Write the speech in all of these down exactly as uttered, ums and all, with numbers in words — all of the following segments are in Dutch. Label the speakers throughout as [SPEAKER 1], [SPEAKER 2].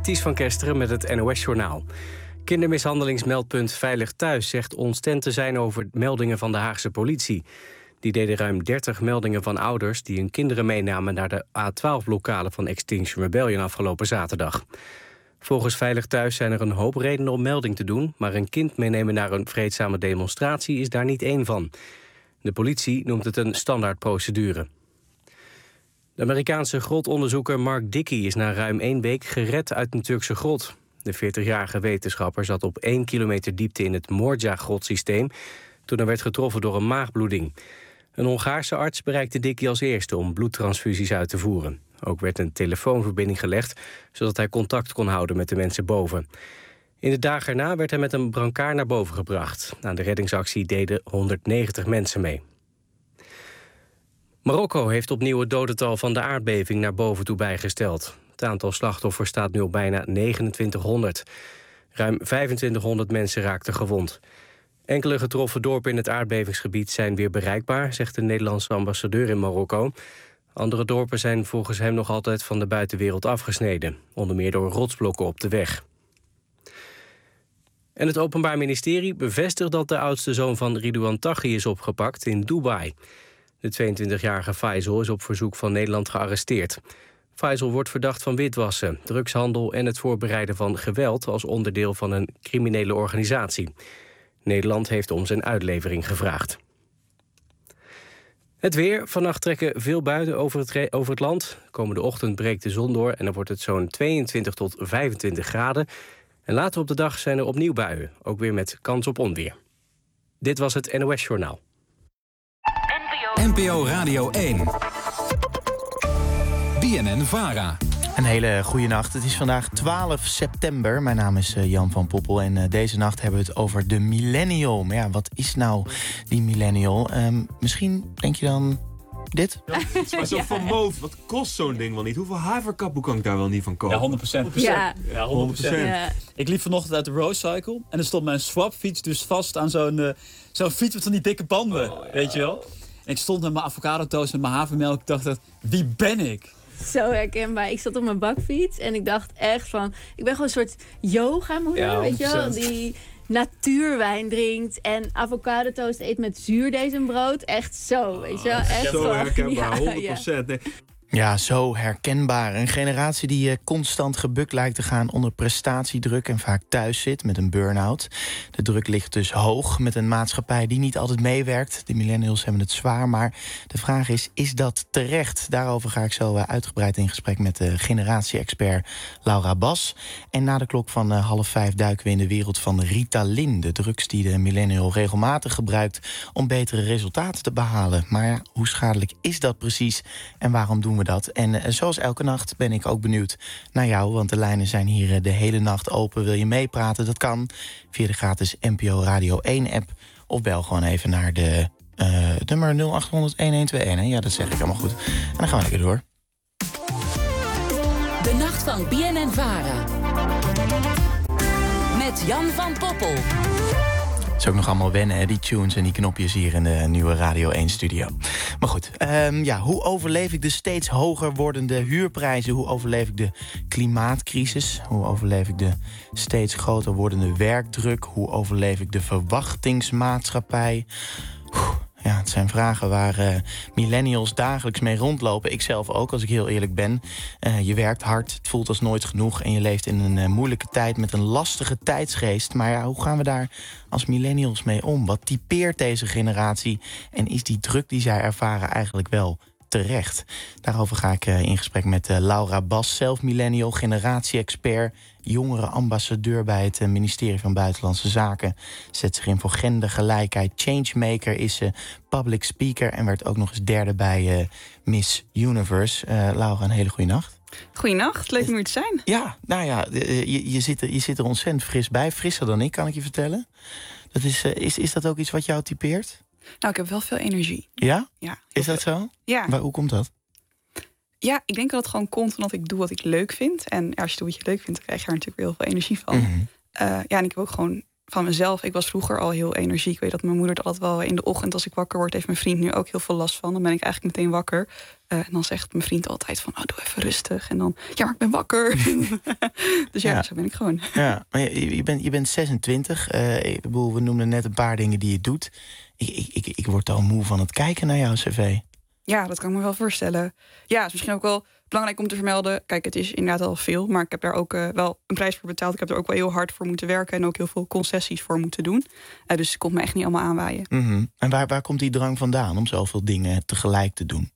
[SPEAKER 1] Ties van Kesteren met het N O S-journaal. Kindermishandelingsmeldpunt Veilig Thuis zegt ontstemd te zijn over meldingen van de Haagse politie. Die deden ruim dertig meldingen van ouders die hun kinderen meenamen naar de A twaalf-lokale van Extinction Rebellion afgelopen zaterdag. Volgens Veilig Thuis zijn er een hoop redenen om melding te doen, maar een kind meenemen naar een vreedzame demonstratie is daar niet één van. De politie noemt het een standaardprocedure. De Amerikaanse grotonderzoeker Mark Dickey is na ruim één week gered uit een Turkse grot. De veertigjarige wetenschapper zat op één kilometer diepte in het Morja-grotsysteem toen hij werd getroffen door een maagbloeding. Een Hongaarse arts bereikte Dickey als eerste om bloedtransfusies uit te voeren. Ook werd een telefoonverbinding gelegd, zodat hij contact kon houden met de mensen boven. In de dagen erna werd hij met een brancard naar boven gebracht. Aan de reddingsactie deden honderdnegentig mensen mee. Marokko heeft opnieuw het dodental van de aardbeving naar boven toe bijgesteld. Het aantal slachtoffers staat nu op bijna negenentwintighonderd. Ruim vijfentwintighonderd mensen raakten gewond. Enkele getroffen dorpen in het aardbevingsgebied zijn weer bereikbaar, zegt de Nederlandse ambassadeur in Marokko. Andere dorpen zijn volgens hem nog altijd van de buitenwereld afgesneden, onder meer door rotsblokken op de weg. En het Openbaar Ministerie bevestigt dat de oudste zoon van Ridouan Taghi is opgepakt in Dubai. De tweeëntwintigjarige Faisal is op verzoek van Nederland gearresteerd. Faisal wordt verdacht van witwassen, drugshandel en het voorbereiden van geweld als onderdeel van een criminele organisatie. Nederland heeft om zijn uitlevering gevraagd. Het weer. Vannacht trekken veel buien over het, over het land. Komende ochtend breekt de zon door en dan wordt het zo'n tweeëntwintig tot vijfentwintig graden. En later op de dag zijn er opnieuw buien, ook weer met kans op onweer. Dit was het N O S-journaal.
[SPEAKER 2] N P O Radio één. B N N-Vara.
[SPEAKER 3] Een hele goede nacht. Het is vandaag twaalf september. Mijn naam is Jan van Poppel en uh, deze nacht hebben we het over de millennial. Maar ja, wat is nou die millennial? Um, misschien denk je dan dit?
[SPEAKER 4] Ja, maar zo van moof, wat kost zo'n ding wel niet? Hoeveel haverkapoe kan ik daar wel niet van kopen?
[SPEAKER 5] Ja, honderd procent.
[SPEAKER 6] Ja,
[SPEAKER 5] ja honderd procent.
[SPEAKER 6] Ja.
[SPEAKER 5] Ik liep vanochtend uit de Roadcycle en er stond mijn swapfiets dus vast aan zo'n, uh, zo'n fiets met van die dikke banden, oh, ja. Weet je wel? En ik stond met mijn avocadotoast met mijn havermelk. Ik dacht, dat, wie ben ik?
[SPEAKER 6] Zo herkenbaar. Ik zat op mijn bakfiets en ik dacht echt van... Ik ben gewoon een soort yoga-moeder, ja, weet je wel? Die natuurwijn drinkt en avocadotoast eet met zuurdesembrood. Echt zo, weet je wel? Echt
[SPEAKER 4] zo
[SPEAKER 6] gewoon,
[SPEAKER 4] herkenbaar,
[SPEAKER 6] ja,
[SPEAKER 4] honderd procent. Nee.
[SPEAKER 3] Ja, zo herkenbaar. Een generatie die uh, constant gebukt lijkt te gaan onder prestatiedruk en vaak thuis zit met een burn-out. De druk ligt dus hoog met een maatschappij die niet altijd meewerkt. De millennials hebben het zwaar, maar de vraag is, is dat terecht? Daarover ga ik zo uh, uitgebreid in gesprek met de generatie-expert Laura Bas. En na de klok van uh, half vijf duiken we in de wereld van Ritalin, de drugs die de millennial regelmatig gebruikt om betere resultaten te behalen. Maar ja, hoe schadelijk is dat precies en waarom doen we dat? En uh, zoals elke nacht ben ik ook benieuwd naar jou, want de lijnen zijn hier uh, de hele nacht open. Wil je meepraten? Dat kan via de gratis N P O Radio één app of bel gewoon even naar de uh, nummer nul acht honderd een een twee een. Hè? Ja, dat zeg ik allemaal goed. En dan gaan we lekker door.
[SPEAKER 2] De nacht van B N N-Vara. Met Jan van Poppel.
[SPEAKER 3] Het is ook nog allemaal wennen, hè, die tunes en die knopjes hier in de nieuwe Radio één-studio. Maar goed, um, ja, hoe overleef ik de steeds hoger wordende huurprijzen? Hoe overleef ik de klimaatcrisis? Hoe overleef ik de steeds groter wordende werkdruk? Hoe overleef ik de verwachtingsmaatschappij? Oeh. Ja, het zijn vragen waar uh, millennials dagelijks mee rondlopen. Ik zelf ook, als ik heel eerlijk ben. Uh, je werkt hard, het voelt als nooit genoeg... en je leeft in een uh, moeilijke tijd met een lastige tijdsgeest. Maar ja, hoe gaan we daar als millennials mee om? Wat typeert deze generatie? En is die druk die zij ervaren eigenlijk wel terecht? Daarover ga ik uh, in gesprek met uh, Laura Bas, zelf millennial, generatie-expert... jongerenambassadeur bij het uh, ministerie van Buitenlandse Zaken. Zet zich in voor gendergelijkheid. Changemaker is ze, uh, public speaker... en werd ook nog eens derde bij uh, Miss Universe. Uh, Laura, een hele goede nacht.
[SPEAKER 7] Goeienacht, leuk om hier te zijn.
[SPEAKER 3] Ja, nou ja, uh, je, je, zit er, je zit er ontzettend fris bij. Frisser dan ik, kan ik je vertellen. Dat is, uh, is, is dat ook iets wat jou typeert?
[SPEAKER 7] Nou, ik heb wel veel energie.
[SPEAKER 3] Ja?
[SPEAKER 7] Ja.
[SPEAKER 3] Is dat zo?
[SPEAKER 7] Ja.
[SPEAKER 3] Maar hoe komt dat?
[SPEAKER 7] Ja, ik denk dat het gewoon komt omdat ik doe wat ik leuk vind. En als je doet wat je leuk vindt, dan krijg je er natuurlijk heel veel energie van.
[SPEAKER 3] Mm-hmm.
[SPEAKER 7] Uh, ja, en ik heb ook gewoon van mezelf. Ik was vroeger al heel energiek. Ik weet dat mijn moeder dat altijd wel in de ochtend als ik wakker word... heeft mijn vriend nu ook heel veel last van. Dan ben ik eigenlijk meteen wakker. Uh, en dan zegt mijn vriend altijd van, oh, doe even rustig. En dan, ja, maar ik ben wakker. Dus ja, ja, zo ben ik gewoon.
[SPEAKER 3] Ja, maar je, je, bent, je bent zesentwintig. Uh, ik bedoel, we noemden net een paar dingen die je doet. Ik, ik, ik, ik word al moe van het kijken naar jouw cv.
[SPEAKER 7] Ja, dat kan ik me wel voorstellen. Ja, het is misschien ook wel belangrijk om te vermelden. Kijk, het is inderdaad al veel, maar ik heb daar ook uh, wel een prijs voor betaald. Ik heb er ook wel heel hard voor moeten werken en ook heel veel concessies voor moeten doen. Uh, dus het komt me echt niet allemaal aanwaaien.
[SPEAKER 3] Mm-hmm. En waar, waar komt die drang vandaan om zoveel dingen tegelijk te doen?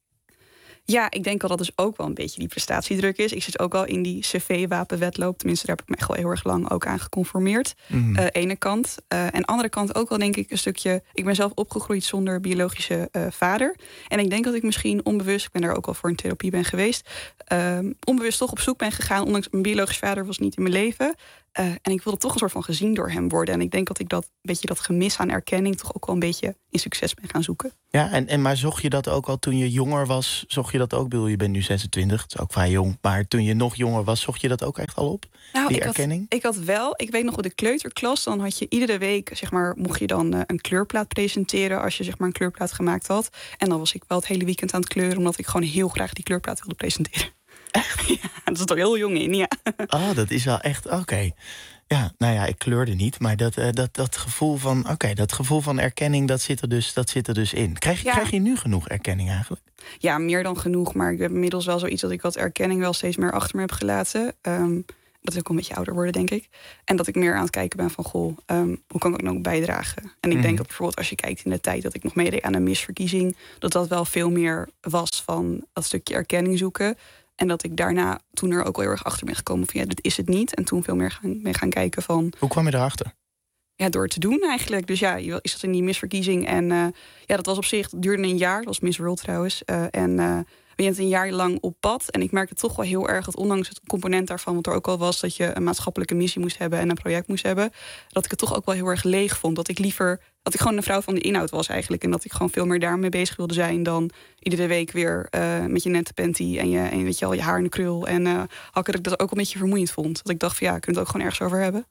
[SPEAKER 7] Ja, ik denk al dat dus ook wel een beetje die prestatiedruk is. Ik zit ook wel in die cv-wapenwetloop. Tenminste, daar heb ik me echt wel heel erg lang ook aan geconformeerd. Mm-hmm. Uh, ene kant. Uh, en andere kant ook wel denk ik een stukje... Ik ben zelf opgegroeid zonder biologische uh, vader. En ik denk dat ik misschien onbewust... Ik ben daar ook al voor in therapie ben geweest... Uh, onbewust toch op zoek ben gegaan. Ondanks mijn biologische vader was niet in mijn leven... Uh, en ik wilde toch een soort van gezien door hem worden. En ik denk dat ik dat beetje dat gemis aan erkenning... toch ook wel een beetje in succes ben gaan zoeken.
[SPEAKER 3] Ja, en, en maar zocht je dat ook al toen je jonger was? Zocht je dat ook? Ik bedoel, je bent nu zesentwintig, dat is ook vrij jong. Maar toen je nog jonger was, zocht je dat ook echt al op?
[SPEAKER 7] Nou,
[SPEAKER 3] die
[SPEAKER 7] ik
[SPEAKER 3] erkenning?
[SPEAKER 7] Had, ik had wel, ik weet nog op de kleuterklas... dan had je iedere week, zeg maar, mocht je dan uh, een kleurplaat presenteren... als je zeg maar een kleurplaat gemaakt had. En dan was ik wel het hele weekend aan het kleuren... omdat ik gewoon heel graag die kleurplaat wilde presenteren.
[SPEAKER 3] Echt?
[SPEAKER 7] Ja, dat is toch heel jong in, ja.
[SPEAKER 3] Oh, dat is wel echt, oké. Okay. Ja, nou ja, ik kleurde niet, maar dat, uh, dat, dat gevoel van, oké, okay, dat gevoel van erkenning, dat zit er dus, dat zit er dus in. Krijg, ja. krijg je nu genoeg erkenning eigenlijk?
[SPEAKER 7] Ja, meer dan genoeg, maar ik heb inmiddels wel zoiets dat ik wat erkenning wel steeds meer achter me heb gelaten. Um, dat is ook een beetje ouder worden, denk ik. En dat ik meer aan het kijken ben van, goh, um, hoe kan ik ook nog bijdragen? En ik mm. denk dat bijvoorbeeld als je kijkt in de tijd dat ik nog meedeed aan een misverkiezing, dat dat wel veel meer was van dat stukje erkenning zoeken. En dat ik daarna toen er ook wel heel erg achter ben gekomen van ja, dit is het niet. En toen veel meer gaan, ben gaan kijken van...
[SPEAKER 3] Hoe kwam je erachter?
[SPEAKER 7] Ja, door het te doen eigenlijk. Dus ja, je zat in die misverkiezing. En uh, ja, dat was op zich, dat duurde een jaar. Dat was Miss World trouwens. Uh, en uh, we bent een jaar lang op pad. En ik merkte toch wel heel erg dat ondanks het component daarvan... wat er ook al was, dat je een maatschappelijke missie moest hebben... en een project moest hebben, dat ik het toch ook wel heel erg leeg vond. Dat ik liever... dat ik gewoon een vrouw van de inhoud was eigenlijk. En dat ik gewoon veel meer daarmee bezig wilde zijn... dan iedere week weer uh, met je nette panty en je, en weet je al, je haar in de krul. En uh, had ik dat ook een beetje vermoeiend vond. Dat ik dacht van ja, kunnen we het ook gewoon ergens over hebben?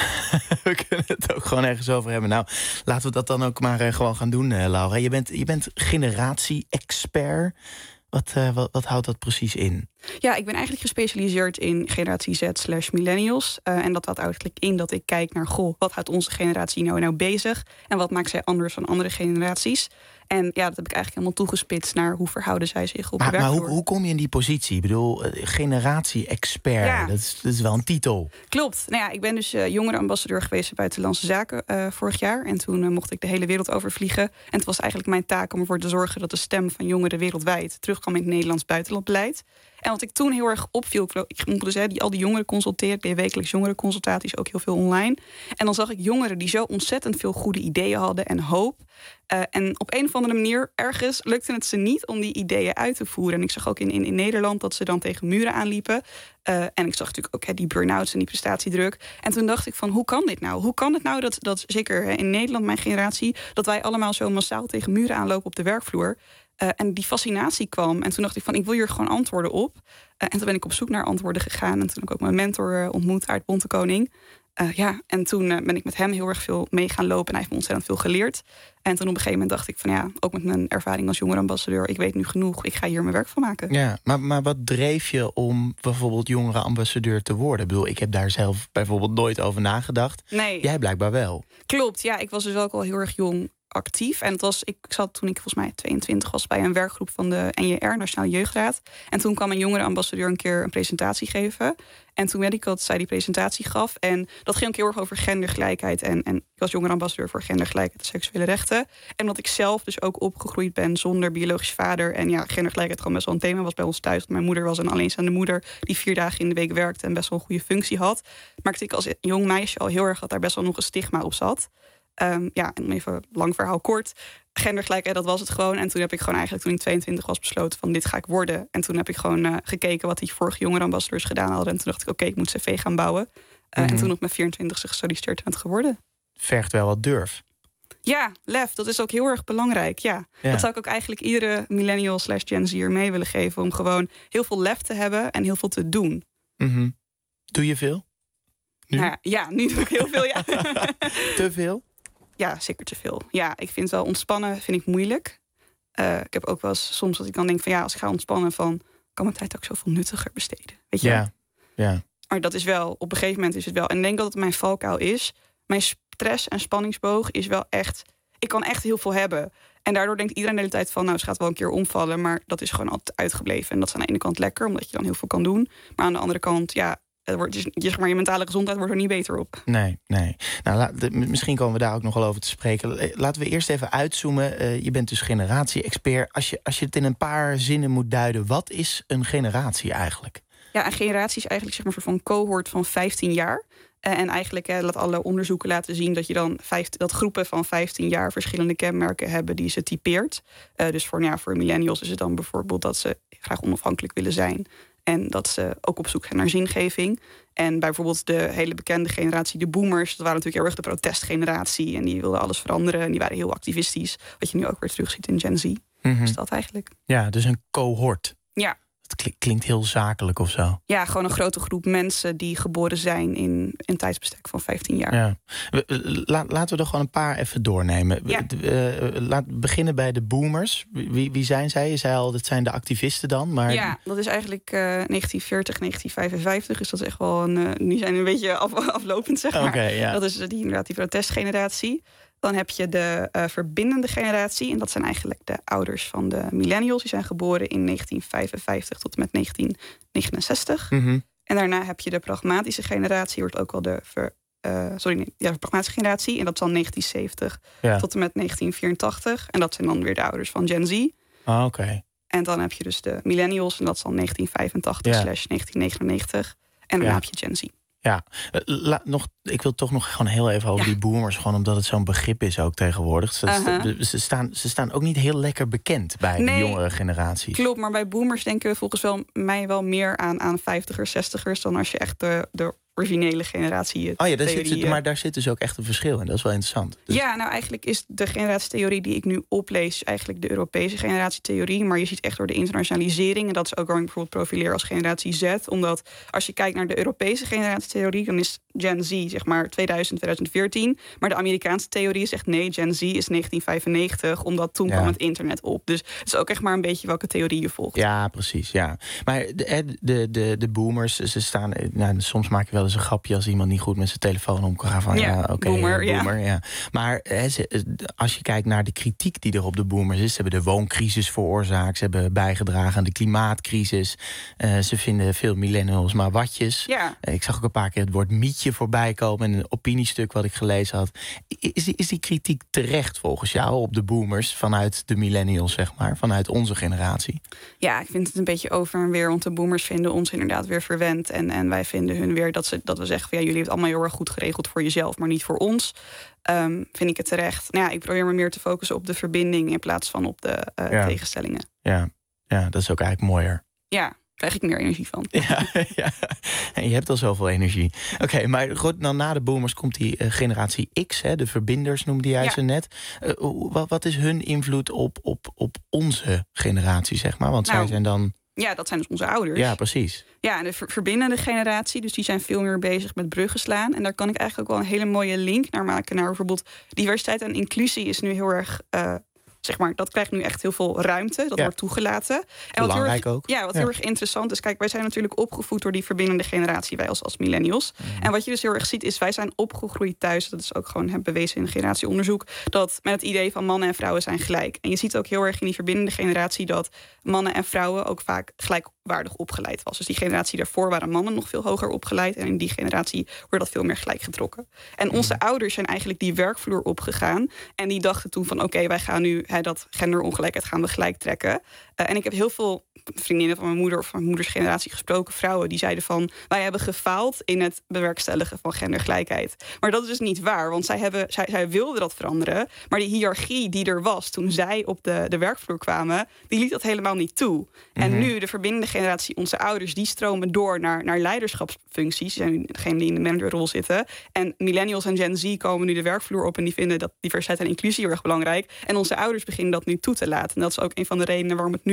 [SPEAKER 3] We kunnen het ook gewoon ergens over hebben. Nou, laten we dat dan ook maar uh, gewoon gaan doen, uh, Laura. Je bent, je bent generatie-expert. Wat, uh, wat, wat houdt dat precies in?
[SPEAKER 7] Ja, ik ben eigenlijk gespecialiseerd in generatie Z slash millennials. Uh, en dat houdt eigenlijk in dat ik kijk naar... goh, wat houdt onze generatie nou, nou bezig? En wat maakt zij anders dan andere generaties? En ja, dat heb ik eigenlijk helemaal toegespitst naar... hoe verhouden zij zich op
[SPEAKER 3] maar,
[SPEAKER 7] de werkvloer.
[SPEAKER 3] Maar hoe, hoe kom je in die positie? Ik bedoel, generatie-expert, ja. dat, is, dat is wel een titel.
[SPEAKER 7] Klopt. Nou ja, ik ben dus uh, jongerenambassadeur geweest... bij Buitenlandse Zaken uh, vorig jaar. En toen uh, mocht ik de hele wereld overvliegen. En het was eigenlijk mijn taak om ervoor te zorgen... dat de stem van jongeren wereldwijd terugkwam in het Nederlands buitenlandbeleid. En wat ik toen heel erg opviel, ik moet dus hè, die, al die jongeren consulteren, ik deed wekelijks jongerenconsultaties, ook heel veel online. En dan zag ik jongeren die zo ontzettend veel goede ideeën hadden en hoop. Uh, en op een of andere manier, ergens lukte het ze niet om die ideeën uit te voeren. En ik zag ook in, in, in Nederland dat ze dan tegen muren aanliepen. Uh, en ik zag natuurlijk ook hè, die burn-outs en die prestatiedruk. En toen dacht ik van, hoe kan dit nou? Hoe kan het nou dat, dat zeker hè, in Nederland, mijn generatie, dat wij allemaal zo massaal tegen muren aanlopen op de werkvloer? Uh, en die fascinatie kwam. En toen dacht ik van, ik wil hier gewoon antwoorden op. Uh, en toen ben ik op zoek naar antwoorden gegaan. En toen heb ik ook mijn mentor uh, ontmoet, Aart Bontekoning. Uh, ja, en toen uh, ben ik met hem heel erg veel mee gaan lopen. En hij heeft me ontzettend veel geleerd. En toen op een gegeven moment dacht ik van ja, ook met mijn ervaring als jongerenambassadeur, ik weet nu genoeg, ik ga hier mijn werk van maken.
[SPEAKER 3] Ja, maar, maar wat dreef je om bijvoorbeeld jongerenambassadeur te worden? Ik bedoel, ik heb daar zelf bijvoorbeeld nooit over nagedacht.
[SPEAKER 7] Nee.
[SPEAKER 3] Jij blijkbaar wel.
[SPEAKER 7] Klopt, ja, ik was dus ook al heel erg jong actief. En het was, ik zat toen ik volgens mij tweeëntwintig was bij een werkgroep van de N J R, Nationale Jeugdraad. En toen kwam een jongerenambassadeur een keer een presentatie geven. En toen werd ik dat zij die presentatie gaf. En dat ging ook heel erg over gendergelijkheid. En, en ik was jongerenambassadeur voor gendergelijkheid en seksuele rechten. En omdat ik zelf dus ook opgegroeid ben zonder biologisch vader. En ja, gendergelijkheid gewoon best wel een thema was bij ons thuis. Want mijn moeder was een alleenstaande moeder die vier dagen in de week werkte en best wel een goede functie had. Maakte ik als jong meisje al heel erg dat daar best wel nog een stigma op zat. Um, ja, en even lang verhaal kort. Gendergelijkheid, dat was het gewoon. En toen heb ik gewoon eigenlijk, toen ik tweeëntwintig was, besloten van dit ga ik worden. En toen heb ik gewoon uh, gekeken wat die vorige jongerenambassadeurs gedaan hadden. En toen dacht ik, oké, okay, ik moet cv gaan bouwen. Uh, mm-hmm. En toen op mijn vierentwintigste gesolliciteerd en het geworden.
[SPEAKER 3] Vergt wel wat durf.
[SPEAKER 7] Ja, lef, dat is ook heel erg belangrijk. Ja. Ja. Dat zou ik ook eigenlijk iedere millennial slash Gen Z'er mee willen geven. Om gewoon heel veel lef te hebben en heel veel te doen.
[SPEAKER 3] Mm-hmm. Doe je veel? Nu?
[SPEAKER 7] Nou, ja, nu doe ik heel veel, ja.
[SPEAKER 3] Te veel?
[SPEAKER 7] Ja, zeker te veel. Ja, ik vind wel ontspannen vind ik moeilijk. Uh, ik heb ook wel eens soms dat ik dan denk van... ja, als ik ga ontspannen, van kan mijn tijd ook zoveel nuttiger besteden. Weet je?
[SPEAKER 3] Ja, ja.
[SPEAKER 7] Maar dat is wel, op een gegeven moment is het wel... en ik denk dat het mijn valkuil is. Mijn stress- en spanningsboog is wel echt... ik kan echt heel veel hebben. En daardoor denkt iedereen de hele tijd van... nou, ze gaat wel een keer omvallen, maar dat is gewoon altijd uitgebleven. En dat is aan de ene kant lekker, omdat je dan heel veel kan doen. Maar aan de andere kant, ja... Het wordt, dus, zeg maar, je mentale gezondheid wordt er niet beter op.
[SPEAKER 3] Nee, nee. Nou, laat, de, misschien komen we daar ook nog wel over te spreken. Laten we eerst even uitzoomen. Uh, je bent dus generatie-expert. Als je, als je het in een paar zinnen moet duiden... wat is een generatie eigenlijk?
[SPEAKER 7] Ja, een generatie is eigenlijk zeg maar een soort van cohort van vijftien jaar. Uh, en eigenlijk uh, laat alle onderzoeken laten zien... dat je dan vijftien, dat groepen van vijftien jaar verschillende kenmerken hebben... die ze typeert. Uh, dus voor, nou ja, voor millennials is het dan bijvoorbeeld... dat ze graag onafhankelijk willen zijn... en dat ze ook op zoek gaan naar zingeving. En bijvoorbeeld de hele bekende generatie, de boomers... dat waren natuurlijk heel erg de protestgeneratie... en die wilden alles veranderen en die waren heel activistisch. Wat je nu ook weer terugziet in Gen Z. Mm-hmm. Is dat eigenlijk.
[SPEAKER 3] Ja, dus een cohort.
[SPEAKER 7] Ja.
[SPEAKER 3] Het klinkt heel zakelijk of zo.
[SPEAKER 7] Ja, gewoon een grote groep mensen die geboren zijn... in een tijdsbestek van vijftien jaar.
[SPEAKER 3] Ja. Laat, laten we er gewoon een paar even doornemen. Ja. Uh, laat beginnen bij de boomers. Wie, wie zijn zij? Je zei al, dat zijn de activisten dan. Maar...
[SPEAKER 7] Ja, dat is eigenlijk uh, negentien veertig, negentien vijfenvijftig. Dus dat is echt wel een... Uh, nu zijn we een beetje af, aflopend, zeg maar.
[SPEAKER 3] Okay, ja.
[SPEAKER 7] Dat is die, inderdaad die protestgeneratie. Dan heb je de uh, verbindende generatie. En dat zijn eigenlijk de ouders van de millennials. Die zijn geboren in negentien vijfenvijftig tot en met negentien negenenzestig.
[SPEAKER 3] Mm-hmm.
[SPEAKER 7] En daarna heb je de pragmatische generatie. Wordt ook wel de ver, uh, sorry, nee, ja, de pragmatische generatie. En dat is dan negentien zeventig ja. tot en met negentien vierentachtig. En dat zijn dan weer de ouders van Gen Z.
[SPEAKER 3] Ah, oké. Okay.
[SPEAKER 7] En dan heb je dus de millennials. En dat is dan negentien vijfentachtig ja. slash negentien negenennegentig. En daarna ja. heb je Gen Z.
[SPEAKER 3] Ja, La, nog, ik wil toch nog gewoon heel even over ja. die boomers... gewoon omdat het zo'n begrip is ook tegenwoordig. Ze, uh-huh. ze, staan, ze staan ook niet heel lekker bekend bij nee, de jongere generaties.
[SPEAKER 7] Klopt, maar bij boomers denken we volgens wel, mij wel meer aan, aan vijftigers, zestigers... dan als je echt de, de originele generatie...
[SPEAKER 3] Oh ja, daar zit, maar daar zit dus ook echt een verschil in. Dat is wel interessant. Dus...
[SPEAKER 7] Ja, nou eigenlijk is de generatietheorie die ik nu oplees... eigenlijk de Europese generatietheorie. Maar je ziet echt door de internationalisering... en dat is ook waarom ik bijvoorbeeld profileer als generatie Z. Omdat als je kijkt naar de Europese generatietheorie... dan is Gen Z zeg maar tweeduizend, tweeduizend veertien. Maar de Amerikaanse theorie zegt nee, Gen Z is negentien vijfennegentig... omdat toen ja. kwam het internet op. Dus het is ook echt maar een beetje welke theorie je volgt.
[SPEAKER 3] Ja, precies, ja. Maar de, de, de, de boomers, ze staan... Nou, soms maak je wel eens een grapje als iemand niet goed met zijn telefoon om kan gaan van... Ja, ja oké, okay, boomer, boomer ja. ja. Maar he, ze, als je kijkt naar de kritiek die er op de boomers is... ze hebben de wooncrisis veroorzaakt, ze hebben bijgedragen aan de klimaatcrisis. Uh, ze vinden veel millennials maar watjes.
[SPEAKER 7] Ja.
[SPEAKER 3] Uh, ik zag ook een paar keer het woord mietje voorbij komen... in een opiniestuk wat ik gelezen had. Is die, is die kritiek terecht volgens jou op de boomers... vanuit de millennials, zeg maar, vanuit onze generatie?
[SPEAKER 7] Ja, ik vind het een beetje over en weer... want de boomers vinden ons inderdaad weer verwend... en, en wij vinden hun weer dat, ze, dat we zeggen... van ja, jullie hebben het allemaal heel erg goed geregeld voor jezelf... maar niet voor ons. Um, vind ik het terecht. Nou ja, ik probeer me meer te focussen op de verbinding... in plaats van op de uh, ja. tegenstellingen.
[SPEAKER 3] Ja. ja, dat is ook eigenlijk mooier.
[SPEAKER 7] Ja, krijg ik meer energie van.
[SPEAKER 3] Ja, ja. En je hebt al zoveel energie. Oké, okay, maar goed, dan na de boomers komt die uh, generatie X, hè, de verbinders noemde jij ja. ze net. Uh, wat, wat is hun invloed op, op, op onze generatie, zeg maar? Want nou, zij zijn dan...
[SPEAKER 7] Ja, dat zijn dus onze ouders.
[SPEAKER 3] Ja, precies.
[SPEAKER 7] Ja, en de ver- verbindende generatie, dus die zijn veel meer bezig met bruggen slaan. En daar kan ik eigenlijk ook wel een hele mooie link naar maken. Naar bijvoorbeeld diversiteit en inclusie is nu heel erg... Uh, Zeg maar, dat krijgt nu echt heel veel ruimte. Dat ja. wordt toegelaten. En wat
[SPEAKER 3] belangrijk
[SPEAKER 7] heel erg,
[SPEAKER 3] ook.
[SPEAKER 7] Ja, wat
[SPEAKER 3] ja.
[SPEAKER 7] heel erg interessant is. Kijk, wij zijn natuurlijk opgevoed door die verbindende generatie. Wij als, als millennials. Mm. En wat je dus heel erg ziet is, wij zijn opgegroeid thuis. Dat is ook gewoon hè, bewezen in generatieonderzoek. Dat met het idee van mannen en vrouwen zijn gelijk. En je ziet ook heel erg in die verbindende generatie... dat mannen en vrouwen ook vaak gelijkwaardig opgeleid was. Dus die generatie daarvoor waren mannen nog veel hoger opgeleid. En in die generatie wordt dat veel meer gelijk getrokken. En onze mm. ouders zijn eigenlijk die werkvloer opgegaan. En die dachten toen van, oké, okay, wij gaan nu... Hè, dat genderongelijkheid gaan we gelijk trekken. Uh, en ik heb heel veel vriendinnen van mijn moeder of van mijn moeders generatie gesproken, vrouwen die zeiden van, wij hebben gefaald in het bewerkstelligen van gendergelijkheid. Maar dat is dus niet waar, want zij, hebben, zij, zij wilden dat veranderen, maar die hiërarchie die er was toen zij op de, de werkvloer kwamen, die liet dat helemaal niet toe. Mm-hmm. En nu, de verbindende generatie, onze ouders, die stromen door naar, naar leiderschapsfuncties. Die zijn nu degene die in de managerrol zitten. En millennials en Gen Z komen nu de werkvloer op en die vinden dat diversiteit en inclusie heel erg belangrijk. En onze ouders beginnen dat nu toe te laten. En dat is ook een van de redenen waarom het nu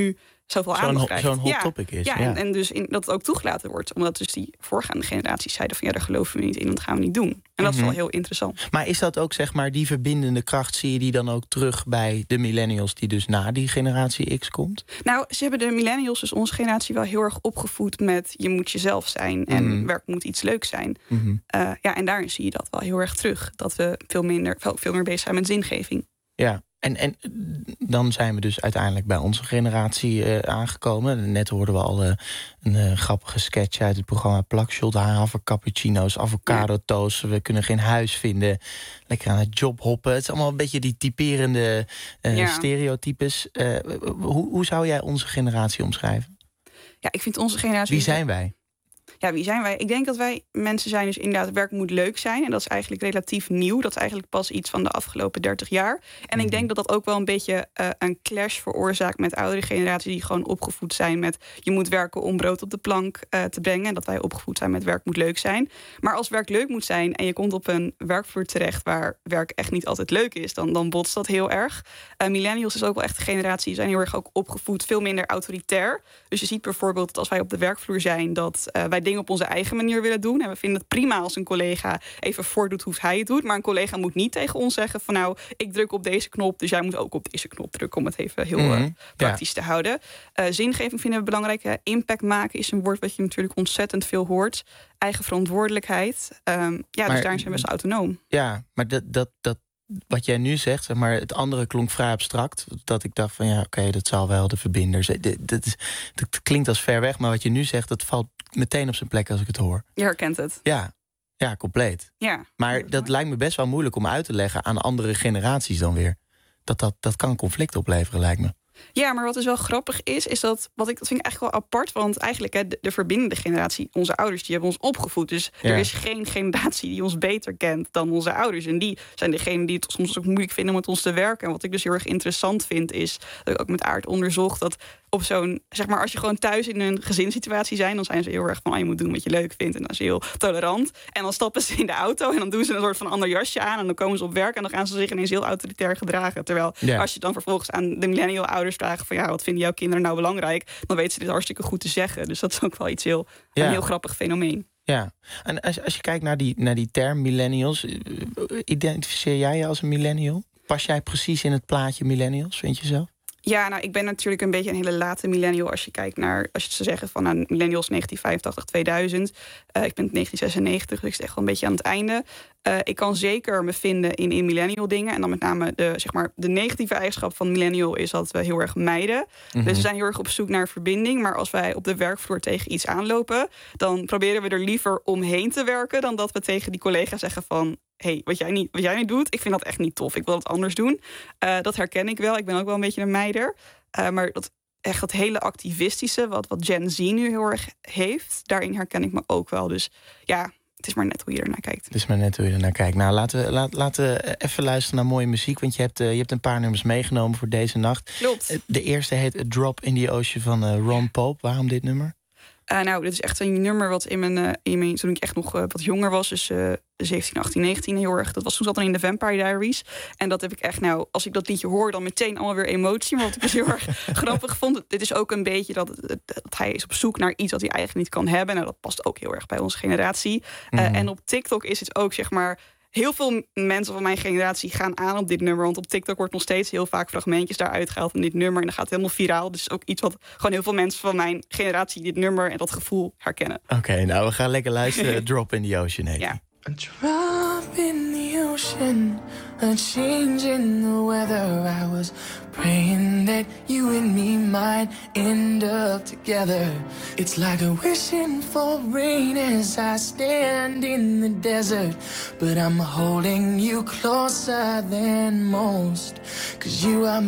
[SPEAKER 7] zoveel
[SPEAKER 3] zo'n
[SPEAKER 7] aandacht
[SPEAKER 3] ho-
[SPEAKER 7] krijgt.
[SPEAKER 3] Zo'n hot
[SPEAKER 7] ja,
[SPEAKER 3] topic is.
[SPEAKER 7] Ja,
[SPEAKER 3] Ja,
[SPEAKER 7] en, en dus in, dat het ook toegelaten wordt. Omdat dus die voorgaande generaties zeiden van... ja, daar geloven we niet in, dat gaan we niet doen. En dat is wel heel interessant.
[SPEAKER 3] Maar is dat ook, zeg maar, die verbindende kracht... zie je die dan ook terug bij de millennials... die dus na die generatie X komt?
[SPEAKER 7] Nou, ze hebben de millennials, dus onze generatie... wel heel erg opgevoed met je moet jezelf zijn... en
[SPEAKER 3] Mhm.
[SPEAKER 7] werk moet iets leuks zijn.
[SPEAKER 3] Mhm.
[SPEAKER 7] Uh, ja, en daarin zie je dat wel heel erg terug. Dat we veel, minder, veel, veel meer bezig zijn met zingeving.
[SPEAKER 3] Ja, en, en dan zijn we dus uiteindelijk bij onze generatie uh, aangekomen. Net hoorden we al uh, een uh, grappige sketch uit het programma Plakshot. Haver cappuccino's, avocado toast. We kunnen geen huis vinden. Lekker aan het job hoppen. Het is allemaal een beetje die typerende uh,
[SPEAKER 7] ja.
[SPEAKER 3] stereotypes. Uh, hoe, hoe zou jij onze generatie omschrijven?
[SPEAKER 7] Ja, ik vind onze generatie...
[SPEAKER 3] Wie zijn wij?
[SPEAKER 7] Ja, wie zijn wij? Ik denk dat wij mensen zijn, dus inderdaad, werk moet leuk zijn. En dat is eigenlijk relatief nieuw. Dat is eigenlijk pas iets van de afgelopen dertig jaar. En mm-hmm. ik denk dat dat ook wel een beetje uh, een clash veroorzaakt met oudere generaties die gewoon opgevoed zijn met je moet werken om brood op de plank uh, te brengen. En dat wij opgevoed zijn met werk moet leuk zijn. Maar als werk leuk moet zijn en je komt op een werkvloer terecht waar werk echt niet altijd leuk is, dan, dan botst dat heel erg. Uh, millennials is ook wel echt een generatie, die zijn heel erg ook opgevoed, veel minder autoritair. Dus je ziet bijvoorbeeld dat als wij op de werkvloer zijn, dat uh, wij dingen op onze eigen manier willen doen. En we vinden het prima als een collega even voordoet hoe hij het doet. Maar een collega moet niet tegen ons zeggen van nou, ik druk op deze knop, dus jij moet ook op deze knop drukken om het even heel mm-hmm. uh, praktisch ja. te houden. Uh, zingeving vinden we belangrijk. Hè. Impact maken is een woord wat je natuurlijk ontzettend veel hoort. Eigen verantwoordelijkheid. Um, ja, maar, dus daarin zijn we best autonoom.
[SPEAKER 3] Ja, maar dat, dat, dat wat jij nu zegt, zeg maar, het andere klonk vrij abstract. Dat ik dacht van ja, oké, okay, dat zal wel de verbinders. Dat, dat, is, dat klinkt als ver weg, maar wat je nu zegt, dat valt meteen op zijn plek als ik het hoor.
[SPEAKER 7] Je herkent het.
[SPEAKER 3] Ja, ja, compleet.
[SPEAKER 7] Ja,
[SPEAKER 3] maar dat, dat lijkt me best wel moeilijk om uit te leggen aan andere generaties dan weer. Dat, dat, dat kan conflict opleveren, lijkt me.
[SPEAKER 7] Ja, maar wat dus wel grappig is, is dat, wat ik, dat vind ik eigenlijk wel apart. Want eigenlijk hè, de, de verbindende generatie, onze ouders, die hebben ons opgevoed. Dus ja. er is geen generatie die ons beter kent dan onze ouders. En die zijn degenen die het soms ook moeilijk vinden om met ons te werken. En wat ik dus heel erg interessant vind, is dat ik ook met Aard onderzocht dat op zo'n, zeg maar, als je gewoon thuis in een gezinssituatie zijn, dan zijn ze heel erg van, oh, je moet doen wat je leuk vindt. En dan is je heel tolerant. En dan stappen ze in de auto en dan doen ze een soort van ander jasje aan. En dan komen ze op werk en dan gaan ze zich ineens heel autoritair gedragen. Terwijl ja. als je dan vervolgens aan de millennial ouders vraagt van ja, wat vinden jouw kinderen nou belangrijk? Dan weten ze dit hartstikke goed te zeggen. Dus dat is ook wel iets heel, ja. een heel grappig fenomeen.
[SPEAKER 3] Ja, en als, als je kijkt naar die, naar die term millennials, identificeer jij je als een millennial? Pas jij precies in het plaatje millennials, vind je zelf?
[SPEAKER 7] Ja, nou, ik ben natuurlijk een beetje een hele late millennial als je kijkt naar, als je te zeggen van nou, millennials negentien vijfentachtig tweeduizend. Uh, ik ben negentien zesennegentig, dus ik zit echt wel een beetje aan het einde. Uh, ik kan zeker me vinden in, in millennial dingen. En dan met name de, zeg maar, de negatieve eigenschap van millennial is dat we heel erg mijden. Mm-hmm. Dus we zijn heel erg op zoek naar verbinding. Maar als wij op de werkvloer tegen iets aanlopen, dan proberen we er liever omheen te werken dan dat we tegen die collega zeggen van hey, wat jij niet, wat jij niet doet, ik vind dat echt niet tof. Ik wil het anders doen. Uh, dat herken ik wel. Ik ben ook wel een beetje een meider. Uh, maar dat echt dat hele activistische, wat, wat Gen Z nu heel erg heeft, daarin herken ik me ook wel. Dus ja, het is maar net hoe je ernaar kijkt.
[SPEAKER 3] Het is maar net hoe je ernaar kijkt. Nou, laten we, laat, laten we even luisteren naar mooie muziek. Want je hebt, uh, je hebt een paar nummers meegenomen voor deze nacht.
[SPEAKER 7] Klopt. Uh,
[SPEAKER 3] de eerste heet A Drop in the Ocean van uh, Ron Pope. Waarom dit nummer?
[SPEAKER 7] Uh, nou, dit is echt een nummer wat in mijn, uh, in mijn toen ik echt nog uh, wat jonger was, dus uh, zeventien, achttien, negentien heel erg. Dat was toen zat dan in de Vampire Diaries. En dat heb ik echt, nou, als ik dat liedje hoor, dan meteen allemaal weer emotie. Maar wat ik dus heel erg grappig vond, dit is ook een beetje dat, dat hij is op zoek naar iets wat hij eigenlijk niet kan hebben. Nou, dat past ook heel erg bij onze generatie. Uh, mm. En op TikTok is het ook, zeg maar, heel veel mensen van mijn generatie gaan aan op dit nummer. Want op TikTok wordt nog steeds heel vaak fragmentjes daaruit gehaald van dit nummer. En dat gaat helemaal viraal. Dus ook iets wat gewoon heel veel mensen van mijn generatie dit nummer en dat gevoel herkennen.
[SPEAKER 3] Oké, okay, nou, we gaan lekker luisteren. Drop in the Ocean heet
[SPEAKER 7] ja.
[SPEAKER 8] A drop in the ocean, a change in the weather. I was praying that you and me might end up together. It's like a wishing for rain as I stand in the desert. But I'm holding you closer than most, 'cause you are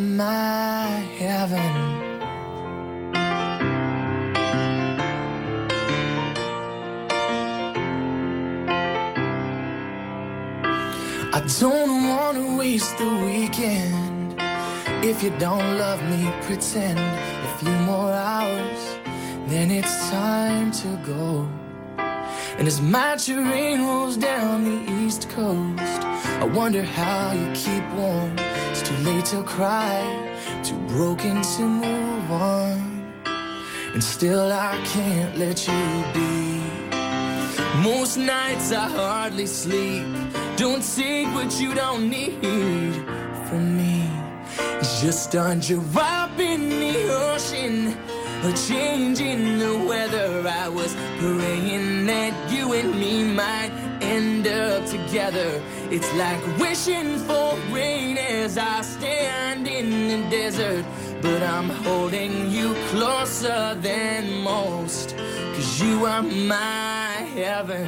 [SPEAKER 8] my heaven. I don't wanna waste the weekend. If you don't love me, pretend. A few more hours, then it's time to go. And as my train rolls down the east coast, I wonder how you keep warm. It's too late to cry, too broken to move on. and still I can't let you be. Most nights I hardly sleep. Don't take what you don't need from me. It's just a drop in the ocean, a change in the weather. I was praying that you and me might end up together. It's like wishing for rain as I stand in the desert. But I'm holding you closer than most, 'cause you are my heaven.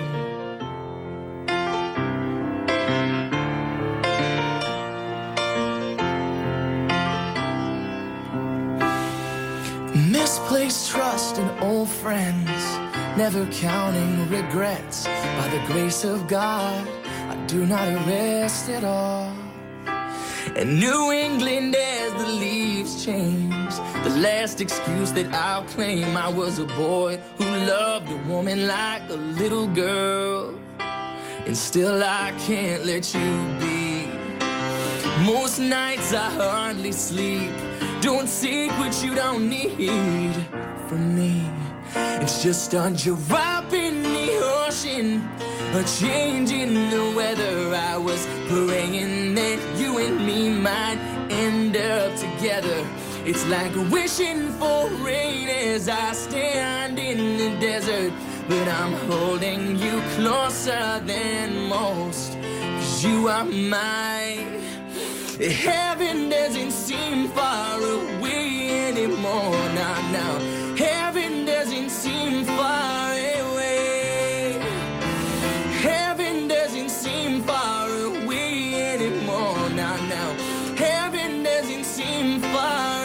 [SPEAKER 8] Misplaced trust in old friends, never counting regrets. By the grace of God, I do not rest at all. And New England as the leaves change, the last excuse that I'll claim. I was a boy who loved a woman like a little girl, and still I can't let you be. Most nights I hardly sleep. Don't take what you don't need from me. It's just a drop in the ocean, a change in the weather. I was praying that you and me might end up together. It's like wishing for rain as I stand in the desert. But I'm holding you closer than most, 'cause you are mine. Heaven doesn't seem far away anymore. Now, now, heaven doesn't seem far away. Heaven doesn't seem far away anymore. Now, now, heaven doesn't seem far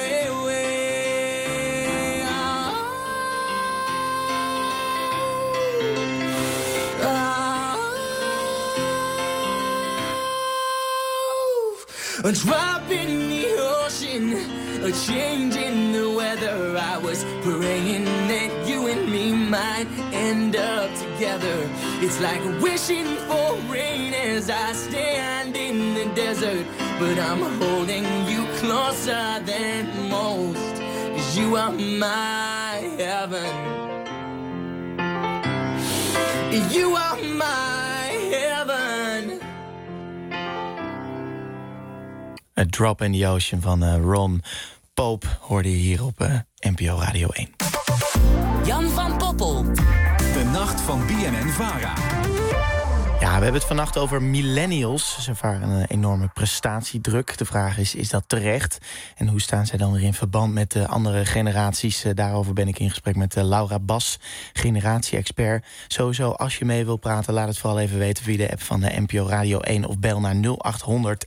[SPEAKER 8] away. Oh, oh. A drop in the ocean, a change in the weather. I was praying that you and me might end up together. It's like wishing for rain as I stand in the desert. But I'm holding you closer than most, 'cause you are my heaven. You are my heaven.
[SPEAKER 3] A Drop in the Ocean van uh, Ron Pope hoorde je hier op uh, N P O Radio één.
[SPEAKER 2] Jan van Poppel. De nacht van B N N-Vara.
[SPEAKER 3] Ja, we hebben het vannacht over millennials. Ze ervaren een enorme prestatiedruk. De vraag is, is dat terecht? En hoe staan zij dan weer in verband met de andere generaties? Daarover ben ik in gesprek met Laura Bas, generatie-expert. Sowieso, als je mee wilt praten, laat het vooral even weten via de app van de N P O Radio één... of bel naar nul acht honderd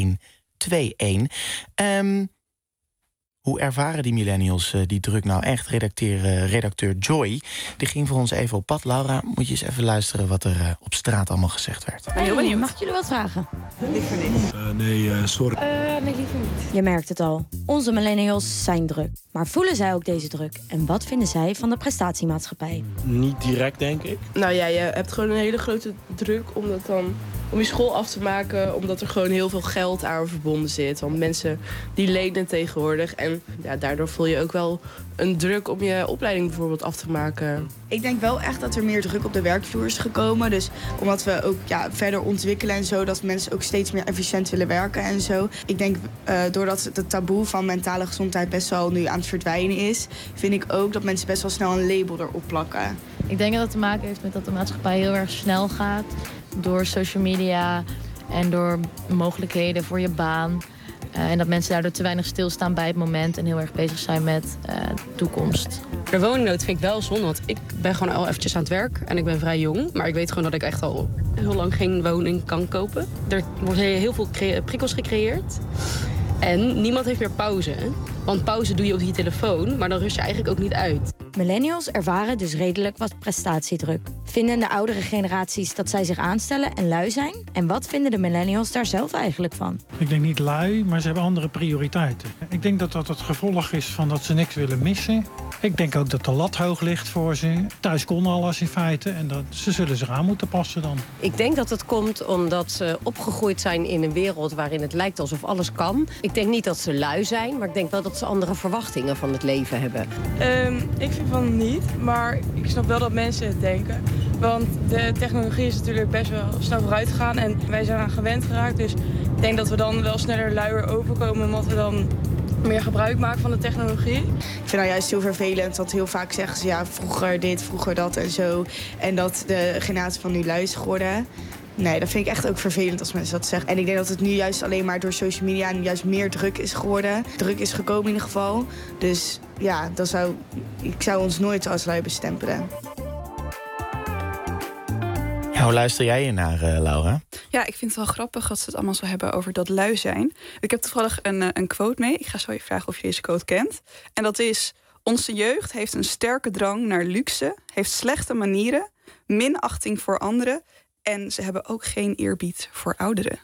[SPEAKER 3] elf tweeëntwintig. Um, Hoe ervaren die millennials uh, die druk nou echt? Redacteur, uh, redacteur Joy, die ging voor ons even op pad. Laura, moet je eens even luisteren wat er uh, op straat allemaal gezegd werd.
[SPEAKER 9] Ben heel benieuwd. Mag ik jullie wat vragen?
[SPEAKER 10] Liever niet. Uh, nee, uh, sorry.
[SPEAKER 9] Uh, nee, liever niet. Je merkt het al. Onze millennials zijn druk. Maar voelen zij ook deze druk? En wat vinden zij van de prestatiemaatschappij?
[SPEAKER 10] Niet direct, denk ik.
[SPEAKER 11] Nou ja, je hebt gewoon een hele grote druk om dat dan... om je school af te maken, omdat er gewoon heel veel geld aan verbonden zit. Want mensen die lenen tegenwoordig. En ja, daardoor voel je ook wel een druk om je opleiding bijvoorbeeld af te maken.
[SPEAKER 12] Ik denk wel echt dat er meer druk op de werkvloer is gekomen. Dus omdat we ook ja, verder ontwikkelen en zo, dat mensen ook steeds meer efficiënt willen werken en zo. Ik denk uh, doordat het taboe van mentale gezondheid best wel nu aan het verdwijnen is, vind ik ook dat mensen best wel snel een label erop plakken.
[SPEAKER 13] Ik denk dat het te maken heeft met dat de maatschappij heel erg snel gaat. Door social media en door mogelijkheden voor je baan. Uh, en dat mensen daardoor te weinig stilstaan bij het moment en heel erg bezig zijn met uh, de toekomst.
[SPEAKER 14] De woningnood vind ik wel zonde, want ik ben gewoon al eventjes aan het werk en ik ben vrij jong. Maar ik weet gewoon dat ik echt al heel lang geen woning kan kopen. Er wordt heel veel cre- prikkels gecreëerd en niemand heeft meer pauze. Want pauze doe je op je telefoon, maar dan rust je eigenlijk ook niet uit.
[SPEAKER 9] Millennials ervaren dus redelijk wat prestatiedruk. Vinden de oudere generaties dat zij zich aanstellen en lui zijn? En wat vinden de millennials daar zelf eigenlijk van?
[SPEAKER 15] Ik denk niet lui, maar ze hebben andere prioriteiten. Ik denk dat dat het gevolg is van dat ze niks willen missen. Ik denk ook dat de lat hoog ligt voor ze. Thuis kon alles in feite en dat, ze zullen zich aan moeten passen dan.
[SPEAKER 16] Ik denk dat het komt omdat ze opgegroeid zijn in een wereld waarin het lijkt alsof alles kan. Ik denk niet dat ze lui zijn, maar ik denk wel dat ze andere verwachtingen van het leven hebben.
[SPEAKER 11] Um, ik
[SPEAKER 17] vind van niet, maar ik snap wel dat mensen het denken. Want de technologie is natuurlijk best wel snel vooruit gegaan en wij zijn aan gewend geraakt. Dus ik denk dat we dan wel sneller luier overkomen omdat we dan meer gebruik maken van de technologie.
[SPEAKER 12] Ik vind nou juist heel vervelend, want heel vaak zeggen ze ja, vroeger dit, vroeger dat en zo. En dat de generatie van nu lui is geworden. Nee, dat vind ik echt ook vervelend als mensen dat zeggen. En ik denk dat het nu juist alleen maar door social media nu juist meer druk is geworden. Druk is gekomen in ieder geval. Dus ja, dan zou, ik zou ons nooit als lui bestempelen.
[SPEAKER 3] Ja, hoe luister jij hier naar, uh, Laura?
[SPEAKER 7] Ja, ik vind het wel grappig dat ze het allemaal zo hebben over dat lui zijn. Ik heb toevallig een, uh, een quote mee. Ik ga zo je vragen of je deze quote kent. En dat is: onze jeugd heeft een sterke drang naar luxe, heeft slechte manieren, minachting voor anderen en ze hebben ook geen eerbied voor ouderen.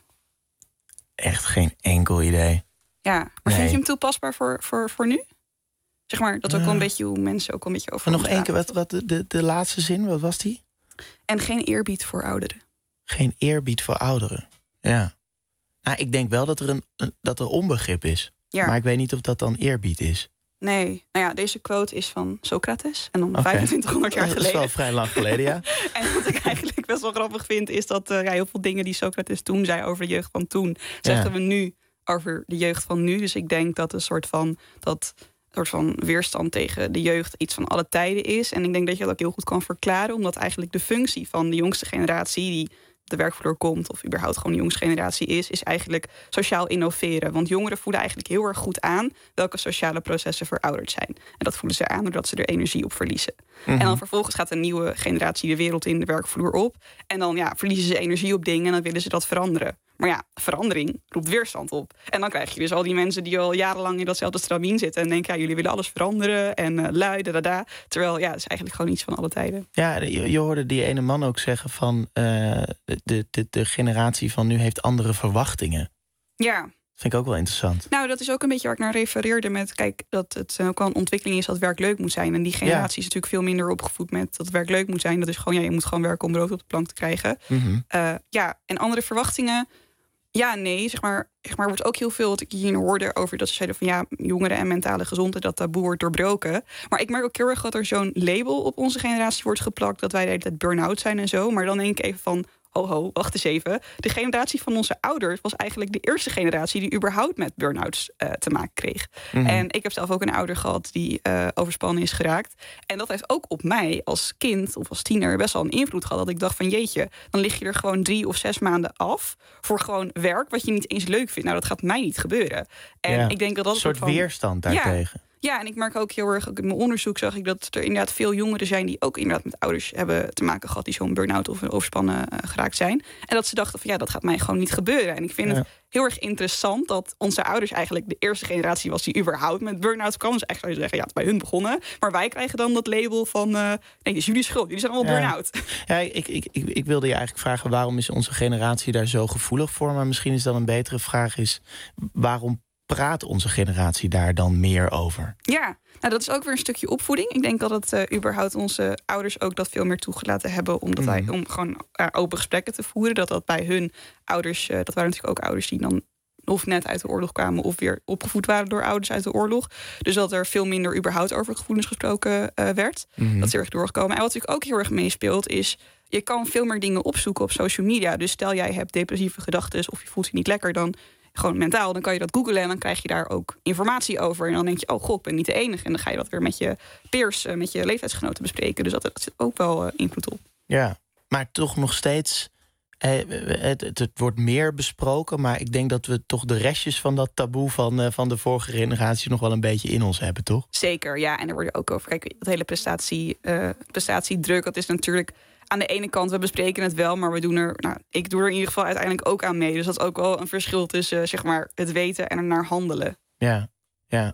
[SPEAKER 3] Echt geen enkel idee.
[SPEAKER 7] Ja, maar
[SPEAKER 3] nee.
[SPEAKER 7] Vind je hem toepasbaar voor, voor, voor nu? Zeg maar, dat is ook wel een beetje hoe mensen ook wel een beetje over.
[SPEAKER 3] Maar nog één keer, wat, wat de, de, de laatste zin, wat was die?
[SPEAKER 7] En geen eerbied voor ouderen.
[SPEAKER 3] Geen eerbied voor ouderen. Ja. Nou, ik denk wel dat er een, een dat er onbegrip is.
[SPEAKER 7] Ja.
[SPEAKER 3] Maar ik weet niet of dat dan eerbied is.
[SPEAKER 7] Nee. Nou ja, deze quote is van Socrates. En dan
[SPEAKER 3] Okay.
[SPEAKER 7] vijfentwintighonderd jaar geleden.
[SPEAKER 3] Dat is wel vrij lang geleden, ja.
[SPEAKER 7] En wat ik eigenlijk best wel grappig vind, is dat uh, ja, heel veel dingen die Socrates toen zei over de jeugd van toen, zeggen
[SPEAKER 3] Ja.
[SPEAKER 7] we nu over de jeugd van nu. Dus ik denk dat een soort van dat soort van weerstand tegen de jeugd iets van alle tijden is. En ik denk dat je dat ook heel goed kan verklaren, omdat eigenlijk de functie van de jongste generatie die op de werkvloer komt, of überhaupt gewoon de jongste generatie is, is eigenlijk sociaal innoveren. Want jongeren voelen eigenlijk heel erg goed aan welke sociale processen verouderd zijn. En dat voelen ze aan doordat ze er energie op verliezen. Mm-hmm. En dan vervolgens gaat een nieuwe generatie de wereld in, de werkvloer op. En dan ja, verliezen ze energie op dingen en dan willen ze dat veranderen. Maar ja, verandering roept weerstand op. En dan krijg je dus al die mensen die al jarenlang in datzelfde stramien zitten en denken, ja, jullie willen alles veranderen en uh, lui, da, da, da. Terwijl, ja, het is eigenlijk gewoon iets van alle tijden.
[SPEAKER 3] Ja, je, je hoorde die ene man ook zeggen van uh, de, de, de generatie van nu heeft andere verwachtingen.
[SPEAKER 7] Ja.
[SPEAKER 3] Dat vind ik ook wel interessant.
[SPEAKER 7] Nou, dat is ook een beetje waar ik naar refereerde met, kijk, dat het ook al een ontwikkeling is dat werk leuk moet zijn. En die generatie ja. is natuurlijk veel minder opgevoed met dat werk leuk moet zijn. Dat is gewoon, ja, je moet gewoon werken om brood op de plank te krijgen.
[SPEAKER 3] Mm-hmm.
[SPEAKER 7] Uh, ja, en andere verwachtingen. Ja, nee, zeg maar, zeg maar, wordt ook heel veel wat ik hier hoorde over dat ze zeiden van ja, jongeren en mentale gezondheid, dat taboe wordt doorbroken. Maar ik merk ook heel erg dat er zo'n label op onze generatie wordt geplakt dat wij de hele tijd burn-out zijn en zo. Maar dan denk ik even van, ho ho, wacht eens even. De generatie van onze ouders was eigenlijk de eerste generatie die überhaupt met burn-outs uh, te maken kreeg. Mm-hmm. En ik heb zelf ook een ouder gehad die uh, overspannen is geraakt. En dat heeft ook op mij als kind of als tiener best wel een invloed gehad. Dat ik dacht van jeetje, dan lig je er gewoon drie of zes maanden af voor gewoon werk wat je niet eens leuk vindt. Nou, dat gaat mij niet gebeuren. En
[SPEAKER 3] ja,
[SPEAKER 7] ik denk dat dat
[SPEAKER 3] een soort
[SPEAKER 7] van,
[SPEAKER 3] weerstand daartegen.
[SPEAKER 7] Ja, Ja, en ik merk ook heel erg, ook in mijn onderzoek zag ik dat er inderdaad veel jongeren zijn die ook inderdaad met ouders hebben te maken gehad die zo'n burn-out of overspannen uh, geraakt zijn. En dat ze dachten van ja, dat gaat mij gewoon niet gebeuren. En ik vind ja. het heel erg interessant dat onze ouders eigenlijk de eerste generatie was die überhaupt met burn-out kwam. Dus echt zou je zeggen, ja, het is bij hun begonnen. Maar wij krijgen dan dat label van, uh, nee, het is jullie schuld. Jullie zijn allemaal ja. burn-out.
[SPEAKER 3] Ja, ik, ik, ik, ik wilde je eigenlijk vragen, waarom is onze generatie daar zo gevoelig voor? Maar misschien is dan een betere vraag is, waarom praat onze generatie daar dan meer over?
[SPEAKER 7] Ja, nou, dat is ook weer een stukje opvoeding. Ik denk dat het uh, überhaupt onze ouders ook dat veel meer toegelaten hebben, omdat wij, om gewoon uh, open gesprekken te voeren. Dat dat bij hun ouders, uh, dat waren natuurlijk ook ouders die dan of net uit de oorlog kwamen of weer opgevoed waren door ouders uit de oorlog. Dus dat er veel minder überhaupt over gevoelens gesproken uh, werd. Mm-hmm. Dat is heel erg doorgekomen. En wat natuurlijk ook heel erg meespeelt is, je kan veel meer dingen opzoeken op social media. Dus stel jij hebt depressieve gedachten of je voelt je niet lekker, dan gewoon mentaal, dan kan je dat googlen en dan krijg je daar ook informatie over. En dan denk je, oh god, ik ben niet de enige. En dan ga je dat weer met je peers, met je leeftijdsgenoten bespreken. Dus dat, dat zit ook wel uh, invloed op.
[SPEAKER 3] Ja, maar toch nog steeds, eh, het, het, het wordt meer besproken, maar ik denk dat we toch de restjes van dat taboe van, uh, van de vorige generatie nog wel een beetje in ons hebben, toch?
[SPEAKER 7] Zeker, ja. En er wordt ook over, kijk, dat hele prestatie, uh, prestatiedruk, dat is natuurlijk aan de ene kant, we bespreken het wel, maar we doen er, nou, ik doe er in ieder geval uiteindelijk ook aan mee. Dus dat is ook wel een verschil tussen uh, zeg maar het weten en er naar handelen.
[SPEAKER 3] Ja, ja.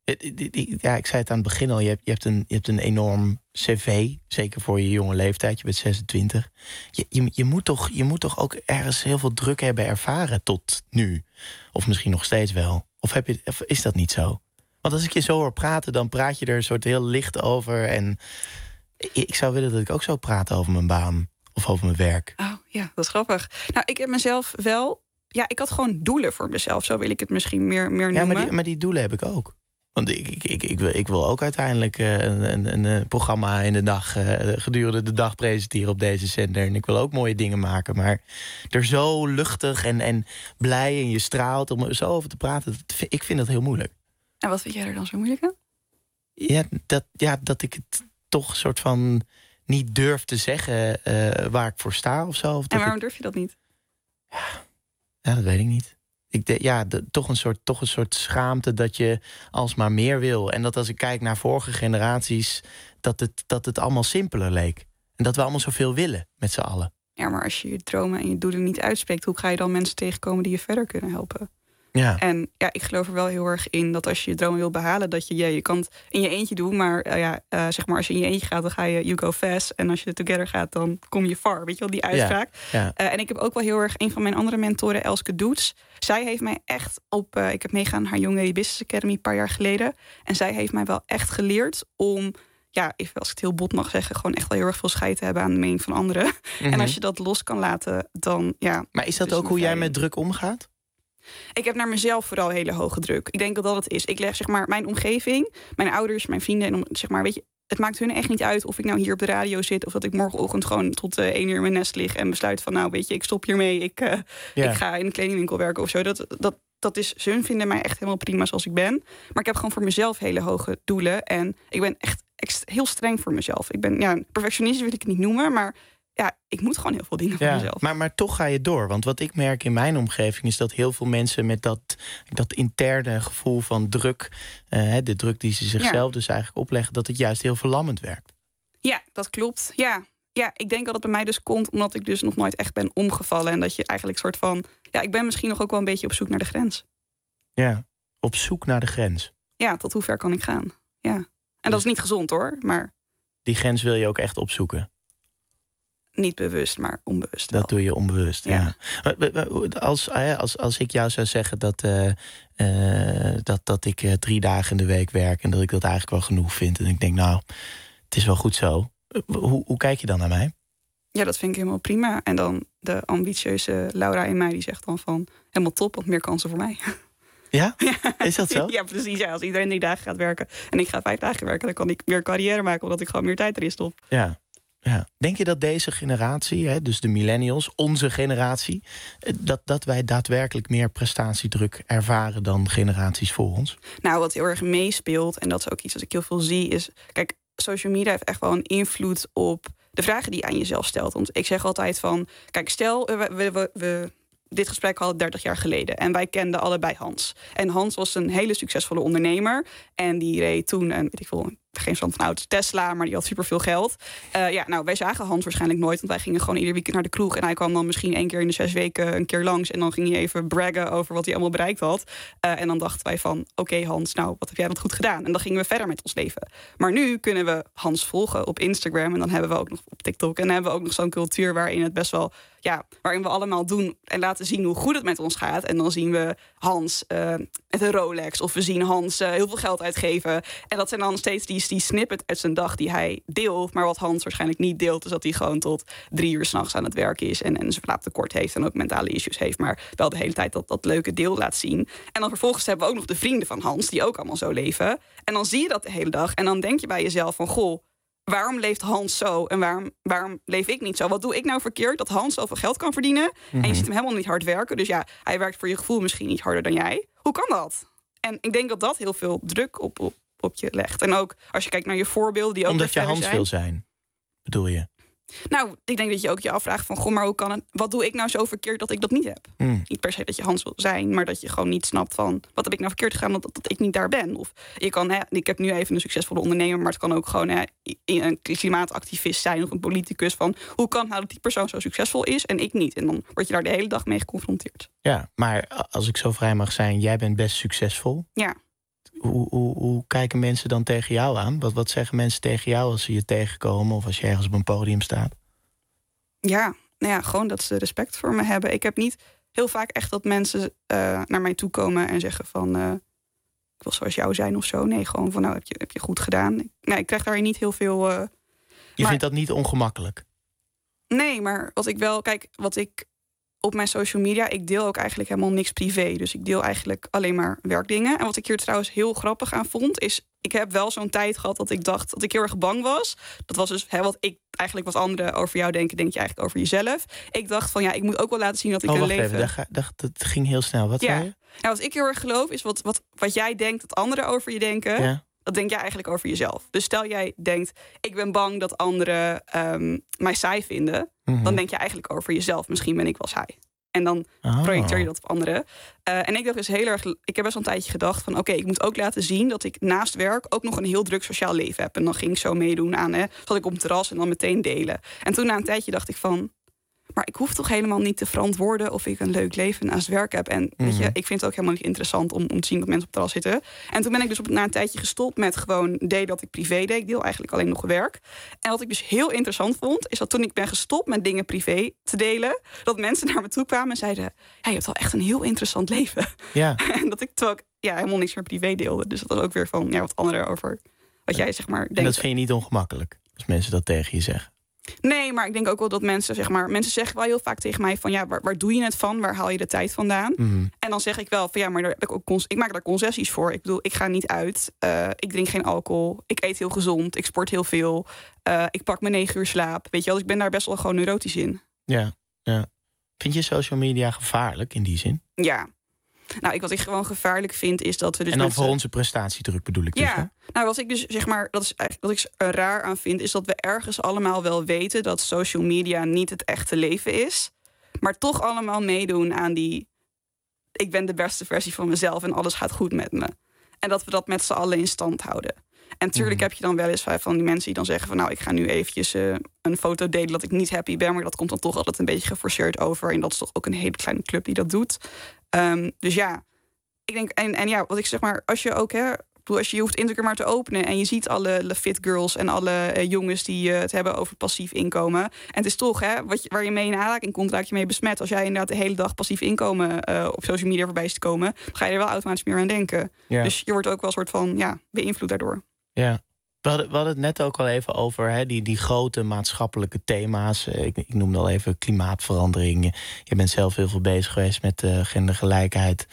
[SPEAKER 3] Ja, ik zei het aan het begin al, je hebt, je hebt, een, je hebt een enorm cv, zeker voor je jonge leeftijd, je bent zesentwintig. Je, je, je, moet toch, je moet toch ook ergens heel veel druk hebben ervaren tot nu? Of misschien nog steeds wel? Of, heb je, of is dat niet zo? Want als ik je zo hoor praten, dan praat je er een soort heel licht over en ik zou willen dat ik ook zou praten over mijn baan of over mijn werk.
[SPEAKER 7] Oh ja, dat is grappig. Nou, ik heb mezelf wel, ja, ik had gewoon doelen voor mezelf, zo wil ik het misschien meer, meer noemen.
[SPEAKER 3] Ja, maar die, maar die doelen heb ik ook. Want ik, ik, ik, ik, wil, ik wil ook uiteindelijk uh, een, een, een programma in de dag, uh, gedurende de dag presenteren op deze zender. En ik wil ook mooie dingen maken. Maar er zo luchtig en, en blij en je straalt om er zo over te praten. Dat, ik vind dat heel moeilijk.
[SPEAKER 7] En wat vind jij er dan zo moeilijk aan?
[SPEAKER 3] Ja, dat, ja, dat ik het toch een soort van niet durf te zeggen uh, waar ik voor sta of zo. Of
[SPEAKER 7] en waarom
[SPEAKER 3] ik...
[SPEAKER 7] durf je dat niet?
[SPEAKER 3] Ja, ja dat weet ik niet. Ik de, ja, de, toch, een soort, toch een soort schaamte dat je alsmaar meer wil. En dat als ik kijk naar vorige generaties, dat het, dat het allemaal simpeler leek. En dat we allemaal zoveel willen met z'n allen.
[SPEAKER 7] Ja, maar als je je dromen en je doelen niet uitspreekt, hoe ga je dan mensen tegenkomen die je verder kunnen helpen?
[SPEAKER 3] Ja.
[SPEAKER 7] En ja, ik geloof er wel heel erg in dat als je je dromen wil behalen, dat je, ja, je kan het in je eentje doen, maar uh, ja, uh, zeg maar als je in je eentje gaat, dan ga je you go fast. En als je together gaat, dan kom je far. Weet je wel, die uitspraak.
[SPEAKER 3] Ja, ja.
[SPEAKER 7] Uh, en ik heb ook wel heel erg, een van mijn andere mentoren, Elske Doets. Zij heeft mij echt op, uh, ik heb meegaan naar haar Young Lady Business Academy een paar jaar geleden. En zij heeft mij wel echt geleerd om, ja, even als ik het heel bot mag zeggen, gewoon echt wel heel erg veel scheid te hebben aan de mening van anderen. Mm-hmm. En als je dat los kan laten, dan ja.
[SPEAKER 3] Maar is dat dus ook hoe jij met druk omgaat?
[SPEAKER 7] Ik heb naar mezelf vooral hele hoge druk. Ik denk dat dat het is. Ik leg zeg maar mijn omgeving, mijn ouders, mijn vrienden, en zeg maar, weet je, het maakt hun echt niet uit of ik nou hier op de radio zit of dat ik morgenochtend gewoon tot uh, één uur in mijn nest lig en besluit van, nou, weet je, ik stop hiermee. Ik, uh, ja. ik ga in een kledingwinkel werken of zo. Dat, dat, dat is, hun vinden mij echt helemaal prima zoals ik ben. Maar ik heb gewoon voor mezelf hele hoge doelen en ik ben echt, echt heel streng voor mezelf. Ik ben, ja, perfectionist wil ik het niet noemen, maar ja, ik moet gewoon heel veel dingen voor
[SPEAKER 3] ja,
[SPEAKER 7] mezelf.
[SPEAKER 3] Maar, maar toch ga je door. Want wat ik merk in mijn omgeving is dat heel veel mensen met dat, dat interne gevoel van druk, uh, de druk die ze zichzelf ja. dus eigenlijk opleggen, dat het juist heel verlammend werkt.
[SPEAKER 7] Ja, dat klopt. Ja. Ja, ik denk dat het bij mij dus komt omdat ik dus nog nooit echt ben omgevallen. En dat je eigenlijk soort van, ja, ik ben misschien nog ook wel een beetje op zoek naar de grens.
[SPEAKER 3] Ja, op zoek naar de grens.
[SPEAKER 7] Ja, tot hoe ver kan ik gaan? Ja. En dus dat is niet gezond hoor, maar
[SPEAKER 3] die grens wil je ook echt opzoeken?
[SPEAKER 7] Niet bewust, maar onbewust wel.
[SPEAKER 3] Dat doe je onbewust, ja. ja. Als, als, als ik jou zou zeggen dat, uh, uh, dat, dat ik uh, drie dagen in de week werk en dat ik dat eigenlijk wel genoeg vind. En ik denk, nou, het is wel goed zo. Hoe, hoe kijk je dan naar mij?
[SPEAKER 7] Ja, dat vind ik helemaal prima. En dan de ambitieuze Laura in mij die zegt dan van, helemaal top, want meer kansen voor mij.
[SPEAKER 3] Ja? Is dat zo?
[SPEAKER 7] Ja, precies. Ja, als iedereen drie dagen gaat werken en ik ga vijf dagen werken, dan kan ik meer carrière maken, omdat ik gewoon meer tijd erin stop.
[SPEAKER 3] Ja. Ja. Denk je dat deze generatie, hè, dus de millennials, onze generatie, dat, dat wij daadwerkelijk meer prestatiedruk ervaren dan generaties voor ons?
[SPEAKER 7] Nou, wat heel erg meespeelt, en dat is ook iets wat ik heel veel zie, is, kijk, social media heeft echt wel een invloed op de vragen die je aan jezelf stelt. Want ik zeg altijd van, kijk, stel, we, we, we, we dit gesprek hadden dertig jaar geleden. En wij kenden allebei Hans. En Hans was een hele succesvolle ondernemer. En die reed toen een, weet ik veel, geen stand van auto's, Tesla, maar die had superveel geld. Uh, ja, nou, wij zagen Hans waarschijnlijk nooit, want wij gingen gewoon ieder weekend naar de kroeg. En hij kwam dan misschien één keer in de zes weken een keer langs. En dan ging hij even braggen over wat hij allemaal bereikt had. Uh, en dan dachten wij van, oké okay, Hans, nou, wat heb jij wat goed gedaan? En dan gingen we verder met ons leven. Maar nu kunnen we Hans volgen op Instagram. En dan hebben we ook nog op TikTok. En dan hebben we ook nog zo'n cultuur waarin het best wel, ja, waarin we allemaal doen en laten zien hoe goed het met ons gaat. En dan zien we Hans uh, met een Rolex. Of we zien Hans uh, heel veel geld uitgeven. En dat zijn dan steeds die, die snippet uit zijn dag die hij deelt. Maar wat Hans waarschijnlijk niet deelt, is dat hij gewoon tot drie uur 's nachts aan het werken is. En, en zijn slaaptekort heeft en ook mentale issues heeft. Maar wel de hele tijd dat, dat leuke deel laat zien. En dan vervolgens hebben we ook nog de vrienden van Hans, die ook allemaal zo leven. En dan zie je dat de hele dag. En dan denk je bij jezelf van, goh, waarom leeft Hans zo en waarom, waarom leef ik niet zo? Wat doe ik nou verkeerd dat Hans zoveel geld kan verdienen? Mm-hmm. En je ziet hem helemaal niet hard werken. Dus ja, hij werkt voor je gevoel misschien niet harder dan jij. Hoe kan dat? En ik denk dat dat heel veel druk op, op, op je legt. En ook als je kijkt naar je voorbeelden die ook
[SPEAKER 3] omdat je Hans
[SPEAKER 7] zijn.
[SPEAKER 3] wil zijn, bedoel je?
[SPEAKER 7] Nou, ik denk dat je ook je afvraagt van, goh, maar hoe kan het? Wat doe ik nou zo verkeerd dat ik dat niet heb? Mm. Niet per se dat je Hans wil zijn, maar dat je gewoon niet snapt van, wat heb ik nou verkeerd gedaan dat, dat ik niet daar ben? Of je kan, hè, ik heb nu even een succesvolle ondernemer, maar het kan ook gewoon hè, een klimaatactivist zijn of een politicus. Van, hoe kan het nou dat die persoon zo succesvol is en ik niet? En dan word je daar de hele dag mee geconfronteerd.
[SPEAKER 3] Ja, maar als ik zo vrij mag zijn, jij bent best succesvol.
[SPEAKER 7] Ja.
[SPEAKER 3] Hoe, hoe, hoe kijken mensen dan tegen jou aan? Wat, wat zeggen mensen tegen jou als ze je tegenkomen of als je ergens op een podium staat?
[SPEAKER 7] Ja, nou ja, gewoon dat ze respect voor me hebben. Ik heb niet heel vaak echt dat mensen uh, naar mij toe komen en zeggen van, Uh, ik wil zoals jou zijn of zo. Nee, gewoon van, nou, heb je, heb je goed gedaan. Ik, nou, ik krijg daar niet heel veel. Uh,
[SPEAKER 3] je
[SPEAKER 7] maar,
[SPEAKER 3] vindt dat niet ongemakkelijk?
[SPEAKER 7] Nee, maar wat ik wel, kijk, wat ik op mijn social media, ik deel ook eigenlijk helemaal niks privé. Dus ik deel eigenlijk alleen maar werkdingen. En wat ik hier trouwens heel grappig aan vond, is... ik heb wel zo'n tijd gehad dat ik dacht dat ik heel erg bang was. Dat was dus hè, wat ik eigenlijk wat anderen over jou denken, denk je eigenlijk over jezelf. Ik dacht van ja, ik moet ook wel laten zien dat ik
[SPEAKER 3] oh,
[SPEAKER 7] een
[SPEAKER 3] wacht
[SPEAKER 7] leven...
[SPEAKER 3] even, dat, ga, dat, dat ging heel snel. Wat
[SPEAKER 7] ja.
[SPEAKER 3] zei je?
[SPEAKER 7] Ja, wat ik heel erg geloof is wat, wat, wat jij denkt dat anderen over je denken...
[SPEAKER 3] Ja.
[SPEAKER 7] Dat denk jij eigenlijk over jezelf. Dus stel jij denkt, ik ben bang dat anderen um, mij saai vinden...
[SPEAKER 3] Mm-hmm.
[SPEAKER 7] dan denk je eigenlijk over jezelf, misschien ben ik wel saai. En dan
[SPEAKER 3] oh.
[SPEAKER 7] projecteer je dat op anderen. Uh, en ik dacht dus heel erg, ik heb best wel een tijdje gedacht van... oké, okay, ik moet ook laten zien dat ik naast werk ook nog een heel druk sociaal leven heb. En dan ging ik zo meedoen aan, hè, zat ik op het terras en dan meteen delen. En toen na een tijdje dacht ik van... maar ik hoef toch helemaal niet te verantwoorden of ik een leuk leven naast werk heb. En weet je, ik vind het ook helemaal niet interessant om, om te zien dat mensen op het terras zitten. En toen ben ik dus op, na een tijdje gestopt met gewoon delen dat ik privé deed. Ik deel eigenlijk alleen nog werk. En wat ik dus heel interessant vond, is dat toen ik ben gestopt met dingen privé te delen, dat mensen naar me toe kwamen en zeiden, ja, je hebt wel echt een heel interessant leven.
[SPEAKER 3] Ja.
[SPEAKER 7] En dat ik terwijl ik ja, helemaal niks meer privé deelde. Dus dat was ook weer van ja, wat anderen over wat jij zeg maar denkt.
[SPEAKER 3] En dat vind je niet ongemakkelijk, als mensen dat tegen je zeggen?
[SPEAKER 7] Nee, maar ik denk ook wel dat mensen, zeg maar, mensen zeggen wel heel vaak tegen mij van ja, waar, waar doe je het van? Waar haal je de tijd vandaan? Mm-hmm. En dan zeg ik wel van ja, maar daar heb ik ook cons- ik maak daar concessies voor. Ik bedoel, ik ga niet uit. Uh, ik drink geen alcohol. Ik eet heel gezond. Ik sport heel veel. Uh, ik pak mijn negen uur slaap. Weet je wel, dus ik ben daar best wel gewoon neurotisch in.
[SPEAKER 3] Ja, ja. Vind je social media gevaarlijk in die zin?
[SPEAKER 7] Ja. Nou, ik, wat ik gewoon gevaarlijk vind is dat we dus
[SPEAKER 3] en dan
[SPEAKER 7] mensen...
[SPEAKER 3] voor onze prestatiedruk bedoel ik dus,
[SPEAKER 7] ja,
[SPEAKER 3] hè?
[SPEAKER 7] Nou, wat ik dus zeg maar, dat is eigenlijk wat ik er raar aan vind, is dat we ergens allemaal wel weten dat social media niet het echte leven is, maar toch allemaal meedoen aan die, ik ben de beste versie van mezelf en alles gaat goed met me. En dat we dat met z'n allen in stand houden. En natuurlijk mm. heb je dan wel eens van die mensen die dan zeggen van nou, ik ga nu eventjes uh, een foto delen dat ik niet happy ben, maar dat komt dan toch altijd een beetje geforceerd over. En dat is toch ook een hele kleine club die dat doet. Um, dus ja, ik denk, en, en ja, wat ik zeg maar, als je ook, hè, als je, je hoeft Instagram maar te openen en je ziet alle fit girls en alle uh, jongens die uh, het hebben over passief inkomen. En het is toch, hè, wat je, waar je mee in aanraking komt, raak je mee besmet. Als jij inderdaad de hele dag passief inkomen uh, op social media voorbij is te komen, dan ga je er wel automatisch meer aan denken. Ja. Dus je wordt ook wel een soort van, ja, beïnvloed daardoor.
[SPEAKER 3] Ja. We hadden, we hadden het net ook al even over hè, die, die grote maatschappelijke thema's. Ik, ik noemde al even klimaatverandering. Je bent zelf heel veel bezig geweest met uh, gendergelijkheid.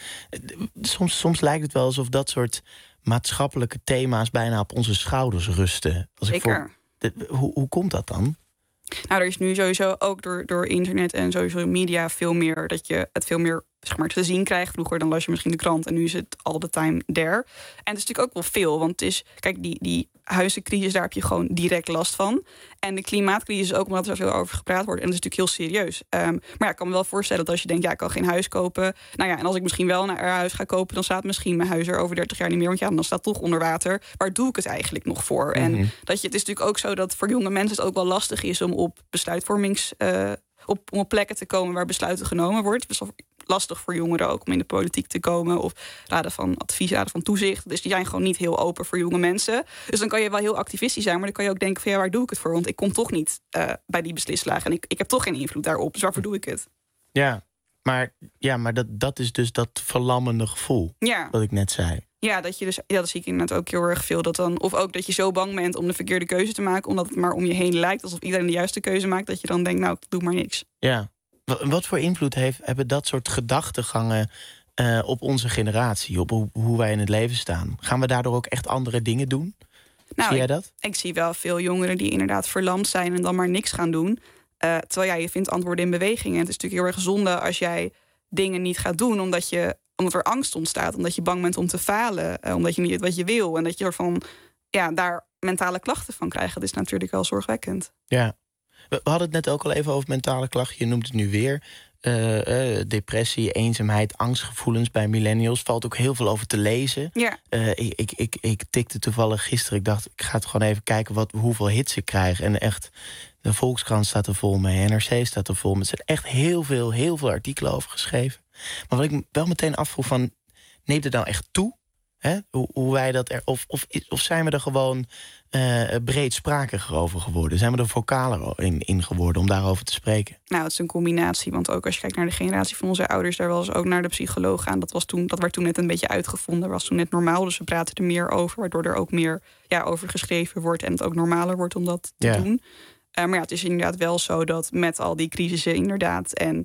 [SPEAKER 3] Soms, soms lijkt het wel alsof dat soort maatschappelijke thema's bijna op onze schouders rusten. Als
[SPEAKER 7] Zeker.
[SPEAKER 3] Ik voor, de, hoe, hoe komt dat dan?
[SPEAKER 7] Nou, er is nu sowieso ook door, door internet en social media veel meer dat je het veel meer zeg maar, te zien krijgt. Vroeger dan las je misschien de krant en nu is het all the time there. En het is natuurlijk ook wel veel, want het is, kijk, die, die huizencrisis, daar heb je gewoon direct last van. En de klimaatcrisis ook, omdat er veel over gepraat wordt. En dat is natuurlijk heel serieus. Um, maar ja, ik kan me wel voorstellen dat als je denkt, ja, ik kan geen huis kopen. Nou ja, en als ik misschien wel een huis ga kopen, dan staat misschien mijn huis er over dertig jaar niet meer. Want ja, dan staat het toch onder water. Waar doe ik het eigenlijk nog voor? Mm-hmm. En dat je, het is natuurlijk ook zo dat voor jonge mensen het ook wel lastig is om op besluitvormings... Uh, op, om op plekken te komen waar besluiten genomen wordt. Het is lastig voor jongeren ook om in de politiek te komen. Of raden van advies, raden van toezicht. Dus die zijn gewoon niet heel open voor jonge mensen. Dus dan kan je wel heel activistisch zijn. Maar dan kan je ook denken van ja, waar doe ik het voor? Want ik kom toch niet uh, bij die beslislagen. En ik, ik heb toch geen invloed daarop. Dus waarvoor doe ik het?
[SPEAKER 3] Ja, maar, ja, maar dat, dat is dus dat verlammende gevoel. Ja. Wat ik net zei.
[SPEAKER 7] Ja, dat je dus, ja, dat zie ik inderdaad ook heel erg veel. Dat dan, of ook dat je zo bang bent om de verkeerde keuze te maken, omdat het maar om je heen lijkt alsof iedereen de juiste keuze maakt, dat je dan denkt, nou, ik doe maar niks.
[SPEAKER 3] Ja. Wat voor invloed heeft, hebben dat soort gedachtegangen uh, op onze generatie, op hoe, hoe wij in het leven staan? Gaan we daardoor ook echt andere dingen doen?
[SPEAKER 7] Nou,
[SPEAKER 3] zie jij dat?
[SPEAKER 7] Ik, ik zie wel veel jongeren die inderdaad verlamd zijn en dan maar niks gaan doen. Uh, terwijl ja, je vindt antwoorden in beweging. En het is natuurlijk heel erg zonde als jij dingen niet gaat doen, omdat je omdat er angst ontstaat, omdat je bang bent om te falen, uh, omdat je niet weet wat je wil en dat je ervan ja, daar mentale klachten van krijgt. Dat is natuurlijk wel zorgwekkend.
[SPEAKER 3] Ja. We hadden het net ook al even over mentale klachten. Je noemt het nu weer. Uh, uh, depressie, eenzaamheid, angstgevoelens bij millennials. Valt ook heel veel over te lezen.
[SPEAKER 7] Ja.
[SPEAKER 3] Uh, ik, ik, ik, ik tikte toevallig gisteren. Ik dacht, ik ga het gewoon even kijken wat, hoeveel hits ik krijg. En echt, de Volkskrant staat er vol mee. N R C staat er vol mee. Er zijn echt heel veel, heel veel artikelen over geschreven. Maar wat ik me wel meteen afvroeg van, neemt het nou echt toe? Hè? Hoe, hoe wij dat er, of, of, of zijn we er gewoon uh, breedsprakiger over geworden? Zijn we er vocaler in, in geworden om daarover te spreken?
[SPEAKER 7] Nou, het is een combinatie. Want ook als je kijkt naar de generatie van onze ouders, daar was ook naar de psycholoog gaan. Dat was toen, dat werd toen net een beetje uitgevonden. Dat was toen net normaal. Dus we praten er meer over, waardoor er ook meer ja, over geschreven wordt en het ook normaler wordt om dat te ja. doen. Uh, maar ja, het is inderdaad wel zo dat met al die crisissen inderdaad en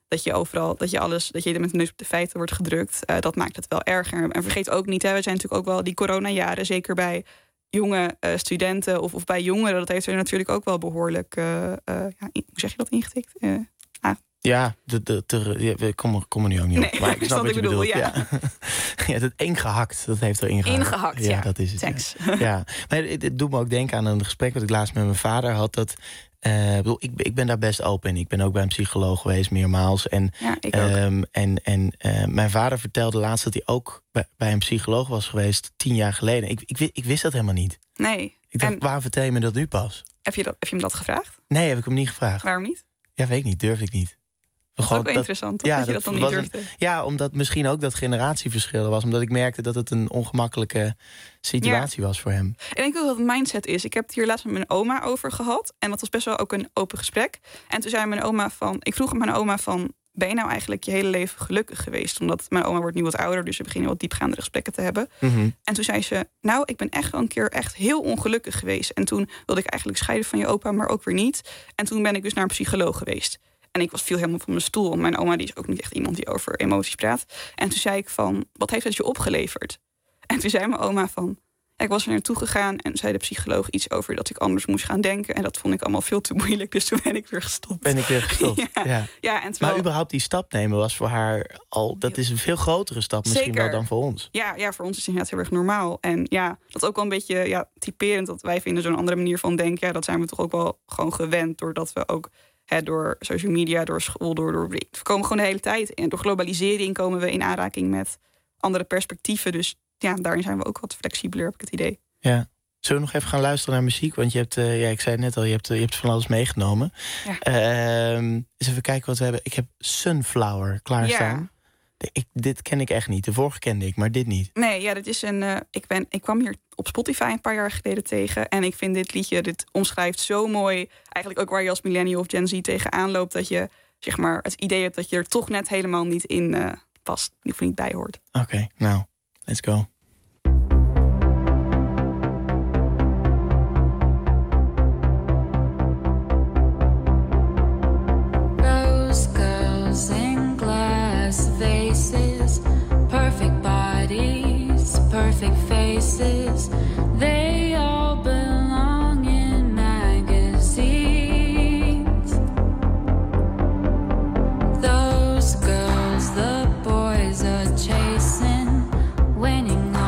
[SPEAKER 7] dat je overal, dat je alles, dat je met de neus op de feiten wordt gedrukt. Uh, dat maakt het wel erger. En vergeet ook niet, hè, we zijn natuurlijk ook wel die coronajaren, zeker bij jonge uh, studenten of, of bij jongeren, dat heeft er natuurlijk ook wel behoorlijk, uh, uh, ja, hoe zeg je dat, ingetikt? Uh, ah.
[SPEAKER 3] Ja, de, de, de, ja, we komen, komen nu ook niet
[SPEAKER 7] nee,
[SPEAKER 3] op. Maar ik snap wat je bedoelt. Ja. Ja. Ja, het ingehakt, dat heeft er ingehakt.
[SPEAKER 7] Ingehakt, ja.
[SPEAKER 3] Ja, dat is het.
[SPEAKER 7] Thanks.
[SPEAKER 3] Ja. Ja. Maar het, het doet me ook denken aan een gesprek wat ik laatst met mijn vader had. Dat, uh, bedoel, ik, ik ben daar best open in. Ik ben ook bij een psycholoog geweest, meermaals. En,
[SPEAKER 7] ja, ik ook.
[SPEAKER 3] Um, en, en uh, mijn vader vertelde laatst dat hij ook bij, bij een psycholoog was geweest tien jaar geleden. Ik, ik, ik wist dat helemaal niet.
[SPEAKER 7] Nee.
[SPEAKER 3] Ik dacht,
[SPEAKER 7] en
[SPEAKER 3] waarom vertel je me dat nu pas?
[SPEAKER 7] Heb je, dat, heb je hem dat gevraagd?
[SPEAKER 3] Nee, heb ik hem niet gevraagd.
[SPEAKER 7] Waarom niet?
[SPEAKER 3] Ja, weet ik niet. Durf ik niet.
[SPEAKER 7] Dat is ook wel interessant, toch? Ja, dat je dat, dat dan niet durfde.
[SPEAKER 3] Een, ja, omdat misschien ook dat generatieverschil er was. Omdat ik merkte dat het een ongemakkelijke situatie ja. was voor hem.
[SPEAKER 7] Ik denk ook dat het mindset is. Ik heb het hier laatst met mijn oma over gehad. En dat was best wel ook een open gesprek. En toen zei mijn oma van... Ik vroeg aan mijn oma van... Ben je nou eigenlijk je hele leven gelukkig geweest? Omdat mijn oma wordt nu wat ouder, dus we beginnen wat diepgaande gesprekken te hebben.
[SPEAKER 3] Mm-hmm.
[SPEAKER 7] En toen zei ze, nou, ik ben echt wel een keer echt heel ongelukkig geweest. En toen wilde ik eigenlijk scheiden van je opa, maar ook weer niet. En toen ben ik dus naar een psycholoog geweest. En ik was viel helemaal van mijn stoel. Want mijn oma die is ook niet echt iemand die over emoties praat. En toen zei ik van, wat heeft het je opgeleverd? En toen zei mijn oma van, ja, ik was er naartoe gegaan en zei de psycholoog iets over dat ik anders moest gaan denken. En dat vond ik allemaal veel te moeilijk. Dus toen ben ik weer gestopt.
[SPEAKER 3] Ben ik weer gestopt, ja. ja.
[SPEAKER 7] ja en terwijl...
[SPEAKER 3] Maar überhaupt die stap nemen was voor haar al... Dat is een veel grotere stap misschien
[SPEAKER 7] Zeker.
[SPEAKER 3] wel dan voor ons.
[SPEAKER 7] Ja, ja, voor ons is het inderdaad heel erg normaal. En ja, dat is ook wel een beetje ja, typerend. Dat wij vinden zo'n andere manier van denken. Ja, dat zijn we toch ook wel gewoon gewend. Doordat we ook... He, door social media, door school, door, door... We komen gewoon de hele tijd. En door globalisering komen we in aanraking met andere perspectieven. Dus ja, daarin zijn we ook wat flexibeler, heb ik het idee.
[SPEAKER 3] Ja. Zullen we nog even gaan luisteren naar muziek? Want je hebt, uh, ja, ik zei het net al, je hebt, je hebt van alles meegenomen. Ja. Uh, eens even kijken wat we hebben. Ik heb Sunflower klaarstaan. Ja. Ik, dit ken ik echt niet. De vorige kende ik, maar dit niet.
[SPEAKER 7] Nee, ja, dit is een. Uh, ik, ben, ik kwam hier op Spotify een paar jaar geleden tegen. En ik vind dit liedje, dit omschrijft zo mooi. Eigenlijk ook waar je als millennial of Gen Z tegenaan loopt. Dat je zeg maar het idee hebt dat je er toch net helemaal niet in uh, past. In ieder geval niet bij hoort.
[SPEAKER 3] Oké, okay, nou, let's go.
[SPEAKER 8] Faces, perfect bodies, perfect faces. They all belong in magazines. Those girls the boys are chasing, winning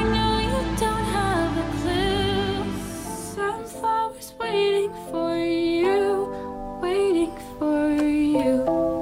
[SPEAKER 8] know you don't have a clue. Sunflowers waiting for you, waiting for you.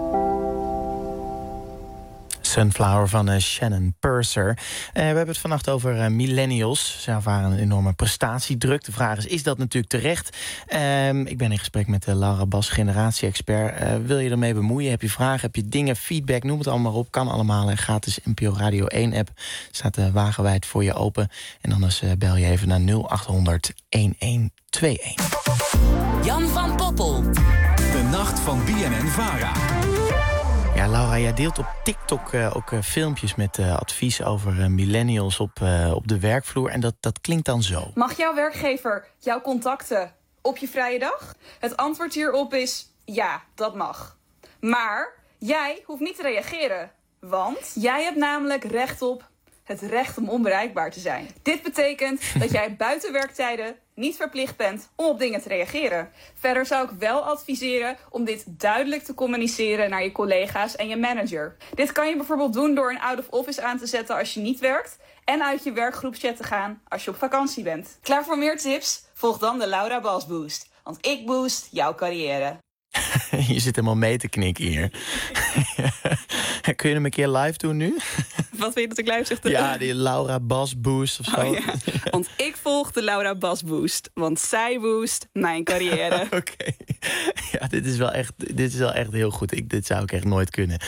[SPEAKER 3] Sunflower van uh, Shannon Purser. Uh, we hebben het vannacht over uh, millennials. Ze ervaren een enorme prestatiedruk. De vraag is, is dat natuurlijk terecht? Uh, ik ben in gesprek met uh, Laura Bas, generatie-expert. Uh, wil je ermee bemoeien? Heb je vragen? Heb je dingen? Feedback? Noem het allemaal op. Kan allemaal. Uh, gratis N P O Radio één app. Staat uh, wagenwijd voor je open. En anders uh, bel je even naar nul acht honderd elf tweeëntig.
[SPEAKER 2] Jan van Poppel. De nacht van B N N Vara.
[SPEAKER 3] Ja, Laura, jij deelt op TikTok uh, ook uh, filmpjes met uh, advies over uh, millennials op, uh, op de werkvloer. En dat, dat klinkt dan zo.
[SPEAKER 7] Mag jouw werkgever jouw contacten op je vrije dag? Het antwoord hierop is ja, dat mag. Maar jij hoeft niet te reageren. Want jij hebt namelijk recht op het recht om onbereikbaar te zijn. Dit betekent dat jij buiten werktijden niet verplicht bent om op dingen te reageren. Verder zou ik wel adviseren om dit duidelijk te communiceren naar je collega's en je manager. Dit kan je bijvoorbeeld doen door een out of office aan te zetten als je niet werkt en uit je werkgroepchat te gaan als je op vakantie bent. Klaar voor meer tips? Volg dan de Laura Bas Boost. Want ik boost jouw carrière.
[SPEAKER 3] Je zit helemaal mee te knikken hier. Kun je hem een keer live doen nu?
[SPEAKER 7] Wat wil je dat ik live zeg?
[SPEAKER 3] Ja, die Laura Bas Boost of zo.
[SPEAKER 7] Oh, ja. Want ik volg de Laura Bas Boost. Want zij boost mijn carrière.
[SPEAKER 3] Oké. Okay. Ja, dit is wel echt, dit is wel echt heel goed. Ik, dit zou ik echt nooit kunnen.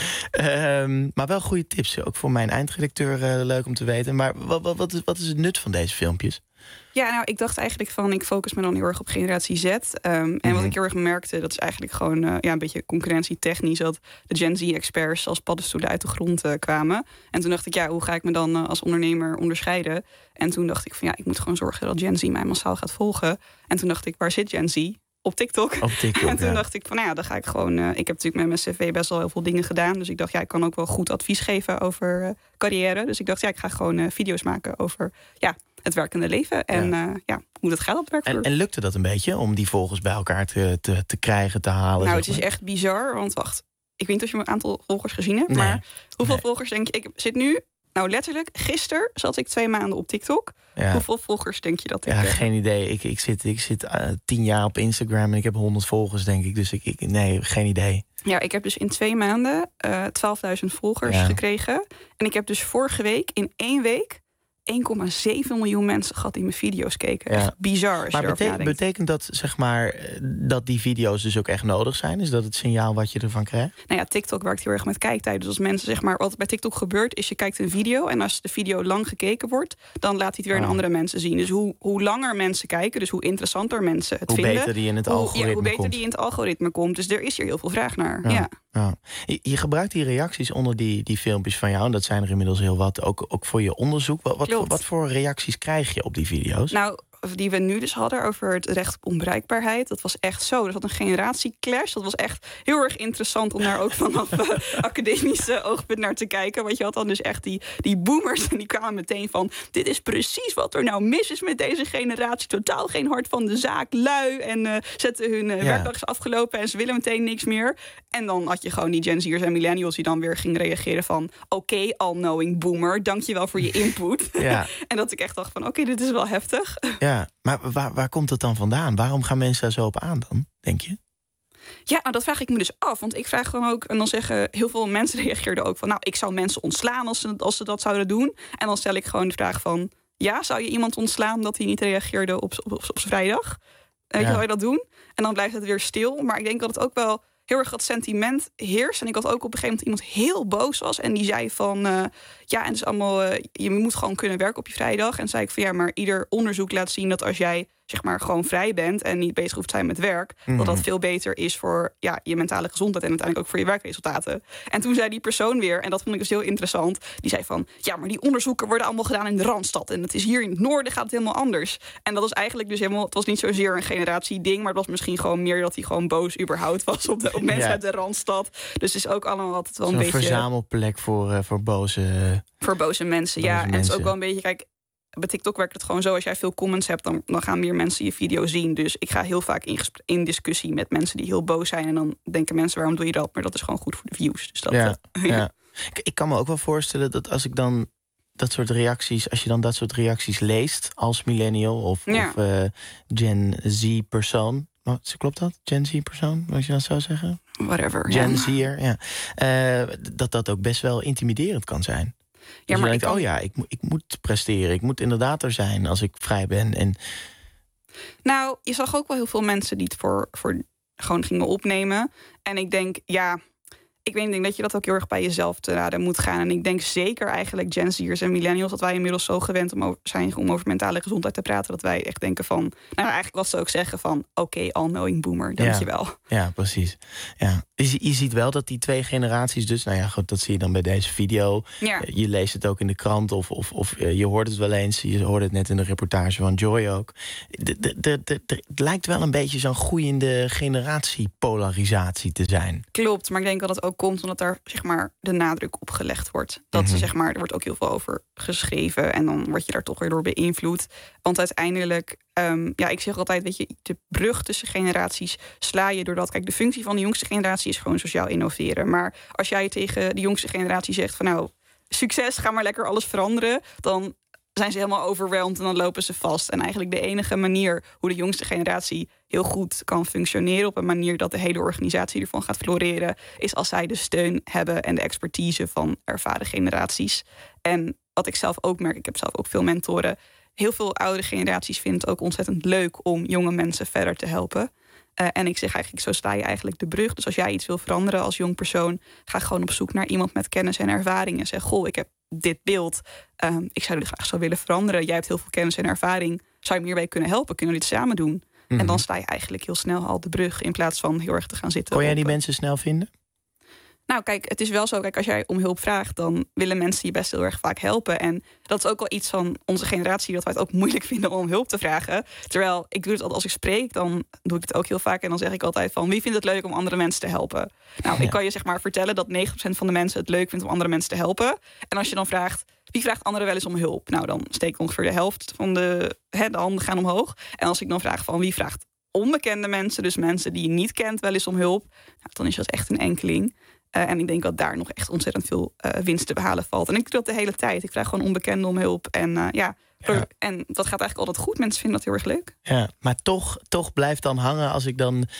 [SPEAKER 3] Um, maar wel goede tips. Ook voor mijn eindredacteur uh, leuk om te weten. Maar wat, wat, wat, is, wat is het nut van deze filmpjes?
[SPEAKER 7] Ja, nou, ik dacht eigenlijk van, ik focus me dan heel erg op generatie Z. Um, en mm-hmm. wat ik heel erg merkte, dat is eigenlijk gewoon uh, ja, een beetje concurrentietechnisch, dat de Gen Z-experts als paddenstoelen uit de grond uh, kwamen. En toen dacht ik, ja, hoe ga ik me dan uh, als ondernemer onderscheiden? En toen dacht ik van, ja, ik moet gewoon zorgen dat Gen Z mij massaal gaat volgen. En toen dacht ik, waar zit Gen Z? Op TikTok.
[SPEAKER 3] Op TikTok,
[SPEAKER 7] en toen
[SPEAKER 3] ja.
[SPEAKER 7] dacht ik van, nou ja, dan ga ik gewoon... Uh, ik heb natuurlijk met mijn cv best wel heel veel dingen gedaan. Dus ik dacht, ja, ik kan ook wel goed advies geven over uh, carrière. Dus ik dacht, ja, ik ga gewoon uh, video's maken over ja, het werkende leven. En ja. Uh, ja, hoe dat gaat op de werkvloer.
[SPEAKER 3] En, en lukte dat een beetje om die volgers bij elkaar te, te, te krijgen, te halen?
[SPEAKER 7] Nou, het is echt bizar, want wacht. Ik weet niet of je mijn aantal volgers gezien hebt.
[SPEAKER 3] Nee.
[SPEAKER 7] Maar hoeveel
[SPEAKER 3] nee.
[SPEAKER 7] volgers denk je... Ik zit nu... Nou, letterlijk, gisteren zat ik twee maanden op TikTok. Ja. Hoeveel volgers denk je dat ik
[SPEAKER 3] Ja,
[SPEAKER 7] heb?
[SPEAKER 3] geen idee. Ik, ik zit, ik zit uh, tien jaar op Instagram en ik heb honderd volgers, denk ik. Dus ik, ik nee, geen idee.
[SPEAKER 7] Ja, ik heb dus in twee maanden uh, twaalfduizend volgers ja. gekregen. En ik heb dus vorige week, in één week... één komma zeven miljoen mensen gehad die mijn video's keken. Ja. Echt bizar. Als
[SPEAKER 3] maar
[SPEAKER 7] je
[SPEAKER 3] betek- betekent dat, zeg maar, dat die video's dus ook echt nodig zijn? Is dat het signaal wat je ervan krijgt?
[SPEAKER 7] Nou ja, TikTok werkt heel erg met kijktijd. Dus als mensen, zeg maar, wat bij TikTok gebeurt, is je kijkt een video en als de video lang gekeken wordt, dan laat hij het weer
[SPEAKER 3] oh.
[SPEAKER 7] aan andere mensen zien. Dus hoe, hoe langer mensen kijken, dus hoe interessanter mensen het
[SPEAKER 3] hoe
[SPEAKER 7] vinden,
[SPEAKER 3] beter die in het
[SPEAKER 7] hoe,
[SPEAKER 3] algoritme
[SPEAKER 7] ja, hoe beter
[SPEAKER 3] komt.
[SPEAKER 7] die in het algoritme komt. Dus er is hier heel veel vraag naar.
[SPEAKER 3] Ja.
[SPEAKER 7] Ja.
[SPEAKER 3] Ja. Je, je gebruikt die reacties onder die, die filmpjes van jou, en dat zijn er inmiddels heel wat, ook, ook voor je onderzoek. Wat, wat, voor, wat voor reacties krijg je op die video's?
[SPEAKER 7] Nou, die we nu dus hadden over het recht op onbereikbaarheid. Dat was echt zo. Er zat een generatieclash. Dat was echt heel erg interessant om daar ook vanaf uh, academische oogpunt naar te kijken. Want je had dan dus echt die, die boomers en die kwamen meteen van, dit is precies wat er nou mis is met deze generatie. Totaal geen hart van de zaak, lui en uh, zetten hun uh, ja. werkdag is afgelopen en ze willen meteen niks meer. En dan had je gewoon die Gen Z'ers en millennials die dan weer gingen reageren van, oké, okay, all-knowing boomer, dankjewel voor je input. Ja. En dat ik echt dacht van, oké, okay, dit is wel heftig.
[SPEAKER 3] Ja, maar waar, waar komt het dan vandaan? Waarom gaan mensen daar zo op aan dan, denk je?
[SPEAKER 7] Ja, nou, dat vraag ik me dus af. Want ik vraag gewoon ook, en dan zeggen heel veel mensen reageerden ook van, nou, ik zou mensen ontslaan als ze, als ze dat zouden doen. En dan stel ik gewoon de vraag van, ja, zou je iemand ontslaan omdat hij niet reageerde op, op, op, op zijn vrijdag? Weet je, ja. Zou je dat doen? En dan blijft het weer stil. Maar ik denk dat het ook wel heel erg dat sentiment heerst. En ik had ook op een gegeven moment iemand heel boos was. En die zei van, uh, ja, en het is allemaal, uh, je moet gewoon kunnen werken op je vrijdag. En zei ik van, ja, maar ieder onderzoek laat zien dat als jij, zeg maar, gewoon vrij bent en niet bezig hoeft te zijn met werk, mm-hmm. dat dat veel beter is voor ja, je mentale gezondheid en uiteindelijk ook voor je werkresultaten. En toen zei die persoon weer, en dat vond ik dus heel interessant, die zei van, ja, maar die onderzoeken worden allemaal gedaan in de Randstad. En het is hier in het noorden gaat het helemaal anders. En dat was eigenlijk dus helemaal, het was niet zozeer een generatieding, maar het was misschien gewoon meer dat hij gewoon boos überhaupt was op, de, op mensen ja. uit de Randstad. Dus het is ook allemaal altijd wel een
[SPEAKER 3] Zo'n
[SPEAKER 7] beetje
[SPEAKER 3] verzamelplek voor, uh, voor boze uh,
[SPEAKER 7] voor boze mensen, boze ja. Mensen. En het is ook wel een beetje, kijk, bij TikTok werkt het gewoon zo, als jij veel comments hebt, dan, dan gaan meer mensen je video zien. Dus ik ga heel vaak in, gespr- in discussie met mensen die heel boos zijn. En dan denken mensen, waarom doe je dat? Maar dat is gewoon goed voor de views. Dus dat,
[SPEAKER 3] ja,
[SPEAKER 7] uh,
[SPEAKER 3] ja. Ik, ik kan me ook wel voorstellen dat als ik dan dat soort reacties, als je dan dat soort reacties leest als millennial of,
[SPEAKER 7] Ja.
[SPEAKER 3] of uh, Gen Z-persoon. Klopt dat? Gen Z-persoon? Moet je dat zo zeggen?
[SPEAKER 7] Whatever.
[SPEAKER 3] Gen
[SPEAKER 7] ja.
[SPEAKER 3] Z'er, ja. Uh, dat dat ook best wel intimiderend kan zijn.
[SPEAKER 7] Ja,
[SPEAKER 3] dus
[SPEAKER 7] maar
[SPEAKER 3] je
[SPEAKER 7] ik
[SPEAKER 3] denkt,
[SPEAKER 7] kan...
[SPEAKER 3] oh ja, ik, mo- ik moet presteren. Ik moet inderdaad er zijn als ik vrij ben. En...
[SPEAKER 7] Nou, je zag ook wel heel veel mensen die het voor, voor gewoon gingen opnemen. En ik denk, ja... Ik weet, ik denk dat je dat ook heel erg bij jezelf te raden moet gaan. En ik denk zeker eigenlijk Gen Z'ers en millennials... dat wij inmiddels zo gewend om over, zijn om over mentale gezondheid te praten... dat wij echt denken van... Nou, eigenlijk wat ze ook zeggen van... Oké, okay, all-knowing boomer, dankjewel.
[SPEAKER 3] Ja, ja, precies. Ja. Je, je ziet wel dat die twee generaties dus... Nou ja, goed, dat zie je dan bij deze video.
[SPEAKER 7] Ja.
[SPEAKER 3] Je leest het ook in de krant of, of, of je hoort het wel eens. Je hoorde het net in de reportage van Joy ook. De, de, de, de, de, het lijkt wel een beetje zo'n groeiende generatiepolarisatie te zijn.
[SPEAKER 7] Klopt, maar ik denk dat het ook komt omdat daar zeg maar de nadruk op gelegd wordt. Dat
[SPEAKER 3] Mm-hmm.
[SPEAKER 7] zeg maar, er wordt ook heel veel over geschreven en dan word je daar toch weer door beïnvloed. Want uiteindelijk, um, ja, ik zeg altijd, weet je, de brug tussen generaties sla je doordat, kijk, de functie van de jongste generatie is gewoon sociaal innoveren. Maar als jij tegen de jongste generatie zegt van nou, succes, ga maar lekker alles veranderen, dan zijn ze helemaal overweldigd en dan lopen ze vast. En eigenlijk de enige manier hoe de jongste generatie heel goed kan functioneren op een manier dat de hele organisatie ervan gaat floreren, is als zij de steun hebben en de expertise van ervaren generaties. En wat ik zelf ook merk, ik heb zelf ook veel mentoren, heel veel oudere generaties vinden het ook ontzettend leuk om jonge mensen verder te helpen. Uh, en ik zeg eigenlijk, zo sta je eigenlijk de brug. Dus als jij iets wil veranderen als jong persoon, ga gewoon op zoek naar iemand met kennis en ervaring. En zeg, goh, ik heb dit beeld. Um, ik zou dit graag zo willen veranderen. Jij hebt heel veel kennis en ervaring. Zou je me hierbij kunnen helpen? Kunnen we dit samen doen? Mm-hmm. En dan sta je eigenlijk heel snel al de brug in plaats van heel erg te gaan zitten.
[SPEAKER 3] Kon jij
[SPEAKER 7] op,
[SPEAKER 3] die mensen snel vinden?
[SPEAKER 7] Nou, kijk, het is wel zo. Kijk, als jij om hulp vraagt, dan willen mensen je best heel erg vaak helpen. En dat is ook wel iets van onze generatie, dat wij het ook moeilijk vinden om hulp te vragen. Terwijl ik doe het altijd als ik spreek, dan doe ik het ook heel vaak. En dan zeg ik altijd van, wie vindt het leuk om andere mensen te helpen? Nou, ja. Ik kan je zeg maar vertellen dat negentig procent van de mensen het leuk vindt om andere mensen te helpen. En als je dan vraagt, wie vraagt anderen wel eens om hulp? Nou, dan steekt ongeveer de helft van de, hè, de handen gaan omhoog. En als ik dan vraag van, wie vraagt onbekende mensen, dus mensen die je niet kent, wel eens om hulp? Nou, dan is dat echt een enkeling. Uh, en ik denk dat daar nog echt ontzettend veel uh, winst te behalen valt. En ik doe dat de hele tijd. Ik vraag gewoon onbekenden om hulp. En uh, ja, ja, en dat gaat eigenlijk altijd goed. Mensen vinden dat heel erg leuk.
[SPEAKER 3] Ja, maar toch, toch blijft dan hangen als ik dan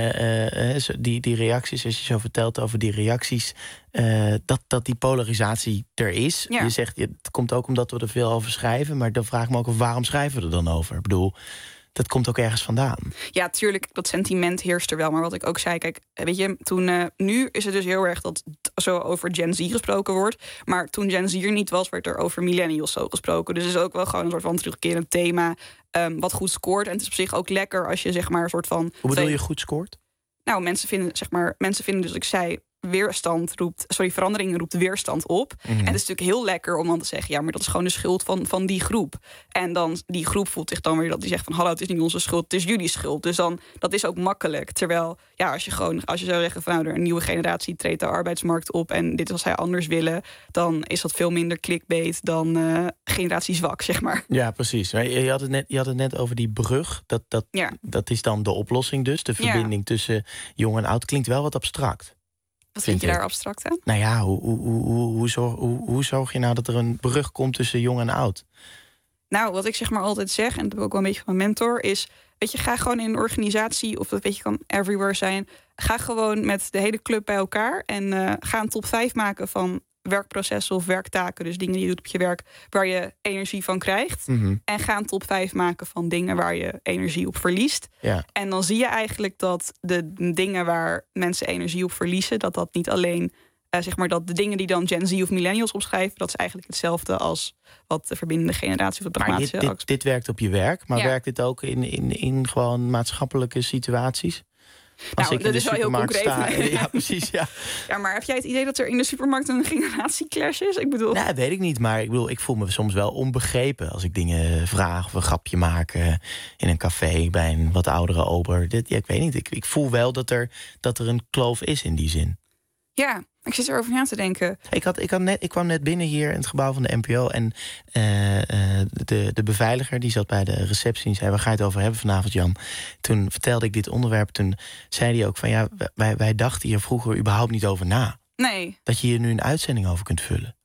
[SPEAKER 3] uh, uh, die, die reacties, als je zo vertelt over die reacties, uh, dat, dat die polarisatie er is. Ja. Je zegt, het komt ook omdat we er veel over schrijven. Maar dan vraag ik me ook af, waarom schrijven we er dan over? Ik bedoel, dat komt ook ergens vandaan.
[SPEAKER 7] Ja, tuurlijk, dat sentiment heerst er wel. Maar wat ik ook zei, kijk, weet je, toen uh, nu is het dus heel erg dat zo over Gen Z gesproken wordt. Maar toen Gen Z er niet was, werd er over millennials zo gesproken. Dus het is ook wel gewoon een soort van terugkerend thema um, wat goed scoort. En het is op zich ook lekker als je zeg maar een soort van.
[SPEAKER 3] Hoe bedoel je goed scoort?
[SPEAKER 7] Nou, mensen vinden, zeg maar, mensen vinden dus, ik zei, weerstand roept, sorry, verandering roept weerstand op. Mm-hmm. En het is natuurlijk heel lekker om dan te zeggen, ja, maar dat is gewoon de schuld van, van die groep. En dan die groep voelt zich dan weer dat die zegt van, hallo, het is niet onze schuld, het is jullie schuld. Dus dan, dat is ook makkelijk. Terwijl, ja, als je gewoon, als je zou zeggen van, nou, er een nieuwe generatie treedt de arbeidsmarkt op en dit was zij anders willen, dan is dat veel minder clickbait dan uh, generatie zwak, zeg maar.
[SPEAKER 3] Ja, precies. Je had het net, je had het net over die brug. Dat, dat, ja. dat is dan de oplossing dus. De verbinding ja. tussen jong en oud klinkt wel wat abstract.
[SPEAKER 7] Wat vind je daar abstract aan?
[SPEAKER 3] Nou ja, hoe, hoe, hoe, hoe, zorg, hoe, hoe zorg je nou dat er een brug komt tussen jong en oud?
[SPEAKER 7] Nou, wat ik zeg maar altijd zeg, en dat heb ik ook wel een beetje van mijn mentor, is, weet je, ga gewoon in een organisatie, of dat weet je kan everywhere zijn, ga gewoon met de hele club bij elkaar en uh, ga een top vijf maken van werkprocessen of werktaken, dus dingen die je doet op je werk, waar je energie van krijgt. Mm-hmm. En ga een top vijf maken van dingen waar je energie op verliest. Ja. En dan zie je eigenlijk dat de dingen waar mensen energie op verliezen, dat dat niet alleen, uh, zeg maar, dat de dingen die dan Gen Z of millennials opschrijven, dat is eigenlijk hetzelfde als wat de verbindende generatie of de pragmatische.
[SPEAKER 3] Maar dit, dit, dit werkt op je werk, maar
[SPEAKER 7] ja.
[SPEAKER 3] werkt dit ook in, in, in gewoon maatschappelijke situaties? Als
[SPEAKER 7] nou,
[SPEAKER 3] ik
[SPEAKER 7] dat
[SPEAKER 3] in
[SPEAKER 7] is wel heel concreet.
[SPEAKER 3] Sta, ja, precies, ja.
[SPEAKER 7] Ja, maar heb jij het idee dat er in de supermarkt een generatieclash is? Ik bedoel...
[SPEAKER 3] Nou, weet ik niet, maar ik bedoel, ik voel me soms wel onbegrepen als ik dingen vraag of een grapje maak uh, in een café bij een wat oudere ober. Dit, ja, ik weet niet. Ik, ik voel wel dat er, dat er een kloof is in die zin.
[SPEAKER 7] Ja, ik zit erover na te denken.
[SPEAKER 3] Ik, had, ik, had net, ik kwam net binnen hier in het gebouw van de N P O en uh, uh, de, de beveiliger die zat bij de receptie en zei, waar ga je het over hebben vanavond, Jan? Toen vertelde ik dit onderwerp, toen zei hij ook van, ja, wij, wij dachten hier vroeger überhaupt niet over na.
[SPEAKER 7] Nee.
[SPEAKER 3] Dat je hier nu een uitzending over kunt vullen.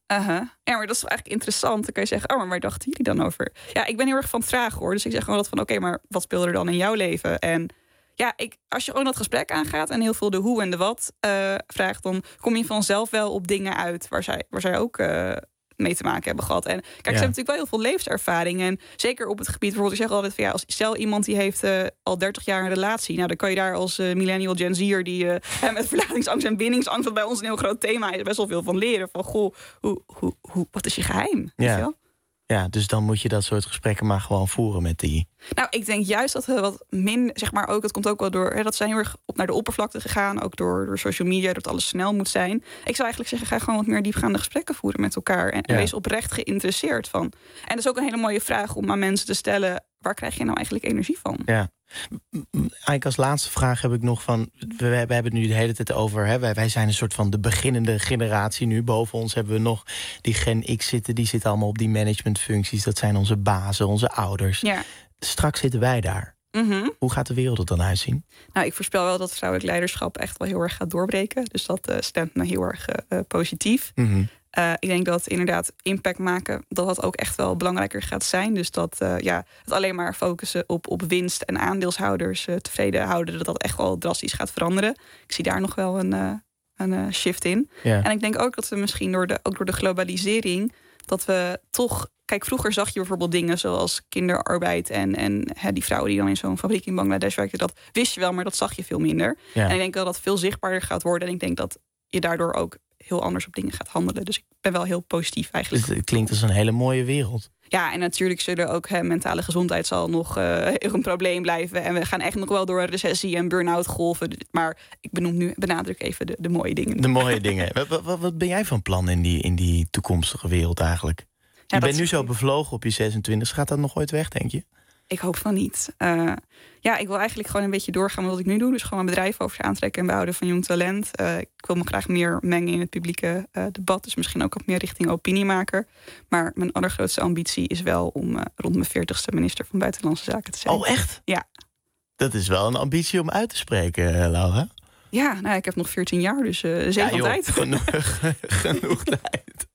[SPEAKER 7] Uh-huh. Ja, maar dat is wel eigenlijk interessant. Dan kan je zeggen, oh, maar waar dachten jullie dan over? Ja, ik ben heel erg van het vragen, hoor. Dus ik zeg gewoon wat van, oké, okay, maar wat speelde er dan in jouw leven? En ja, ik, als je gewoon dat gesprek aangaat en heel veel de hoe en de wat uh, vraagt, dan kom je vanzelf wel op dingen uit waar zij, waar zij ook uh, mee te maken hebben gehad. En kijk, ja. ze hebben natuurlijk wel heel veel levenservaring. En zeker op het gebied, bijvoorbeeld, ik zeg altijd van ja, als stel iemand die heeft uh, al dertig jaar een relatie, nou dan kan je daar als uh, millennial Gen Z'er die uh, met verlatingsangst en bindingsangst, wat bij ons een heel groot thema is, best wel veel van leren. Van goh, hoe, hoe, hoe, wat is je geheim?
[SPEAKER 3] Ja.
[SPEAKER 7] Weet je wel?
[SPEAKER 3] Ja, dus dan moet je dat soort gesprekken maar gewoon voeren met die.
[SPEAKER 7] Nou, ik denk juist dat we wat minder, zeg maar ook, dat komt ook wel door, hè, dat ze zijn heel erg op naar de oppervlakte gegaan, ook door, door social media, dat alles snel moet zijn. Ik zou eigenlijk zeggen, ga gewoon wat meer diepgaande gesprekken voeren met elkaar en, en
[SPEAKER 3] Ja.
[SPEAKER 7] wees oprecht geïnteresseerd van. En dat is ook een hele mooie vraag om aan mensen te stellen, waar krijg je nou eigenlijk energie van?
[SPEAKER 3] Ja. Eigenlijk als laatste vraag heb ik nog van, we, we hebben het nu de hele tijd over, hè, wij, wij zijn een soort van de beginnende generatie nu. Boven ons hebben we nog die Gen X zitten, die zitten allemaal op die managementfuncties. Dat zijn onze bazen, onze ouders.
[SPEAKER 7] Ja.
[SPEAKER 3] Straks zitten wij daar.
[SPEAKER 7] Mm-hmm.
[SPEAKER 3] Hoe gaat de wereld er dan uitzien?
[SPEAKER 7] Nou, ik voorspel wel dat vrouwelijk leiderschap echt wel heel erg gaat doorbreken. Dus dat uh, stemt me heel erg uh, positief.
[SPEAKER 3] Mm-hmm.
[SPEAKER 7] Uh, ik denk dat inderdaad impact maken, dat dat ook echt wel belangrijker gaat zijn. Dus dat uh, ja, het alleen maar focussen op, op winst en aandeelhouders uh, tevreden houden, dat dat echt wel drastisch gaat veranderen. Ik zie daar nog wel een, uh, een uh, shift in.
[SPEAKER 3] Ja.
[SPEAKER 7] En ik denk ook dat we misschien door de, ook door de globalisering, dat we toch. Kijk, vroeger zag je bijvoorbeeld dingen zoals kinderarbeid en, en hè, die vrouwen die dan in zo'n fabriek in Bangladesh werkten. Dat wist je wel, maar dat zag je veel minder.
[SPEAKER 3] Ja.
[SPEAKER 7] En ik denk dat dat veel zichtbaarder gaat worden. En ik denk dat je daardoor ook heel anders op dingen gaat handelen. Dus ik ben wel heel positief eigenlijk.
[SPEAKER 3] Dus het klinkt als een hele mooie wereld.
[SPEAKER 7] Ja, en natuurlijk zullen ook hè, mentale gezondheid zal nog uh, een probleem blijven. En we gaan echt nog wel door een recessie en burn-out golven. Maar ik benoem nu, benadruk even de, de mooie dingen.
[SPEAKER 3] De mooie dingen. Wat, wat, wat ben jij van plan in die, in die toekomstige wereld eigenlijk?
[SPEAKER 7] Ja,
[SPEAKER 3] je bent
[SPEAKER 7] dat...
[SPEAKER 3] nu zo bevlogen op je zesentwintigste. Gaat dat nog ooit weg, denk je?
[SPEAKER 7] Ik hoop van niet. Uh, ja, ik wil eigenlijk gewoon een beetje doorgaan met wat ik nu doe. Dus gewoon mijn bedrijf over aantrekken en behouden van jong talent. Uh, ik wil me graag meer mengen in het publieke uh, debat. Dus misschien ook wat meer richting opiniemaker. Maar mijn allergrootste ambitie is wel om uh, rond mijn veertigste minister van Buitenlandse Zaken te zijn.
[SPEAKER 3] Oh, echt?
[SPEAKER 7] Ja.
[SPEAKER 3] Dat is wel een ambitie om uit te spreken, Laura.
[SPEAKER 7] Ja, nou, ik heb nog veertien jaar, dus uh, zeker
[SPEAKER 3] ja, joh,
[SPEAKER 7] tijd.
[SPEAKER 3] Genoeg, genoeg tijd.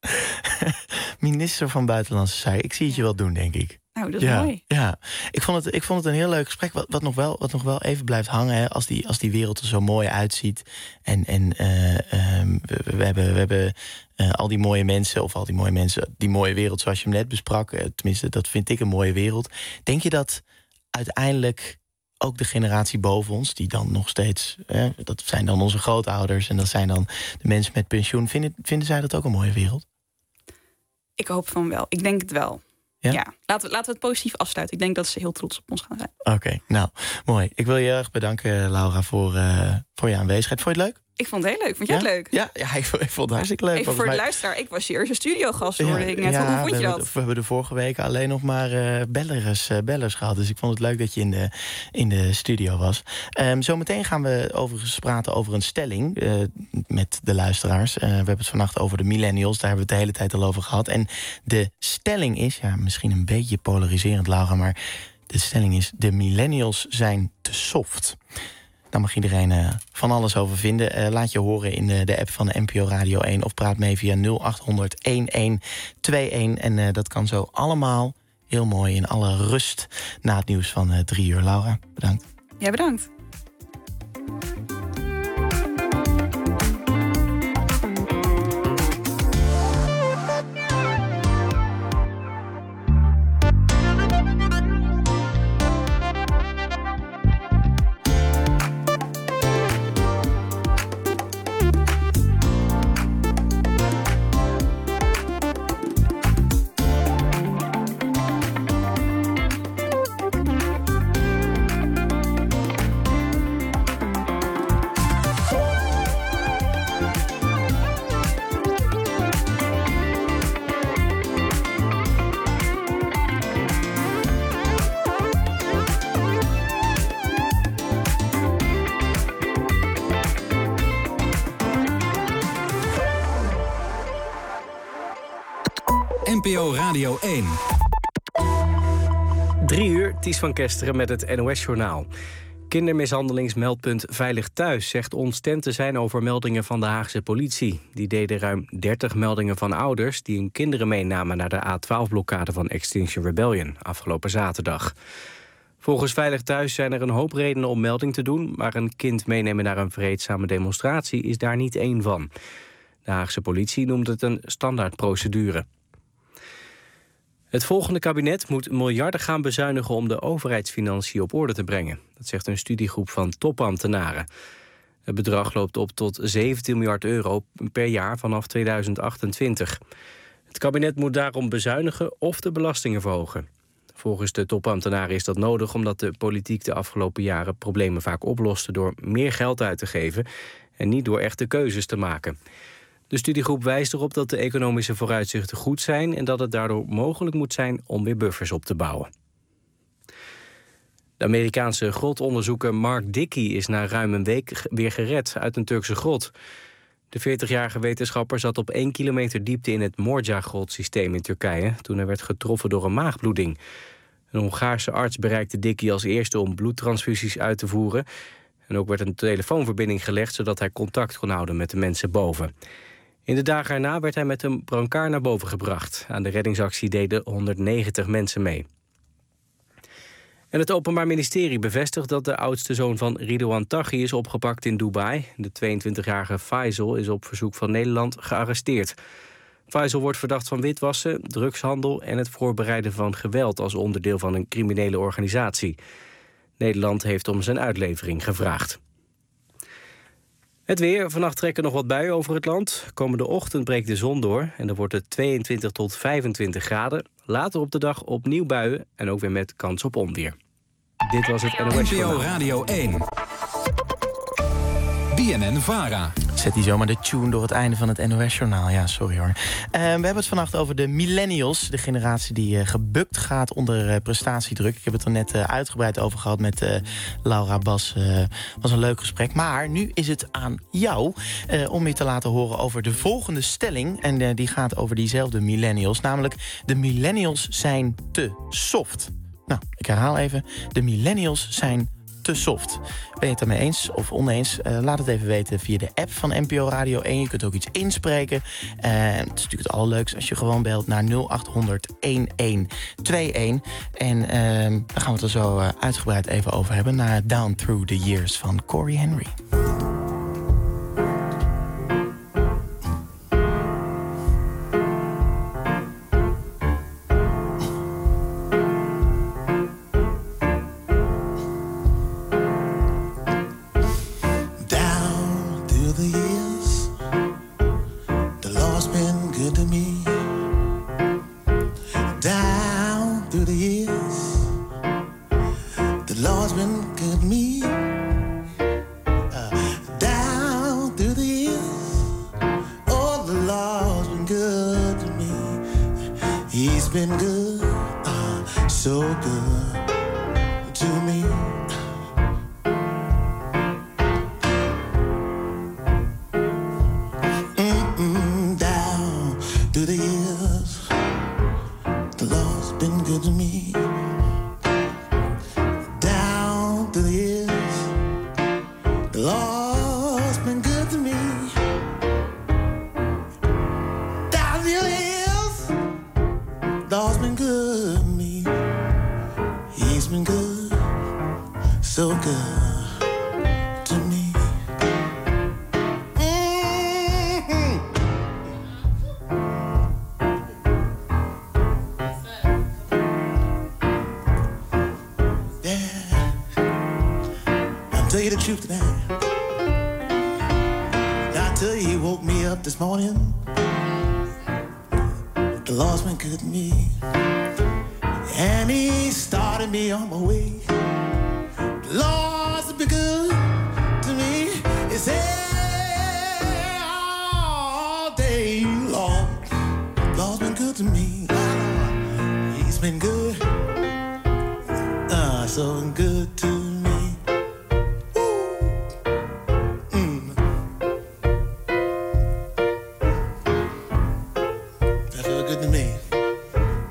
[SPEAKER 3] Minister van Buitenlandse Zaken. Ik zie het je wel doen, denk ik.
[SPEAKER 7] Nou, dat is
[SPEAKER 3] ja,
[SPEAKER 7] mooi.
[SPEAKER 3] Ja, ik vond, het, ik vond het een heel leuk gesprek. Wat, wat, nog, wel, wat nog wel even blijft hangen, hè, als, die, als die wereld er zo mooi uitziet. En, en uh, um, we, we hebben, we hebben uh, al die mooie mensen, of al die mooie mensen, die mooie wereld zoals je hem net besprak. Uh, tenminste, dat vind ik een mooie wereld. Denk je dat uiteindelijk ook de generatie boven ons, die dan nog steeds, eh, dat zijn dan onze grootouders en dat zijn dan de mensen met pensioen, vinden, vinden zij dat ook een mooie wereld?
[SPEAKER 7] Ik hoop van wel. Ik denk het wel.
[SPEAKER 3] Ja?
[SPEAKER 7] Ja, laten, we, laten we het positief afsluiten. Ik denk dat ze heel trots op ons gaan zijn.
[SPEAKER 3] Oké, okay, nou, mooi. Ik wil je erg bedanken, Laura, voor, uh, voor je aanwezigheid. Vond je het leuk?
[SPEAKER 7] Ik vond het heel leuk. Vond jij
[SPEAKER 3] ja?
[SPEAKER 7] het leuk?
[SPEAKER 3] Ja, ja ik, vond, ik vond het hartstikke leuk.
[SPEAKER 7] Even voor
[SPEAKER 3] mij...
[SPEAKER 7] de luisteraar. Ik was je eerste studiogast, hoorde
[SPEAKER 3] ja,
[SPEAKER 7] ik net.
[SPEAKER 3] Ja,
[SPEAKER 7] Hoe vond je
[SPEAKER 3] we
[SPEAKER 7] dat?
[SPEAKER 3] Hebben, we hebben de vorige week alleen nog maar uh, bellers, uh, bellers gehad. Dus ik vond het leuk dat je in de, in de studio was. Um, zometeen gaan we overigens praten over een stelling uh, met de luisteraars. Uh, we hebben het vannacht over de millennials. Daar hebben we het de hele tijd al over gehad. En de stelling is, ja, misschien een beetje polariserend, Laura, maar de stelling is: de millennials zijn te soft. Daar mag iedereen uh, van alles over vinden. Uh, laat je horen in de, de app van de N P O Radio één of praat mee via nul acht honderd elf tweeëntig. En uh, dat kan zo allemaal heel mooi in alle rust na het nieuws van uh, drie uur. Laura, bedankt.
[SPEAKER 7] Ja, bedankt.
[SPEAKER 2] N P O Radio één.
[SPEAKER 1] Drie uur, Ties van Kesteren met het N O S-journaal. Kindermishandelingsmeldpunt Veilig Thuis zegt ontstemd te zijn over meldingen van de Haagse politie. Die deden ruim dertig meldingen van ouders die hun kinderen meenamen naar de A twaalf blokkade van Extinction Rebellion afgelopen zaterdag. Volgens Veilig Thuis zijn er een hoop redenen om melding te doen, maar een kind meenemen naar een vreedzame demonstratie is daar niet één van. De Haagse politie noemt het een standaardprocedure. Het volgende kabinet moet miljarden gaan bezuinigen om de overheidsfinanciën op orde te brengen. Dat zegt een studiegroep van topambtenaren. Het bedrag loopt op tot zeventien miljard euro per jaar vanaf tweeduizend achtentwintig. Het kabinet moet daarom bezuinigen of de belastingen verhogen. Volgens de topambtenaren is dat nodig omdat de politiek de afgelopen jaren problemen vaak oploste door meer geld uit te geven en niet door echte keuzes te maken. De studiegroep wijst erop dat de economische vooruitzichten goed zijn en dat het daardoor mogelijk moet zijn om weer buffers op te bouwen. De Amerikaanse grotonderzoeker Mark Dickey is na ruim een week weer gered uit een Turkse grot. De veertigjarige wetenschapper zat op één kilometer diepte in het Morja-grotsysteem in Turkije toen hij werd getroffen door een maagbloeding. Een Hongaarse arts bereikte Dickey als eerste om bloedtransfusies uit te voeren. En ook werd een telefoonverbinding gelegd zodat hij contact kon houden met de mensen boven. In de dagen erna werd hij met een brancard naar boven gebracht. Aan de reddingsactie deden honderdnegentig mensen mee. En het Openbaar Ministerie bevestigt dat de oudste zoon van Ridouan Taghi is opgepakt in Dubai. De tweeëntwintigjarige Faisal is op verzoek van Nederland gearresteerd. Faisal wordt verdacht van witwassen, drugshandel en het voorbereiden van geweld als onderdeel van een criminele organisatie. Nederland heeft om zijn uitlevering gevraagd. Het weer. Vannacht trekken nog wat buien over het land. Komende ochtend breekt de zon door en dan wordt het tweeëntwintig tot vijfentwintig graden. Later op de dag opnieuw buien en ook weer met kans op onweer. Dit was het N O S
[SPEAKER 2] N P O Radio één. B N N-Vara.
[SPEAKER 3] Zet die zomaar de tune door het einde van het N O S-journaal. Ja, sorry hoor. Uh, we hebben het vannacht over de millennials. De generatie die uh, gebukt gaat onder uh, prestatiedruk. Ik heb het er net uh, uitgebreid over gehad met uh, Laura Bas. Uh, was een leuk gesprek. Maar nu is het aan jou uh, om je te laten horen over de volgende stelling. En uh, die gaat over diezelfde millennials. Namelijk, de millennials zijn te soft. Nou, ik herhaal even. De millennials zijn te soft. Ben je het daarmee eens of oneens? Uh, laat het even weten via de app van N P O Radio één. Je kunt ook iets inspreken. Uh, het is natuurlijk het allerleukste als je gewoon belt naar nul acht honderd elf tweeëntig. En uh, daar gaan we het er zo uh, uitgebreid even over hebben. Naar Down Through the Years van Corey Henry.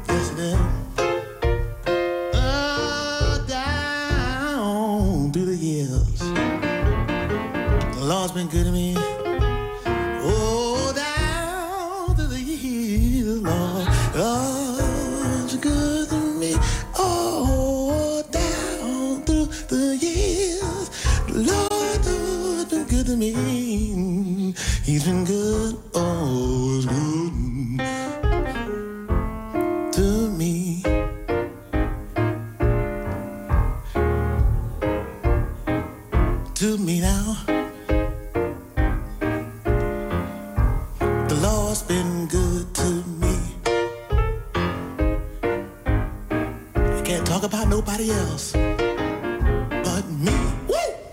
[SPEAKER 18] Through the years.
[SPEAKER 8] been good to me. Oh, down to the years, Lord, Lord's good to me. Oh, down through the years, Lord, Lord's been good to me. He's been good, oh, he's good to me. To me now. The Lord's been good to me. I can't talk about nobody else but me. Woo!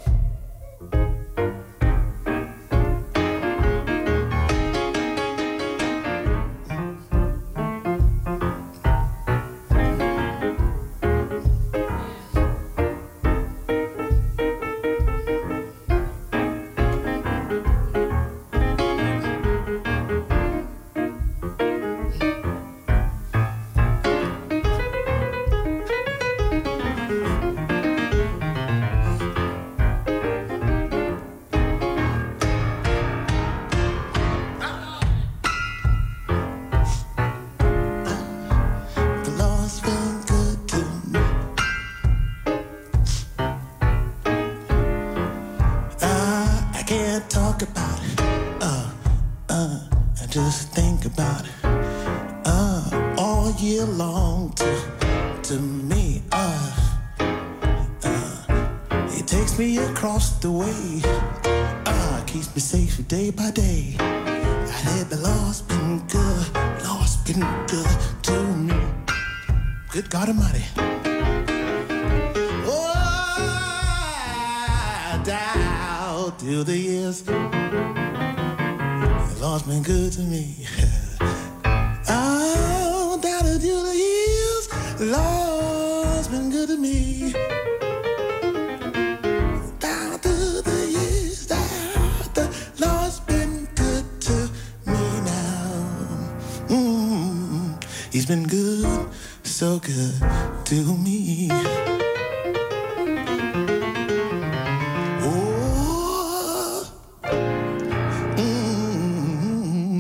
[SPEAKER 8] Day by day, I said the Lord's been good, Lord's been good to me. Good God Almighty. Oh, down through the years, the Lord's been good to me. Oh, down through the years, the Lord's been good to me. He's been good, so good to me. Oh, mm-hmm.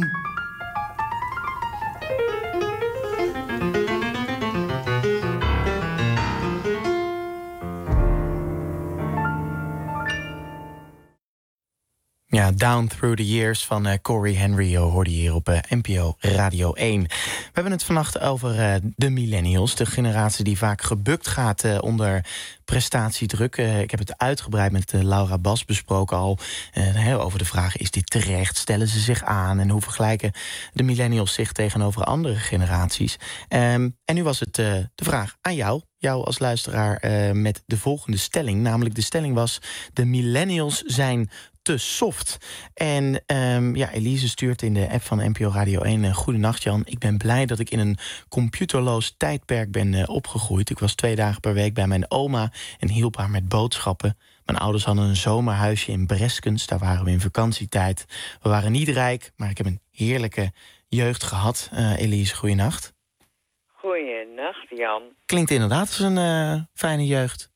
[SPEAKER 3] Ja, Down Through the Years van uh, Corey Henry hoorde je hier op uh, N P O Radio één. We hebben het vannacht over uh, de millennials. De generatie die vaak gebukt gaat uh, onder prestatiedruk. Uh, ik heb het uitgebreid met uh, Laura Bas besproken al. Uh, over de vraag, is dit terecht? Stellen ze zich aan? En hoe vergelijken de millennials zich tegenover andere generaties? Um, en nu was het uh, de vraag aan jou. Jou als luisteraar uh, met de volgende stelling. Namelijk de stelling was, de millennials zijn te soft. En um, ja, Elise stuurt in de app van N P O Radio één... Uh, Goedenacht Jan, ik ben blij dat ik in een computerloos tijdperk ben uh, opgegroeid. Ik was twee dagen per week bij mijn oma en hielp haar met boodschappen. Mijn ouders hadden een zomerhuisje in Breskens, daar waren we in vakantietijd. We waren niet rijk, maar ik heb een heerlijke jeugd gehad. Uh, Elise, goedenacht.
[SPEAKER 18] Goeienacht, Jan.
[SPEAKER 3] Klinkt inderdaad als een uh, fijne jeugd.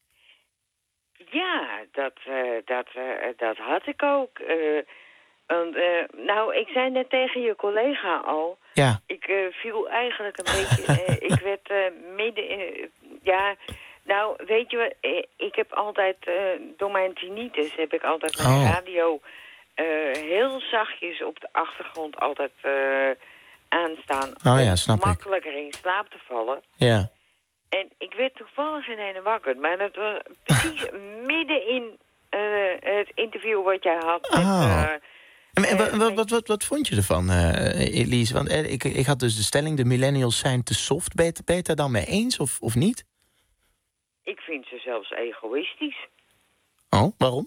[SPEAKER 18] Ja, dat, uh, dat, uh, dat had ik ook. Uh, want, uh, nou, ik zei net tegen je collega al.
[SPEAKER 3] Ja.
[SPEAKER 18] Ik uh, viel eigenlijk een beetje... Uh, ik werd uh, midden in... Uh, ja, nou, weet je wat? Uh, ik heb altijd... Uh, door mijn tinnitus heb ik altijd mijn
[SPEAKER 3] oh.
[SPEAKER 18] radio... Uh, heel zachtjes op de achtergrond altijd uh, aanstaan.
[SPEAKER 3] Oh ja, snap ik.
[SPEAKER 18] Om makkelijker in slaap te vallen.
[SPEAKER 3] Ja.
[SPEAKER 18] En ik werd toevallig in een wakker. Maar dat was precies midden in uh, het interview wat jij had. Met,
[SPEAKER 3] oh.
[SPEAKER 18] uh,
[SPEAKER 3] en, en,
[SPEAKER 18] uh,
[SPEAKER 3] wat, wat, wat, wat vond je ervan, uh, Elise? Want uh, ik, ik had dus de stelling, de millennials zijn te soft. Ben je het, ben je het daar dan mee eens of, of niet?
[SPEAKER 18] Ik vind ze zelfs egoïstisch.
[SPEAKER 3] Oh, waarom?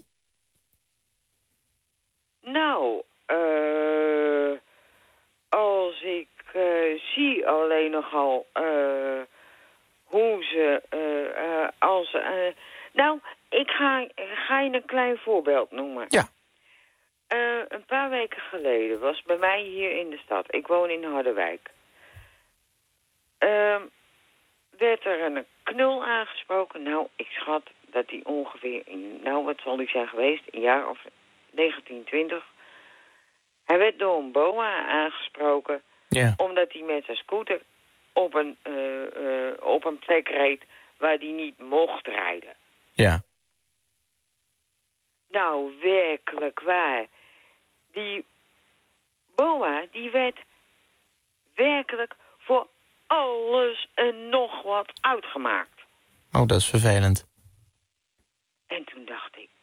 [SPEAKER 18] Nou, uh, als ik uh, zie alleen nogal... Uh, hoe ze, uh, uh, als... Uh, nou, ik ga, ga je een klein voorbeeld noemen.
[SPEAKER 3] Ja.
[SPEAKER 18] Uh, een paar weken geleden was bij mij hier in de stad. Ik woon in Harderwijk. Uh, werd er een knul aangesproken. Nou, ik schat dat die ongeveer... In, nou, wat zal die zijn geweest? Een jaar of negentien twintig. Hij werd door een boa aangesproken...
[SPEAKER 3] Ja.
[SPEAKER 18] Omdat hij met zijn scooter op een, uh, uh, op een plek reed waar hij niet mocht rijden.
[SPEAKER 3] Ja.
[SPEAKER 18] Nou, werkelijk waar. Die boa, die werd werkelijk voor alles en nog wat uitgemaakt.
[SPEAKER 3] Oh, dat is vervelend.
[SPEAKER 18] En toen dacht ik...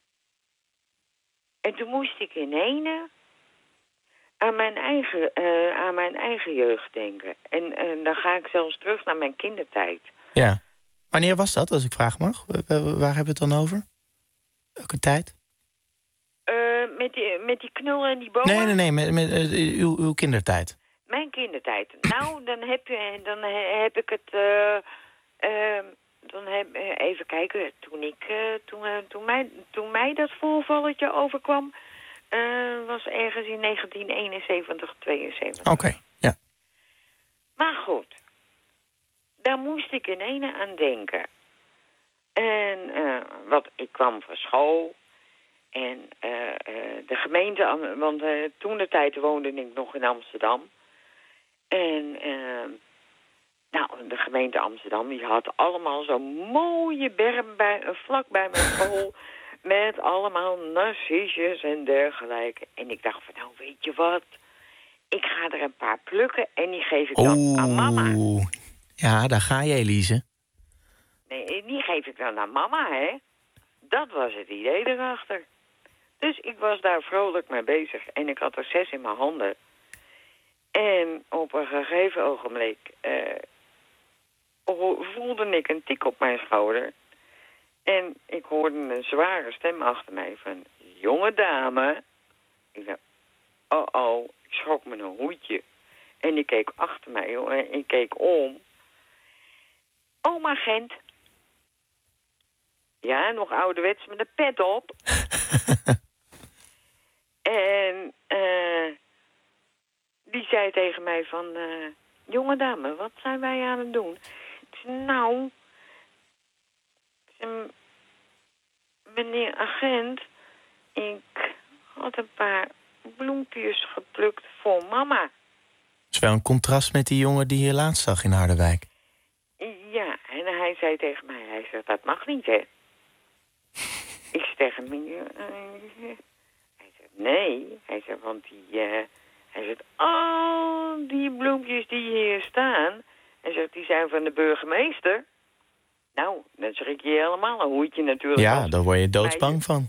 [SPEAKER 18] En toen moest ik in ene aan mijn eigen, uh, aan mijn eigen jeugd denken. En, en dan ga ik zelfs terug naar mijn kindertijd.
[SPEAKER 3] Ja. Wanneer was dat, als ik vragen mag? Waar hebben we het dan over? Welke tijd?
[SPEAKER 18] Uh, met, die, met die knul en die bomen?
[SPEAKER 3] Nee, nee, nee, met, met uh, uw, uw kindertijd.
[SPEAKER 18] Mijn kindertijd. Nou, dan heb, je, dan heb ik het... Uh, uh, dan heb, uh, even kijken, toen, ik, uh, toen, uh, toen, mij, toen mij dat voorvalletje overkwam... Uh, was ergens in negentien eenenzeventig, tweeënzeventig.
[SPEAKER 3] Oké, okay, ja.
[SPEAKER 18] Maar goed, daar moest ik in ene aan denken. En uh, wat, ik kwam van school en uh, uh, de gemeente, want uh, toen de tijd woonde ik nog in Amsterdam. En uh, nou, de gemeente Amsterdam, die had allemaal zo'n mooie berm bij, uh, vlak bij mijn school... Met allemaal narcisjes en dergelijke. En ik dacht van, nou, weet je wat? Ik ga er een paar plukken en die geef ik dan
[SPEAKER 3] Oeh.
[SPEAKER 18] aan mama.
[SPEAKER 3] Ja, daar ga je, Elise.
[SPEAKER 18] Nee, die geef ik dan aan mama, hè? Dat was het idee erachter. Dus ik was daar vrolijk mee bezig. En ik had er zes in mijn handen. En op een gegeven ogenblik... Uh, voelde ik een tik op mijn schouder... En ik hoorde een zware stem achter mij van... Jonge dame. Ik dacht, oh oh, ik schrok me een hoedje. En ik keek achter mij en ik keek om. Oma Gent. Ja, nog ouderwets met een pet op. En uh, die zei tegen mij van... Uh, jonge dame, wat zijn wij aan het doen? Ik zei, nou... Meneer agent, ik had een paar bloempjes geplukt voor mama.
[SPEAKER 3] Dat is wel een contrast met die jongen die je laatst zag in Harderwijk.
[SPEAKER 18] Ja, en hij zei tegen mij, hij zegt, dat mag niet, hè? Ik zeg tegen hem, uh, hij zegt, nee. Hij zegt, want die, uh, hij zegt, al die bloempjes die hier staan, hij zegt, die zijn van de burgemeester. Nou, dan schrik je helemaal een hoedje natuurlijk.
[SPEAKER 3] Ja, daar word je doodsbang van.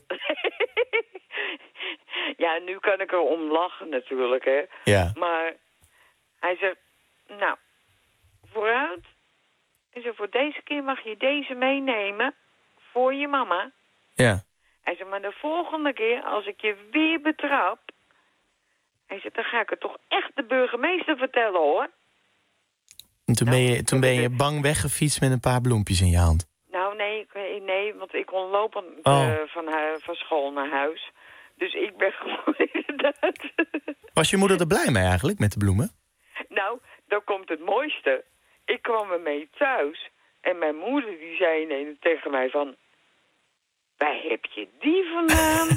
[SPEAKER 18] Ja, nu kan ik er om lachen natuurlijk, hè.
[SPEAKER 3] Ja.
[SPEAKER 18] Maar hij zegt, nou, vooruit. Hij zegt, voor deze keer mag je deze meenemen voor je mama.
[SPEAKER 3] Ja.
[SPEAKER 18] Hij zegt, maar de volgende keer, als ik je weer betrap... Hij zegt, dan ga ik het toch echt de burgemeester vertellen, hoor.
[SPEAKER 3] En toen, nou, ben je, toen ben je bang weggefietst met een paar bloempjes in je hand.
[SPEAKER 18] Nou, nee, nee, want ik kon lopen
[SPEAKER 3] oh.
[SPEAKER 18] uh, van, uh, van school naar huis. Dus ik ben gewoon inderdaad...
[SPEAKER 3] Was je moeder er blij mee eigenlijk, met de bloemen?
[SPEAKER 18] Nou, dan komt het mooiste. Ik kwam ermee thuis. En mijn moeder die zei ineens tegen mij van... Waar heb je die vandaan?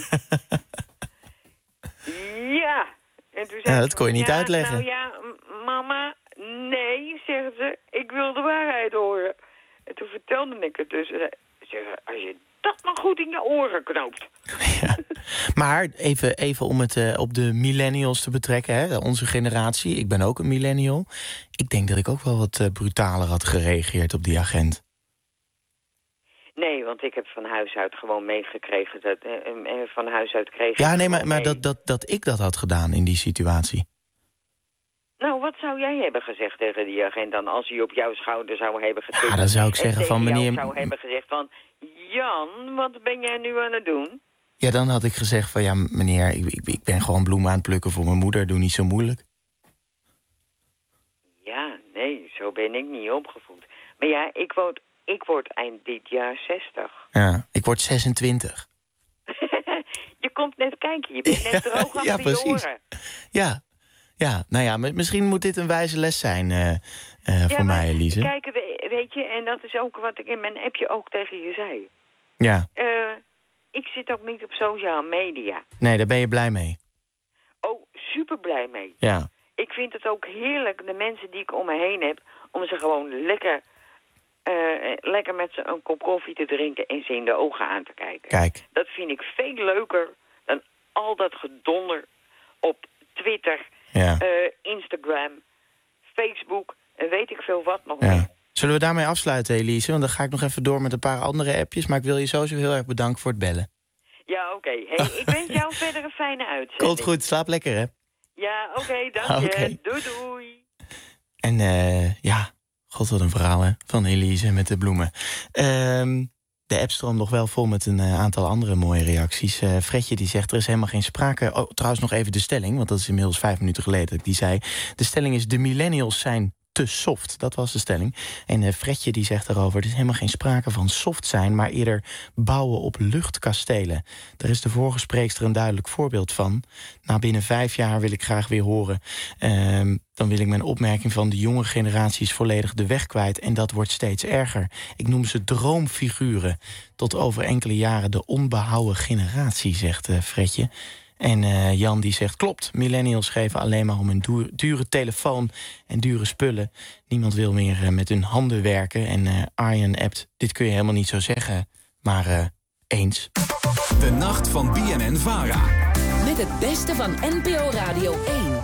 [SPEAKER 18] Ja. En toen zei
[SPEAKER 3] ja, dat kon je niet
[SPEAKER 18] ja,
[SPEAKER 3] uitleggen.
[SPEAKER 18] Nou ja, mama... Nee, zegt ze, ik wil de waarheid horen. En toen vertelde ik het dus. Zeg, als je dat maar goed in je oren knoopt.
[SPEAKER 3] Ja. Maar even, even om het uh, op de millennials te betrekken, hè, onze generatie. Ik ben ook een millennial. Ik denk dat ik ook wel wat uh, brutaler had gereageerd op die agent.
[SPEAKER 18] Nee, want ik heb van huis uit gewoon meegekregen. Dat, uh, van huis uit kreeg
[SPEAKER 3] Ja, nee, maar, maar dat, dat, dat ik dat had gedaan in die situatie.
[SPEAKER 18] Nou, wat zou jij hebben gezegd tegen die agent dan... als hij op jouw schouder zou hebben getikt?
[SPEAKER 3] Ja, dan zou ik zeggen van meneer...
[SPEAKER 18] zou hebben gezegd van... Jan, wat ben jij nu aan het doen?
[SPEAKER 3] Ja, dan had ik gezegd van... ja, meneer, ik, ik, ik ben gewoon bloemen aan het plukken voor mijn moeder. Doe niet zo moeilijk.
[SPEAKER 18] Ja, nee, zo ben ik niet opgevoed. Maar ja, ik word, ik word eind dit jaar zestig.
[SPEAKER 3] Ja, ik word zesentwintig.
[SPEAKER 18] Je komt net kijken, je bent net droog achter
[SPEAKER 3] ja,
[SPEAKER 18] je
[SPEAKER 3] precies.
[SPEAKER 18] oren.
[SPEAKER 3] Ja, ja, nou ja, misschien moet dit een wijze les zijn uh, uh,
[SPEAKER 18] ja,
[SPEAKER 3] voor mij, Elise.
[SPEAKER 18] Kijk, weet je, en dat is ook wat ik in mijn appje ook tegen je zei.
[SPEAKER 3] Ja.
[SPEAKER 18] Uh, ik zit ook niet op sociale media.
[SPEAKER 3] Nee, daar ben je blij mee.
[SPEAKER 18] Oh, super blij mee.
[SPEAKER 3] Ja.
[SPEAKER 18] Ik vind het ook heerlijk, de mensen die ik om me heen heb, om ze gewoon lekker, uh, lekker met ze een kop koffie te drinken en ze in de ogen aan te kijken.
[SPEAKER 3] Kijk.
[SPEAKER 18] Dat vind ik veel leuker dan al dat gedonder op Twitter,
[SPEAKER 3] ja.
[SPEAKER 18] uh, Instagram, Facebook en weet ik veel wat nog
[SPEAKER 3] ja.
[SPEAKER 18] meer.
[SPEAKER 3] Zullen we daarmee afsluiten, Elise? Want dan ga ik nog even door met een paar andere appjes. Maar ik wil je sowieso heel erg bedanken voor het bellen.
[SPEAKER 18] Ja, oké. Okay. Hey, ik wens jou verder een fijne uitzending.
[SPEAKER 3] Komt goed, slaap lekker, hè?
[SPEAKER 18] Ja, oké, okay, dank je.
[SPEAKER 3] Okay.
[SPEAKER 18] Doei, doei.
[SPEAKER 3] En uh, ja, god wat een verhaal, hè? Van Elise met de bloemen. Uh, de app stroomt nog wel vol met een uh, aantal andere mooie reacties. Uh, Fredje die zegt, er is helemaal geen sprake... Oh, trouwens nog even de stelling, want dat is inmiddels vijf minuten geleden dat ik die zei. De stelling is, de millennials zijn te soft. Dat was de stelling. En uh, Fredje die zegt daarover, er is helemaal geen sprake van soft zijn, maar eerder bouwen op luchtkastelen. Daar is de vorige spreekster een duidelijk voorbeeld van. Na binnen vijf jaar wil ik graag weer horen. Uh, dan wil ik mijn opmerking van de jonge generaties volledig de weg kwijt. En dat wordt steeds erger. Ik noem ze droomfiguren. Tot over enkele jaren de onbehouden generatie, zegt uh, Fredje. En uh, Jan die zegt, klopt, millennials geven alleen maar om een duur, dure telefoon en dure spullen. Niemand wil meer uh, met hun handen werken. En uh, Arjen appt, dit kun je helemaal niet zo zeggen, maar uh, eens.
[SPEAKER 2] De nacht van B N N-Vara.
[SPEAKER 19] Met het beste van N P O Radio één.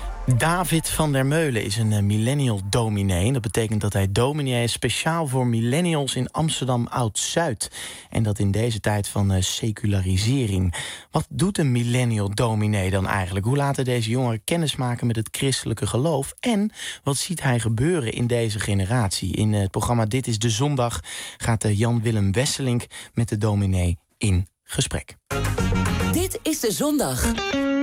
[SPEAKER 3] David van der Meulen is een uh, millennial dominee. Dat betekent dat hij dominee is speciaal voor millennials in Amsterdam Oud-Zuid. En dat in deze tijd van uh, secularisering. Wat doet een millennial dominee dan eigenlijk? Hoe laten deze jongeren kennis maken met het christelijke geloof? En wat ziet hij gebeuren in deze generatie? In uh, het programma Dit is de Zondag gaat uh, Jan-Willem Wesselink met de dominee in gesprek.
[SPEAKER 19] Dit is de Zondag.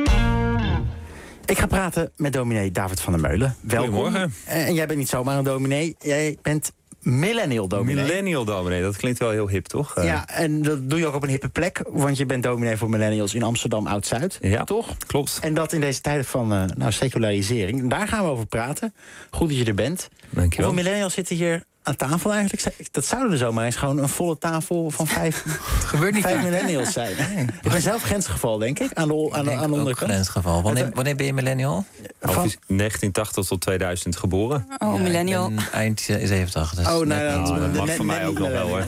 [SPEAKER 20] Ik ga praten met dominee David van der Meulen. Welkom.
[SPEAKER 4] Goedemorgen.
[SPEAKER 20] En jij bent niet zomaar een dominee, jij bent millennial dominee.
[SPEAKER 4] Millennial dominee, dat klinkt wel heel hip, toch?
[SPEAKER 20] Ja, en dat doe je ook op een hippe plek, want je bent dominee voor millennials in Amsterdam Oud-Zuid,
[SPEAKER 4] ja,
[SPEAKER 20] toch?
[SPEAKER 4] Klopt.
[SPEAKER 20] En dat in deze tijden van uh, nou, secularisering. Daar gaan we over praten. Goed dat je er bent.
[SPEAKER 4] Dank je wel.
[SPEAKER 20] Hoeveel millennials zitten hier aan tafel eigenlijk? Dat zouden er zomaar eens gewoon een volle tafel van vijf,
[SPEAKER 21] gebeurt niet
[SPEAKER 20] vijf millennials zijn. Nee. Ik ben zelf grensgeval, denk ik, aan de, aan de, aan de onderkant.
[SPEAKER 21] Grensgeval. Wanneer, wanneer ben je millennial?
[SPEAKER 4] Van negentien tachtig tot tweeduizend geboren.
[SPEAKER 7] Oh,
[SPEAKER 21] ja,
[SPEAKER 7] millennial.
[SPEAKER 21] Eind zeventig. Dus
[SPEAKER 20] oh, nou,
[SPEAKER 4] net, nou, dat mag net, voor mij ook nog wel, hoor.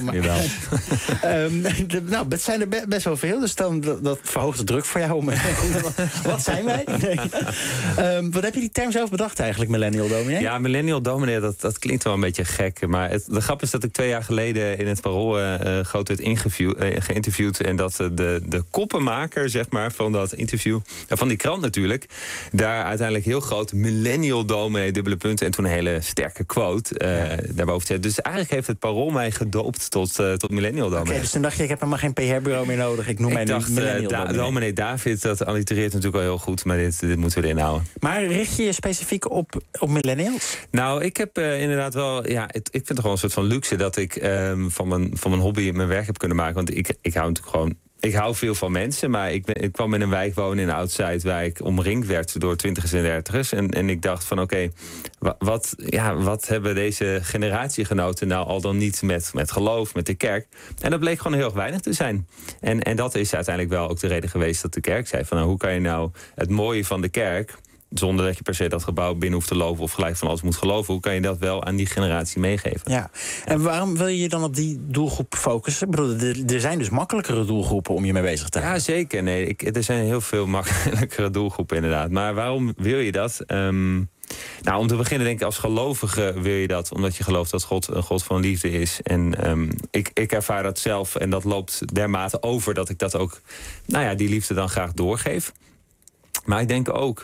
[SPEAKER 20] um, de, nou, het zijn er best wel veel, dus dan, dat, dat verhoogt de druk voor jou. Om, wat zijn wij? Nee. Um, wat heb je die term zelf bedacht eigenlijk, millennial dominee?
[SPEAKER 4] Ja, millennial dominee, dat, dat klinkt wel een beetje gek. Maar het, de grap is dat ik twee jaar geleden in het Parool uh, groot werd ingeview, uh, geïnterviewd. En dat uh, de, de koppenmaker, zeg maar, van dat interview, uh, van die krant natuurlijk, daar uiteindelijk heel groot millennial dominee, dubbele punten, en toen een hele sterke quote uh, ja. daarboven zet. Dus eigenlijk heeft het Parool mij gedoopt tot, uh, tot millennial dominee.
[SPEAKER 20] Oké, okay, dus toen dacht je, ik heb helemaal geen P R-bureau meer nodig. Ik noem
[SPEAKER 4] ik
[SPEAKER 20] mij
[SPEAKER 4] dacht,
[SPEAKER 20] nu millennial
[SPEAKER 4] uh, da-
[SPEAKER 20] dominee.
[SPEAKER 4] dominee David, dat allitereert natuurlijk wel heel goed, maar dit, dit moeten we erin houden.
[SPEAKER 20] Maar richt je je specifiek op, op millennials?
[SPEAKER 4] Nou, ik heb uh, inderdaad wel, ja, het, ik vind het gewoon een soort van luxe dat ik um, van, mijn, van mijn hobby mijn werk heb kunnen maken. Want ik, ik hou natuurlijk gewoon, ik hou veel van mensen, maar ik, ben, ik kwam in een wijk wonen in Oud-Zuid waar ik omringd werd door twintigers en dertigers. En, en ik dacht van oké, okay, wat, ja, wat hebben deze generatiegenoten nou al dan niet met, met geloof, met de kerk? En dat bleek gewoon heel erg weinig te zijn. En, en dat is uiteindelijk wel ook de reden geweest dat de kerk zei van nou, hoe kan je nou het mooie van de kerk, zonder dat je per se dat gebouw binnen hoeft te lopen of gelijk van alles moet geloven, hoe kan je dat wel aan die generatie meegeven?
[SPEAKER 20] Ja, en waarom wil je je dan op die doelgroep focussen? Ik bedoel, er, er zijn dus makkelijkere doelgroepen om je mee bezig te houden.
[SPEAKER 4] Ja, zeker. Nee, ik, er zijn heel veel makkelijkere doelgroepen inderdaad. Maar waarom wil je dat? Um, nou, om te beginnen denk ik als gelovige wil je dat, omdat je gelooft dat God een God van liefde is. En um, ik, ik ervaar dat zelf en dat loopt dermate over dat ik dat ook, nou ja, die liefde dan graag doorgeef. Maar ik denk ook,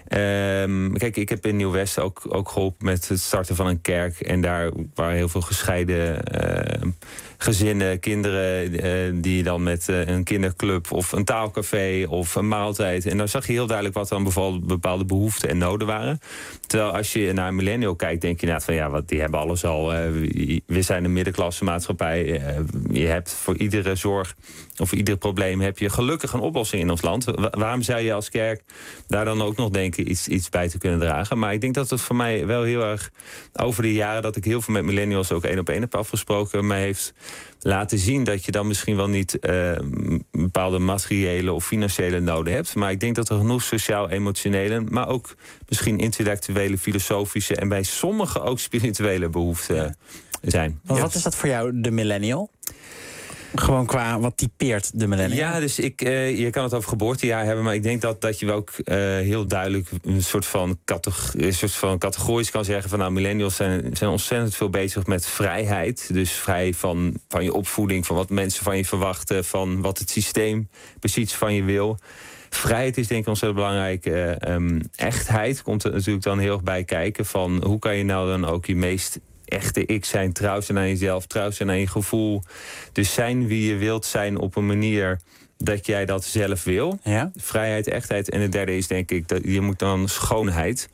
[SPEAKER 4] um, kijk, ik heb in Nieuw-West ook, ook geholpen met het starten van een kerk. En daar waren heel veel gescheiden uh, gezinnen, kinderen uh, die dan met uh, een kinderclub of een taalcafé of een maaltijd. En dan zag je heel duidelijk wat dan bepaalde behoeften en noden waren. Terwijl als je naar een millennial kijkt, denk je inderdaad van ja, wat, die hebben alles al. Uh, we zijn een middenklasse maatschappij. Uh, je hebt voor iedere zorg of voor ieder probleem heb je gelukkig een oplossing in ons land. Wa- waarom zou je als kerk daar dan ook nog denken iets, iets bij te kunnen dragen? Maar ik denk dat het voor mij wel heel erg over de jaren dat ik heel veel met millennials ook één op één heb afgesproken, mij heeft laten zien dat je dan misschien wel niet uh, bepaalde materiële of financiële noden hebt. Maar ik denk dat er genoeg sociaal-emotionele, maar ook misschien intellectuele, filosofische en bij sommigen ook spirituele behoeften ja. zijn.
[SPEAKER 20] Want wat is dat voor jou, de millennial? Gewoon qua, wat typeert de millennial?
[SPEAKER 4] Ja, dus ik, uh, je kan het over geboortejaar hebben, maar ik denk dat, dat je wel ook uh, heel duidelijk een soort van, categ- een soort van categorisch kan zeggen van nou, millennials zijn, zijn ontzettend veel bezig met vrijheid. Dus vrij van, van je opvoeding, van wat mensen van je verwachten, van wat het systeem precies van je wil. Vrijheid is denk ik ontzettend belangrijk. Uh, um, echtheid komt er natuurlijk dan heel erg bij kijken van hoe kan je nou dan ook je meest echte ik zijn, trouw zijn aan jezelf, trouw zijn aan je gevoel. Dus zijn wie je wilt zijn op een manier dat jij dat zelf wil. Ja. Vrijheid, echtheid. En het derde is denk ik dat je moet dan schoonheid.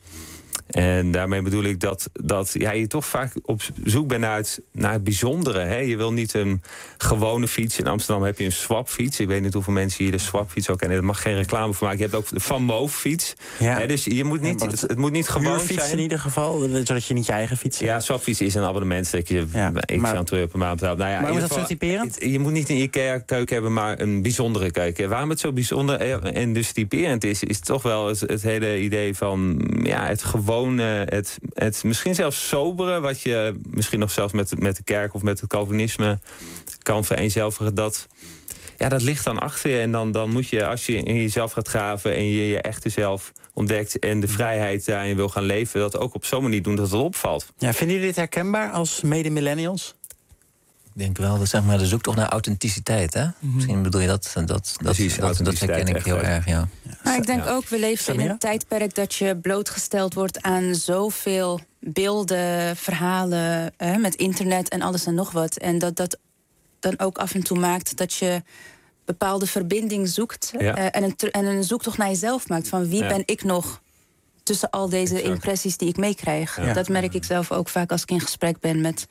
[SPEAKER 4] En daarmee bedoel ik dat, dat ja, je toch vaak op zoek bent naar het, naar het bijzondere. Hè? Je wil niet een gewone fiets. In Amsterdam heb je een swapfiets. Ik weet niet hoeveel mensen hier de swapfiets ook kennen. Daar mag geen reclame voor maken. Je hebt ook de Van Moof fiets. Ja. Hè? Dus je moet niet, het, het moet niet gewoon zijn.
[SPEAKER 20] In ieder geval, zodat je niet je eigen fiets hebt.
[SPEAKER 4] Ja, swapfiets is een abonnement dat je ja, x aantal euro per maand betaalt. Nou ja,
[SPEAKER 20] maar is dat zo typerend?
[SPEAKER 4] Je moet niet een IKEA-keuken hebben, maar een bijzondere keuken. Waarom het zo bijzonder en dus typerend is, is toch wel het, het hele idee van ja, het gewoon Het, het misschien zelfs sobere, wat je misschien nog zelfs met, met de kerk of met het Calvinisme kan vereenzelvigen, dat, ja, dat ligt dan achter je. En dan, dan moet je, als je in jezelf gaat graven en je je echte zelf ontdekt en de vrijheid daarin wil gaan leven, dat ook op zo'n manier doen dat het opvalt.
[SPEAKER 20] Ja, vinden jullie dit herkenbaar als mede-millennials?
[SPEAKER 21] Ik denk wel, dat zeg maar de zoektocht naar authenticiteit, hè? Mm-hmm. Misschien bedoel je dat, dat, dat,
[SPEAKER 4] Precies,
[SPEAKER 21] dat, dat herken ik heel erg, ja.
[SPEAKER 5] Maar ik denk ook, we leven in een tijdperk dat je blootgesteld wordt aan zoveel beelden, verhalen, hè, met internet en alles en nog wat. En dat dat dan ook af en toe maakt dat je bepaalde verbinding zoekt ja. uh, en, een, en een zoektocht naar jezelf maakt. Van wie ja. ben ik nog tussen al deze exact. impressies die ik meekrijg? Ja. Dat merk ik zelf ook vaak als ik in gesprek ben met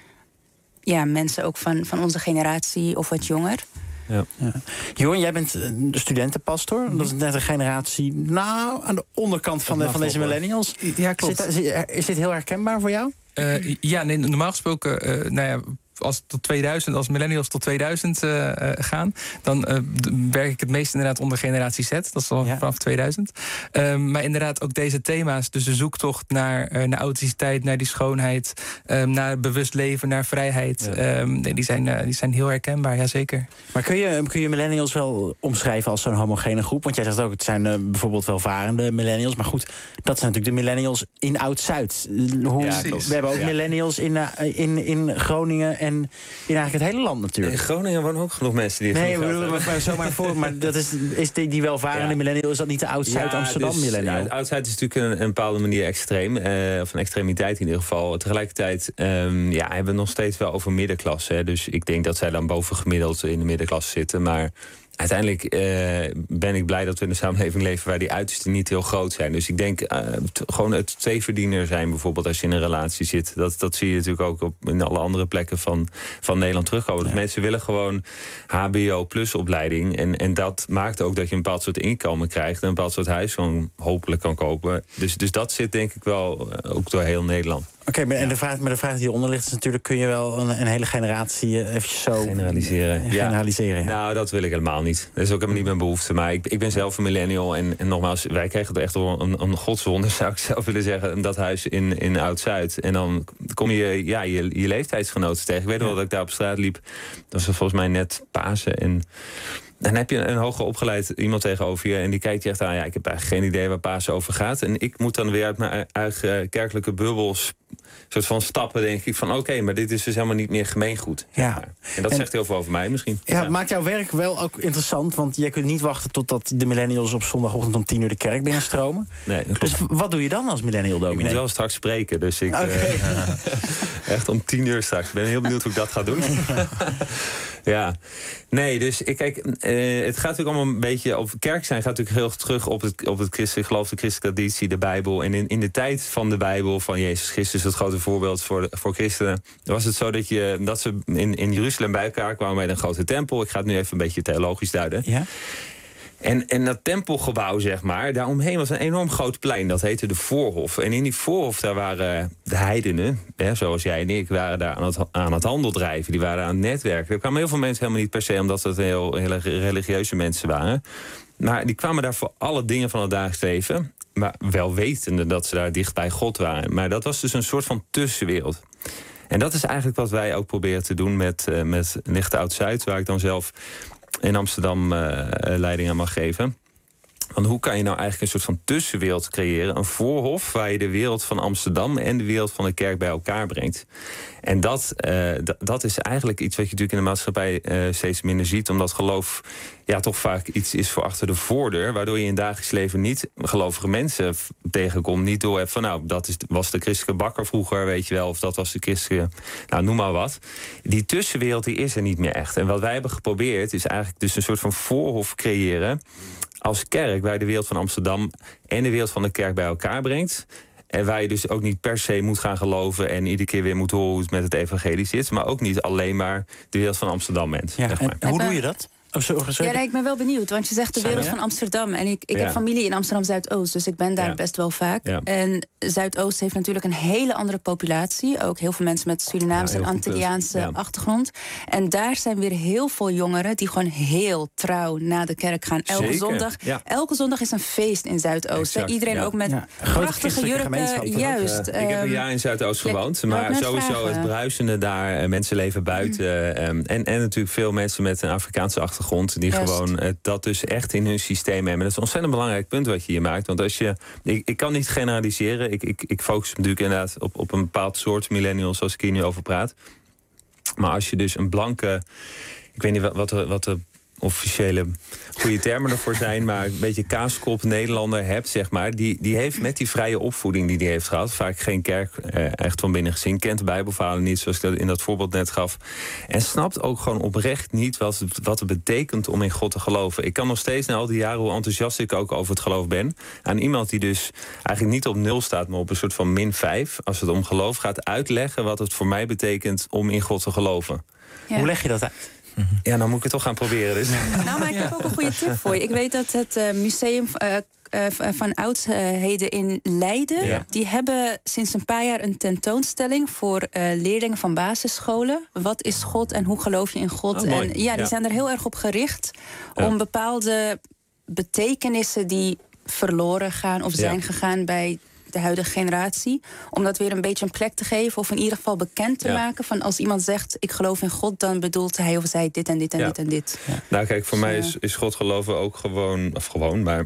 [SPEAKER 5] ja, mensen ook van, van onze generatie of wat jonger.
[SPEAKER 20] Ja. Ja. Johan, jij bent de studentenpastor. Dat is net een generatie, nou, aan de onderkant van, de, van deze millennials.
[SPEAKER 22] Ja, klopt.
[SPEAKER 20] Is dit, is dit heel herkenbaar voor jou?
[SPEAKER 22] Uh, ja, nee, normaal gesproken, uh, nou ja, als tot tweeduizend, als millennials tot tweeduizend uh, uh, gaan, dan uh, werk ik het meest inderdaad onder generatie Z. Dat is al ja. vanaf tweeduizend. Uh, maar inderdaad ook deze thema's, dus de zoektocht naar, uh, naar authenticiteit, naar die schoonheid, uh, naar bewust leven, naar vrijheid. Ja. Uh, nee, die, zijn, uh, die zijn heel herkenbaar, ja zeker.
[SPEAKER 20] Maar kun je, kun je millennials wel omschrijven als zo'n homogene groep? Want jij zegt ook, het zijn uh, bijvoorbeeld welvarende millennials. Maar goed, dat zijn natuurlijk de millennials in Oud-Zuid. Hoe, ja, we hebben ook ja. millennials in, uh, in, in Groningen en in eigenlijk het hele land natuurlijk.
[SPEAKER 4] In Groningen wonen ook genoeg mensen die het
[SPEAKER 20] nee, we willen maar zomaar voor, maar dat is, is die, die welvarende ja. millennial, is dat niet de Oud-Zuid-Amsterdam ja, dus, millennial?
[SPEAKER 4] Ja, Oud-Zuid is natuurlijk een, een bepaalde manier extreem, uh, of een extremiteit in ieder geval. Tegelijkertijd um, ja, hebben we het nog steeds wel over middenklasse. Hè, dus ik denk dat zij dan bovengemiddeld in de middenklasse zitten, maar uiteindelijk uh, ben ik blij dat we in een samenleving leven waar die uitersten niet heel groot zijn. Dus ik denk uh, t- gewoon het tweeverdiener zijn bijvoorbeeld als je in een relatie zit. Dat, dat zie je natuurlijk ook op, in alle andere plekken van, van Nederland terugkomen. Ja. Mensen willen gewoon H B O plus opleiding. En, en dat maakt ook dat je een bepaald soort inkomen krijgt. En een bepaald soort huis gewoon hopelijk kan kopen. Dus, dus dat zit denk ik wel uh, ook door heel Nederland.
[SPEAKER 20] Oké, okay, maar, de vraag, maar de vraag die hieronder ligt is natuurlijk, kun je wel een, een hele generatie eventjes zo
[SPEAKER 4] generaliseren?
[SPEAKER 20] Uh, generaliseren
[SPEAKER 4] ja. Nou, dat wil ik helemaal niet. Dat is ook helemaal niet mijn behoefte. Maar ik, ik ben zelf een millennial en, en nogmaals, wij kregen het echt wel een, een godswonder, zou ik zelf willen zeggen, dat huis in, in Oud-Zuid. En dan kom je ja, je, je leeftijdsgenoten tegen. Ik weet wel ja. dat ik daar op straat liep. Dat was volgens mij net Pasen en dan heb je een hoger opgeleid iemand tegenover je en die kijkt je echt aan. Ja, ik heb eigenlijk geen idee waar Pasen over gaat. En ik moet dan weer uit mijn eigen kerkelijke bubbels soort van stappen, denk ik, van oké, okay, maar dit is dus helemaal niet meer gemeengoed.
[SPEAKER 20] Ja.
[SPEAKER 4] En dat
[SPEAKER 20] en,
[SPEAKER 4] zegt heel veel over mij misschien.
[SPEAKER 20] Ja, ja, het maakt jouw werk wel ook interessant, want je kunt niet wachten totdat de millennials op zondagochtend om tien uur de kerk binnenstromen.
[SPEAKER 4] Nee,
[SPEAKER 20] dus wat doe je dan als millennial dominee?
[SPEAKER 4] Ik moet wel straks spreken, dus ik...
[SPEAKER 20] Okay.
[SPEAKER 4] Uh, echt om tien uur straks. Ik ben heel benieuwd hoe ik dat ga doen. Ja, nee, dus ik kijk, uh, het gaat natuurlijk allemaal een beetje over kerk zijn, gaat natuurlijk heel terug op het, op het christelijk geloof, de christelijke traditie, de Bijbel. En in, in de tijd van de Bijbel, van Jezus Christus, het grote voorbeeld voor, voor christenen, was het zo dat, je, dat ze in, in Jeruzalem bij elkaar kwamen bij een grote tempel. Ik ga het nu even een beetje theologisch duiden.
[SPEAKER 20] Ja.
[SPEAKER 4] En, en dat tempelgebouw, zeg maar, daaromheen was een enorm groot plein. Dat heette de Voorhof. En in die Voorhof, daar waren de heidenen, hè, zoals jij en ik, waren daar aan het, aan het handel drijven. Die waren aan het netwerken. Er kwamen heel veel mensen helemaal niet per se omdat het heel, heel religieuze mensen waren. Maar die kwamen daar voor alle dingen van het dagelijks leven. Maar wel wetende dat ze daar dicht bij God waren. Maar dat was dus een soort van tussenwereld. En dat is eigenlijk wat wij ook proberen te doen met, uh, met Licht Oud-Zuid, waar ik dan zelf in Amsterdam uh, leiding aan mag geven. Want hoe kan je nou eigenlijk een soort van tussenwereld creëren? Een voorhof waar je de wereld van Amsterdam en de wereld van de kerk bij elkaar brengt. En dat, uh, d- dat is eigenlijk iets wat je natuurlijk in de maatschappij uh, steeds minder ziet. Omdat geloof ja, toch vaak iets is voor achter de voordeur. Waardoor je in het dagelijks leven niet gelovige mensen tegenkomt. Niet door hebt van nou, dat is, was de christelijke bakker vroeger, weet je wel. Of dat was de christelijke, nou noem maar wat. Die tussenwereld die is er niet meer echt. En wat wij hebben geprobeerd is eigenlijk dus een soort van voorhof creëren als kerk, waar je de wereld van Amsterdam en de wereld van de kerk bij elkaar brengt. En waar je dus ook niet per se moet gaan geloven en iedere keer weer moet horen hoe het met het evangelie zit. Maar ook niet alleen maar de wereld van Amsterdam bent.
[SPEAKER 20] Ja,
[SPEAKER 4] zeg maar.
[SPEAKER 20] en hoe doe je dat? Oh, sorry, sorry.
[SPEAKER 5] Ja, nee, ik ben wel benieuwd, want je zegt de wereld
[SPEAKER 20] Ja.
[SPEAKER 5] van Amsterdam. En ik, ik
[SPEAKER 4] Ja.
[SPEAKER 5] heb familie in Amsterdam-Zuidoost, dus ik ben daar
[SPEAKER 4] Ja.
[SPEAKER 5] best wel vaak.
[SPEAKER 4] Ja.
[SPEAKER 5] En Zuidoost heeft natuurlijk een hele andere populatie. Ook heel veel mensen met Surinaamse
[SPEAKER 4] Ja,
[SPEAKER 5] en
[SPEAKER 4] heel goed,
[SPEAKER 5] Antilliaanse
[SPEAKER 4] ja.
[SPEAKER 5] achtergrond. En daar zijn weer heel veel jongeren die gewoon heel trouw naar de kerk gaan. Elke
[SPEAKER 4] Zeker,
[SPEAKER 5] zondag.
[SPEAKER 4] ja.
[SPEAKER 5] Elke zondag is een feest in Zuidoost. hè.
[SPEAKER 4] Exact,
[SPEAKER 5] Iedereen
[SPEAKER 4] ja.
[SPEAKER 5] ook met
[SPEAKER 20] Ja, een grote
[SPEAKER 5] prachtige
[SPEAKER 20] christelijke gemeenschap
[SPEAKER 5] jurken.
[SPEAKER 20] toch ook,
[SPEAKER 5] Juist.
[SPEAKER 4] ik heb een
[SPEAKER 5] ehm,
[SPEAKER 4] jaar in Zuidoost
[SPEAKER 5] ja,
[SPEAKER 4] gewoond.
[SPEAKER 5] wou ik
[SPEAKER 4] Maar
[SPEAKER 5] net
[SPEAKER 4] sowieso
[SPEAKER 5] vragen.
[SPEAKER 4] het bruisende daar. eh, Mensen leven buiten. eh, en, en natuurlijk veel mensen met een Afrikaanse achtergrond. Die
[SPEAKER 5] Juist.
[SPEAKER 4] gewoon eh, dat dus echt in hun systeem hebben. En dat is een ontzettend belangrijk punt wat je hier maakt. Want als je. Ik, ik kan niet generaliseren. Ik, ik, ik focus natuurlijk inderdaad op, op een bepaald soort millennials, zoals ik hier nu over praat. Maar als je dus een blanke. Ik weet niet wat, wat, de, wat de officiële goede termen ervoor zijn, maar een beetje kaaskop Nederlander hebt, zeg maar. Die, die heeft met die vrije opvoeding die hij heeft gehad, vaak geen kerk eh, echt van binnen gezien, kent de Bijbelverhalen niet, zoals ik dat in dat voorbeeld net gaf. En snapt ook gewoon oprecht niet wat het, wat het betekent om in God te geloven. Ik kan nog steeds na al die jaren, hoe enthousiast ik ook over het geloof ben, aan iemand die dus eigenlijk niet op nul staat, maar op een soort van min vijf, als het om geloof gaat, uitleggen wat het voor mij betekent om in God te geloven.
[SPEAKER 5] Ja.
[SPEAKER 20] Hoe leg je dat uit?
[SPEAKER 4] Ja, nou moet ik het toch gaan proberen. Dus.
[SPEAKER 5] Nou, maar ik heb ook een goede tip voor je. Ik weet dat het uh, museum uh, uh, van oudheden in Leiden,
[SPEAKER 4] Ja.
[SPEAKER 5] die hebben sinds een paar jaar een tentoonstelling voor uh, leerlingen van basisscholen. Wat is God en hoe geloof je in God?
[SPEAKER 4] Oh, mooi.
[SPEAKER 5] En ja, die
[SPEAKER 4] Ja.
[SPEAKER 5] zijn er heel erg op gericht
[SPEAKER 4] Ja.
[SPEAKER 5] om bepaalde betekenissen die verloren gaan of zijn
[SPEAKER 4] Ja.
[SPEAKER 5] gegaan bij de huidige generatie, om dat weer een beetje een plek te geven, of in ieder geval bekend te
[SPEAKER 4] Ja.
[SPEAKER 5] maken van als iemand zegt ik geloof in God, dan bedoelt hij of zij dit en dit en
[SPEAKER 4] Ja.
[SPEAKER 5] dit en dit.
[SPEAKER 4] Nou kijk, voor
[SPEAKER 5] Dus,
[SPEAKER 4] mij
[SPEAKER 5] uh,
[SPEAKER 4] is, is God geloven ook gewoon, of gewoon, maar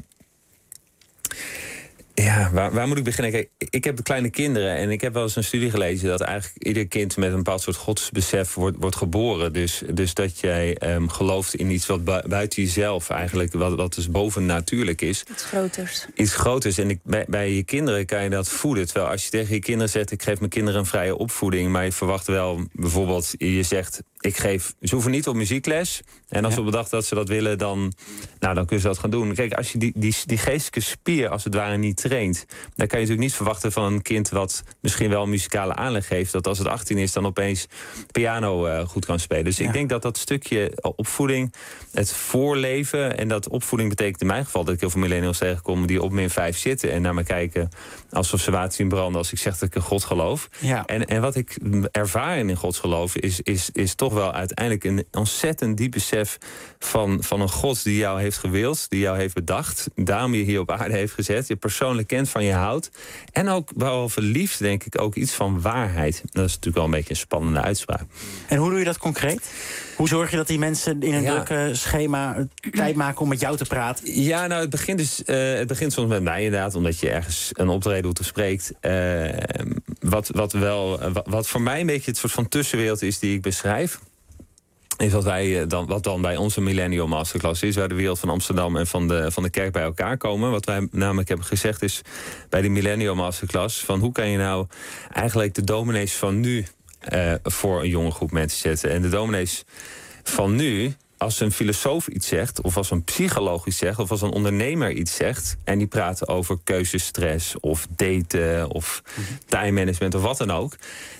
[SPEAKER 4] ja, waar, waar moet ik beginnen? Kijk, ik heb kleine kinderen en ik heb wel eens een studie gelezen dat eigenlijk ieder kind met een bepaald soort godsbesef wordt, wordt geboren. Dus, dus dat jij um, gelooft in iets wat bu- buiten jezelf eigenlijk, wat, wat dus bovennatuurlijk is.
[SPEAKER 5] Iets groters.
[SPEAKER 4] Iets groters. En ik, bij, bij je kinderen kan je dat voeden. Terwijl als je tegen je kinderen zegt, ik geef mijn kinderen een vrije opvoeding, maar je verwacht wel bijvoorbeeld, je zegt, ik geef, ze hoeven niet op muziekles. En als
[SPEAKER 20] Ja.
[SPEAKER 4] op de dag dat ze dat willen, dan, nou, dan kunnen ze dat gaan doen. Kijk, als je die, die, die geestelijke spier als het ware niet traint, dan kan je natuurlijk niet verwachten van een kind wat misschien wel een muzikale aanleg heeft, dat als het achttien is, dan opeens piano uh, goed kan spelen. Dus
[SPEAKER 20] Ja.
[SPEAKER 4] ik denk dat dat stukje opvoeding, het voorleven, en dat opvoeding betekent in mijn geval dat ik heel veel millennials tegenkom die op min vijf zitten en naar me kijken alsof ze water zien branden als ik zeg dat ik in God geloof.
[SPEAKER 20] Ja.
[SPEAKER 4] En, en wat ik ervaar in Gods geloof is, is, is toch wel uiteindelijk een ontzettend diep besef van, van een God die jou heeft gewild, die jou heeft bedacht, daarom je hier op aarde heeft gezet, je persoonlijk kent, van je houdt. En ook, behalve liefde, denk ik ook iets van waarheid. Dat is natuurlijk wel een beetje een spannende uitspraak.
[SPEAKER 20] En hoe doe je dat concreet? Hoe zorg je dat die mensen in een
[SPEAKER 4] Ja.
[SPEAKER 20] drukke schema tijd maken om met jou te praten?
[SPEAKER 4] Ja, nou, het begint, dus, uh, het begint soms met mij inderdaad, omdat je ergens een optreden doet of spreekt. Uh, wat, wat, wel, uh, wat, wat voor mij een beetje het soort van tussenwereld is die ik beschrijf, is wat wij dan, wat dan bij onze Millennial Masterclass is, waar de wereld van Amsterdam en van de, van de kerk bij elkaar komen. Wat wij namelijk hebben gezegd is bij de Millennial Masterclass, van hoe kan je nou eigenlijk de dominees van nu uh, voor een jonge groep mensen zetten. En de dominees van nu, als een filosoof iets zegt, of als een psycholoog iets zegt, of als een ondernemer iets zegt, en die praten over keuzestress of daten of time management of wat dan ook,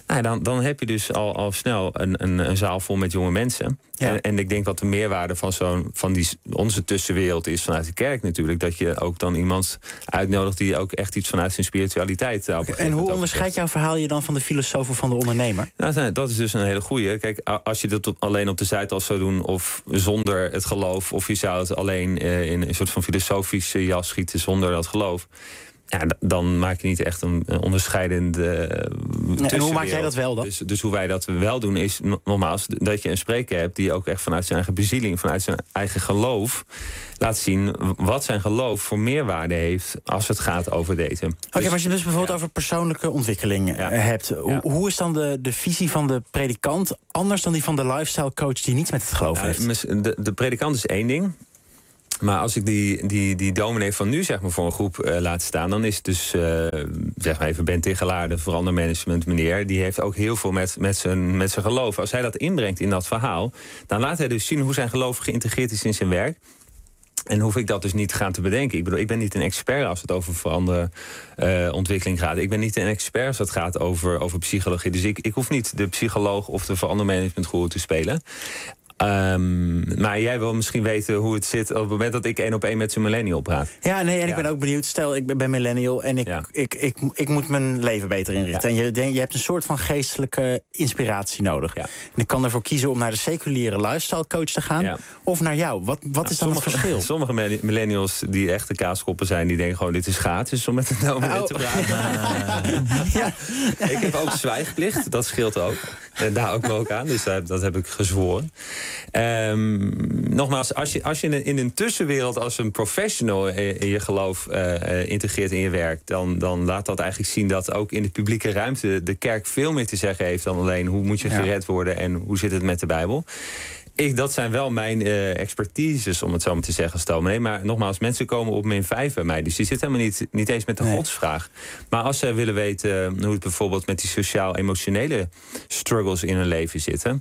[SPEAKER 4] Nou, dan, dan heb je dus al, al snel een, een, een zaal vol met jonge mensen. Ja. En, en ik denk wat de meerwaarde van, zo'n, van die, onze tussenwereld is vanuit de kerk natuurlijk. Dat je ook dan iemand uitnodigt die ook echt iets vanuit zijn spiritualiteit... Uh,
[SPEAKER 20] en hoe onderscheidt jouw verhaal je dan van de filosoof of van de ondernemer?
[SPEAKER 4] Nou, dat is dus een hele goeie. Kijk, als je dat alleen op de Zuidas zou doen of zonder het geloof... of je zou het alleen uh, in een soort van filosofische jas schieten zonder dat geloof... Ja, dan maak je niet echt een onderscheidende uh,
[SPEAKER 20] en hoe maak jij dat wel dan?
[SPEAKER 4] Dus, dus hoe wij dat wel doen is nogmaals dat je een spreker hebt... die ook echt vanuit zijn eigen bezieling, vanuit zijn eigen geloof... laat zien wat zijn geloof voor meerwaarde heeft als het gaat over daten.
[SPEAKER 20] Oké, okay, dus, als je dus bijvoorbeeld ja. over persoonlijke ontwikkeling ja. hebt... Ja. Hoe, hoe is dan de, de visie van de predikant anders dan die van de lifestyle coach... die niets met het geloof
[SPEAKER 4] ja,
[SPEAKER 20] heeft?
[SPEAKER 4] De, de predikant is één ding... Maar als ik die, die, die dominee van nu zeg maar, voor een groep uh, laat staan... dan is het dus, uh, zeg maar even Ben Tigelaar, de verandermanagement meneer... die heeft ook heel veel met, met, zijn, met zijn geloof. Als hij dat inbrengt in dat verhaal... dan laat hij dus zien hoe zijn geloof geïntegreerd is in zijn werk... En hoef ik dat dus niet gaan te bedenken. Ik bedoel, ik ben niet een expert als het over veranderen uh, ontwikkeling gaat. Ik ben niet een expert als het gaat over, over psychologie. Dus ik, ik hoef niet de psycholoog of de verandermanagementgoeroe te spelen... Um, maar jij wil misschien weten hoe het zit op het moment dat ik één op één met zo'n millennial praat.
[SPEAKER 20] Ja, nee, en ja. ik ben ook benieuwd. Stel, ik ben millennial en ik, ja. ik, ik, ik, ik moet mijn leven beter inrichten. Ja. En je, je hebt een soort van geestelijke inspiratie nodig. Ja. En ik kan ervoor kiezen om naar de seculiere lifestyle coach te gaan. Ja. Of naar jou. Wat, wat nou, is dan
[SPEAKER 4] sommige,
[SPEAKER 20] het verschil?
[SPEAKER 4] Sommige millennials die echte kaaskoppen zijn, die denken gewoon dit is gratis om met een dominee oh. te praten. Uh, ja. Ik heb ook zwijgplicht, dat scheelt ook. En daar ook wel ook aan, dus dat, dat heb ik gezworen. Um, nogmaals, als je, als je in, een, in een tussenwereld als een professional in, in je geloof uh, integreert in je werk... Dan, dan laat dat eigenlijk zien dat ook in de publieke ruimte de kerk veel meer te zeggen heeft dan alleen hoe moet je gered worden en hoe zit het met de Bijbel. Ik, dat zijn wel mijn uh, expertises, om het zo maar te zeggen, als dominee. Maar nogmaals, mensen komen op min vijf bij mij. Dus die zitten helemaal niet, niet eens met de nee. godsvraag. Maar als ze willen weten uh, hoe het bijvoorbeeld met die sociaal-emotionele struggles in hun leven zitten...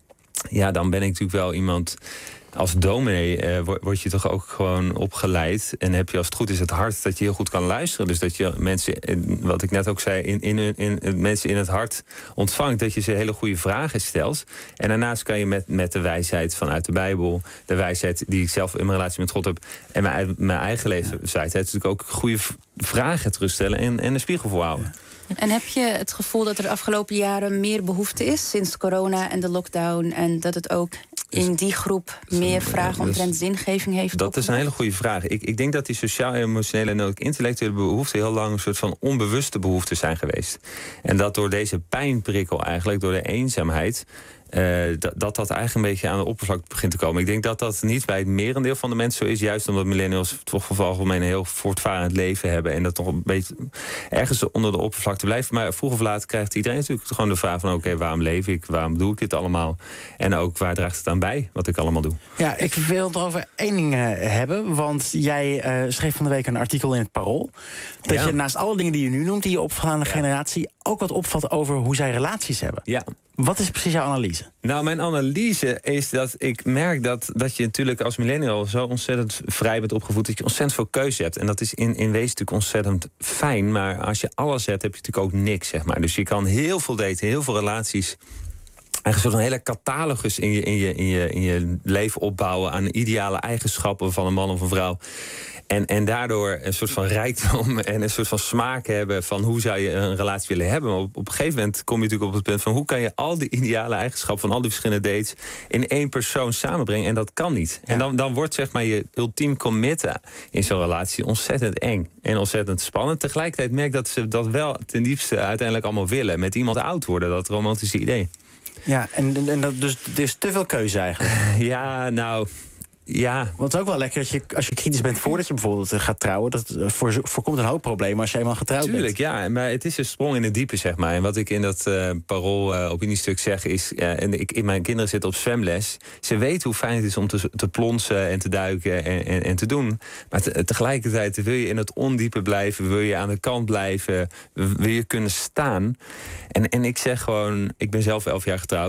[SPEAKER 4] ja, dan ben ik natuurlijk wel iemand... Als dominee uh, word, word je toch ook gewoon opgeleid... en heb je als het goed is het hart dat je heel goed kan luisteren. Dus dat je mensen, wat ik net ook zei... in, in, in, in mensen in het hart ontvangt... dat je ze hele goede vragen stelt. En daarnaast kan je met, met de wijsheid vanuit de Bijbel... de wijsheid die ik zelf in mijn relatie met God heb... en mijn, mijn eigen levenswijsheid... natuurlijk ook goede vragen terugstellen en, en een spiegel voorhouden. Ja.
[SPEAKER 5] En heb je het gevoel dat er de afgelopen jaren meer behoefte is... sinds corona en de lockdown... en dat het ook in die groep meer vragen omtrent zingeving heeft?
[SPEAKER 4] Dat is een hele goede vraag. Ik, ik denk dat die sociaal-emotionele en ook intellectuele behoeften... heel lang een soort van onbewuste behoeften zijn geweest. En dat door deze pijnprikkel eigenlijk, door de eenzaamheid... Uh, dat, dat dat eigenlijk een beetje aan de oppervlakte begint te komen. Ik denk dat dat niet bij het merendeel van de mensen zo is. Juist omdat millennials toch voor algemeen een heel voortvarend leven hebben. En dat toch een beetje ergens onder de oppervlakte blijft. Maar vroeg of laat krijgt iedereen natuurlijk gewoon de vraag van... oké, okay, waarom leef ik? Waarom doe ik dit allemaal? En ook, waar draagt het aan bij wat ik allemaal doe?
[SPEAKER 20] Ja, ik wil het over één ding uh, hebben. Want jij uh, schreef van de week een artikel in het Parool. Dat ja. je naast alle dingen die je nu noemt... die je opvalt aan de ja. generatie... ook wat opvalt over hoe zij relaties hebben.
[SPEAKER 4] Ja.
[SPEAKER 20] Wat is precies jouw analyse?
[SPEAKER 4] Nou, mijn analyse is dat ik merk dat, dat je natuurlijk als millennial... zo ontzettend vrij bent opgevoed dat je ontzettend veel keuze hebt. En dat is in, in wezen natuurlijk ontzettend fijn. Maar als je alles hebt, heb je natuurlijk ook niks, zeg maar. Dus je kan heel veel daten, heel veel relaties... eigenlijk zo'n hele catalogus in je, in, je, in, je, in je leven opbouwen... aan ideale eigenschappen van een man of een vrouw... En, en daardoor een soort van rijkdom en een soort van smaak hebben... van hoe zou je een relatie willen hebben. Maar op, op een gegeven moment kom je natuurlijk op het punt van... hoe kan je al die ideale eigenschappen van al die verschillende dates... in één persoon samenbrengen? En dat kan niet. Ja. En dan, dan wordt zeg maar je ultiem committen in zo'n relatie ontzettend eng. En ontzettend spannend. Tegelijkertijd merk ik dat ze dat wel ten diepste uiteindelijk allemaal willen. Met iemand oud worden, dat romantische idee.
[SPEAKER 20] Ja, en, en dat, dus er is te veel keuze eigenlijk.
[SPEAKER 4] Ja, nou... Ja.
[SPEAKER 20] Want het is ook wel lekker dat je, als je kritisch bent voordat je bijvoorbeeld gaat trouwen... dat voor, voorkomt een hoop problemen als je eenmaal getrouwd
[SPEAKER 4] Tuurlijk,
[SPEAKER 20] bent.
[SPEAKER 4] Tuurlijk, ja. Maar het is een sprong in het diepe, zeg maar. En wat ik in dat uh, Parool uh, opiniestuk zeg is... Uh, en ik, mijn kinderen zitten op zwemles. Ze weten hoe fijn het is om te, te plonsen en te duiken en, en, en te doen. Maar te, tegelijkertijd wil je in het ondiepe blijven... wil je aan de kant blijven, wil je kunnen staan. En, en ik zeg gewoon, ik ben zelf elf jaar getrouwd...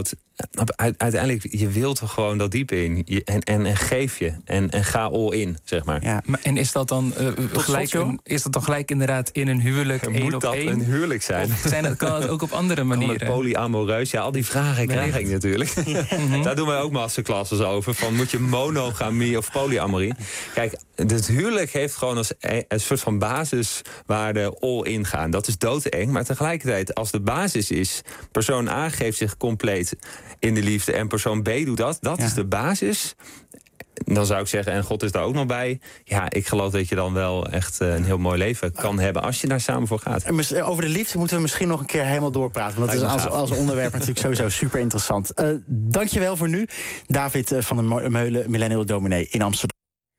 [SPEAKER 4] uiteindelijk, je wilt er gewoon dat diep in. Je, en, en, en geef je. En, en ga all in, zeg maar.
[SPEAKER 22] Ja. Maar en is dat dan uh, gelijk een, is dat dan gelijk inderdaad in een huwelijk één
[SPEAKER 4] Moet
[SPEAKER 22] op
[SPEAKER 4] dat
[SPEAKER 22] één?
[SPEAKER 4] een huwelijk zijn?
[SPEAKER 22] Of zijn dat, kan het ook op andere manieren?
[SPEAKER 4] Kan het polyamoreus? Ja, al die vragen krijg ik natuurlijk.
[SPEAKER 22] Mm-hmm.
[SPEAKER 4] Daar doen wij ook masterclasses over. Van, moet je monogamie of polyamorie? Kijk, het huwelijk heeft gewoon als een, een soort van basiswaarde all in gaan. Dat is doodeng. Maar tegelijkertijd, als de basis is, persoon A geeft zich compleet in de liefde en persoon B doet dat. Dat ja. is de basis. Dan zou ik zeggen, en God is daar ook nog bij. Ja, ik geloof dat je dan wel echt een heel mooi leven kan hebben als je daar samen voor gaat.
[SPEAKER 20] Over de liefde moeten we misschien nog een keer helemaal doorpraten. Want dat is als, als onderwerp natuurlijk sowieso super interessant. Uh, dankjewel voor nu. David van de Meulen, Millennial Dominee in Amsterdam.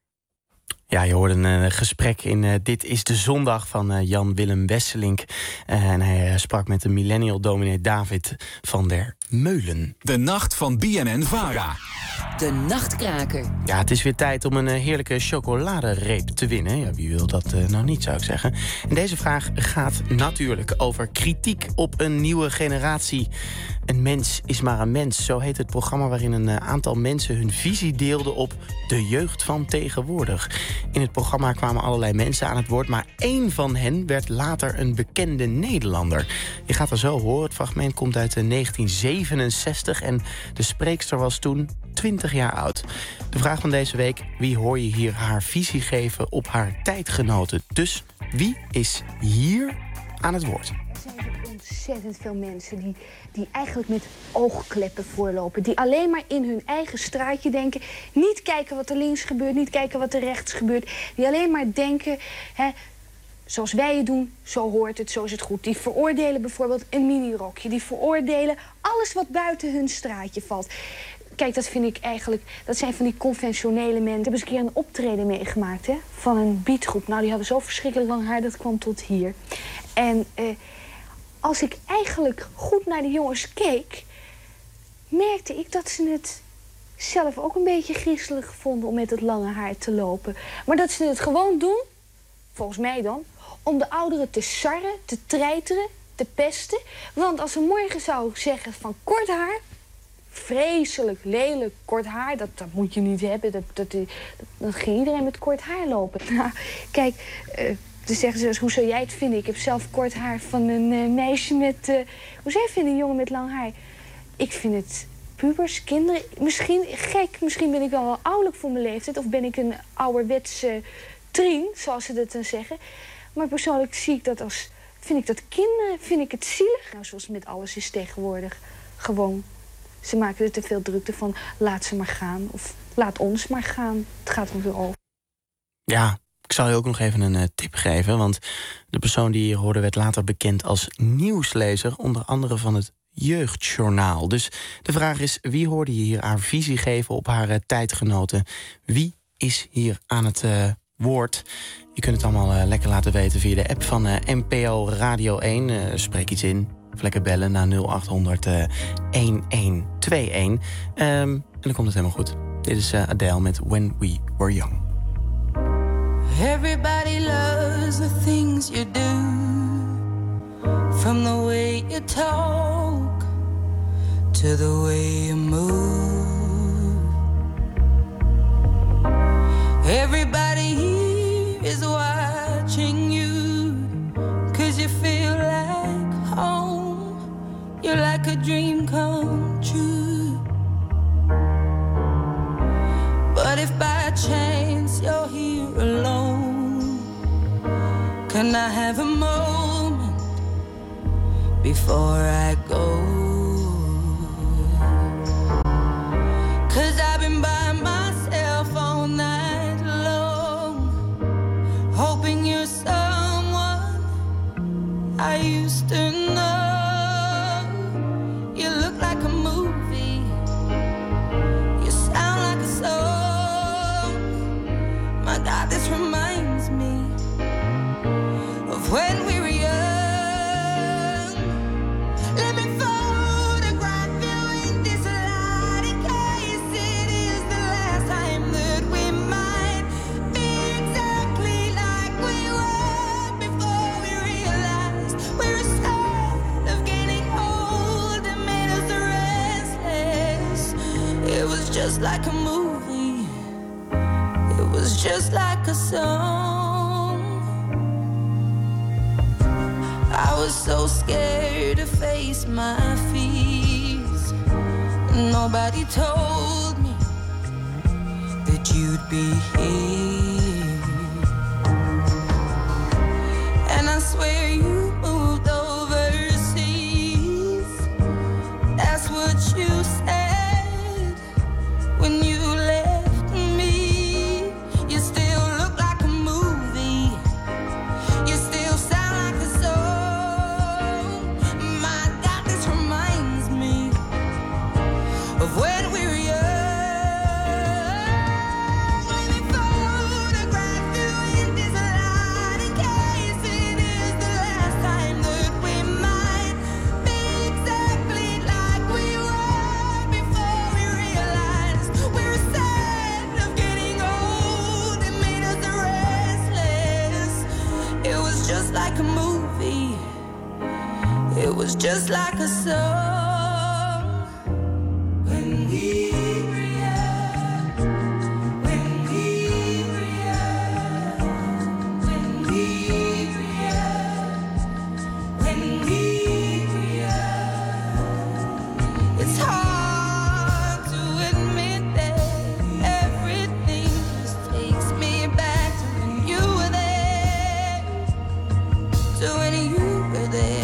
[SPEAKER 3] Ja, je hoorde een uh, gesprek in uh, Dit is de Zondag van uh, Jan-Willem Wesselink. Uh, en hij uh, sprak met de millennial dominee David van der Meulen.
[SPEAKER 2] De nacht van B N N-Vara.
[SPEAKER 19] De Nachtkraker.
[SPEAKER 3] Ja, het is weer tijd om een uh, heerlijke chocoladereep te winnen. Ja, wie wil dat uh, nou niet, zou ik zeggen. En deze vraag gaat natuurlijk over kritiek op een nieuwe generatie. Een mens is maar een mens. Zo heet het programma waarin een uh, aantal mensen hun visie deelden op de jeugd van tegenwoordig. In het programma kwamen allerlei mensen aan het woord, maar één van hen werd later een bekende Nederlander. Je gaat er zo horen. Het fragment komt uit negentien zevenenzestig en de spreekster was toen twintig jaar oud. De vraag van deze week: wie hoor je hier haar visie geven op haar tijdgenoten? Dus wie is hier aan het woord?
[SPEAKER 6] Ontzettend veel mensen die, die eigenlijk met oogkleppen voorlopen. Die alleen maar in hun eigen straatje denken. Niet kijken wat er links gebeurt, niet kijken wat er rechts gebeurt. Die alleen maar denken, hè, zoals wij het doen, zo hoort het, zo is het goed. Die veroordelen bijvoorbeeld een minirokje. Die veroordelen alles wat buiten hun straatje valt. Kijk, dat vind ik eigenlijk, dat zijn van die conventionele mensen. Ik heb eens een keer een optreden meegemaakt, hè, van een beatgroep. Nou, die hadden zo verschrikkelijk lang haar, dat kwam tot hier. En eh, als ik eigenlijk goed naar de jongens keek, merkte ik dat ze het zelf ook een beetje griezelig vonden om met het lange haar te lopen. Maar dat ze het gewoon doen, volgens mij dan, om de ouderen te sarren, te treiteren, te pesten. Want als ze morgen zou zeggen van kort haar, vreselijk, lelijk, kort haar, dat, dat moet je niet hebben. Dat, dat, dat, dan ging iedereen met kort haar lopen. Nou, kijk, uh, dan zeggen ze, hoe zou jij het vinden? Ik heb zelf kort haar van een uh, meisje met... Uh, hoe zou jij vinden, een jongen met lang haar? Ik vind het pubers, kinderen, misschien gek. Misschien ben ik wel wel ouderlijk voor mijn leeftijd. Of ben ik een ouderwetse trien, zoals ze dat dan zeggen. Maar persoonlijk zie ik dat als... Vind ik dat kinderen, vind ik het zielig. Nou, zoals met alles is tegenwoordig. Gewoon, ze maken er te veel drukte van. Laat ze maar gaan. Of laat ons maar gaan. Het gaat er over.
[SPEAKER 3] Ja, ik zal je ook nog even een uh, tip geven. Want de persoon die je hoorde werd later bekend als nieuwslezer. Onder andere van het Jeugdjournaal. Dus de vraag is, wie hoorde je hier haar visie geven op haar uh, tijdgenoten? Wie is hier aan het uh, woord? Je kunt het allemaal uh, lekker laten weten via de app van uh, N P O Radio één. Uh, spreek iets in. Of lekker bellen naar nul acht honderd een een twee een. Um, en dan komt het helemaal goed. Dit is uh, Adele met When We Were Young.
[SPEAKER 8] Everybody loves the things you do, from the way you talk to the way you move. Everybody here is watching you, 'cause you feel like home. You're like a dream come true. But if by chance you're here alone, can I have a moment before I go? 'Cause I've been by myself all night long, hoping you're someone I used to know. You look like a movie, you sound like a song. My God, this reminds me of when we were young. Let me photograph you in this light, in case it is the just like a movie. It was just like a song. I was so scared to face my fears. Nobody told me that you'd be here. And I swear you moved overseas. That's what you said when you left me. You still look like a movie. You still sound like a song. My God, this reminds me of when we were young. Let me photograph you in this light in case it is the last time that we might be exactly like we were before we realized we were sad of getting old. It made us restless. It was just like a movie. It was just like a song. When we were young, when we were young, when we were young, when we were young. It's hard to admit that everything just takes me back to when you were there, to when you were there.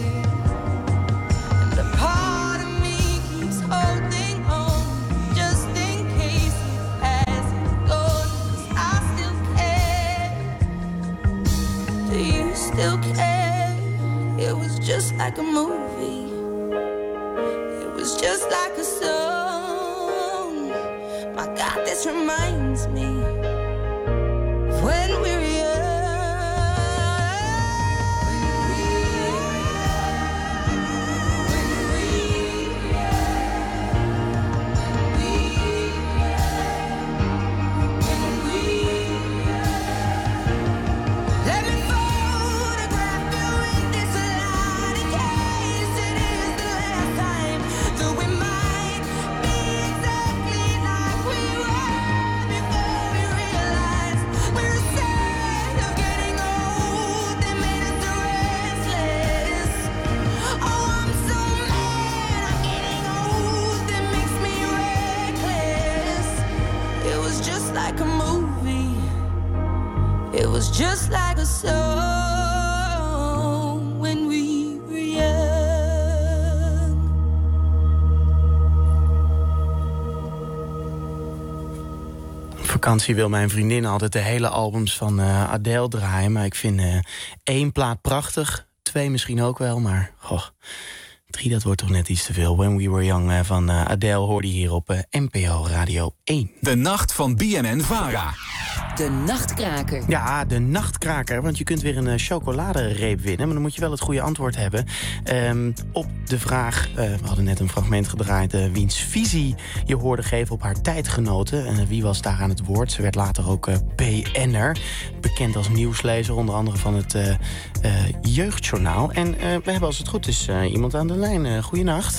[SPEAKER 8] And a part of me keeps holding on, just in case it hasn't gone. 'Cause I still care. Do you still care? It was just like a movie. It was just like a song. My God, this reminds me of when we were young. Let me photograph you in this light in case it is the last time that we might be exactly like we were before we realized we were sad of getting old. They made us restless. Oh, I'm so mad I'm getting old. It makes me reckless. It was just like a movie. It was just like a song when we were young.
[SPEAKER 3] Op vakantie wil mijn vriendin altijd de hele albums van eh, Adele draaien. Maar ik vind eh, één plaat prachtig. Twee misschien ook wel, maar goh, drie, dat wordt toch net iets te veel. When We Were Young eh, van eh, Adele hoorde je hier op eh, N P O Radio één.
[SPEAKER 2] De nacht van B N N-Vara.
[SPEAKER 19] De Nachtkraker.
[SPEAKER 3] Ja, de nachtkraker, want je kunt weer een uh, chocoladereep winnen. Maar dan moet je wel het goede antwoord hebben um, op de vraag. Uh, we hadden net een fragment gedraaid. Uh, wiens visie je hoorde geven op haar tijdgenoten. En uh, wie was daar aan het woord? Ze werd later ook uh, B N'er. Bekend als nieuwslezer, onder andere van het uh, uh, Jeugdjournaal. En uh, we hebben als het goed is uh, iemand aan de lijn. Uh, goeienacht.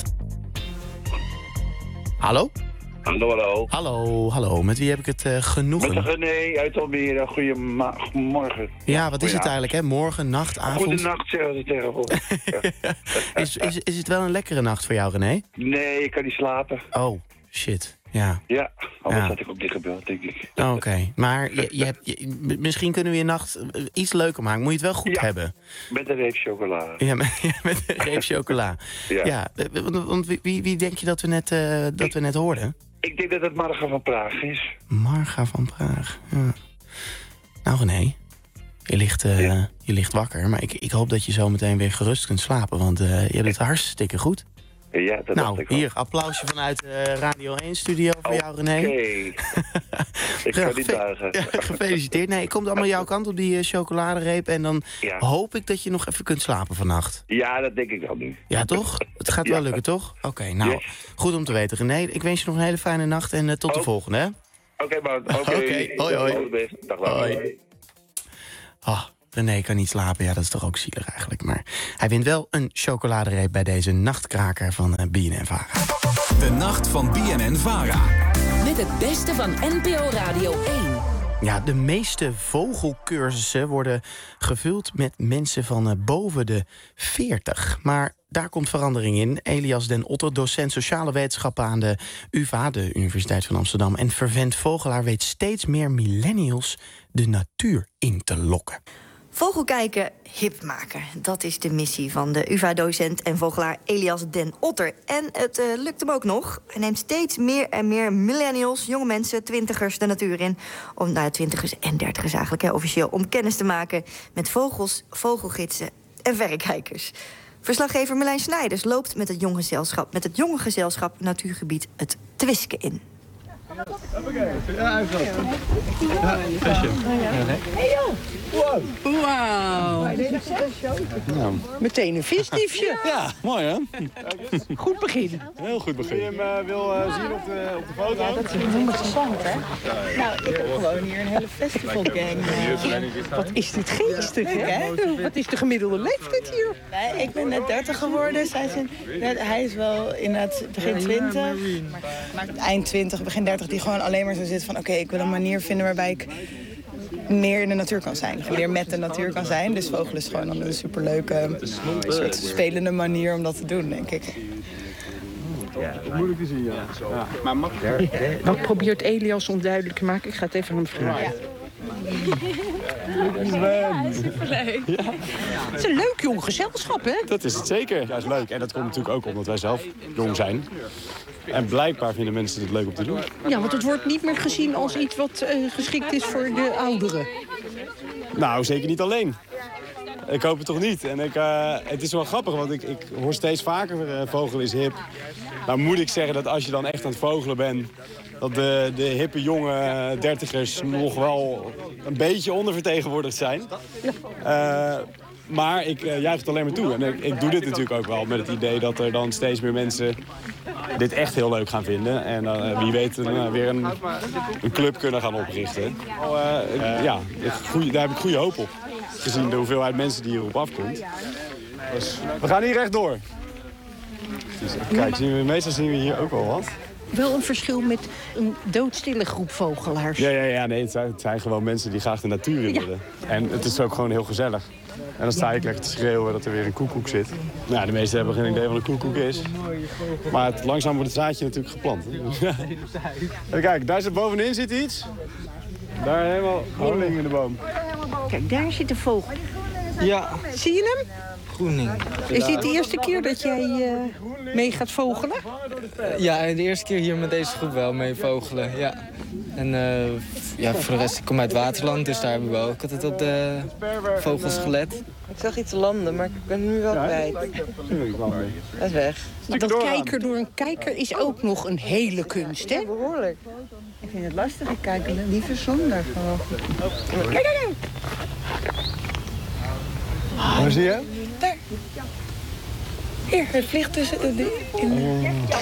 [SPEAKER 3] Hallo?
[SPEAKER 10] Hallo, hallo.
[SPEAKER 3] Hallo, hallo. Met wie heb ik het uh, genoegen?
[SPEAKER 10] Met René uit Almere. Goedemorgen.
[SPEAKER 3] Ja, wat is het eigenlijk, hè? Morgen, nacht, avond?
[SPEAKER 10] Goedenacht, zeggen ze tegenwoordig.
[SPEAKER 3] is, is, is het wel een lekkere nacht voor jou, René?
[SPEAKER 10] Nee, ik kan niet slapen.
[SPEAKER 3] Oh, shit. Ja.
[SPEAKER 10] Ja, anders
[SPEAKER 3] Ja.
[SPEAKER 10] had ik ook niet gebeld, denk ik.
[SPEAKER 3] Oké, okay. Maar je, je hebt, je, misschien kunnen we je nacht iets leuker maken. Moet je het wel goed
[SPEAKER 10] Ja.
[SPEAKER 3] hebben?
[SPEAKER 10] Met een reep chocola.
[SPEAKER 3] Ja, met, ja, met een reep chocola.
[SPEAKER 10] Ja.
[SPEAKER 3] Ja, want, want wie, wie, wie denk je dat we net, uh, dat we net hoorden?
[SPEAKER 10] Ik denk dat het Marga van Praag is.
[SPEAKER 3] Marga van Praag, ja. Nou René, je ligt, uh, ja. je ligt wakker. Maar ik, ik hoop dat je zo meteen weer gerust kunt slapen. Want uh, je hebt het hartstikke goed.
[SPEAKER 10] Ja, dat
[SPEAKER 3] nou,
[SPEAKER 10] dacht ik wel.
[SPEAKER 3] hier, applausje vanuit de uh, Radio één-studio voor
[SPEAKER 10] okay.
[SPEAKER 3] jou, René.
[SPEAKER 10] Ik kan niet buigen.
[SPEAKER 3] Ja, gefeliciteerd. Nee, ik kom allemaal jouw kant op die uh, chocoladereep. En dan
[SPEAKER 10] ja.
[SPEAKER 3] hoop ik dat je nog even kunt slapen vannacht.
[SPEAKER 10] Ja, dat denk ik wel nu.
[SPEAKER 3] Ja, toch? Het gaat wel
[SPEAKER 10] ja.
[SPEAKER 3] lukken, toch? Oké, okay, nou,
[SPEAKER 10] yes.
[SPEAKER 3] goed om te weten, René. Ik wens je nog een hele fijne nacht en uh, tot oh. de volgende, hè?
[SPEAKER 10] Oké, okay, man. Oké, okay.
[SPEAKER 3] okay. Hoi, hoi.
[SPEAKER 10] Dag, dag.
[SPEAKER 3] Hoi. Oh, René kan niet slapen. Ja, dat is toch ook zielig eigenlijk. Maar hij wint wel een chocoladereep bij deze nachtkraker van uh, B N N-Vara.
[SPEAKER 2] De nacht van B N N-Vara.
[SPEAKER 19] Met het beste van N P O Radio één.
[SPEAKER 3] Ja, de meeste vogelcursussen worden gevuld met mensen van uh, boven de veertig. Maar daar komt verandering in. Elias Den Otter, docent sociale wetenschappen aan de U vA, de Universiteit van Amsterdam, en fervent vogelaar, weet steeds meer millennials de natuur in te lokken.
[SPEAKER 13] Vogelkijken hip maken. Dat is de missie van de U vA-docent en vogelaar Elias Den Otter. En het uh, lukt hem ook nog. Hij neemt steeds meer en meer millennials, jonge mensen, twintigers de natuur in. Om, nou, twintigers en dertigers eigenlijk, hè, officieel. Om kennis te maken met vogels, vogelgidsen en verrekijkers. Verslaggever Merlijn Snijders loopt met het jonge gezelschap, met het jonge gezelschap natuurgebied het Twiske in.
[SPEAKER 14] Ja, even. Ja, visje.
[SPEAKER 23] Hey joh! Wauw.
[SPEAKER 14] Ja.
[SPEAKER 23] Meteen een visdiefje.
[SPEAKER 14] Ja, mooi hè?
[SPEAKER 23] Goed begin.
[SPEAKER 14] Heel goed begin. Wie je hem uh, wil uh, zien op de, op de foto?
[SPEAKER 23] Ja, dat is heel interessant hè. Nou, ik heb gewoon hier een hele festivalgang. Uh, wat is dit geestig hè? Wat is de gemiddelde leeftijd hier?
[SPEAKER 24] Nee, ik ben net dertig geworden. Zij zijn, hij is wel inderdaad begin twintig. Maar eind twintig, begin dertig, die gewoon alleen maar zo zit van... oké, okay, ik wil een manier vinden waarbij ik meer in de natuur kan zijn. Meer met de natuur kan zijn. Dus vogelen is gewoon een superleuke, soort spelende manier om dat te doen, denk ik.
[SPEAKER 14] Ja, dat is moeilijk te zien, ja. ja. Maar mag...
[SPEAKER 23] Wat probeert Elias onduidelijk te maken? Ik ga het even aan hem vragen. Ja.
[SPEAKER 14] Ja,
[SPEAKER 23] superleuk. Ja. Het is een leuk jong gezelschap, hè?
[SPEAKER 14] Dat is het zeker. Ja, is leuk. En dat komt natuurlijk ook omdat wij zelf jong zijn. En blijkbaar vinden mensen het leuk om te doen.
[SPEAKER 23] Ja, want het wordt niet meer gezien als iets wat uh, geschikt is voor de ouderen.
[SPEAKER 14] Nou, zeker niet alleen. Ik hoop het toch niet. En ik, uh, het is wel grappig, want ik, ik hoor steeds vaker uh, vogelen is hip. Nou moet ik zeggen dat als je dan echt aan het vogelen bent... dat de, de hippe jonge dertigers nog wel een beetje ondervertegenwoordigd zijn. Uh, maar ik uh, juich het alleen maar toe. En ik, ik doe dit natuurlijk ook wel met het idee dat er dan steeds meer mensen dit echt heel leuk gaan vinden. En uh, wie weet uh, weer een, een club kunnen gaan oprichten. Uh, uh, ja, goeie, daar heb ik goede hoop op. Gezien de hoeveelheid mensen die hierop afkomt. Dus we gaan hier rechtdoor. Dus, kijk, zien we, meestal zien we hier ook wel wat.
[SPEAKER 23] Wel een verschil met een doodstille groep vogelaars.
[SPEAKER 14] Ja, ja, ja nee, het zijn, het zijn gewoon mensen die graag de natuur in willen. Ja. En het is ook gewoon heel gezellig. En dan sta ik lekker te schreeuwen dat er weer een koekoek zit. Nou, ja, de meesten hebben geen idee wat een koekoek is. Maar het, langzaam wordt het zaadje natuurlijk geplant. En kijk, daar zit bovenin zit iets. Daar helemaal groening in de boom.
[SPEAKER 23] Kijk, daar zit een vogel.
[SPEAKER 14] Ja.
[SPEAKER 23] Zie je hem?
[SPEAKER 14] Groening.
[SPEAKER 23] Is dit de eerste keer dat jij uh, mee gaat vogelen?
[SPEAKER 25] Ja, de eerste keer hier met deze groep wel mee vogelen, ja. En uh, ja, voor de rest, ik kom uit Waterland, dus daar heb ik wel ook altijd op de vogels gelet.
[SPEAKER 24] Ik zag iets landen, maar ik ben nu wel kwijt. Dat is weg.
[SPEAKER 23] Dat kijker door een kijker is ook nog een hele kunst, hè?
[SPEAKER 24] Ja, behoorlijk. Ik vind het lastig, ik kijk liever zonder. Kijk, kijk, kijk!
[SPEAKER 14] Waar zie je?
[SPEAKER 24] Daar. Hier, het vliegt tussen de... In...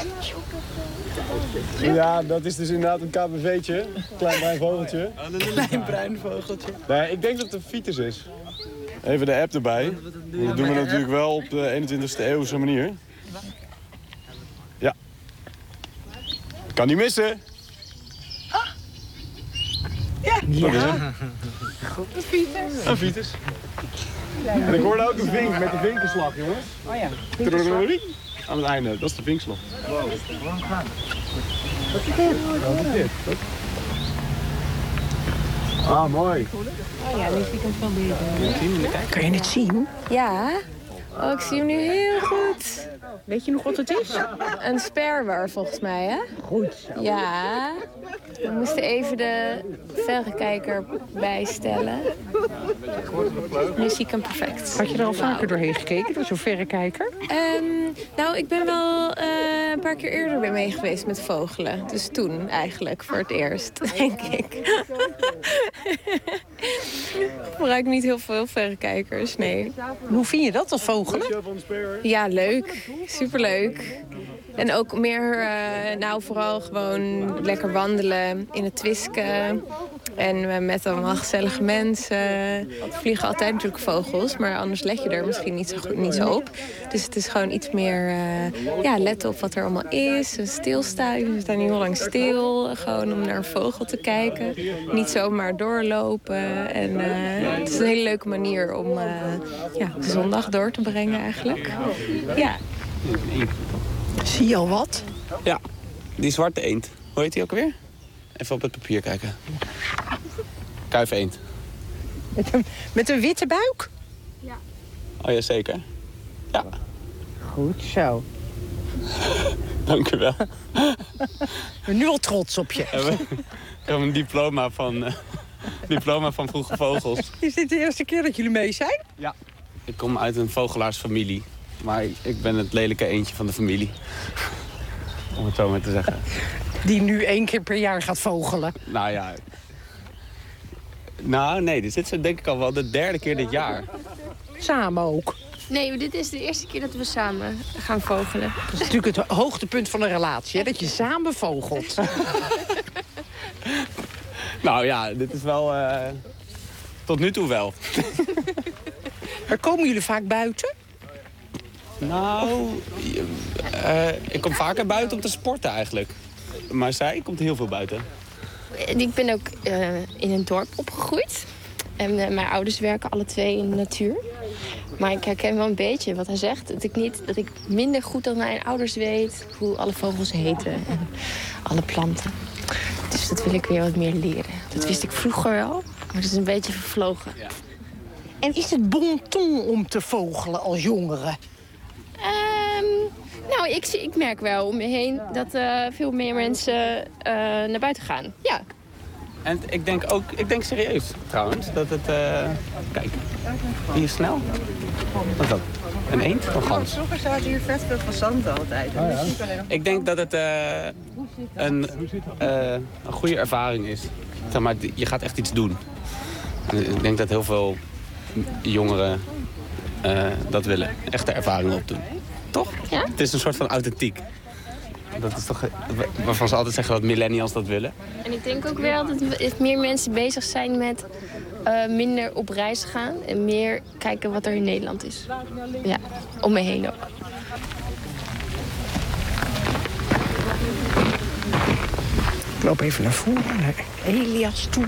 [SPEAKER 14] Ja, dat is dus inderdaad een K B V'tje. Een klein bruin vogeltje.
[SPEAKER 24] Klein bruin vogeltje.
[SPEAKER 14] Nee, ik denk dat het een Vitus is. Even de app erbij. Dat doen we natuurlijk wel op de eenentwintigste eeuwse manier. Ja. Kan niet missen.
[SPEAKER 24] Ah. Ja.
[SPEAKER 14] Dat is hem.
[SPEAKER 24] Een Vitus.
[SPEAKER 14] Een Vitus. En ik hoorde ook een vink met de vinkenslag, jongens.
[SPEAKER 24] Oh ja.
[SPEAKER 14] Aan het einde, dat is de vinkslag.
[SPEAKER 24] Wow. Wat is dit?
[SPEAKER 14] Wat is dit? Ah, mooi.
[SPEAKER 24] Oh ja, nu zie ik hem van binnen.
[SPEAKER 23] Kan je het zien?
[SPEAKER 26] Ja. Oh, ik zie hem nu heel goed.
[SPEAKER 23] Weet je nog wat het is?
[SPEAKER 26] Een sperwer, volgens mij, hè?
[SPEAKER 23] Goed zo.
[SPEAKER 26] Ja. We moesten even de verrekijker bijstellen. Nu zie ik hem perfect.
[SPEAKER 23] Had je er al vaker doorheen gekeken, door zo'n verrekijker?
[SPEAKER 26] Um, nou, ik ben wel uh, een paar keer eerder weer mee geweest met vogelen. Dus toen eigenlijk, voor het eerst, denk ik. Ik gebruik niet heel veel verrekijkers, nee.
[SPEAKER 23] Hoe vind je dat, dat vogelen?
[SPEAKER 26] Ja, leuk. Superleuk. En ook meer, uh, nou vooral gewoon lekker wandelen in het Twiske. En met allemaal gezellige mensen. Er vliegen altijd natuurlijk vogels, maar anders let je er misschien niet zo, goed, niet zo op. Dus het is gewoon iets meer uh, ja, letten op wat er allemaal is. Stilstaan, we staan heel lang stil. Gewoon om naar een vogel te kijken. Niet zomaar doorlopen. En uh, het is een hele leuke manier om uh, ja, de zondag door te brengen eigenlijk. Ja.
[SPEAKER 9] Zie je al wat?
[SPEAKER 14] Ja, die zwarte eend. Hoe heet die ook alweer? Even op het papier kijken. Kuifeend.
[SPEAKER 9] Met een, met een witte buik?
[SPEAKER 14] Ja. Oh ja, zeker. Ja.
[SPEAKER 9] Goed zo.
[SPEAKER 14] Dank u wel.
[SPEAKER 9] Ik ben nu al trots op je.
[SPEAKER 14] Ik heb een diploma van, uh, diploma van Vroege Vogels.
[SPEAKER 9] Is dit de eerste keer dat jullie mee zijn?
[SPEAKER 14] Ja. Ik kom uit een vogelaarsfamilie. Maar ik ben het lelijke eendje van de familie. Om het zo maar te zeggen.
[SPEAKER 9] Die nu één keer per jaar gaat vogelen.
[SPEAKER 14] Nou ja. Nou, nee, dit is denk ik al wel de derde keer dit jaar.
[SPEAKER 9] Samen ook?
[SPEAKER 26] Nee, dit is de eerste keer dat we samen gaan vogelen.
[SPEAKER 9] Dat is natuurlijk het hoogtepunt van een relatie, hè? Dat je samen vogelt.
[SPEAKER 14] Nou ja, dit is wel... Uh, tot nu toe wel.
[SPEAKER 9] Maar komen jullie vaak buiten?
[SPEAKER 14] Nou, uh, ik kom vaker buiten om te sporten eigenlijk. Maar zij komt heel veel buiten.
[SPEAKER 26] Ik ben ook uh, in een dorp opgegroeid. En uh, mijn ouders werken alle twee in de natuur. Maar ik herken wel een beetje wat hij zegt. Dat ik, niet, dat ik minder goed dan mijn ouders weet hoe alle vogels heten. En alle planten. Dus dat wil ik weer wat meer leren. Dat wist ik vroeger wel, maar dat is een beetje vervlogen. Ja.
[SPEAKER 9] En is het bon ton om te vogelen als jongere?
[SPEAKER 26] Um, nou, ik, ik merk wel om me heen dat uh, veel meer mensen uh, naar buiten gaan. Ja.
[SPEAKER 14] En ik denk ook, ik denk serieus trouwens, dat het... Uh, kijk, hier is snel. Wat is dat? Een eend? Een gans?
[SPEAKER 23] Vroeger zaten hier vet veel fazanten altijd. Oh, ja.
[SPEAKER 14] Ik denk dat het uh, een, uh, een goede ervaring is. Zeg maar, je gaat echt iets doen. Ik denk dat heel veel jongeren uh, dat willen. Echte ervaringen opdoen. Toch?
[SPEAKER 26] Ja?
[SPEAKER 14] Het is een soort van authentiek. Dat is toch waarvan ze altijd zeggen dat millennials dat willen.
[SPEAKER 26] En ik denk ook wel dat meer mensen bezig zijn met uh, minder op reis gaan. En meer kijken wat er in Nederland is. Ja, om me heen ook.
[SPEAKER 9] Ik loop even naar voren, naar Elias toe.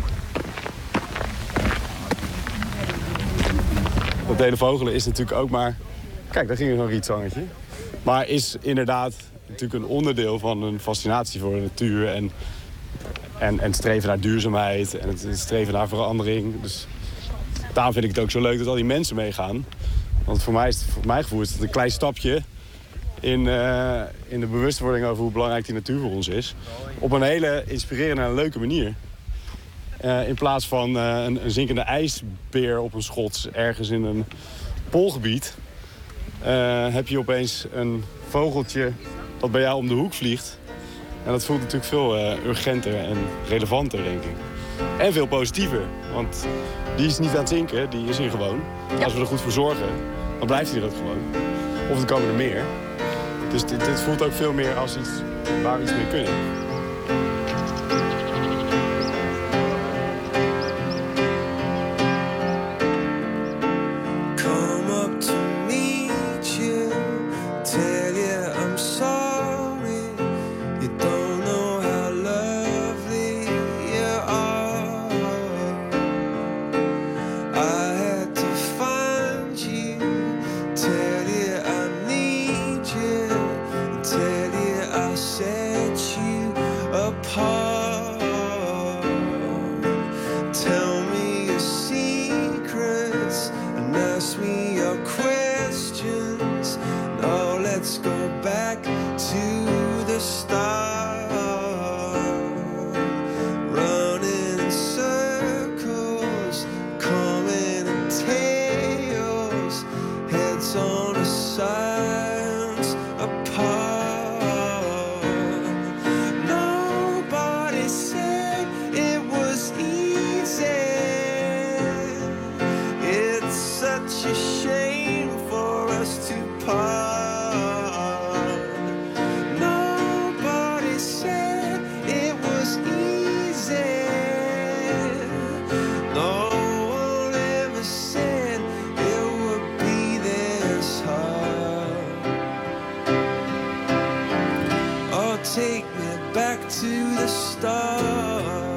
[SPEAKER 14] Dat hele vogelen is natuurlijk ook maar... Kijk, daar ging er nog iets zangetje. Maar is inderdaad natuurlijk een onderdeel van een fascinatie voor de natuur. En, en, en streven naar duurzaamheid en het streven naar verandering. Dus daarom vind ik het ook zo leuk dat al die mensen meegaan. Want voor mij is het, voor mijn gevoel is het een klein stapje in, uh, in de bewustwording over hoe belangrijk die natuur voor ons is. Op een hele inspirerende en leuke manier. Uh, in plaats van uh, een, een zinkende ijsbeer op een schots ergens in een poolgebied... Uh, heb je opeens een vogeltje dat bij jou om de hoek vliegt. En dat voelt natuurlijk veel uh, urgenter en relevanter, denk ik. En veel positiever, want die is niet aan het zinken, die is hier gewoon. Ja. Als we er goed voor zorgen, dan blijft hij er ook gewoon. Of er komen er meer. Dus dit, dit voelt ook veel meer als iets waar we iets mee kunnen.
[SPEAKER 11] Tell you I set you
[SPEAKER 8] start.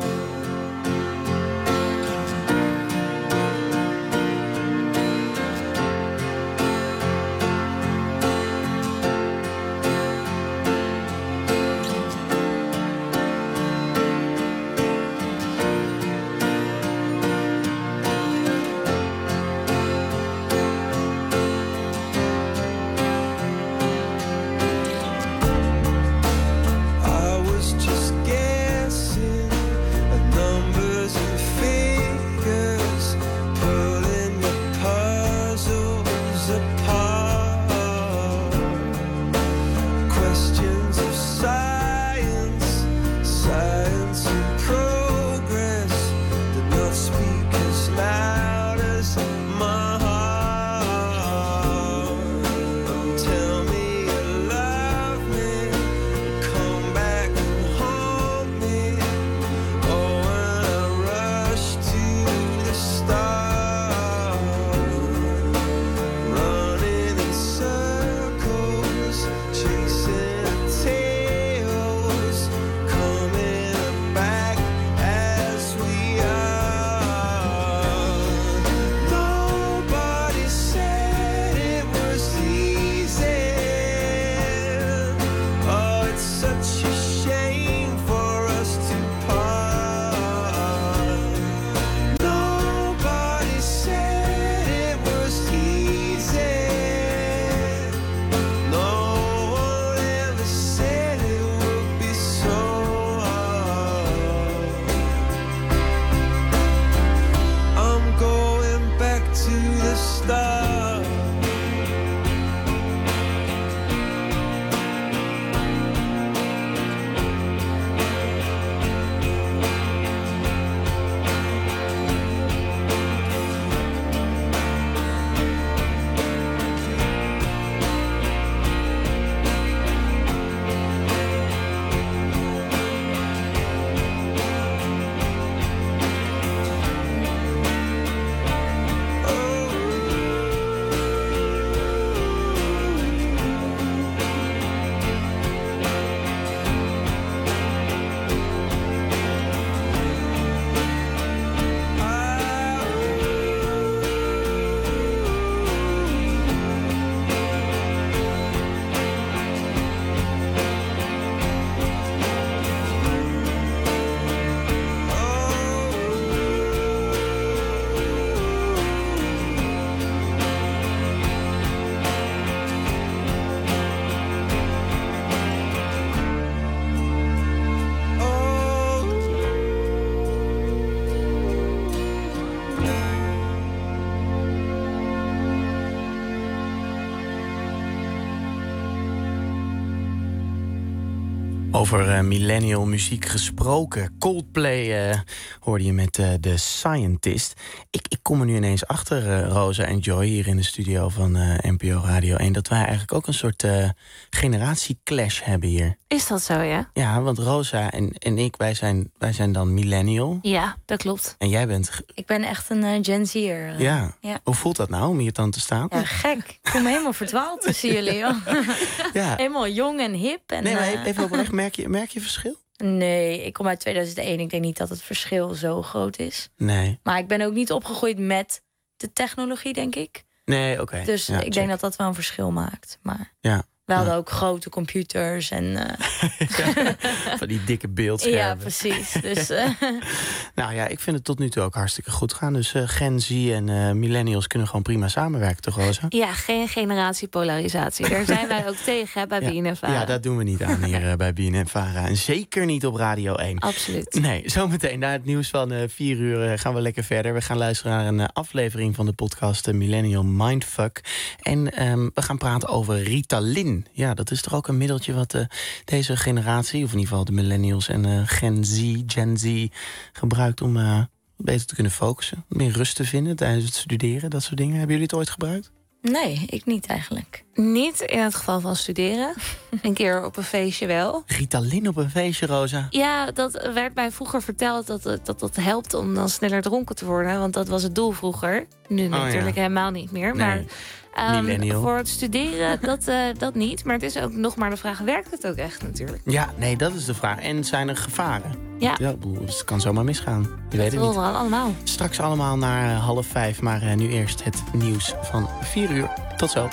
[SPEAKER 3] Over uh, millennial muziek gesproken. Coldplay uh, hoorde je met uh, The Scientist. Ik, ik kom er nu ineens achter, uh, Rosa en Joy, hier in de studio van uh, N P O Radio één... dat wij eigenlijk ook een soort uh, generatieclash hebben hier.
[SPEAKER 1] Is dat zo, ja?
[SPEAKER 3] Ja, want Rosa en, en ik, wij zijn, wij zijn dan millennial.
[SPEAKER 1] Ja, dat klopt.
[SPEAKER 3] En jij bent...
[SPEAKER 1] Ik ben echt een uh, Gen Z'er. Uh,
[SPEAKER 3] ja.
[SPEAKER 1] ja.
[SPEAKER 3] Hoe voelt dat nou, om hier dan te staan?
[SPEAKER 1] Ja, gek. Ik voel me helemaal verdwaald tussen jullie, joh. Ja. Helemaal jong en hip. En,
[SPEAKER 3] nee, maar
[SPEAKER 1] uh...
[SPEAKER 3] even oprecht, merk je, merk je verschil?
[SPEAKER 1] Nee, ik kom uit tweeduizend één. Ik denk niet dat het verschil zo groot is.
[SPEAKER 3] Nee.
[SPEAKER 1] Maar ik ben ook niet opgegroeid met de technologie, denk ik.
[SPEAKER 3] Nee, oké. Okay.
[SPEAKER 1] Dus
[SPEAKER 3] ja,
[SPEAKER 1] ik
[SPEAKER 3] check.
[SPEAKER 1] denk dat dat wel een verschil maakt. Maar
[SPEAKER 3] ja.
[SPEAKER 1] we hadden
[SPEAKER 3] ja.
[SPEAKER 1] ook grote computers en... Uh...
[SPEAKER 3] ja, van die dikke beeldschermen.
[SPEAKER 1] Ja, precies. Dus, uh...
[SPEAKER 3] nou ja, ik vind het tot nu toe ook hartstikke goed gaan. Dus uh, Gen Z en uh, millennials kunnen gewoon prima samenwerken, toch, Rosa?
[SPEAKER 1] Ja, geen generatiepolarisatie. Daar zijn wij ook tegen, hè, bij
[SPEAKER 3] ja.
[SPEAKER 1] B N N Vara.
[SPEAKER 3] Ja, dat doen we niet aan hier uh, bij B N N Vara. En zeker niet op Radio één.
[SPEAKER 1] Absoluut.
[SPEAKER 3] Nee, zometeen na het nieuws van uh, vier uur uh, gaan we lekker verder. We gaan luisteren naar een uh, aflevering van de podcast uh, Millennial Mindfuck. En um, we gaan praten over Ritalin. Ja, dat is toch ook een middeltje wat uh, deze generatie, of in ieder geval de millennials en uh, Gen Z, Gen Z gebruikt om uh, beter te kunnen focussen. Meer rust te vinden tijdens het studeren, dat soort dingen. Hebben jullie het ooit gebruikt?
[SPEAKER 1] Nee, ik niet eigenlijk. Niet in het geval van studeren. Een keer op een feestje wel.
[SPEAKER 3] Ritalin op een feestje, Rosa?
[SPEAKER 1] Ja, dat werd mij vroeger verteld dat het, dat, dat helpt om dan sneller dronken te worden. Want dat was het doel vroeger. Nu
[SPEAKER 3] oh,
[SPEAKER 1] natuurlijk
[SPEAKER 3] ja.
[SPEAKER 1] helemaal niet meer.
[SPEAKER 3] Nee.
[SPEAKER 1] Maar Um,
[SPEAKER 3] Millennial.
[SPEAKER 1] voor het studeren, dat, uh, dat niet. Maar het is ook nog maar de vraag, werkt het ook echt natuurlijk?
[SPEAKER 3] Ja, nee, dat is de vraag. En zijn er gevaren?
[SPEAKER 1] Ja.
[SPEAKER 3] ja het kan zomaar misgaan. Je
[SPEAKER 1] dat
[SPEAKER 3] weet het niet.
[SPEAKER 1] allemaal.
[SPEAKER 3] Straks allemaal naar uh, half vijf. Maar uh, nu eerst het nieuws van vier uur. Tot zo.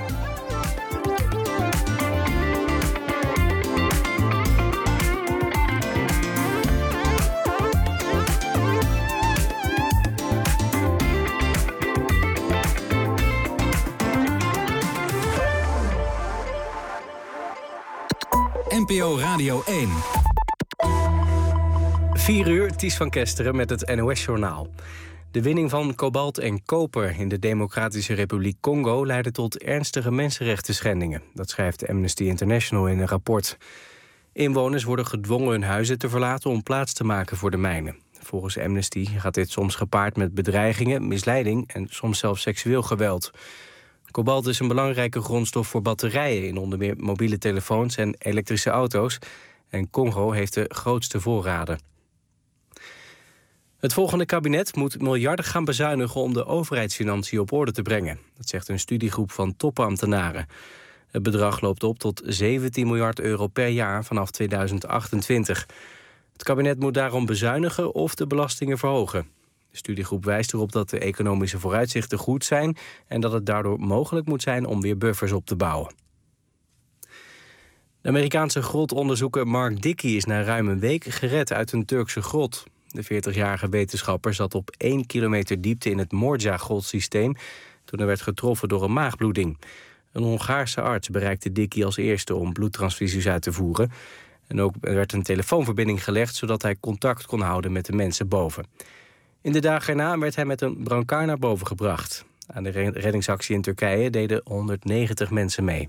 [SPEAKER 2] N P O Radio één.
[SPEAKER 11] vier uur, Ties van Kesteren met het N O S-journaal. De winning van kobalt en koper in de Democratische Republiek Congo leidde tot ernstige mensenrechtenschendingen. Dat schrijft Amnesty International in een rapport. Inwoners worden gedwongen hun huizen te verlaten om plaats te maken voor de mijnen. Volgens Amnesty gaat dit soms gepaard met bedreigingen, misleiding en soms zelfs seksueel geweld. Kobalt is een belangrijke grondstof voor batterijen in onder meer mobiele telefoons en elektrische auto's. En Congo heeft de grootste voorraden. Het volgende kabinet moet miljarden gaan bezuinigen om de overheidsfinanciën op orde te brengen. Dat zegt een studiegroep van topambtenaren. Het bedrag loopt op tot zeventien miljard euro per jaar vanaf tweeduizend achtentwintig. Het kabinet moet daarom bezuinigen of de belastingen verhogen. De studiegroep wijst erop dat de economische vooruitzichten goed zijn en dat het daardoor mogelijk moet zijn om weer buffers op te bouwen. De Amerikaanse grotonderzoeker Mark Dickey is na ruim een week gered uit een Turkse grot. De veertigjarige wetenschapper zat op één kilometer diepte in het Morja-grotsysteem toen hij werd getroffen door een maagbloeding. Een Hongaarse arts bereikte Dickey als eerste om bloedtransfusies uit te voeren. En ook werd een telefoonverbinding gelegd zodat hij contact kon houden met de mensen boven. In de dagen erna werd hij met een brancard naar boven gebracht. Aan de reddingsactie in Turkije deden honderdnegentig mensen mee.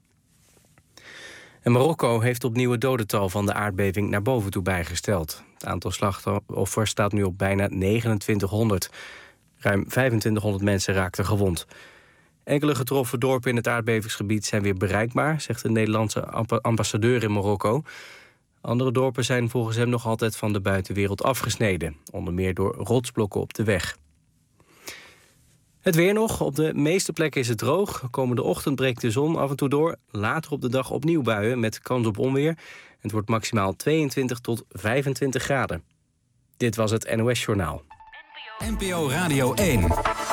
[SPEAKER 11] En Marokko heeft opnieuw het dodental van de aardbeving naar boven toe bijgesteld. Het aantal slachtoffers staat nu op bijna negenentwintighonderd. Ruim vijfentwintighonderd mensen raakten gewond. Enkele getroffen dorpen in het aardbevingsgebied zijn weer bereikbaar, zegt de Nederlandse ambassadeur in Marokko. Andere dorpen zijn volgens hem nog altijd van de buitenwereld afgesneden. Onder meer door rotsblokken op de weg. Het weer nog. Op de meeste plekken is het droog. Komende ochtend breekt de zon af en toe door. Later op de dag opnieuw buien met kans op onweer. Het wordt maximaal tweeëntwintig tot vijfentwintig graden. Dit was het N O S-journaal.
[SPEAKER 2] N P O Radio één.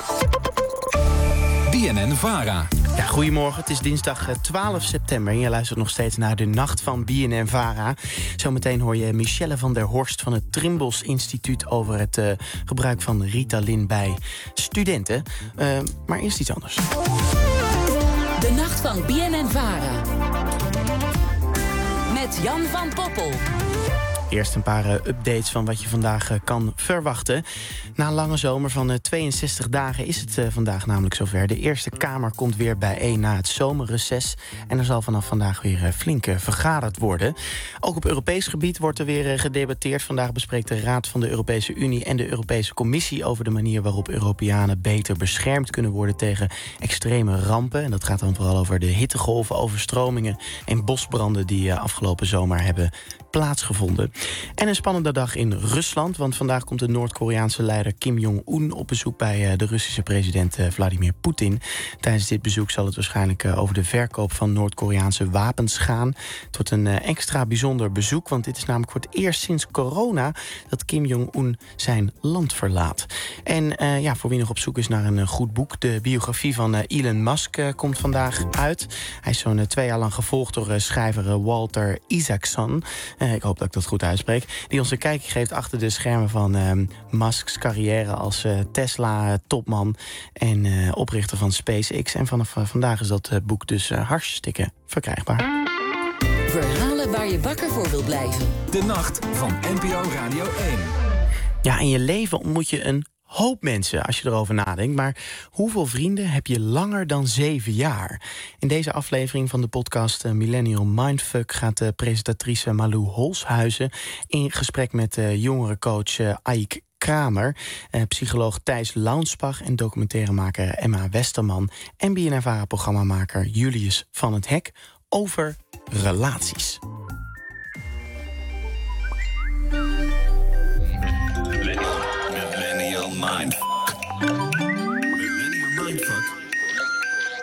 [SPEAKER 2] B N N-Vara.
[SPEAKER 3] Ja, goedemorgen, het is dinsdag twaalf september en je luistert nog steeds naar de Nacht van B N N-Vara. Zometeen hoor je Michelle van der Horst van het Trimbos Instituut over het uh, gebruik van Ritalin bij studenten. Uh, maar eerst iets anders.
[SPEAKER 19] De Nacht van B N N-Vara. Met Jan van Poppel.
[SPEAKER 3] Eerst een paar uh, updates van wat je vandaag uh, kan verwachten. Na een lange zomer van uh, tweeënzestig dagen is het uh, vandaag namelijk zover. De Eerste Kamer komt weer bijeen na het zomerreces. En er zal vanaf vandaag weer uh, flink uh, vergaderd worden. Ook op Europees gebied wordt er weer uh, gedebatteerd. Vandaag bespreekt de Raad van de Europese Unie en de Europese Commissie over de manier waarop Europeanen beter beschermd kunnen worden tegen extreme rampen. En dat gaat dan vooral over de hittegolven, overstromingen en bosbranden die uh, afgelopen zomer hebben plaatsgevonden. En een spannende dag in Rusland, want vandaag komt de Noord-Koreaanse leider Kim Jong-un op bezoek bij de Russische president Vladimir Poetin. Tijdens dit bezoek zal het waarschijnlijk over de verkoop van Noord-Koreaanse wapens gaan. Het wordt een extra bijzonder bezoek, want dit is namelijk voor het eerst sinds corona dat Kim Jong-un zijn land verlaat. En uh, ja, voor wie nog op zoek is naar een goed boek, de biografie van uh, Elon Musk uh, komt vandaag uit. Hij is zo'n uh, twee jaar lang gevolgd door uh, schrijver uh, Walter Isaacson. Uh, ik hoop dat ik dat goed uitspreek. Die ons een kijkje geeft achter de schermen van uh, Musks carrière als uh, Tesla-topman en uh, oprichter van SpaceX. En vanaf uh, vandaag is dat uh, boek dus uh, hartstikke verkrijgbaar.
[SPEAKER 19] Verhalen waar je wakker voor wilt blijven.
[SPEAKER 2] De Nacht van N P O Radio één.
[SPEAKER 3] Ja, in je leven ontmoet je een hoop mensen als je erover nadenkt. Maar hoeveel vrienden heb je langer dan zeven jaar? In deze aflevering van de podcast uh, Millennial Mindfuck gaat de presentatrice Malou Holshuizen in gesprek met uh, jongerencoach uh, Aik Kramer, uh, psycholoog Thijs Launsbach en documentairemaker Emma Westerman en B N N-Vara-programmamaker Julius van het Hek over relaties.
[SPEAKER 2] Millennial Mindfuck. Millennial Mindfuck.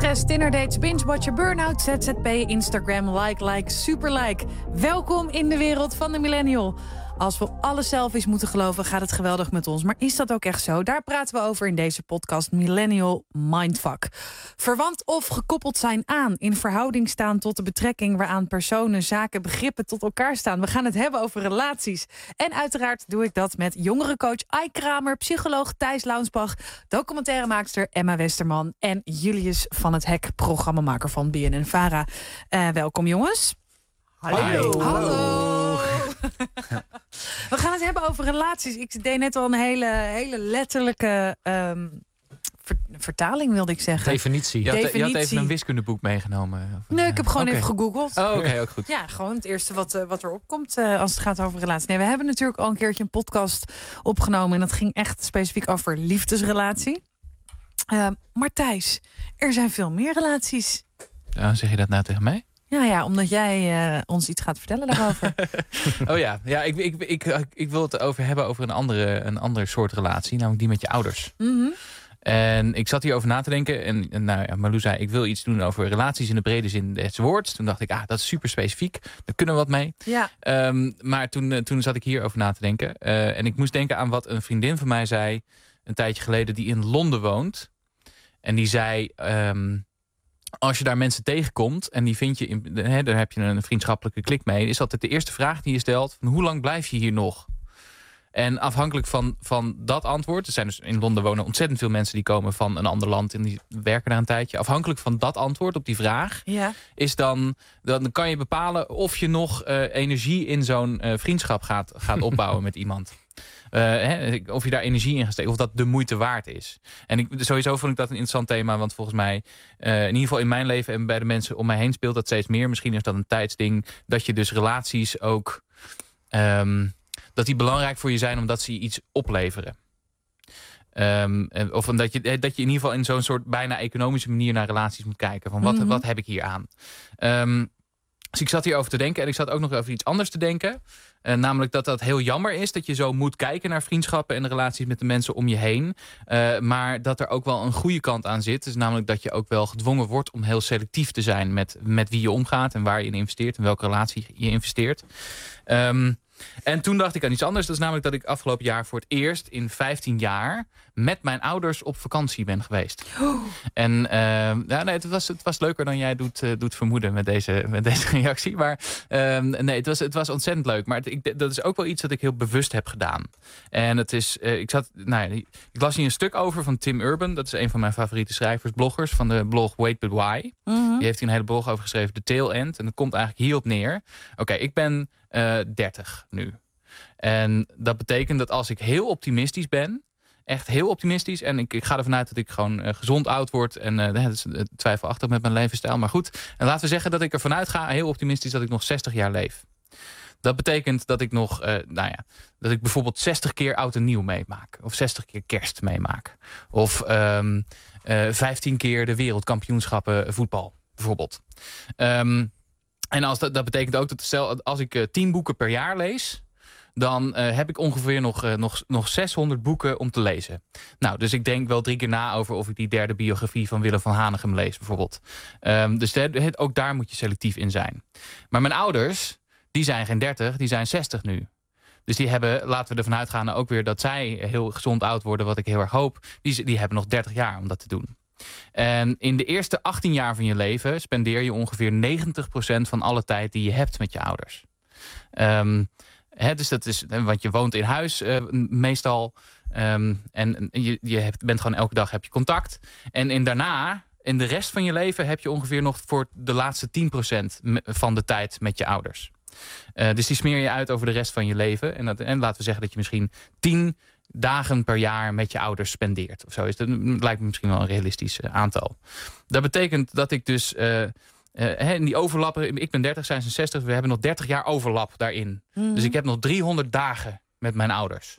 [SPEAKER 7] stress, Tinderdates, binge-watcher, burn-out, Z Z P, Instagram, like, like, super like. Welkom in de wereld van de millennial. Als we alle selfies moeten geloven, gaat het geweldig met ons. Maar is dat ook echt zo? Daar praten we over in deze podcast Millennial Mindfuck. Verwant of gekoppeld zijn aan, in verhouding staan tot de betrekking waaraan personen, zaken, begrippen tot elkaar staan. We gaan het hebben over relaties. En uiteraard doe ik dat met jongerencoach Ai Kramer, psycholoog Thijs Launsbach, documentairemaakster Emma Westerman en Julius van het Hek, programmamaker van B N N Vara. Uh, welkom jongens.
[SPEAKER 12] Hallo.
[SPEAKER 7] Hallo. We gaan het hebben over relaties. Ik deed net al een hele, hele letterlijke um, ver, vertaling, wilde ik zeggen.
[SPEAKER 12] Definitie.
[SPEAKER 15] Je had,
[SPEAKER 7] Definitie.
[SPEAKER 15] Je had even een wiskundeboek meegenomen.
[SPEAKER 7] Nee, ik heb gewoon
[SPEAKER 15] okay.
[SPEAKER 7] even gegoogeld.
[SPEAKER 15] Oh, oké, okay, ook goed.
[SPEAKER 7] Ja, gewoon het eerste wat, uh, wat erop komt uh, als het gaat over relaties. Nee, we hebben natuurlijk al een keertje een podcast opgenomen en dat ging echt specifiek over liefdesrelatie. Uh, maar Thijs, er zijn veel meer relaties.
[SPEAKER 15] Uh, zeg je dat nou tegen mij?
[SPEAKER 7] Ja, ja, omdat jij uh, ons iets gaat vertellen daarover.
[SPEAKER 15] oh ja, ja ik, ik, ik, ik, ik wil het over hebben over een andere, een andere soort relatie. Namelijk die met je ouders.
[SPEAKER 7] Mm-hmm.
[SPEAKER 15] En ik zat hierover na te denken. En, en nou ja, Malou zei, ik wil iets doen over relaties in de brede zin des woords. Toen dacht ik, ah, dat is super specifiek. Daar kunnen we wat mee.
[SPEAKER 7] Ja.
[SPEAKER 15] Um, maar toen, uh, toen zat ik hierover na te denken. Uh, en ik moest denken aan wat een vriendin van mij zei een tijdje geleden, die in Londen woont. En die zei, Um, als je daar mensen tegenkomt en die vind je, in, hè, daar heb je een vriendschappelijke klik mee, is altijd de eerste vraag die je stelt, van hoe lang blijf je hier nog? En afhankelijk van, van dat antwoord, er zijn dus in Londen wonen ontzettend veel mensen die komen van een ander land en die werken daar een tijdje. Afhankelijk van dat antwoord op die vraag,
[SPEAKER 7] ja.
[SPEAKER 15] is dan, dan kan je bepalen of je nog uh, energie in zo'n uh, vriendschap gaat, gaat opbouwen met iemand. Uh, hè, of je daar energie in gaat steken, of dat de moeite waard is. En ik, sowieso vond ik dat een interessant thema, want volgens mij, uh, in ieder geval in mijn leven en bij de mensen om mij heen speelt dat steeds meer. Misschien is dat een tijdsding, dat je dus relaties ook, um, dat die belangrijk voor je zijn omdat ze je iets opleveren. Um, of omdat je, dat je in ieder geval in zo'n soort bijna economische manier naar relaties moet kijken. Van wat, mm-hmm. wat heb ik hier aan? Um, Dus ik zat hierover te denken en ik zat ook nog over iets anders te denken. Uh, namelijk dat dat heel jammer is dat je zo moet kijken naar vriendschappen en relaties met de mensen om je heen. Uh, maar dat er ook wel een goede kant aan zit. Dus namelijk dat je ook wel gedwongen wordt om heel selectief te zijn met, met wie je omgaat en waar je in investeert en welke relatie je investeert. Um, En toen dacht ik aan iets anders. Dat is namelijk dat ik afgelopen jaar voor het eerst in vijftien jaar met mijn ouders op vakantie ben geweest.
[SPEAKER 7] Oh.
[SPEAKER 15] En uh, ja, nee, het, was, het was leuker dan jij doet, uh, doet vermoeden met deze, met deze reactie. Maar uh, nee, het was, het was ontzettend leuk. Maar het, ik, dat is ook wel iets dat ik heel bewust heb gedaan. En het is, uh, ik, zat, nou ja, ik las hier een stuk over van Tim Urban. Dat is een van mijn favoriete schrijvers, bloggers van de blog Wait But Why. Mm-hmm. Die heeft hier een hele blog over geschreven, The Tail End. En dat komt eigenlijk hierop neer. Oké, okay, ik ben uh, dertig nu. En dat betekent dat als ik heel optimistisch ben, echt heel optimistisch, en ik, ik ga ervan uit dat ik gewoon uh, gezond oud word, en uh, dat is uh, twijfelachtig met mijn levensstijl, maar goed. En laten we zeggen dat ik ervan uitga, heel optimistisch, dat ik nog zestig jaar leef. Dat betekent dat ik nog, uh, nou ja, dat ik bijvoorbeeld zestig keer oud en nieuw meemaak. Of zestig keer kerst meemaak. Of um, uh, vijftien keer de wereldkampioenschappen voetbal, bijvoorbeeld. Um, en als dat, dat betekent ook dat stel, als ik uh, tien boeken per jaar lees, dan uh, heb ik ongeveer nog, uh, nog, nog zeshonderd boeken om te lezen. Nou, dus ik denk wel drie keer na over of ik die derde biografie van Willem van Hanegem lees, bijvoorbeeld. Um, dus de, ook daar moet je selectief in zijn. Maar mijn ouders, die zijn geen dertig, die zijn zestig nu. Dus die hebben, laten we ervan uitgaan ook weer dat zij heel gezond oud worden, wat ik heel erg hoop. Die, die hebben nog dertig jaar om dat te doen. En in de eerste achttien jaar van je leven spendeer je ongeveer negentig procent van alle tijd die je hebt met je ouders. Um, He, dus dat is, want je woont in huis uh, meestal. Um, en je, je hebt, bent gewoon elke dag heb je contact. En in daarna, in de rest van je leven, heb je ongeveer nog voor de laatste tien procent van de tijd met je ouders. Uh, dus die smeer je uit over de rest van je leven. En, dat, en laten we zeggen dat je misschien tien dagen per jaar met je ouders spendeert. Of zo. Dus dat lijkt me misschien wel een realistisch uh, aantal. Dat betekent dat ik dus Uh, Uh, in die overlappen, ik ben dertig, zijn ze zestig. We hebben nog dertig jaar overlap daarin. Mm-hmm. Dus ik heb nog driehonderd dagen met mijn ouders.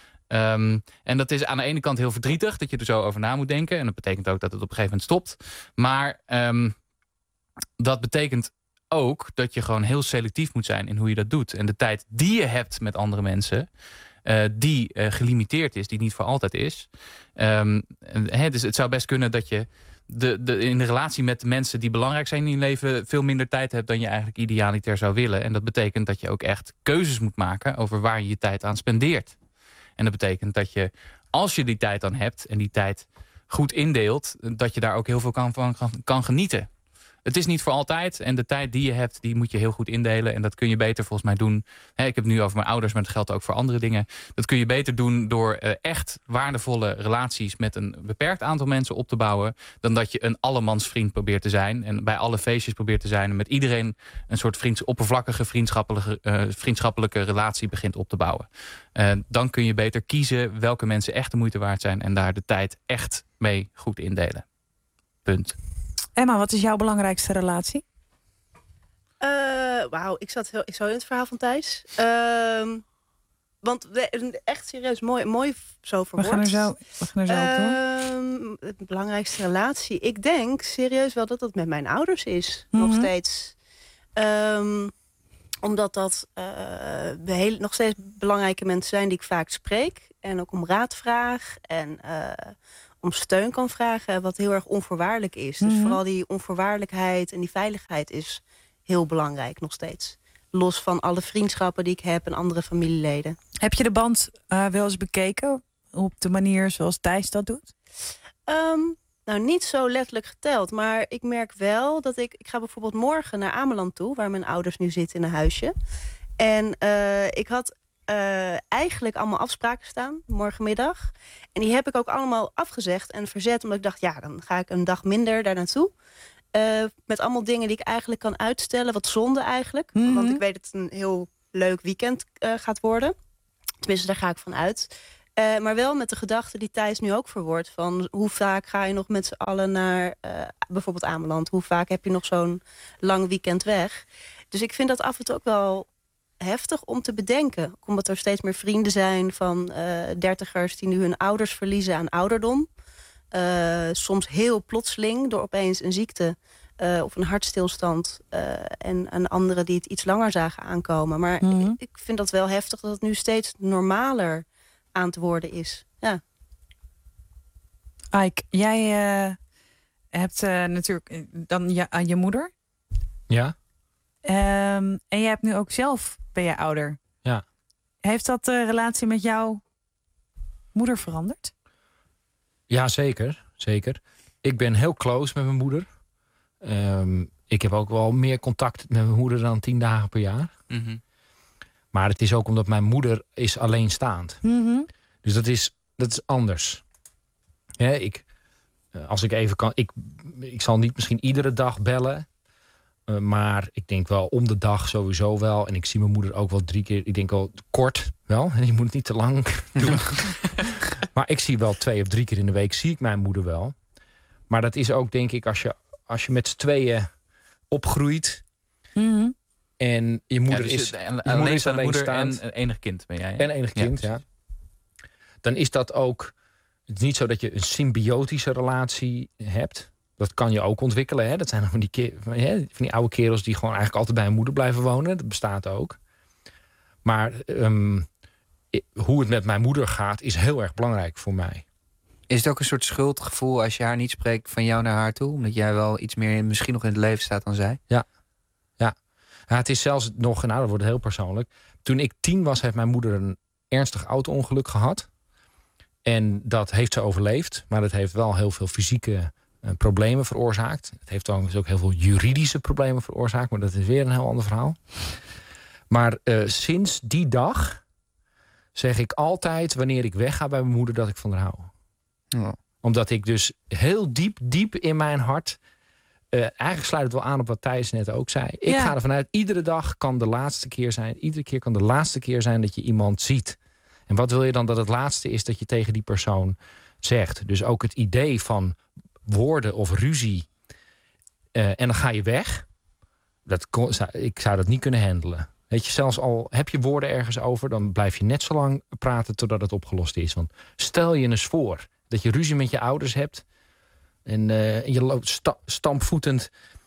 [SPEAKER 15] Um, en dat is aan de ene kant heel verdrietig, dat je er zo over na moet denken. En dat betekent ook dat het op een gegeven moment stopt. Maar um, dat betekent ook dat je gewoon heel selectief moet zijn in hoe je dat doet. En de tijd die je hebt met andere mensen, Uh, die uh, gelimiteerd is, die niet voor altijd is. Um, he, dus het zou best kunnen dat je de, de, in de relatie met de mensen die belangrijk zijn in je leven veel minder tijd hebt dan je eigenlijk idealiter zou willen. En dat betekent dat je ook echt keuzes moet maken over waar je je tijd aan spendeert. En dat betekent dat je, als je die tijd dan hebt en die tijd goed indeelt, dat je daar ook heel veel kan, van kan, kan genieten. Het is niet voor altijd en de tijd die je hebt, die moet je heel goed indelen. En dat kun je beter volgens mij doen. He, ik heb het nu over mijn ouders, maar dat geldt ook voor andere dingen. Dat kun je beter doen door uh, echt waardevolle relaties met een beperkt aantal mensen op te bouwen, dan dat je een allemansvriend probeert te zijn en bij alle feestjes probeert te zijn en met iedereen een soort vriends, oppervlakkige vriendschappelijke, uh, vriendschappelijke relatie begint op te bouwen. Uh, dan kun je beter kiezen welke mensen echt de moeite waard zijn en daar de tijd echt mee goed indelen. Punt.
[SPEAKER 7] Emma, wat is jouw belangrijkste relatie?
[SPEAKER 5] Uh, Wauw, ik zat heel, ik zo in het verhaal van Thijs. Uh, want we, echt serieus, mooi, mooi zo verwoord.
[SPEAKER 7] We gaan er zo, we gaan er zo
[SPEAKER 5] uh, op door. De belangrijkste relatie. Ik denk serieus wel dat dat met mijn ouders is. Mm-hmm. Nog steeds. Um, omdat dat uh, heel, nog steeds belangrijke mensen zijn die ik vaak spreek. En ook om raad vraag. En uh, om steun kan vragen, wat heel erg onvoorwaardelijk is. Mm-hmm. Dus vooral die onvoorwaardelijkheid en die veiligheid is heel belangrijk nog steeds. Los van alle vriendschappen die ik heb en andere familieleden.
[SPEAKER 7] Heb je de band uh, wel eens bekeken op de manier zoals Thijs dat doet?
[SPEAKER 5] Um, nou, niet zo letterlijk geteld. Maar ik merk wel dat ik... Ik ga bijvoorbeeld morgen naar Ameland toe, waar mijn ouders nu zitten in een huisje. En uh, ik had uh, eigenlijk allemaal afspraken staan, morgenmiddag. En die heb ik ook allemaal afgezegd en verzet. Omdat ik dacht, ja, dan ga ik een dag minder daar naartoe. Uh, met allemaal dingen die ik eigenlijk kan uitstellen. Wat zonde eigenlijk. Mm-hmm. Want ik weet dat het een heel leuk weekend uh, gaat worden. Tenminste, daar ga ik van uit. Uh, maar wel met de gedachte die Thijs nu ook verwoordt. Van hoe vaak ga je nog met z'n allen naar uh, bijvoorbeeld Ameland? Hoe vaak heb je nog zo'n lang weekend weg? Dus ik vind dat af en toe ook wel heftig om te bedenken. Omdat er steeds meer vrienden zijn van uh, dertigers die nu hun ouders verliezen aan ouderdom. Uh, soms heel plotseling door opeens een ziekte uh, of een hartstilstand. Uh, en, en anderen die het iets langer zagen aankomen. Maar mm-hmm. ik, ik vind dat wel heftig dat het nu steeds normaler aan te worden is. Ja.
[SPEAKER 7] Ike, jij uh, hebt uh, natuurlijk dan je, uh, je moeder.
[SPEAKER 12] Ja.
[SPEAKER 7] Um, en jij hebt nu ook zelf ben je ouder.
[SPEAKER 12] Ja.
[SPEAKER 7] Heeft dat de relatie met jouw moeder veranderd?
[SPEAKER 12] Ja, zeker. Zeker. Ik ben heel close met mijn moeder. Um, ik heb ook wel meer contact met mijn moeder dan tien dagen per jaar.
[SPEAKER 15] Mm-hmm.
[SPEAKER 12] Maar het is ook omdat mijn moeder is alleenstaand.
[SPEAKER 7] Mm-hmm.
[SPEAKER 12] Dus dat is, dat is anders. Ja, ik, als ik even kan... Ik, ik zal niet misschien iedere dag bellen. Uh, maar ik denk wel om de dag sowieso wel. En ik zie mijn moeder ook wel drie keer... Ik denk al kort wel. En je moet het niet te lang doen. Maar ik zie wel twee of drie keer in de week... zie ik mijn moeder wel. Maar dat is ook, denk ik, als je, als je met z'n tweeën opgroeit...
[SPEAKER 7] Mm-hmm.
[SPEAKER 12] En je moeder
[SPEAKER 15] ja, dus
[SPEAKER 12] is,
[SPEAKER 15] en,
[SPEAKER 12] je moeder is
[SPEAKER 15] alleen moeder
[SPEAKER 12] alleenstaand.
[SPEAKER 15] En enig kind ben jij. Hè?
[SPEAKER 12] En enig kind, ja, ja. Dan is dat ook... Het is niet zo dat je een symbiotische relatie hebt. Dat kan je ook ontwikkelen. Hè? Dat zijn van die, ke- van die oude kerels die gewoon eigenlijk altijd bij hun moeder blijven wonen. Dat bestaat ook. Maar um, hoe het met mijn moeder gaat is heel erg belangrijk voor mij.
[SPEAKER 16] Is het ook een soort schuldgevoel als je haar niet spreekt van jou naar haar toe? Omdat jij wel iets meer in, misschien nog in het leven staat dan zij?
[SPEAKER 12] Ja. Ja. Ja, het is zelfs nog, nou dat wordt heel persoonlijk. Toen ik tien was, heeft mijn moeder een ernstig auto-ongeluk gehad. En dat heeft ze overleefd. Maar dat heeft wel heel veel fysieke uh, problemen veroorzaakt. Het heeft dan ook heel veel juridische problemen veroorzaakt. Maar dat is weer een heel ander verhaal. Maar uh, sinds die dag zeg ik altijd, wanneer ik wegga bij mijn moeder, dat ik van haar hou. Ja. Omdat ik dus heel diep, diep in mijn hart... Uh, eigenlijk sluit het wel aan op wat Thijs net ook zei. Ik ja. ga ervan uit, iedere dag kan de laatste keer zijn. Iedere keer kan de laatste keer zijn dat je iemand ziet. En wat wil je dan dat het laatste is dat je tegen die persoon zegt? Dus ook het idee van woorden of ruzie. Uh, en dan ga je weg. Dat kon, ik zou dat niet kunnen handelen. Weet je, zelfs al heb je woorden ergens over... dan blijf je net zo lang praten totdat het opgelost is. Want stel je eens voor dat je ruzie met je ouders hebt... En uh, je loopt sta- stampvoetend,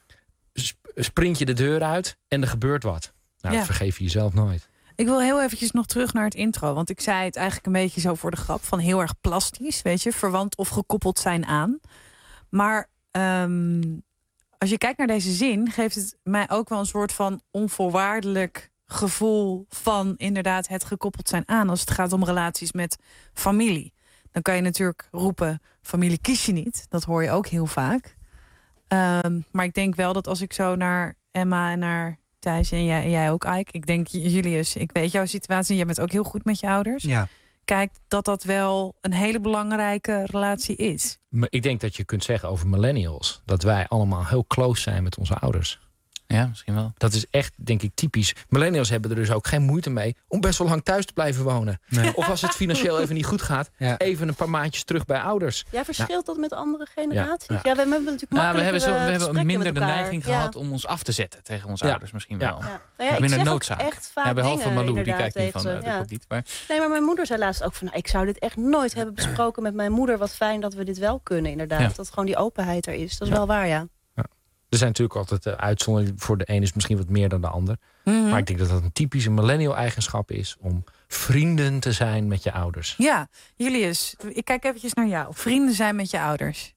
[SPEAKER 12] sp- sprint je de deur uit en er gebeurt wat. Nou, ja. Dat vergeef je jezelf nooit.
[SPEAKER 7] Ik wil heel eventjes nog terug naar het intro. Want ik zei het eigenlijk een beetje zo voor de grap. Van heel erg plastisch, weet je. Verwant of gekoppeld zijn aan. Maar um, als je kijkt naar deze zin, geeft het mij ook wel een soort van onvoorwaardelijk gevoel van inderdaad het gekoppeld zijn aan als het gaat om relaties met familie. Dan kan je natuurlijk roepen, familie kies je niet. Dat hoor je ook heel vaak. Um, maar ik denk wel dat als ik zo naar Emma en naar Thijs en jij, en jij ook, Ike. Ik denk, Julius, ik weet jouw situatie. Jij bent ook heel goed met je ouders.
[SPEAKER 12] Ja.
[SPEAKER 7] Kijk, dat dat wel een hele belangrijke relatie is.
[SPEAKER 12] Maar ik denk dat je kunt zeggen over millennials dat wij allemaal heel close zijn met onze ouders.
[SPEAKER 15] Ja, misschien wel.
[SPEAKER 12] Dat is echt, denk ik, typisch. Millennials hebben er dus ook geen moeite mee om best wel lang thuis te blijven wonen. Nee. Of als het financieel even niet goed gaat, ja. even een paar maandjes terug bij ouders.
[SPEAKER 5] Ja, verschilt nou. dat met andere generaties?
[SPEAKER 12] Ja, ja.
[SPEAKER 5] ja we hebben natuurlijk
[SPEAKER 15] nou, we hebben, zo, we hebben minder de
[SPEAKER 5] elkaar.
[SPEAKER 15] neiging
[SPEAKER 5] ja.
[SPEAKER 15] gehad om ons af te zetten tegen onze
[SPEAKER 12] ja.
[SPEAKER 15] ouders misschien wel.
[SPEAKER 5] Ja. Ja. Nou ja,
[SPEAKER 15] minder
[SPEAKER 5] ik zeg
[SPEAKER 15] noodzaak.
[SPEAKER 5] Echt vaak
[SPEAKER 15] ja, behalve
[SPEAKER 5] dingen,
[SPEAKER 15] Malou, die kijkt niet van
[SPEAKER 5] ze,
[SPEAKER 15] uh,
[SPEAKER 5] ja.
[SPEAKER 15] dat niet. Maar...
[SPEAKER 5] Nee, maar mijn moeder zei laatst ook van, nou, ik zou dit echt nooit hebben besproken met mijn moeder. Wat fijn dat we dit wel kunnen, inderdaad. Ja. Dat gewoon die openheid er is. Dat is ja. wel waar, ja.
[SPEAKER 12] Er zijn natuurlijk altijd uh, uitzonderingen. Voor de een is misschien wat meer dan de ander.
[SPEAKER 7] Mm-hmm.
[SPEAKER 12] Maar ik denk dat dat een typische millennial eigenschap is om vrienden te zijn met je ouders.
[SPEAKER 7] Ja, Julius, ik kijk eventjes naar jou. Vrienden zijn met je ouders.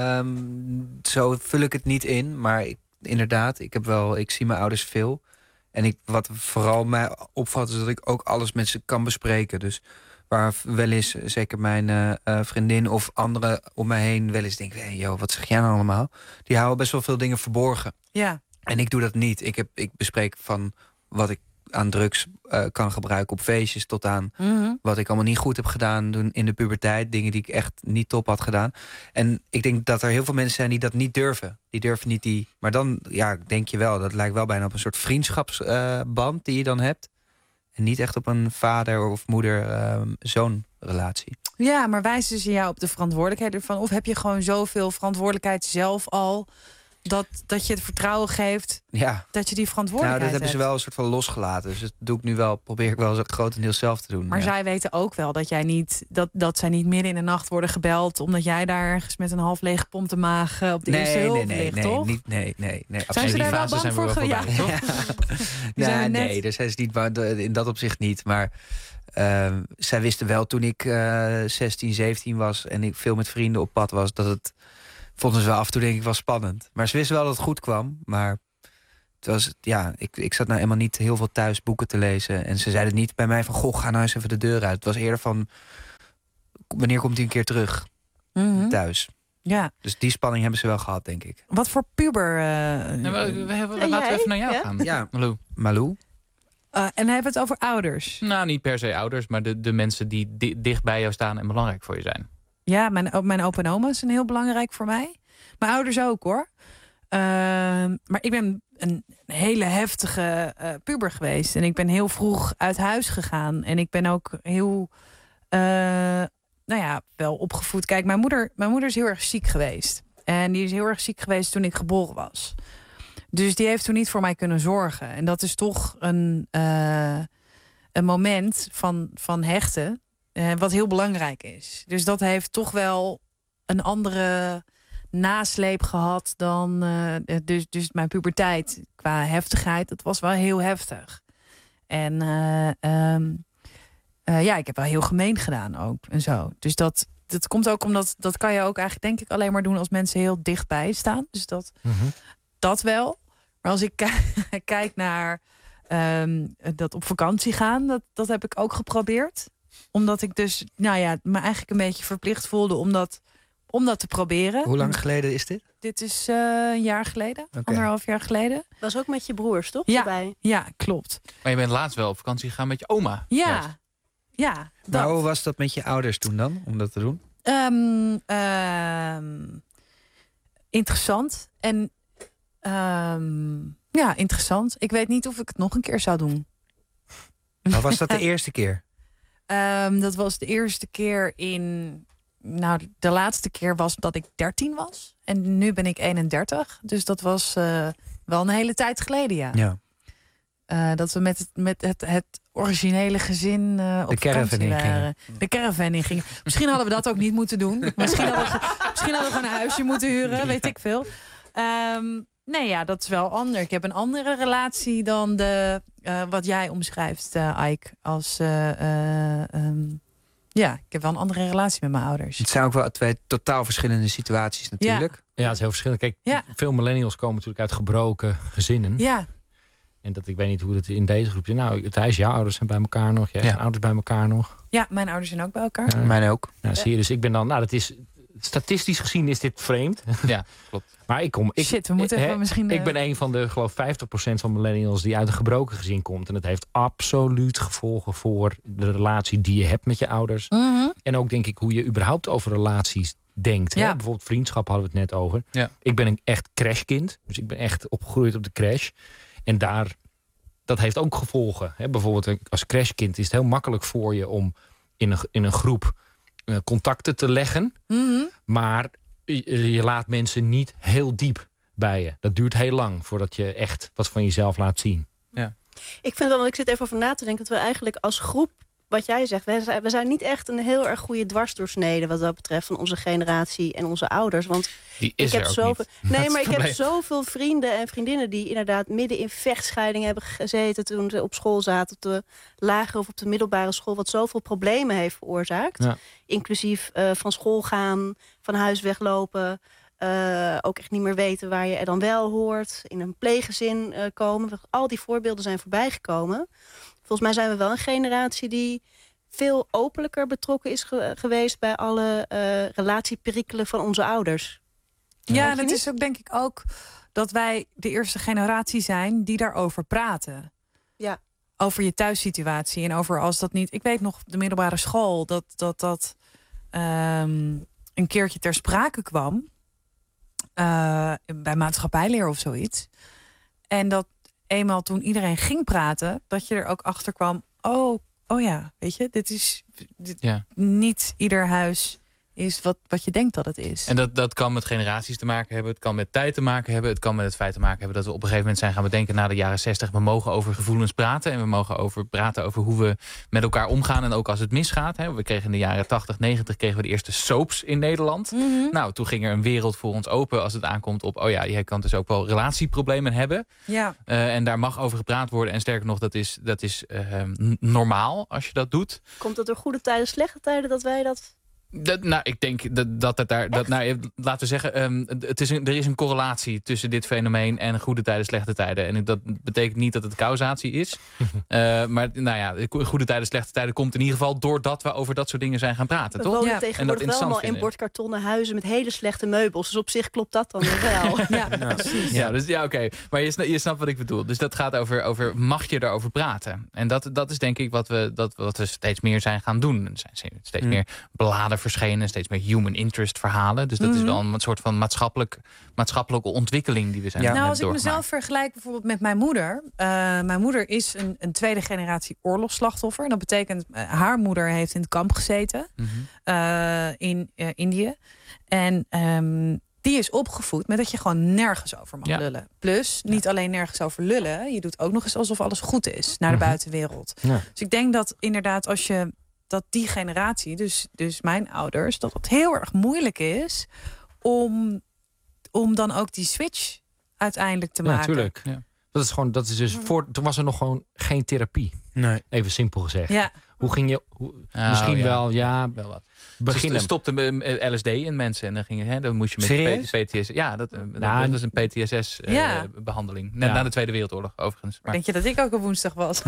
[SPEAKER 16] Um, zo vul ik het niet in, maar ik, inderdaad, ik heb wel, ik zie mijn ouders veel. En ik, wat vooral mij opvalt is dat ik ook alles met ze kan bespreken. Dus waar wel eens, zeker mijn uh, vriendin of anderen om mij heen wel eens denken, hey, joh, wat zeg jij nou allemaal? Die houden best wel veel dingen verborgen.
[SPEAKER 7] Ja.
[SPEAKER 16] En ik doe dat niet. Ik, heb, ik bespreek van wat ik aan drugs uh, kan gebruiken op feestjes tot aan
[SPEAKER 7] Mm-hmm.
[SPEAKER 16] wat ik allemaal niet goed heb gedaan doen in de puberteit. Dingen die ik echt niet top had gedaan. En ik denk dat er heel veel mensen zijn die dat niet durven. Die durven niet die... Maar dan ja, denk je wel, dat lijkt wel bijna op een soort vriendschapsband uh, die je dan hebt. En niet echt op een vader of moeder-zoon uh, relatie.
[SPEAKER 7] Ja, maar wijzen ze jou op de verantwoordelijkheid ervan? Of heb je gewoon zoveel verantwoordelijkheid zelf al... Dat, dat je het vertrouwen geeft
[SPEAKER 16] ja.
[SPEAKER 7] dat je die
[SPEAKER 16] Nou,
[SPEAKER 7] verantwoordelijkheid
[SPEAKER 16] dat hebben
[SPEAKER 7] hebt.
[SPEAKER 16] ze wel een soort van losgelaten. Dus dat doe ik nu wel, probeer ik wel zo grotendeels zelf te doen.
[SPEAKER 7] Maar
[SPEAKER 16] ja.
[SPEAKER 7] zij weten ook wel dat jij niet dat, dat zij niet midden in de nacht worden gebeld omdat jij daar ergens met een half lege pompte maag op de
[SPEAKER 16] nee,
[SPEAKER 7] eerste hulp
[SPEAKER 16] nee, nee,
[SPEAKER 7] ligt,
[SPEAKER 16] nee,
[SPEAKER 7] toch?
[SPEAKER 16] Niet, nee, nee, nee.
[SPEAKER 7] Zijn ze daar wel bang voor? Ge- ja.
[SPEAKER 16] ja. nee,
[SPEAKER 7] net...
[SPEAKER 16] nee, daar zijn ze niet bang, in dat opzicht niet. Maar uh, zij wisten wel toen ik uh, zestien, zeventien was en ik veel met vrienden op pad was, dat het vonden ze wel af en toe denk ik wel spannend. Maar ze wisten wel dat het goed kwam. Maar het was, ja, ik, ik zat nou eenmaal niet heel veel thuis boeken te lezen. En ze zeiden niet bij mij van, goh, ga nou eens even de deur uit. Het was eerder van, wanneer komt hij een keer terug?
[SPEAKER 7] Mm-hmm.
[SPEAKER 16] Thuis.
[SPEAKER 7] Ja.
[SPEAKER 16] Dus die spanning hebben ze wel gehad, denk ik.
[SPEAKER 7] Wat voor puber... Uh,
[SPEAKER 15] nee, we, we hebben, laten we even naar jou
[SPEAKER 16] ja?
[SPEAKER 15] gaan.
[SPEAKER 16] Ja,
[SPEAKER 15] Malou.
[SPEAKER 16] Malou.
[SPEAKER 7] Uh, en hebben we het over ouders?
[SPEAKER 15] Nou, niet per se ouders, maar de, de mensen die di- dicht bij jou staan en belangrijk voor je zijn.
[SPEAKER 7] Ja, mijn, mijn opa en oma zijn heel belangrijk voor mij. Mijn ouders ook, hoor. Uh, maar ik ben een hele heftige uh, puber geweest. En ik ben heel vroeg uit huis gegaan. En ik ben ook heel, uh, nou ja, wel opgevoed. Kijk, mijn moeder, mijn moeder is heel erg ziek geweest. En die is heel erg ziek geweest toen ik geboren was. Dus die heeft toen niet voor mij kunnen zorgen. En dat is toch een, uh, een moment van, van hechten, uh, wat heel belangrijk is. Dus dat heeft toch wel een andere nasleep gehad dan uh, dus, dus mijn puberteit qua heftigheid. Dat was wel heel heftig. En uh, um, uh, ja, ik heb wel heel gemeen gedaan ook en zo. Dus dat, dat komt ook omdat dat kan je ook eigenlijk denk ik alleen maar doen als mensen heel dichtbij staan. Dus dat, mm-hmm. dat wel. Maar als ik k- kijk naar um, dat op vakantie gaan, dat, dat heb ik ook geprobeerd. Omdat ik dus, nou ja, me eigenlijk een beetje verplicht voelde om dat Om dat te proberen.
[SPEAKER 16] Hoe lang geleden is dit?
[SPEAKER 7] Dit is uh, een jaar geleden. Okay. Anderhalf jaar geleden.
[SPEAKER 5] Dat was ook met je broers, toch?
[SPEAKER 7] Ja,
[SPEAKER 5] erbij?
[SPEAKER 7] Ja, klopt.
[SPEAKER 15] Maar je bent laatst wel op vakantie gegaan met je oma.
[SPEAKER 7] Ja,
[SPEAKER 15] juist.
[SPEAKER 7] ja.
[SPEAKER 16] Maar hoe was dat met je ouders toen dan, om dat te doen?
[SPEAKER 7] Um, um, interessant. En um, ja, interessant. Ik weet niet of ik het nog een keer zou doen.
[SPEAKER 16] Maar was dat de eerste keer?
[SPEAKER 7] Um, dat was de eerste keer in... Nou, de laatste keer was dat ik dertien was. En nu ben ik eenendertig. Dus dat was uh, wel een hele tijd geleden, ja.
[SPEAKER 16] ja.
[SPEAKER 7] Uh, dat we met het, met het, het originele gezin uh, op
[SPEAKER 16] de
[SPEAKER 7] vakantie
[SPEAKER 16] in
[SPEAKER 7] waren.
[SPEAKER 16] gingen.
[SPEAKER 7] De caravan in gingen. Misschien hadden we dat ook niet moeten doen. Misschien hadden we, misschien hadden we gewoon een huisje moeten huren. Weet ik veel. Um, nee, ja, dat is wel anders. Ik heb een andere relatie dan de, uh, wat jij omschrijft, uh, Ike. Als... Uh, uh, um, Ja, ik heb wel een andere relatie met mijn ouders.
[SPEAKER 16] Het zijn ook wel twee totaal verschillende situaties natuurlijk.
[SPEAKER 7] Ja,
[SPEAKER 12] ja het is heel verschillend. Kijk,
[SPEAKER 7] ja.
[SPEAKER 12] veel millennials komen natuurlijk uit gebroken gezinnen.
[SPEAKER 7] Ja.
[SPEAKER 12] En dat, ik weet niet hoe het in deze groep is. Nou, Thijs, jouw ouders zijn bij elkaar nog. Jij
[SPEAKER 7] Ja.
[SPEAKER 12] zijn ouders bij elkaar nog.
[SPEAKER 7] Ja, mijn ouders zijn ook bij elkaar.
[SPEAKER 12] Uh,
[SPEAKER 16] Mijn ook.
[SPEAKER 12] Nou, zie je, dus ik ben dan... Nou, dat is... Statistisch gezien is dit vreemd.
[SPEAKER 15] Ja, klopt.
[SPEAKER 12] Maar ik kom... Ik,
[SPEAKER 7] Shit, we moeten even
[SPEAKER 12] hè,
[SPEAKER 7] misschien...
[SPEAKER 12] Ik ben een van de, geloof vijftig procent van millennials die uit een gebroken gezin komt. En dat heeft absoluut gevolgen voor de relatie die je hebt met je ouders.
[SPEAKER 7] Mm-hmm.
[SPEAKER 12] En ook, denk ik, hoe je überhaupt over relaties denkt.
[SPEAKER 7] Ja.
[SPEAKER 12] Hè? Bijvoorbeeld vriendschap hadden we het net over.
[SPEAKER 15] Ja.
[SPEAKER 12] Ik ben een echt crashkind. Dus ik ben echt opgegroeid op de crash. En daar... Dat heeft ook gevolgen. Hè? Bijvoorbeeld als crashkind is het heel makkelijk voor je om in een, in een groep uh, contacten te leggen.
[SPEAKER 7] Mm-hmm.
[SPEAKER 12] Maar je, je laat mensen niet heel diep bij je. Dat duurt heel lang voordat je echt wat van jezelf laat zien.
[SPEAKER 15] Ja.
[SPEAKER 5] Ik vind wel, want ik zit even over na te denken, dat we eigenlijk als groep, wat jij zegt, we zijn, we zijn niet echt een heel erg goede dwarsdoorsnede wat dat betreft van onze generatie en onze ouders. Want
[SPEAKER 15] Die is
[SPEAKER 5] ik heb
[SPEAKER 15] er ook
[SPEAKER 5] zoveel,
[SPEAKER 15] niet.
[SPEAKER 5] nee,
[SPEAKER 15] Dat
[SPEAKER 5] maar
[SPEAKER 15] is
[SPEAKER 5] ik
[SPEAKER 15] het
[SPEAKER 5] heb
[SPEAKER 15] probleem.
[SPEAKER 5] zoveel vrienden en vriendinnen die inderdaad midden in vechtscheiding hebben gezeten toen ze op school zaten, op de lagere of op de middelbare school, wat zoveel problemen heeft veroorzaakt.
[SPEAKER 12] Ja.
[SPEAKER 5] Inclusief uh, van school gaan, van huis weglopen. Uh, ook echt niet meer weten waar je er dan wel hoort. In een pleeggezin uh, komen. Al die voorbeelden zijn voorbij gekomen. Volgens mij zijn we wel een generatie die veel openlijker betrokken is ge- geweest bij alle uh, relatieperikelen van onze ouders.
[SPEAKER 7] Ja, dat is ook denk ik ook dat wij de eerste generatie zijn die daarover praten.
[SPEAKER 5] Ja.
[SPEAKER 7] Over je thuissituatie en over als dat niet... Ik weet nog, de middelbare school, dat dat, dat um, een keertje ter sprake kwam. Uh, bij maatschappijleer of zoiets. En dat eenmaal toen iedereen ging praten, dat je er ook achter kwam. Oh, oh ja, weet je, dit is dit,
[SPEAKER 15] Ja.
[SPEAKER 7] niet ieder huis is wat, wat je denkt dat het is.
[SPEAKER 15] En dat, dat kan met generaties te maken hebben. Het kan met tijd te maken hebben. Het kan met het feit te maken hebben dat we op een gegeven moment zijn gaan bedenken na de jaren zestig. We mogen over gevoelens praten. En we mogen over praten over hoe we met elkaar omgaan. En ook als het misgaat. Hè. We kregen in de jaren tachtig, negentig kregen we de eerste soaps in Nederland.
[SPEAKER 7] Mm-hmm.
[SPEAKER 15] Nou, toen ging er een wereld voor ons open als het aankomt op, oh ja, je kan dus ook wel relatieproblemen hebben.
[SPEAKER 7] Ja.
[SPEAKER 15] Uh, en daar mag over gepraat worden. En sterker nog, dat is, dat is uh, n- normaal als je dat doet.
[SPEAKER 5] Komt dat door goede tijden, slechte tijden dat wij dat...
[SPEAKER 15] Dat, nou, ik denk dat, dat het daar... Dat, nou, laten we zeggen, um, het is een, er is een correlatie tussen dit fenomeen en goede tijden, slechte tijden. En dat betekent niet dat het causatie is. uh, maar nou ja, goede tijden, slechte tijden komt in ieder geval doordat we over dat soort dingen zijn gaan praten,
[SPEAKER 5] we
[SPEAKER 15] toch?
[SPEAKER 5] wonen
[SPEAKER 15] Ja.
[SPEAKER 5] tegenwoordig wel allemaal in bordkartonnen huizen met hele slechte meubels. Dus op zich klopt dat dan weer wel.
[SPEAKER 7] Ja, ja, precies.
[SPEAKER 15] Ja, dus, ja oké. Okay. Maar je, sna- je snapt wat ik bedoel. Dus dat gaat over, over mag je erover praten? En dat, dat is denk ik wat we, dat, wat we steeds meer zijn gaan doen. Er zijn steeds
[SPEAKER 12] Mm.
[SPEAKER 15] meer bladen verschenen, steeds meer human interest verhalen. Dus dat
[SPEAKER 7] Mm-hmm.
[SPEAKER 15] is wel een soort van maatschappelijk, maatschappelijke ontwikkeling die we zijn
[SPEAKER 7] Ja.
[SPEAKER 15] hebben
[SPEAKER 7] Nou, als ik
[SPEAKER 15] doorgemaakt.
[SPEAKER 7] mezelf vergelijk bijvoorbeeld met mijn moeder. Uh, mijn moeder is een, een tweede generatie oorlogsslachtoffer. En dat betekent, uh, haar moeder heeft in het kamp gezeten.
[SPEAKER 15] Mm-hmm.
[SPEAKER 7] Uh, in uh, Indië. En um, die is opgevoed met dat je gewoon nergens over mag
[SPEAKER 15] Ja.
[SPEAKER 7] lullen. Plus, niet alleen nergens over lullen. Je doet ook nog eens alsof alles goed is naar de
[SPEAKER 12] Mhm.
[SPEAKER 7] buitenwereld.
[SPEAKER 12] Ja.
[SPEAKER 7] Dus ik denk dat inderdaad als je... dat die generatie, dus, dus mijn ouders... dat het heel erg moeilijk is om, om dan ook die switch uiteindelijk te
[SPEAKER 12] Ja,
[SPEAKER 7] maken.
[SPEAKER 12] natuurlijk.
[SPEAKER 15] Ja.
[SPEAKER 12] Dat is gewoon, dat is dus voor, toen was er nog gewoon geen therapie.
[SPEAKER 16] Nee.
[SPEAKER 12] Even simpel gezegd.
[SPEAKER 7] Ja.
[SPEAKER 12] Hoe ging je... Hoe,
[SPEAKER 15] Oh,
[SPEAKER 12] misschien
[SPEAKER 15] ja.
[SPEAKER 12] wel, ja...
[SPEAKER 15] Wel wat.
[SPEAKER 12] Beginnen.
[SPEAKER 15] Ze stopten L S D in mensen en dan, ging, hè, dan moest je met
[SPEAKER 16] Serieus?
[SPEAKER 15] P T S S. Ja, dat, uh,
[SPEAKER 12] Nou,
[SPEAKER 15] dat is een P T S S-behandeling.
[SPEAKER 7] Ja.
[SPEAKER 15] na,
[SPEAKER 12] Ja.
[SPEAKER 15] na de Tweede Wereldoorlog, overigens. Maar,
[SPEAKER 7] Denk je dat ik ook op woensdag was?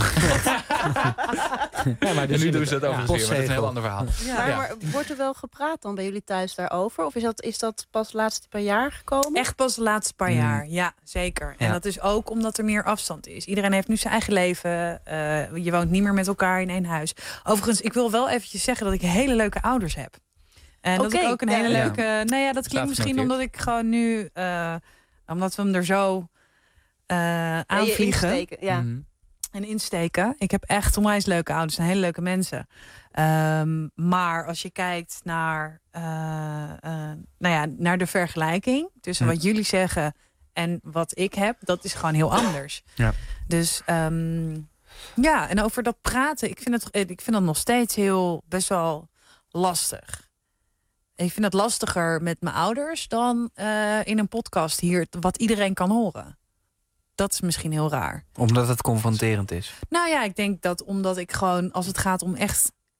[SPEAKER 12] Ja, maar
[SPEAKER 15] en
[SPEAKER 12] dus
[SPEAKER 15] nu doen ze dat
[SPEAKER 12] ja.
[SPEAKER 15] overigens weer, maar dat is een heel
[SPEAKER 16] postzegel.
[SPEAKER 15] ander verhaal.
[SPEAKER 7] Ja.
[SPEAKER 5] Maar,
[SPEAKER 15] Ja.
[SPEAKER 5] maar wordt er wel gepraat dan bij jullie thuis daarover? Of is dat, is dat pas de laatste paar jaar gekomen?
[SPEAKER 7] Echt pas de laatste paar
[SPEAKER 16] Mm.
[SPEAKER 7] jaar, ja, zeker. En
[SPEAKER 16] Ja.
[SPEAKER 7] dat is ook omdat er meer afstand is. Iedereen heeft nu zijn eigen leven. Uh, je woont niet meer met elkaar in één huis. Overigens, ik wil wel eventjes zeggen dat ik hele leuke ouders heb. En dat
[SPEAKER 5] Oké,
[SPEAKER 7] ik ook een
[SPEAKER 5] ja.
[SPEAKER 7] hele
[SPEAKER 16] Ja.
[SPEAKER 7] leuke... Nou ja, dat klinkt misschien
[SPEAKER 15] genoteerd.
[SPEAKER 7] omdat ik gewoon nu... Uh, omdat we hem er zo uh,
[SPEAKER 5] Ja, je
[SPEAKER 7] aanvliegen.
[SPEAKER 5] insteken, ja.
[SPEAKER 15] Mhm.
[SPEAKER 7] En insteken. Ik heb echt onwijs leuke ouders en hele leuke mensen. Um, maar als je kijkt naar, uh, uh, nou ja, naar de vergelijking tussen
[SPEAKER 16] Hm.
[SPEAKER 7] wat jullie zeggen en wat ik heb, dat is gewoon heel anders.
[SPEAKER 16] Ja.
[SPEAKER 7] Dus um, ja, en over dat praten, ik vind, het, ik vind dat nog steeds heel best wel lastig. Ik vind het lastiger met mijn ouders dan uh, in een podcast hier, wat iedereen kan horen. Dat is misschien heel raar.
[SPEAKER 16] Omdat het confronterend is.
[SPEAKER 7] Nou ja, ik denk dat omdat ik gewoon, als het gaat om echt,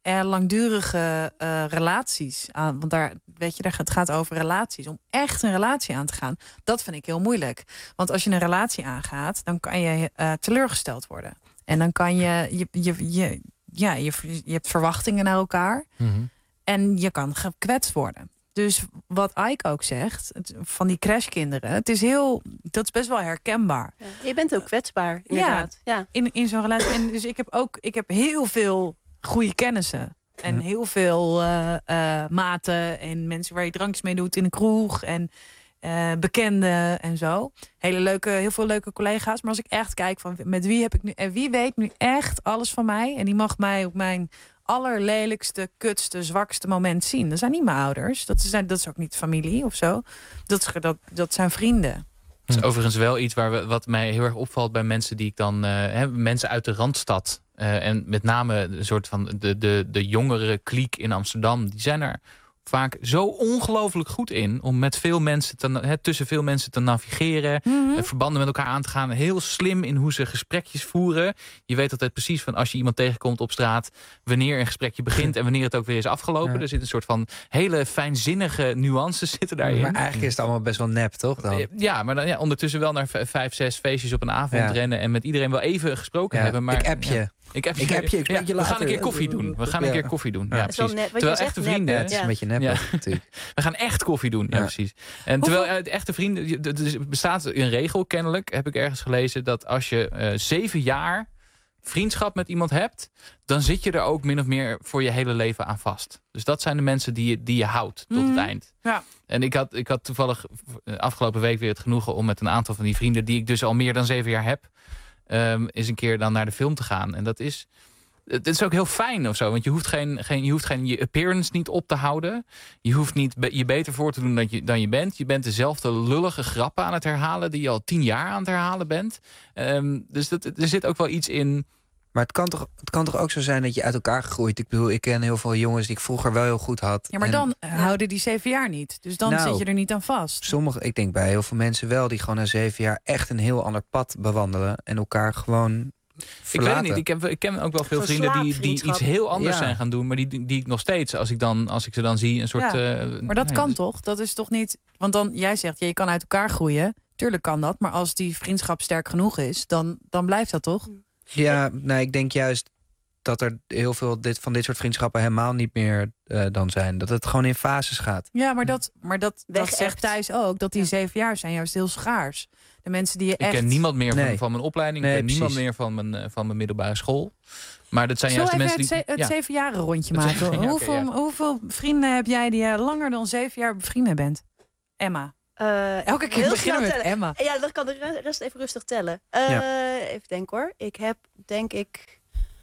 [SPEAKER 7] uh, langdurige uh, relaties aan, want daar weet je, het gaat over relaties, om echt een relatie aan te gaan, dat vind ik heel moeilijk. Want als je een relatie aangaat, dan kan je uh, teleurgesteld worden. En dan kan je, je, je, je ja, je, je hebt verwachtingen naar elkaar. Mm-hmm. En je kan gekwetst worden. Dus wat Ike ook zegt, het, van die crashkinderen, het is heel, dat is best wel herkenbaar.
[SPEAKER 5] Ja, je bent ook kwetsbaar, inderdaad.
[SPEAKER 7] Ja, ja. In, in zo'n relatie. En dus ik heb ook, ik heb heel veel goede kennissen. En ja. heel veel uh, uh, maten en mensen waar je drankjes mee doet in een kroeg. En uh, bekenden en zo. Hele leuke, heel veel leuke collega's. Maar als ik echt kijk van met wie heb ik nu, en wie weet nu echt alles van mij. En die mag mij op mijn allerlelijkste, kutste, zwakste moment zien. Dat zijn niet mijn ouders. Dat is, dat is ook niet familie of zo. Dat, is, dat, dat zijn vrienden.
[SPEAKER 15] Dat is overigens wel iets waar we, wat mij heel erg opvalt bij mensen die ik dan... Uh, hè, mensen uit de Randstad. Uh, en met name een soort van de, de, de jongere kliek in Amsterdam. Die zijn er vaak zo ongelooflijk goed in om met veel mensen te, he, tussen veel mensen te navigeren, mm-hmm. verbanden met elkaar aan te gaan. Heel slim in hoe ze gesprekjes voeren. Je weet altijd precies van als je iemand tegenkomt op straat, wanneer een gesprekje begint en wanneer het ook weer is afgelopen. Ja. Er zit een soort van hele fijnzinnige nuances zitten daarin.
[SPEAKER 16] Maar eigenlijk is het allemaal best wel nep, toch? Dan?
[SPEAKER 15] Ja, maar dan, ja, ondertussen wel naar vijf, zes feestjes op een avond ja. rennen en met iedereen wel even gesproken ja. hebben. Maar,
[SPEAKER 16] ik app je.
[SPEAKER 15] Ja. Ik heb je,
[SPEAKER 16] ik heb je, ik
[SPEAKER 15] ja,
[SPEAKER 16] je
[SPEAKER 15] we gaan een keer koffie doen. We gaan ja. een keer koffie doen. Ja, ja precies.
[SPEAKER 5] Net,
[SPEAKER 15] terwijl echte vrienden.
[SPEAKER 16] Ja, het is ja. een beetje nep, ja. natuurlijk.
[SPEAKER 15] We gaan echt koffie doen. Ja, ja precies. En terwijl uh, echte vrienden, er bestaat een regel kennelijk, heb ik ergens gelezen, dat als je uh, zeven jaar vriendschap met iemand hebt, dan zit je er ook min of meer voor je hele leven aan vast. Dus dat zijn de mensen die je, die je houdt tot mm-hmm. het eind. Ja. En ik had, ik had toevallig afgelopen week weer het genoegen om met een aantal van die vrienden, die ik dus al meer dan zeven jaar heb, um, eens een keer dan naar de film te gaan. En dat is... Het is ook heel fijn of zo, want je hoeft geen, geen, je hoeft geen je appearance niet op te houden. Je hoeft niet be, je beter voor te doen dan je, dan je bent. Je bent dezelfde lullige grappen aan het herhalen die je al tien jaar aan het herhalen bent. Um, dus dat, er zit ook wel iets in.
[SPEAKER 16] Maar het kan, toch, het kan toch ook zo zijn dat je uit elkaar groeit? Ik bedoel, ik ken heel veel jongens die ik vroeger wel heel goed had.
[SPEAKER 7] Ja, maar en, dan uh, houden die zeven jaar niet. Dus dan nou, zit je er niet aan vast.
[SPEAKER 16] Sommige, ik denk bij heel veel mensen wel, die gewoon na zeven jaar echt een heel ander pad bewandelen. En elkaar gewoon... Verlaten.
[SPEAKER 15] Ik weet het niet. Ik, heb, ik ken ook wel veel vrienden die, die iets heel anders ja. zijn gaan doen. Maar die, die ik nog steeds, als ik, dan, als ik ze dan zie, een soort...
[SPEAKER 7] Ja. Uh, maar dat nee, kan dus... toch? Dat is toch niet... Want dan, jij zegt, ja, je kan uit elkaar groeien. Tuurlijk kan dat. Maar als die vriendschap sterk genoeg is, dan, dan blijft dat toch?
[SPEAKER 16] Ja, nou, ik denk juist dat er heel veel dit, van dit soort vriendschappen helemaal niet meer uh, dan zijn. Dat het gewoon in fases gaat.
[SPEAKER 7] Ja, maar dat, maar dat, dat zegt Thijs ook. Dat die ja. zeven jaar zijn juist heel schaars. De mensen die je echt...
[SPEAKER 15] Ik ken niemand meer nee. van, van mijn opleiding. Nee, ik ken precies. niemand meer van mijn, uh, van mijn middelbare school. Maar dat zijn
[SPEAKER 7] Zo
[SPEAKER 15] juist de mensen
[SPEAKER 7] het
[SPEAKER 15] die...
[SPEAKER 7] Het, ze, het
[SPEAKER 15] ja.
[SPEAKER 7] zevenjaren rondje maken. ja, hoeveel, okay, ja. hoeveel vrienden heb jij die je langer dan zeven jaar bevrienden bent? Emma.
[SPEAKER 5] Uh,
[SPEAKER 7] Elke keer beginnen we met
[SPEAKER 5] tellen.
[SPEAKER 7] Emma.
[SPEAKER 5] Ja, dan kan de rest even rustig tellen. Uh, ja. Even denken hoor. Ik heb, denk ik...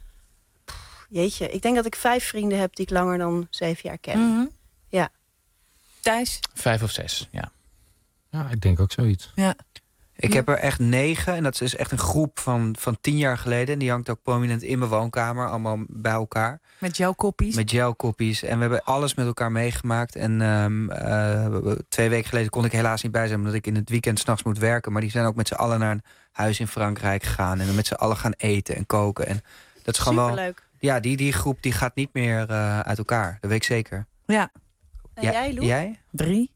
[SPEAKER 5] Jeetje, ik denk dat ik vijf vrienden heb die ik langer dan zeven jaar ken. Mm-hmm. Ja.
[SPEAKER 7] Thijs?
[SPEAKER 15] Vijf of zes, ja.
[SPEAKER 12] Ja, ik denk ook zoiets.
[SPEAKER 7] Ja.
[SPEAKER 16] Ik heb er echt negen. En dat is echt een groep van, van tien jaar geleden. En die hangt ook prominent in mijn woonkamer. Allemaal bij elkaar.
[SPEAKER 7] Met gelkoppies?
[SPEAKER 16] Met gelkoppies. En we hebben alles met elkaar meegemaakt. En um, uh, twee weken geleden kon ik helaas niet bij zijn, omdat ik in het weekend 's nachts moet werken. Maar die zijn ook met z'n allen naar een huis in Frankrijk gegaan. En dan met z'n allen gaan eten en koken. En dat is gewoon
[SPEAKER 5] Superleuk.
[SPEAKER 16] wel... Ja, die, die groep die gaat niet meer uh, uit elkaar. Dat weet ik zeker.
[SPEAKER 7] Ja.
[SPEAKER 5] En ja, jij, Lou?
[SPEAKER 16] Jij?
[SPEAKER 7] Drie.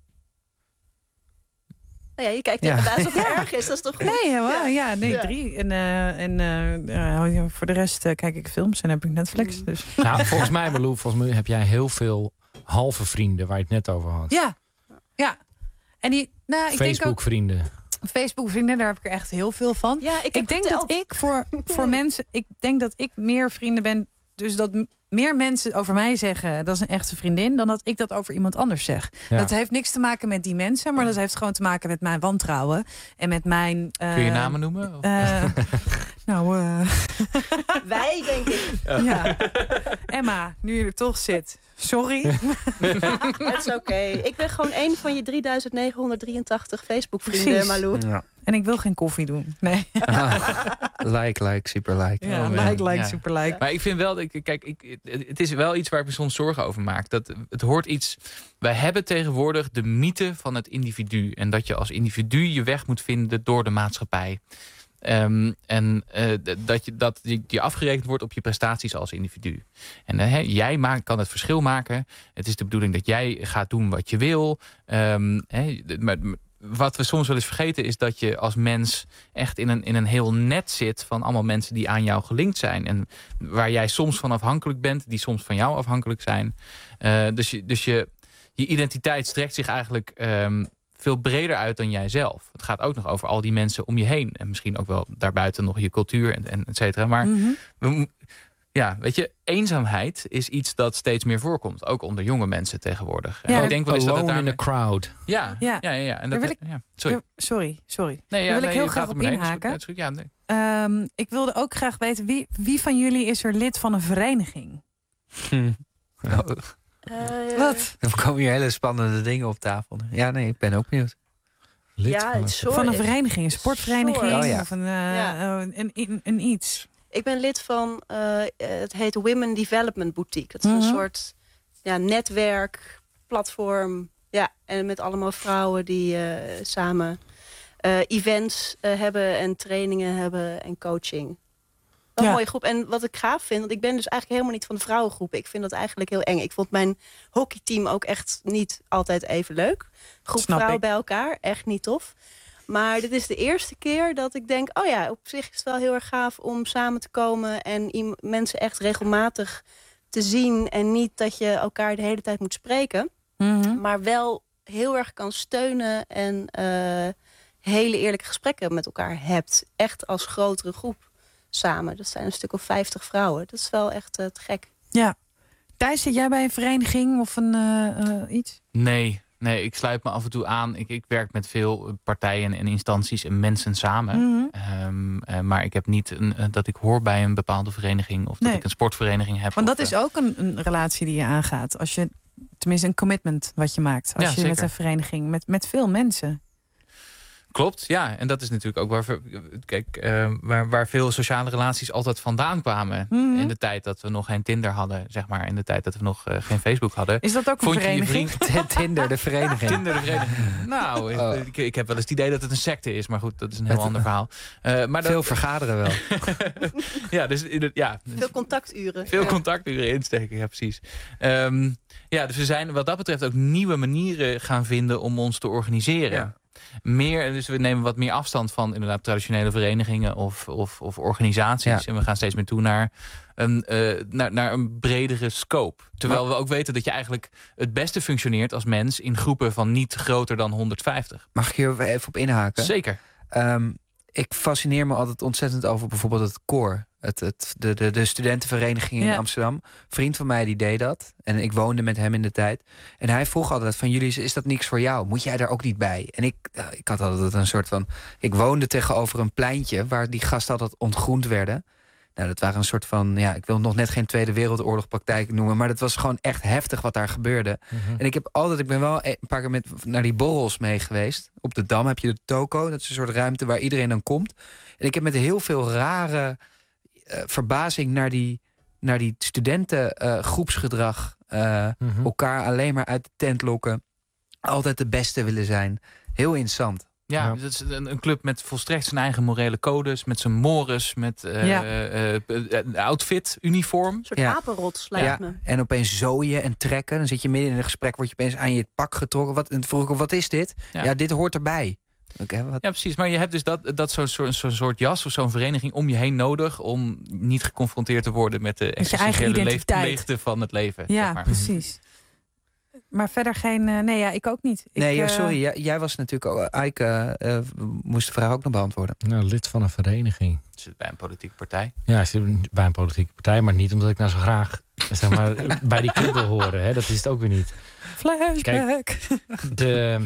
[SPEAKER 5] Nou ja, je kijkt tegen ja. alsof het erg is. Dat is toch goed?
[SPEAKER 7] Nee, ja, ja nee, ja. drie. En, uh, en uh, uh, voor de rest uh, kijk ik films en heb ik Netflix. Mm. Dus.
[SPEAKER 12] Nou, volgens mij, Malou, volgens mij heb jij heel veel halve vrienden waar je het net over had.
[SPEAKER 7] Ja, ja. En die, nou, ik
[SPEAKER 12] Facebook-vrienden.
[SPEAKER 7] Denk ook, Facebook-vrienden, daar heb ik er echt heel veel van.
[SPEAKER 5] Ja, ik,
[SPEAKER 7] ik denk
[SPEAKER 5] verteld.
[SPEAKER 7] dat ik voor, voor mensen, ik denk dat ik meer vrienden ben, dus dat meer mensen over mij zeggen dat is een echte vriendin, dan dat ik dat over iemand anders zeg. Ja. Dat heeft niks te maken met die mensen, maar dat heeft gewoon te maken met mijn wantrouwen en met mijn. Uh,
[SPEAKER 15] Kun je namen noemen?
[SPEAKER 7] Uh, nou, uh...
[SPEAKER 5] wij denk ik.
[SPEAKER 7] Ja. ja. Emma, nu je er toch zit. Sorry.
[SPEAKER 5] Het is oké. Okay. Ik ben gewoon één van je drieduizend negenhonderddrieëntachtig Facebook-vrienden, Malou. Ja.
[SPEAKER 7] En ik wil geen koffie doen. Nee.
[SPEAKER 16] Ah, like, like, super like.
[SPEAKER 7] Ja, oh, like, like, ja. super like.
[SPEAKER 15] Maar ik vind wel, kijk, ik, het is wel iets waar ik me soms zorgen over maak. Dat het hoort iets. Wij hebben tegenwoordig de mythe van het individu. En dat je als individu je weg moet vinden door de maatschappij. Um, en uh, dat, je, dat je, je afgerekend wordt op je prestaties als individu. En uh, he, jij maakt, kan het verschil maken. Het is de bedoeling dat jij gaat doen wat je wil. Um, he, maar, wat we soms wel eens vergeten is dat je als mens echt in een, in een heel net zit van allemaal mensen die aan jou gelinkt zijn. En waar jij soms van afhankelijk bent, die soms van jou afhankelijk zijn. Uh, dus je, dus je, je identiteit strekt zich eigenlijk um, veel breder uit dan jijzelf. Het gaat ook nog over al die mensen om je heen. En misschien ook wel daarbuiten nog je cultuur en, en et cetera. Maar mm-hmm. we, ja, weet je, eenzaamheid is iets dat steeds meer voorkomt. Ook onder jonge mensen tegenwoordig.
[SPEAKER 12] Ja,
[SPEAKER 15] en ik denk wel eens dat het
[SPEAKER 12] alone
[SPEAKER 15] daar
[SPEAKER 12] in a crowd.
[SPEAKER 15] Ja, ja, ja. ja, ja. En dat,
[SPEAKER 7] wil ik,
[SPEAKER 15] ja. Sorry.
[SPEAKER 7] Sorry, sorry.
[SPEAKER 15] Nee, ja,
[SPEAKER 7] Daar wil
[SPEAKER 15] nee,
[SPEAKER 7] ik heel graag op inhaken.
[SPEAKER 15] Goed, ja, nee.
[SPEAKER 7] um, ik wilde ook graag weten, wie, wie van jullie is er lid van een vereniging?
[SPEAKER 16] Hm.
[SPEAKER 5] Uh,
[SPEAKER 7] Wat?
[SPEAKER 16] Er komen hier hele spannende dingen op tafel. Ja, nee, ik ben ook benieuwd.
[SPEAKER 5] Lid ja,
[SPEAKER 7] van, een,
[SPEAKER 5] soort,
[SPEAKER 7] van een vereniging, een sportvereniging
[SPEAKER 5] oh, ja.
[SPEAKER 7] of een, uh, ja. een, een, een, een iets.
[SPEAKER 5] Ik ben lid van, uh, het heet Women Development Boutique. Dat is mm-hmm. een soort ja, netwerk, platform. Ja, en met allemaal vrouwen die uh, samen uh, events uh, hebben en trainingen hebben en coaching. Een ja. mooie groep. En wat ik gaaf vind, want ik ben dus eigenlijk helemaal niet van de vrouwengroep. Ik vind dat eigenlijk heel eng. Ik vond mijn hockeyteam ook echt niet altijd even leuk. Groep Snap vrouwen ik. bij elkaar, echt niet tof. Maar dit is de eerste keer dat ik denk, oh ja, op zich is het wel heel erg gaaf om samen te komen en mensen echt regelmatig te zien. En niet dat je elkaar de hele tijd moet spreken. Mm-hmm. Maar wel heel erg kan steunen en uh, hele eerlijke gesprekken met elkaar hebt. Echt als grotere groep samen. Dat zijn een stuk of vijftig vrouwen. Dat is wel echt uh, te gek.
[SPEAKER 7] Ja. Thijs, zit jij bij een vereniging of een uh, uh, iets?
[SPEAKER 15] Nee. Nee, ik sluit me af en toe aan. Ik, ik werk met veel partijen en instanties en mensen samen. Mm-hmm. Um, uh, maar ik heb niet een, uh, dat ik hoor bij een bepaalde vereniging of nee. dat ik een sportvereniging heb.
[SPEAKER 7] Want dat
[SPEAKER 15] of,
[SPEAKER 7] is ook een, een relatie die je aangaat. Als je, tenminste een commitment wat je maakt. Als
[SPEAKER 15] ja,
[SPEAKER 7] je
[SPEAKER 15] zeker.
[SPEAKER 7] met een vereniging, met, met veel mensen.
[SPEAKER 15] Klopt, ja. En dat is natuurlijk ook waar, kijk, uh, waar, waar veel sociale relaties altijd vandaan kwamen. Mm-hmm. In de tijd dat we nog geen Tinder hadden, zeg maar. In de tijd dat we nog uh, geen Facebook hadden.
[SPEAKER 7] Is dat ook een
[SPEAKER 15] Vond
[SPEAKER 7] vereniging?
[SPEAKER 15] Je je vriend...
[SPEAKER 16] Tinder, de vereniging.
[SPEAKER 15] Tinder, de vereniging. Nou, oh. ik, ik heb wel eens het idee dat het een secte is. Maar goed, dat is een heel het, ander verhaal. Uh, maar
[SPEAKER 16] veel
[SPEAKER 15] dat...
[SPEAKER 16] vergaderen wel.
[SPEAKER 15] ja, dus, ja, dus
[SPEAKER 5] veel contacturen.
[SPEAKER 15] Veel
[SPEAKER 5] ja.
[SPEAKER 15] contacturen insteken, ja precies. Um, ja, dus we zijn wat dat betreft ook nieuwe manieren gaan vinden om ons te organiseren. Ja. Meer, dus we nemen wat meer afstand van inderdaad traditionele verenigingen of, of, of organisaties. Ja. En we gaan steeds meer toe naar een, uh, naar, naar een bredere scope. Terwijl maar, we ook weten dat je eigenlijk het beste functioneert als mens in groepen van niet groter dan honderdvijftig.
[SPEAKER 16] Mag ik hier even op inhaken?
[SPEAKER 15] Zeker.
[SPEAKER 16] Um, ik fascineer me altijd ontzettend over bijvoorbeeld het koor. Het, het, de, de, de studentenvereniging in ja. Amsterdam. Een vriend van mij die deed dat. En ik woonde met hem in de tijd. En hij vroeg altijd van jullie, is dat niks voor jou? Moet jij daar ook niet bij? En ik, ik had altijd een soort van... Ik woonde tegenover een pleintje waar die gasten altijd ontgroend werden. Nou, dat waren een soort van... Ja, ik wil nog net geen Tweede Wereldoorlog praktijk noemen. Maar dat was gewoon echt heftig wat daar gebeurde. Mm-hmm. En ik heb altijd... Ik ben wel een paar keer met, naar die borrels mee geweest. Op de Dam heb je de toko. Dat is een soort ruimte waar iedereen dan komt. En ik heb met heel veel rare... Uh, verbazing naar die, naar die studenten uh, groepsgedrag. Uh, mm-hmm. Elkaar alleen maar uit de tent lokken. Altijd de beste willen zijn. Heel interessant.
[SPEAKER 15] Ja, ja. Dat is een, een club met volstrekt zijn eigen morele codes. Met zijn mores, met uh, ja. uh, uh, outfit, uniform.
[SPEAKER 5] Een soort
[SPEAKER 16] ja.
[SPEAKER 5] apenrots lijkt ja. me.
[SPEAKER 16] En opeens zooien en trekken. Dan zit je midden in een gesprek, word je opeens aan je pak getrokken. Wat, en vroeg ik, wat is dit? Ja. ja, dit hoort erbij. Okay, wat...
[SPEAKER 15] Ja, precies. Maar je hebt dus dat, dat zo'n zo, zo soort jas of zo'n vereniging om je heen nodig... om niet geconfronteerd te worden met de existentiële leef, leegte van het leven.
[SPEAKER 7] Ja,
[SPEAKER 15] zeg maar.
[SPEAKER 7] precies. Maar verder geen... Uh, nee, ja, ik ook niet. Ik,
[SPEAKER 16] nee, ja, sorry. Jij, jij was natuurlijk ook... Eike uh, moest de vraag ook nog beantwoorden.
[SPEAKER 12] Nou, lid van een vereniging.
[SPEAKER 15] Zit bij een politieke partij?
[SPEAKER 12] Ja, ik zit bij een politieke partij. Maar niet omdat ik nou zo graag zeg maar, bij die club wil horen. Hè. Dat is het ook weer niet.
[SPEAKER 7] Flashback.
[SPEAKER 12] Kijk, de...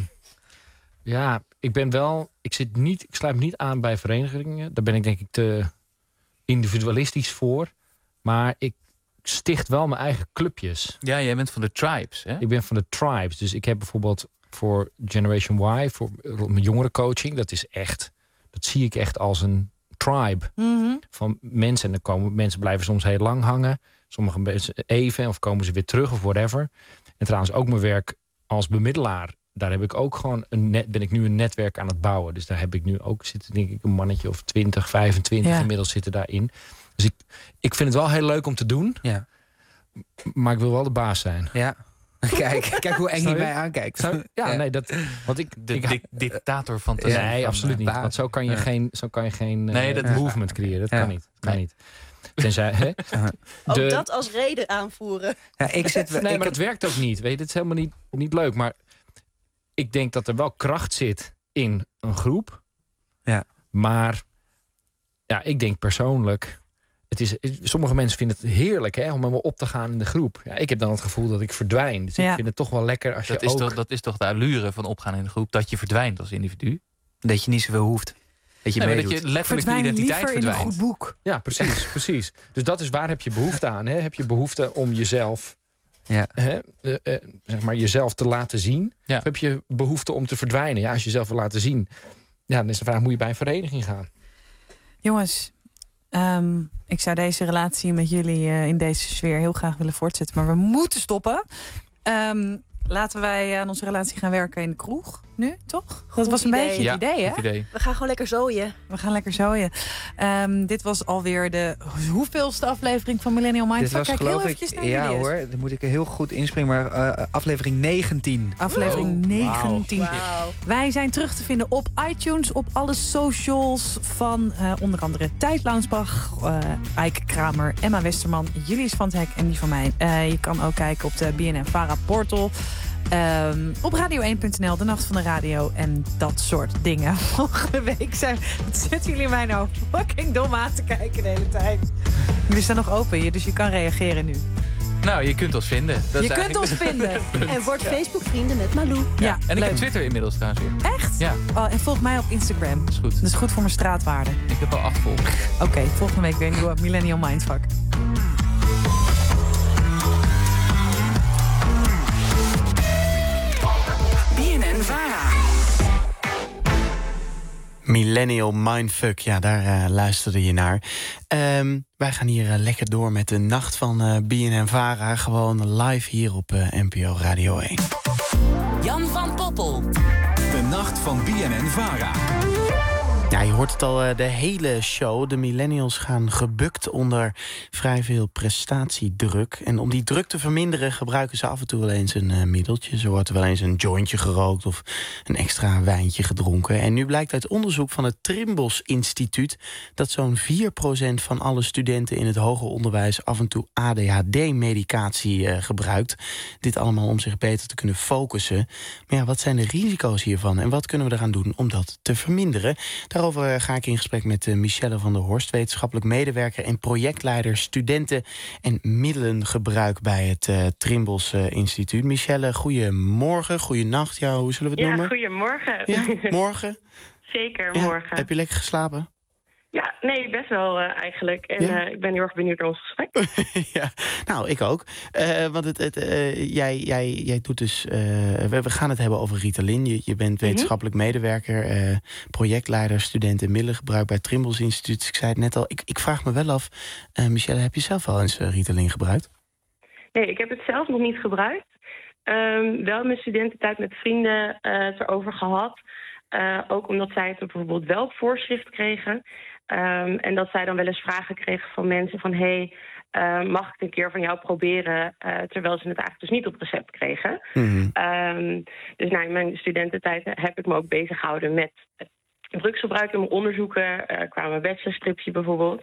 [SPEAKER 12] Ja, ik ben wel... Ik, zit niet, ik sluit me niet aan bij verenigingen. Daar ben ik denk ik te individualistisch voor. Maar ik sticht wel mijn eigen clubjes.
[SPEAKER 15] Ja, jij bent van de tribes, hè?
[SPEAKER 12] Ik ben van de tribes. Dus ik heb bijvoorbeeld voor Generation Y... voor mijn jongerencoaching, dat is echt... dat zie ik echt als een tribe mm-hmm. van mensen. En dan komen mensen blijven soms heel lang hangen. Sommige mensen even, of komen ze weer terug, of whatever. En trouwens ook mijn werk als bemiddelaar... daar heb ik ook gewoon een net, ben ik nu een netwerk aan het bouwen. Dus daar heb ik nu ook zitten, denk ik, een mannetje of twintig, vijfentwintig ja. inmiddels zitten daarin. Dus ik, ik vind het wel heel leuk om te doen.
[SPEAKER 16] Ja.
[SPEAKER 12] Maar ik wil wel de baas zijn.
[SPEAKER 16] Ja. Kijk, kijk hoe eng je mij aankijkt.
[SPEAKER 12] Zou, ja, ja, nee, dat. Want ik,
[SPEAKER 15] de
[SPEAKER 12] ik,
[SPEAKER 15] di dictator van
[SPEAKER 12] Nee, nee absoluut niet. Want zo kan je ja. geen, zo kan je geen nee, uh, dat movement creëren. Dat ja. kan niet. Kan nee. niet. Tenzij, hè?
[SPEAKER 5] De, ook dat als reden aanvoeren.
[SPEAKER 16] Ja, ik zit,
[SPEAKER 12] nee,
[SPEAKER 16] ik
[SPEAKER 12] maar het werkt ook niet. Weet je, het is helemaal niet, niet leuk. Maar ik denk dat er wel kracht zit in een groep.
[SPEAKER 16] Ja.
[SPEAKER 12] Maar ja, ik denk persoonlijk. Het is, sommige mensen vinden het heerlijk hè, om helemaal op te gaan in de groep. Ja, ik heb dan het gevoel dat ik verdwijn. Dus ja. ik vind het toch wel lekker als
[SPEAKER 15] dat
[SPEAKER 12] je
[SPEAKER 15] is
[SPEAKER 12] ook...
[SPEAKER 15] Toch, dat is toch de allure van opgaan in de groep. Dat je verdwijnt als individu.
[SPEAKER 16] Dat je niet zoveel hoeft. Dat je,
[SPEAKER 15] nee, dat je letterlijk de identiteit verdwijnt.
[SPEAKER 7] In een goed boek.
[SPEAKER 12] Ja, precies, precies. Dus dat is waar heb je behoefte aan. Hè? Heb je behoefte om jezelf,
[SPEAKER 16] ja.
[SPEAKER 12] hè, uh, uh, zeg maar jezelf te laten zien?
[SPEAKER 15] Ja.
[SPEAKER 12] Of heb je behoefte om te verdwijnen? Ja, als je jezelf wil laten zien, ja, dan is de vraag, moet je bij een vereniging gaan?
[SPEAKER 7] Jongens, um, ik zou deze relatie met jullie uh, in deze sfeer heel graag willen voortzetten. Maar we moeten stoppen. Um, laten wij aan onze relatie gaan werken in de kroeg. Nu, toch?
[SPEAKER 5] Goed
[SPEAKER 7] dat was een
[SPEAKER 5] idee.
[SPEAKER 7] beetje het
[SPEAKER 15] ja,
[SPEAKER 7] idee, hè?
[SPEAKER 15] idee.
[SPEAKER 5] We gaan gewoon lekker zooien.
[SPEAKER 7] We gaan lekker zooien. Um, dit was alweer de hoeveelste aflevering van Millennial Mindfuck.
[SPEAKER 16] Dit was
[SPEAKER 7] Kijk
[SPEAKER 16] geloof
[SPEAKER 7] heel
[SPEAKER 16] ik,
[SPEAKER 7] eventjes naar
[SPEAKER 16] ja
[SPEAKER 7] jullie
[SPEAKER 16] hoor,
[SPEAKER 7] eens.
[SPEAKER 16] dan moet ik er heel goed inspringen. Maar uh, aflevering negentien.
[SPEAKER 7] Aflevering
[SPEAKER 16] oh,
[SPEAKER 7] negentien.
[SPEAKER 16] Wow.
[SPEAKER 5] Wow.
[SPEAKER 7] Wij zijn terug te vinden op iTunes, op alle socials van uh, onder andere Tijd Launsbach, uh, Eike Kramer, Emma Westerman, Julius van het Hek en die van mij. Uh, je kan ook kijken op de B N N Vara portal. Um, op radio één punt n l, de nacht van de radio en dat soort dingen. Volgende week zijn... Wat zitten jullie mij nou fucking dom aan te kijken de hele tijd? Jullie staan nog open hier, dus je kan reageren nu.
[SPEAKER 15] Nou, je kunt ons vinden. Dat
[SPEAKER 7] je kunt ons vinden.
[SPEAKER 5] En word Facebook-vrienden met Malou.
[SPEAKER 7] Ja,
[SPEAKER 15] ja, en ik
[SPEAKER 7] leuk.
[SPEAKER 15] heb Twitter inmiddels trouwens weer.
[SPEAKER 7] Echt?
[SPEAKER 15] Ja.
[SPEAKER 7] Oh, en volg mij op Instagram.
[SPEAKER 15] Dat is goed.
[SPEAKER 7] Dat is goed voor mijn straatwaarde.
[SPEAKER 15] Ik heb al acht volgers.
[SPEAKER 7] Oké, okay, volgende week weer een nieuwe Millennial Mindfuck.
[SPEAKER 3] Millennial Mindfuck, ja, daar uh, luisterde je naar. Um, wij gaan hier uh, lekker door met de nacht van uh, B N N Vara. Gewoon live hier op uh, N P O Radio één.
[SPEAKER 19] Jan van Poppel.
[SPEAKER 2] De nacht van B N N Vara.
[SPEAKER 3] Ja, je hoort het al uh, de hele show. De millennials gaan gebukt onder vrij veel prestatiedruk. En om die druk te verminderen gebruiken ze af en toe wel eens een uh, middeltje. Zo wordt er wel eens een jointje gerookt of een extra wijntje gedronken. En nu blijkt uit onderzoek van het Trimbos Instituut dat zo'n vier procent van alle studenten in het hoger onderwijs af en toe A D H D-medicatie uh, gebruikt. Dit allemaal om zich beter te kunnen focussen. Maar ja, wat zijn de risico's hiervan en wat kunnen we eraan doen om dat te verminderen? Daarover ga ik in gesprek met Michelle van der Horst, wetenschappelijk medewerker en projectleider studenten- en middelengebruik bij het uh, Trimbos uh, Instituut. Michelle, goedemorgen, goedenacht. Ja, hoe zullen we het
[SPEAKER 4] ja,
[SPEAKER 3] noemen?
[SPEAKER 4] Goedemorgen.
[SPEAKER 3] Ja, morgen?
[SPEAKER 4] Zeker,
[SPEAKER 3] ja,
[SPEAKER 4] morgen.
[SPEAKER 3] Heb je lekker geslapen?
[SPEAKER 4] Ja, nee, best wel uh, eigenlijk. En
[SPEAKER 3] ja?
[SPEAKER 4] uh, ik ben heel erg benieuwd naar ons gesprek.
[SPEAKER 3] Ja, nou, ik ook. Uh, want het, het, uh, jij, jij, jij doet dus... Uh, we, we gaan het hebben over Ritalin. Je, je bent wetenschappelijk mm-hmm. medewerker, uh, projectleider, student en middelengebruik bij het Trimbos Instituut. Ik zei het net al. Ik, ik vraag me wel af, uh, Michelle, heb je zelf al eens uh, Ritalin gebruikt?
[SPEAKER 4] Nee, ik heb het zelf nog niet gebruikt. Um, wel in mijn studententijd met vrienden uh, het erover gehad. Uh, ook omdat zij het bijvoorbeeld wel op voorschrift kregen. Um, en dat zij dan wel eens vragen kregen van mensen van... hey, uh, mag ik het een keer van jou proberen? Uh, terwijl ze het eigenlijk dus niet op recept kregen.
[SPEAKER 3] Mm-hmm.
[SPEAKER 4] Um, dus nou, in mijn studententijd heb ik me ook bezig gehouden met... drugsgebruik in mijn onderzoeken, uh, qua mijn bachelorstripje bijvoorbeeld.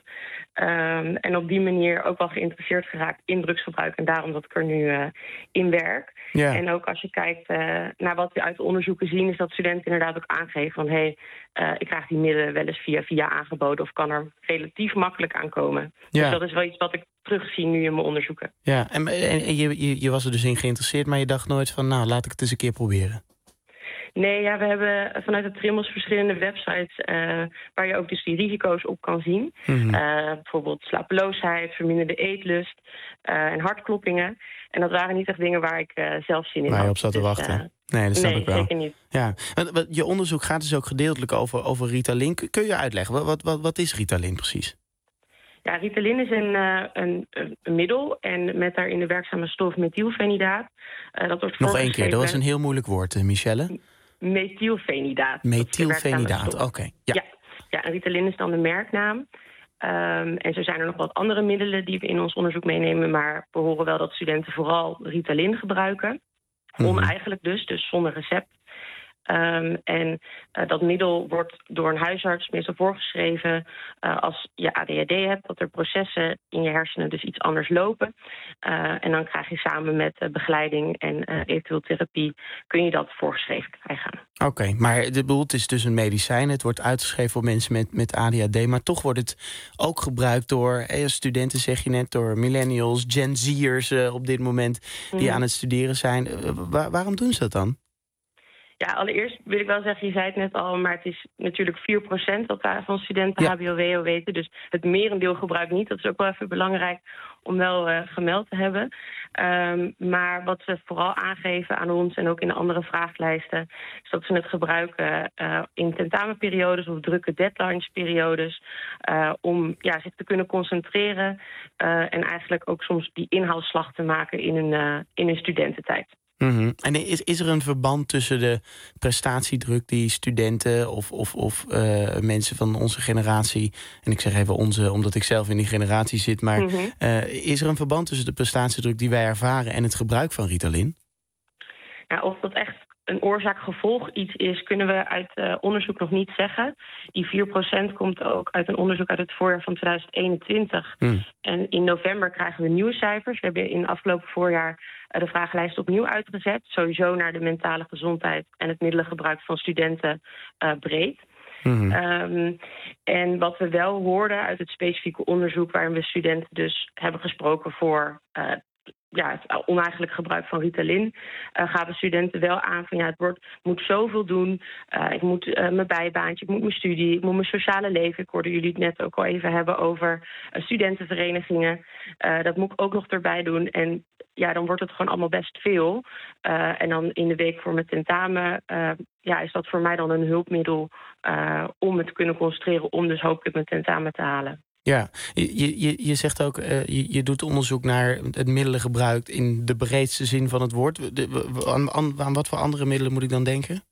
[SPEAKER 4] Um, en op die manier ook wel geïnteresseerd geraakt in drugsgebruik. En daarom dat ik er nu uh, in werk.
[SPEAKER 3] Ja.
[SPEAKER 4] En ook als je kijkt uh, naar wat we uit de onderzoeken zien... is dat studenten inderdaad ook aangeven van... hé, hey, uh, ik krijg die middelen wel eens via via aangeboden... of kan er relatief makkelijk aankomen.
[SPEAKER 3] Ja.
[SPEAKER 4] Dus dat is wel iets wat ik terugzie nu in mijn onderzoeken.
[SPEAKER 3] Ja, en, en je, je, je was er dus in geïnteresseerd... maar je dacht nooit van, nou, laat ik het eens een keer proberen.
[SPEAKER 4] Nee, ja, we hebben vanuit het Trimbos verschillende websites... Uh, waar je ook dus die risico's op kan zien.
[SPEAKER 3] Mm-hmm.
[SPEAKER 4] Uh, bijvoorbeeld slapeloosheid, verminderde eetlust uh, en hartkloppingen. En dat waren niet echt dingen waar ik uh, zelf zin in had.
[SPEAKER 3] Waar je op zat te
[SPEAKER 4] dus,
[SPEAKER 3] wachten.
[SPEAKER 4] Uh,
[SPEAKER 3] nee, dat snap
[SPEAKER 4] nee,
[SPEAKER 3] ik wel.
[SPEAKER 4] zeker niet.
[SPEAKER 3] Ja. Je onderzoek gaat dus ook gedeeltelijk over, over Ritalin. Kun je uitleggen, wat, wat, wat is Ritalin precies?
[SPEAKER 4] Ja, Ritalin is een, uh, een, een middel en met daarin de werkzame stof methylfenidaat. Uh, dat wordt
[SPEAKER 3] Nog één keer, dat was een heel moeilijk woord, uh, Michelle.
[SPEAKER 4] Methylfenidaat.
[SPEAKER 3] Methylfenidaat, oké. Okay, ja.
[SPEAKER 4] Ja. ja, en Ritalin is dan de merknaam. Um, en zo zijn er nog wat andere middelen die we in ons onderzoek meenemen, maar we horen wel dat studenten vooral Ritalin gebruiken. Mm-hmm. Oneigenlijk dus, dus zonder recept. Um, en uh, dat middel wordt door een huisarts meestal voorgeschreven uh, als je A D H D hebt, dat er processen in je hersenen dus iets anders lopen. Uh, en dan krijg je samen met uh, begeleiding en uh, eventueel therapie, kun je dat voorgeschreven krijgen.
[SPEAKER 3] Oké, okay, maar de bedoel, het is dus een medicijn. Het wordt uitgeschreven voor mensen met, met A D H D, maar toch wordt het ook gebruikt door eh, studenten, zeg je net, door millennials, Gen Z'ers uh, op dit moment die mm. aan het studeren zijn. Uh, waar, waarom doen ze dat dan?
[SPEAKER 4] Ja, allereerst wil ik wel zeggen, je zei het net al, maar het is natuurlijk vier procent wat wij van studenten ja. H B O W O weten. Dus het merendeel gebruikt niet. Dat is ook wel even belangrijk om wel uh, gemeld te hebben. Um, maar wat ze vooral aangeven aan ons en ook in de andere vraaglijsten, is dat ze het gebruiken uh, in tentamenperiodes of drukke deadlinesperiodes uh, om ja, zich te kunnen concentreren uh, en eigenlijk ook soms die inhaalslag te maken in een, uh, in een studententijd.
[SPEAKER 3] Mm-hmm. En is, is er een verband tussen de prestatiedruk die studenten of, of, of uh, mensen van onze generatie, en ik zeg even onze omdat ik zelf in die generatie zit, maar mm-hmm. uh, is er een verband tussen de prestatiedruk die wij ervaren en het gebruik van Ritalin?
[SPEAKER 4] Ja, of dat echt een oorzaak-gevolg iets is, kunnen we uit uh, onderzoek nog niet zeggen. Die vier procent komt ook uit een onderzoek uit het voorjaar van tweeduizend eenentwintig. Mm. En in november krijgen we nieuwe cijfers. We hebben in het afgelopen voorjaar uh, de vragenlijst opnieuw uitgezet. Sowieso naar de mentale gezondheid en het middelengebruik van studenten uh, breed. Mm-hmm. Um, en wat we wel hoorden uit het specifieke onderzoek waarin we studenten dus hebben gesproken voor Uh, ja, het oneigenlijk gebruik van Ritalin, uh, gaven studenten wel aan van ja, het wordt, moet zoveel doen. Uh, ik moet uh, mijn bijbaantje, ik moet mijn studie, ik moet mijn sociale leven. Ik hoorde jullie het net ook al even hebben over uh, studentenverenigingen. Uh, dat moet ik ook nog erbij doen. En ja, dan wordt het gewoon allemaal best veel. Uh, en dan in de week voor mijn tentamen uh, ja, is dat voor mij dan een hulpmiddel uh, om me te kunnen concentreren, om dus hopelijk mijn tentamen te halen.
[SPEAKER 3] Ja, je, je, je zegt ook, uh, je, je doet onderzoek naar het middelengebruik in de breedste zin van het woord. De, aan, aan, aan wat voor andere middelen moet ik dan denken?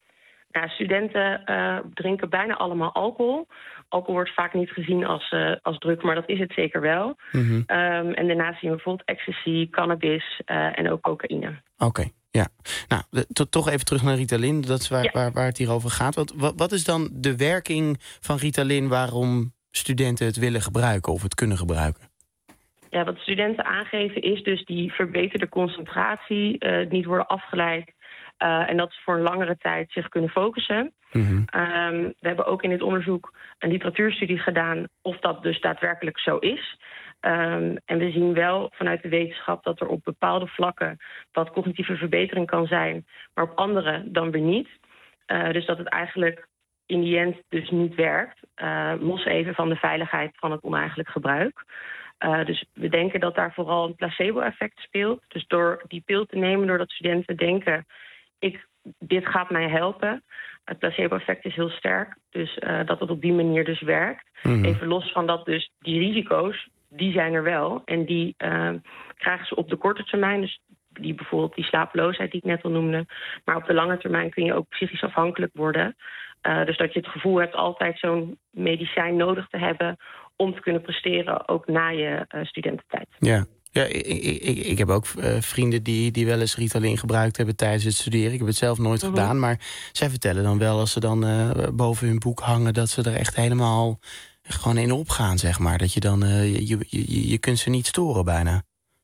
[SPEAKER 4] Ja, studenten uh, drinken bijna allemaal alcohol. Alcohol wordt vaak niet gezien als, uh, als druk, maar dat is het zeker wel. Mm-hmm. Um, en daarnaast zien we bijvoorbeeld ecstasy, cannabis uh, en ook cocaïne.
[SPEAKER 3] Oké. Okay. Ja, nou, de, to, toch even terug naar Ritalin. Dat is waar, ja. waar, waar het hier over gaat. Wat, wat, wat is dan de werking van Ritalin waarom studenten het willen gebruiken of het kunnen gebruiken?
[SPEAKER 4] Ja, wat studenten aangeven is dus die verbeterde concentratie, uh, niet worden afgeleid uh, en dat ze voor een langere tijd zich kunnen focussen. Mm-hmm. Um, we hebben ook in dit onderzoek een literatuurstudie gedaan of dat dus daadwerkelijk zo is. Um, en we zien wel vanuit de wetenschap dat er op bepaalde vlakken wat cognitieve verbetering kan zijn, maar op andere dan weer niet. Uh, dus dat het eigenlijk in die end dus niet werkt. Uh, los even van de veiligheid van het oneigenlijk gebruik. Uh, dus we denken dat daar vooral een placebo-effect speelt. Dus door die pil te nemen, doordat studenten denken, ik, dit gaat mij helpen. Het placebo-effect is heel sterk. Dus uh, dat het op die manier dus werkt. Mm-hmm. Even los van dat dus die risico's, die zijn er wel. En die uh, krijgen ze op de korte termijn. Dus die bijvoorbeeld die slapeloosheid die ik net al noemde. Maar op de lange termijn kun je ook psychisch afhankelijk worden. Uh, dus dat je het gevoel hebt altijd zo'n medicijn nodig te hebben om te kunnen presteren, ook na je uh, studententijd.
[SPEAKER 3] Ja, ja ik, ik, ik heb ook uh, vrienden die, die wel eens Ritalin gebruikt hebben tijdens het studeren. Ik heb het zelf nooit mm-hmm. gedaan, maar zij vertellen dan wel als ze dan uh, boven hun boek hangen dat ze er echt helemaal gewoon in opgaan, zeg maar. Dat je dan, uh, je, je, je, je kunt ze niet storen bijna.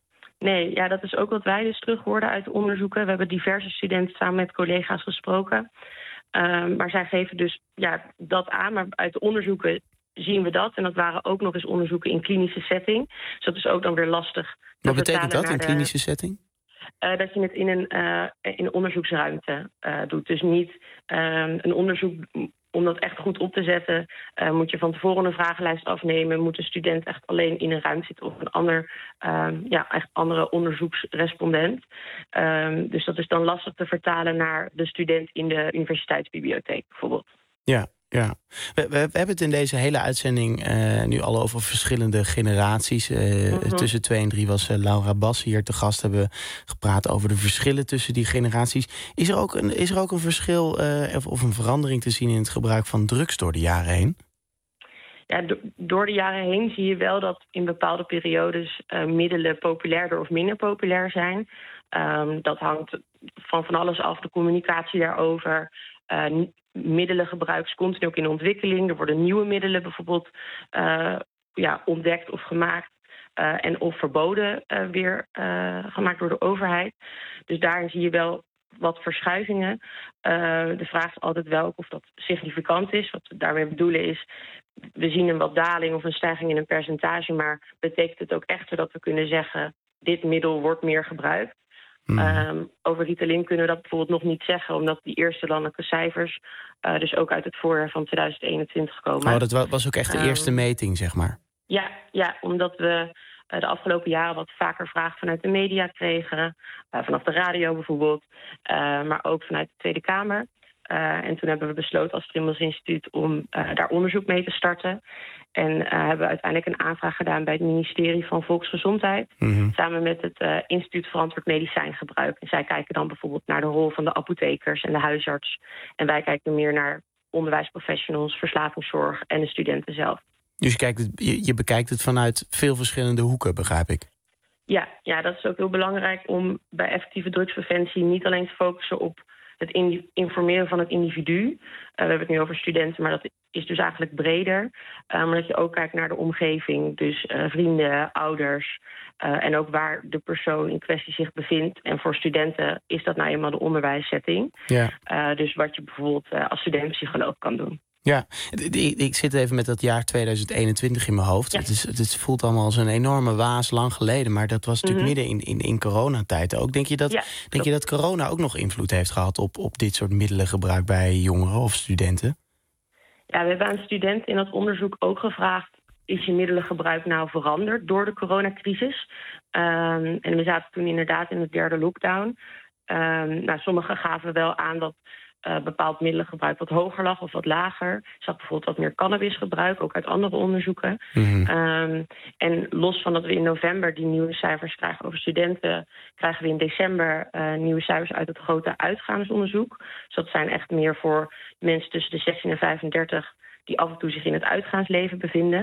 [SPEAKER 4] Nee, ja, dat is ook wat wij dus terug hoorden uit de onderzoeken. We hebben diverse studenten samen met collega's gesproken. Um, maar zij geven dus ja, dat aan, maar uit de onderzoeken zien we dat. En dat waren ook nog eens onderzoeken in klinische setting. Dus dat is ook dan weer lastig.
[SPEAKER 3] Wat betekent dat, in klinische setting?
[SPEAKER 4] Uh, dat je het in een, uh, in een onderzoeksruimte uh, doet. Dus niet uh, een onderzoek, om dat echt goed op te zetten, uh, moet je van tevoren een vragenlijst afnemen. Moet de student echt alleen in een ruimte zitten of een ander, uh, ja, echt andere onderzoeksrespondent. Uh, dus dat is dan lastig te vertalen naar de student in de universiteitsbibliotheek bijvoorbeeld.
[SPEAKER 3] Ja. Ja, we, we, we hebben het in deze hele uitzending uh, nu al over verschillende generaties. Uh, mm-hmm. Tussen twee en drie was uh, Laura Bas hier te gast. Hebben we gepraat over de verschillen tussen die generaties. Is er ook een, is er ook een verschil uh, of, of een verandering te zien in het gebruik van drugs door de jaren heen?
[SPEAKER 4] Ja, do- door de jaren heen zie je wel dat in bepaalde periodes uh, middelen populairder of minder populair zijn. Um, dat hangt van van alles af, de communicatie daarover. Uh, middelengebruik is continu ook in ontwikkeling. Er worden nieuwe middelen bijvoorbeeld uh, ja, ontdekt of gemaakt. Uh, en of verboden uh, weer uh, gemaakt door de overheid. Dus daarin zie je wel wat verschuivingen. Uh, de vraag is altijd wel of dat significant is. Wat we daarmee bedoelen is, we zien een wat daling of een stijging in een percentage, maar betekent het ook echt dat we kunnen zeggen, dit middel wordt meer gebruikt. Mm. Um, over Ritalin kunnen we dat bijvoorbeeld nog niet zeggen, omdat die eerste landelijke cijfers uh, dus ook uit het voorjaar van tweeduizend eenentwintig komen.
[SPEAKER 3] Oh, dat was ook echt de eerste um, meting, zeg maar.
[SPEAKER 4] Ja, ja, omdat we uh, de afgelopen jaren wat vaker vragen vanuit de media kregen, uh, vanaf de radio bijvoorbeeld, uh, maar ook vanuit de Tweede Kamer. Uh, en toen hebben we besloten als Trimbos Instituut om uh, daar onderzoek mee te starten. En uh, hebben we uiteindelijk een aanvraag gedaan bij het ministerie van Volksgezondheid. Mm-hmm. Samen met het uh, Instituut Verantwoord Medicijngebruik. En zij kijken dan bijvoorbeeld naar de rol van de apothekers en de huisarts. En wij kijken meer naar onderwijsprofessionals, verslavingszorg en de studenten zelf.
[SPEAKER 3] Dus je, kijkt het, je, je bekijkt het vanuit veel verschillende hoeken, begrijp ik?
[SPEAKER 4] Ja, ja, dat is ook heel belangrijk om bij effectieve drugspreventie niet alleen te focussen op het informeren van het individu. Uh, we hebben het nu over studenten, maar dat is dus eigenlijk breder. Uh, maar dat je ook kijkt naar de omgeving. Dus uh, vrienden, ouders. Uh, en ook waar de persoon in kwestie zich bevindt. En voor studenten is dat nou eenmaal de onderwijssetting. Ja. Uh, dus wat je bijvoorbeeld uh, als studentpsycholoog kan doen.
[SPEAKER 3] Ja, ik zit even met dat jaar tweeduizend eenentwintig in mijn hoofd. Ja. Het, is, het voelt allemaal als een enorme waas lang geleden. Maar dat was natuurlijk mm-hmm. midden in, in, in coronatijd ook. Denk je dat, ja, denk je dat corona ook nog invloed heeft gehad op, op dit soort middelengebruik bij jongeren of studenten?
[SPEAKER 4] Ja, we hebben aan studenten in dat onderzoek ook gevraagd, is je middelengebruik nou veranderd door de coronacrisis? Um, en we zaten toen inderdaad in de derde lockdown. Um, nou, sommigen gaven wel aan dat Uh, bepaald middelengebruik wat hoger lag of wat lager. Er zat bijvoorbeeld wat meer cannabisgebruik, ook uit andere onderzoeken. Mm-hmm. Um, en los van dat we in november die nieuwe cijfers krijgen over studenten, krijgen we in december uh, nieuwe cijfers uit het grote uitgaansonderzoek. Dus dat zijn echt meer voor mensen tussen de zestien en vijfendertig die af en toe zich in het uitgaansleven bevinden.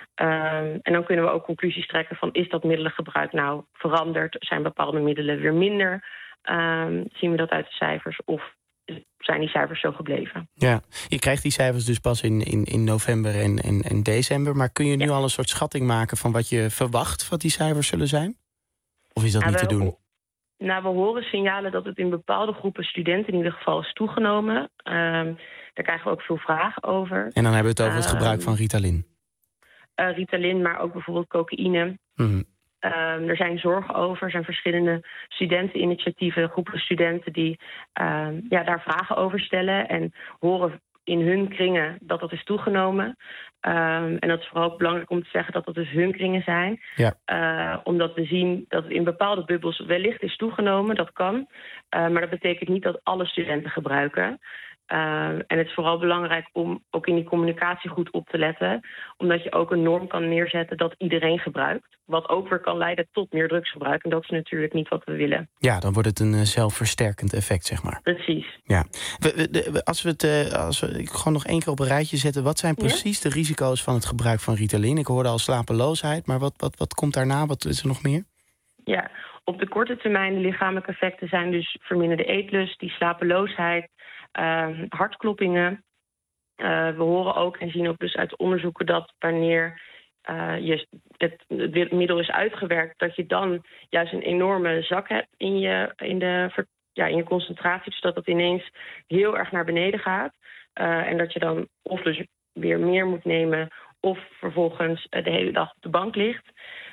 [SPEAKER 4] Um, en dan kunnen we ook conclusies trekken van, is dat middelengebruik nou veranderd? Zijn bepaalde middelen weer minder? Um, zien we dat uit de cijfers? Of zijn die cijfers zo gebleven?
[SPEAKER 3] Ja, je krijgt die cijfers dus pas in, in, in november en, en, en december. Maar kun je nu ja. al een soort schatting maken van wat je verwacht wat die cijfers zullen zijn? Of is dat nou, niet we, te doen?
[SPEAKER 4] Nou, we horen signalen dat het in bepaalde groepen studenten in ieder geval is toegenomen. Um, daar krijgen we ook veel vragen over.
[SPEAKER 3] En dan hebben we het over het gebruik um, van Ritalin.
[SPEAKER 4] Uh, Ritalin, maar ook bijvoorbeeld cocaïne. Mm-hmm. Um, er zijn zorgen over. Er zijn verschillende studenteninitiatieven, groepen studenten die um, ja, daar vragen over stellen en horen in hun kringen dat dat is toegenomen. Um, en dat is vooral ook belangrijk om te zeggen dat dat dus hun kringen zijn. Ja. Uh, omdat we zien dat het in bepaalde bubbels wellicht is toegenomen, dat kan. Uh, maar dat betekent niet dat alle studenten gebruiken. Uh, en het is vooral belangrijk om ook in die communicatie goed op te letten. Omdat je ook een norm kan neerzetten dat iedereen gebruikt. Wat ook weer kan leiden tot meer drugsgebruik. En dat is natuurlijk niet wat we willen.
[SPEAKER 3] Ja, dan wordt het een uh, zelfversterkend effect, zeg maar.
[SPEAKER 4] Precies.
[SPEAKER 3] Ja. We, we, de, als we het uh, als we, ik gewoon nog één keer op een rijtje zetten. Wat zijn precies ja? de risico's van het gebruik van Ritalin? Ik hoorde al slapeloosheid, maar wat, wat, wat komt daarna? Wat is er nog meer?
[SPEAKER 4] Ja, op de korte termijn de lichamelijke effecten zijn dus verminderde eetlust, die slapeloosheid, Uh, hartkloppingen. Uh, we horen ook en zien ook dus uit onderzoeken dat wanneer uh, je het, het middel is uitgewerkt, dat je dan juist een enorme zak hebt in je, in de, ja, in je concentratie. Dus dat het ineens heel erg naar beneden gaat. Uh, en dat je dan of dus weer meer moet nemen of vervolgens uh, de hele dag op de bank ligt.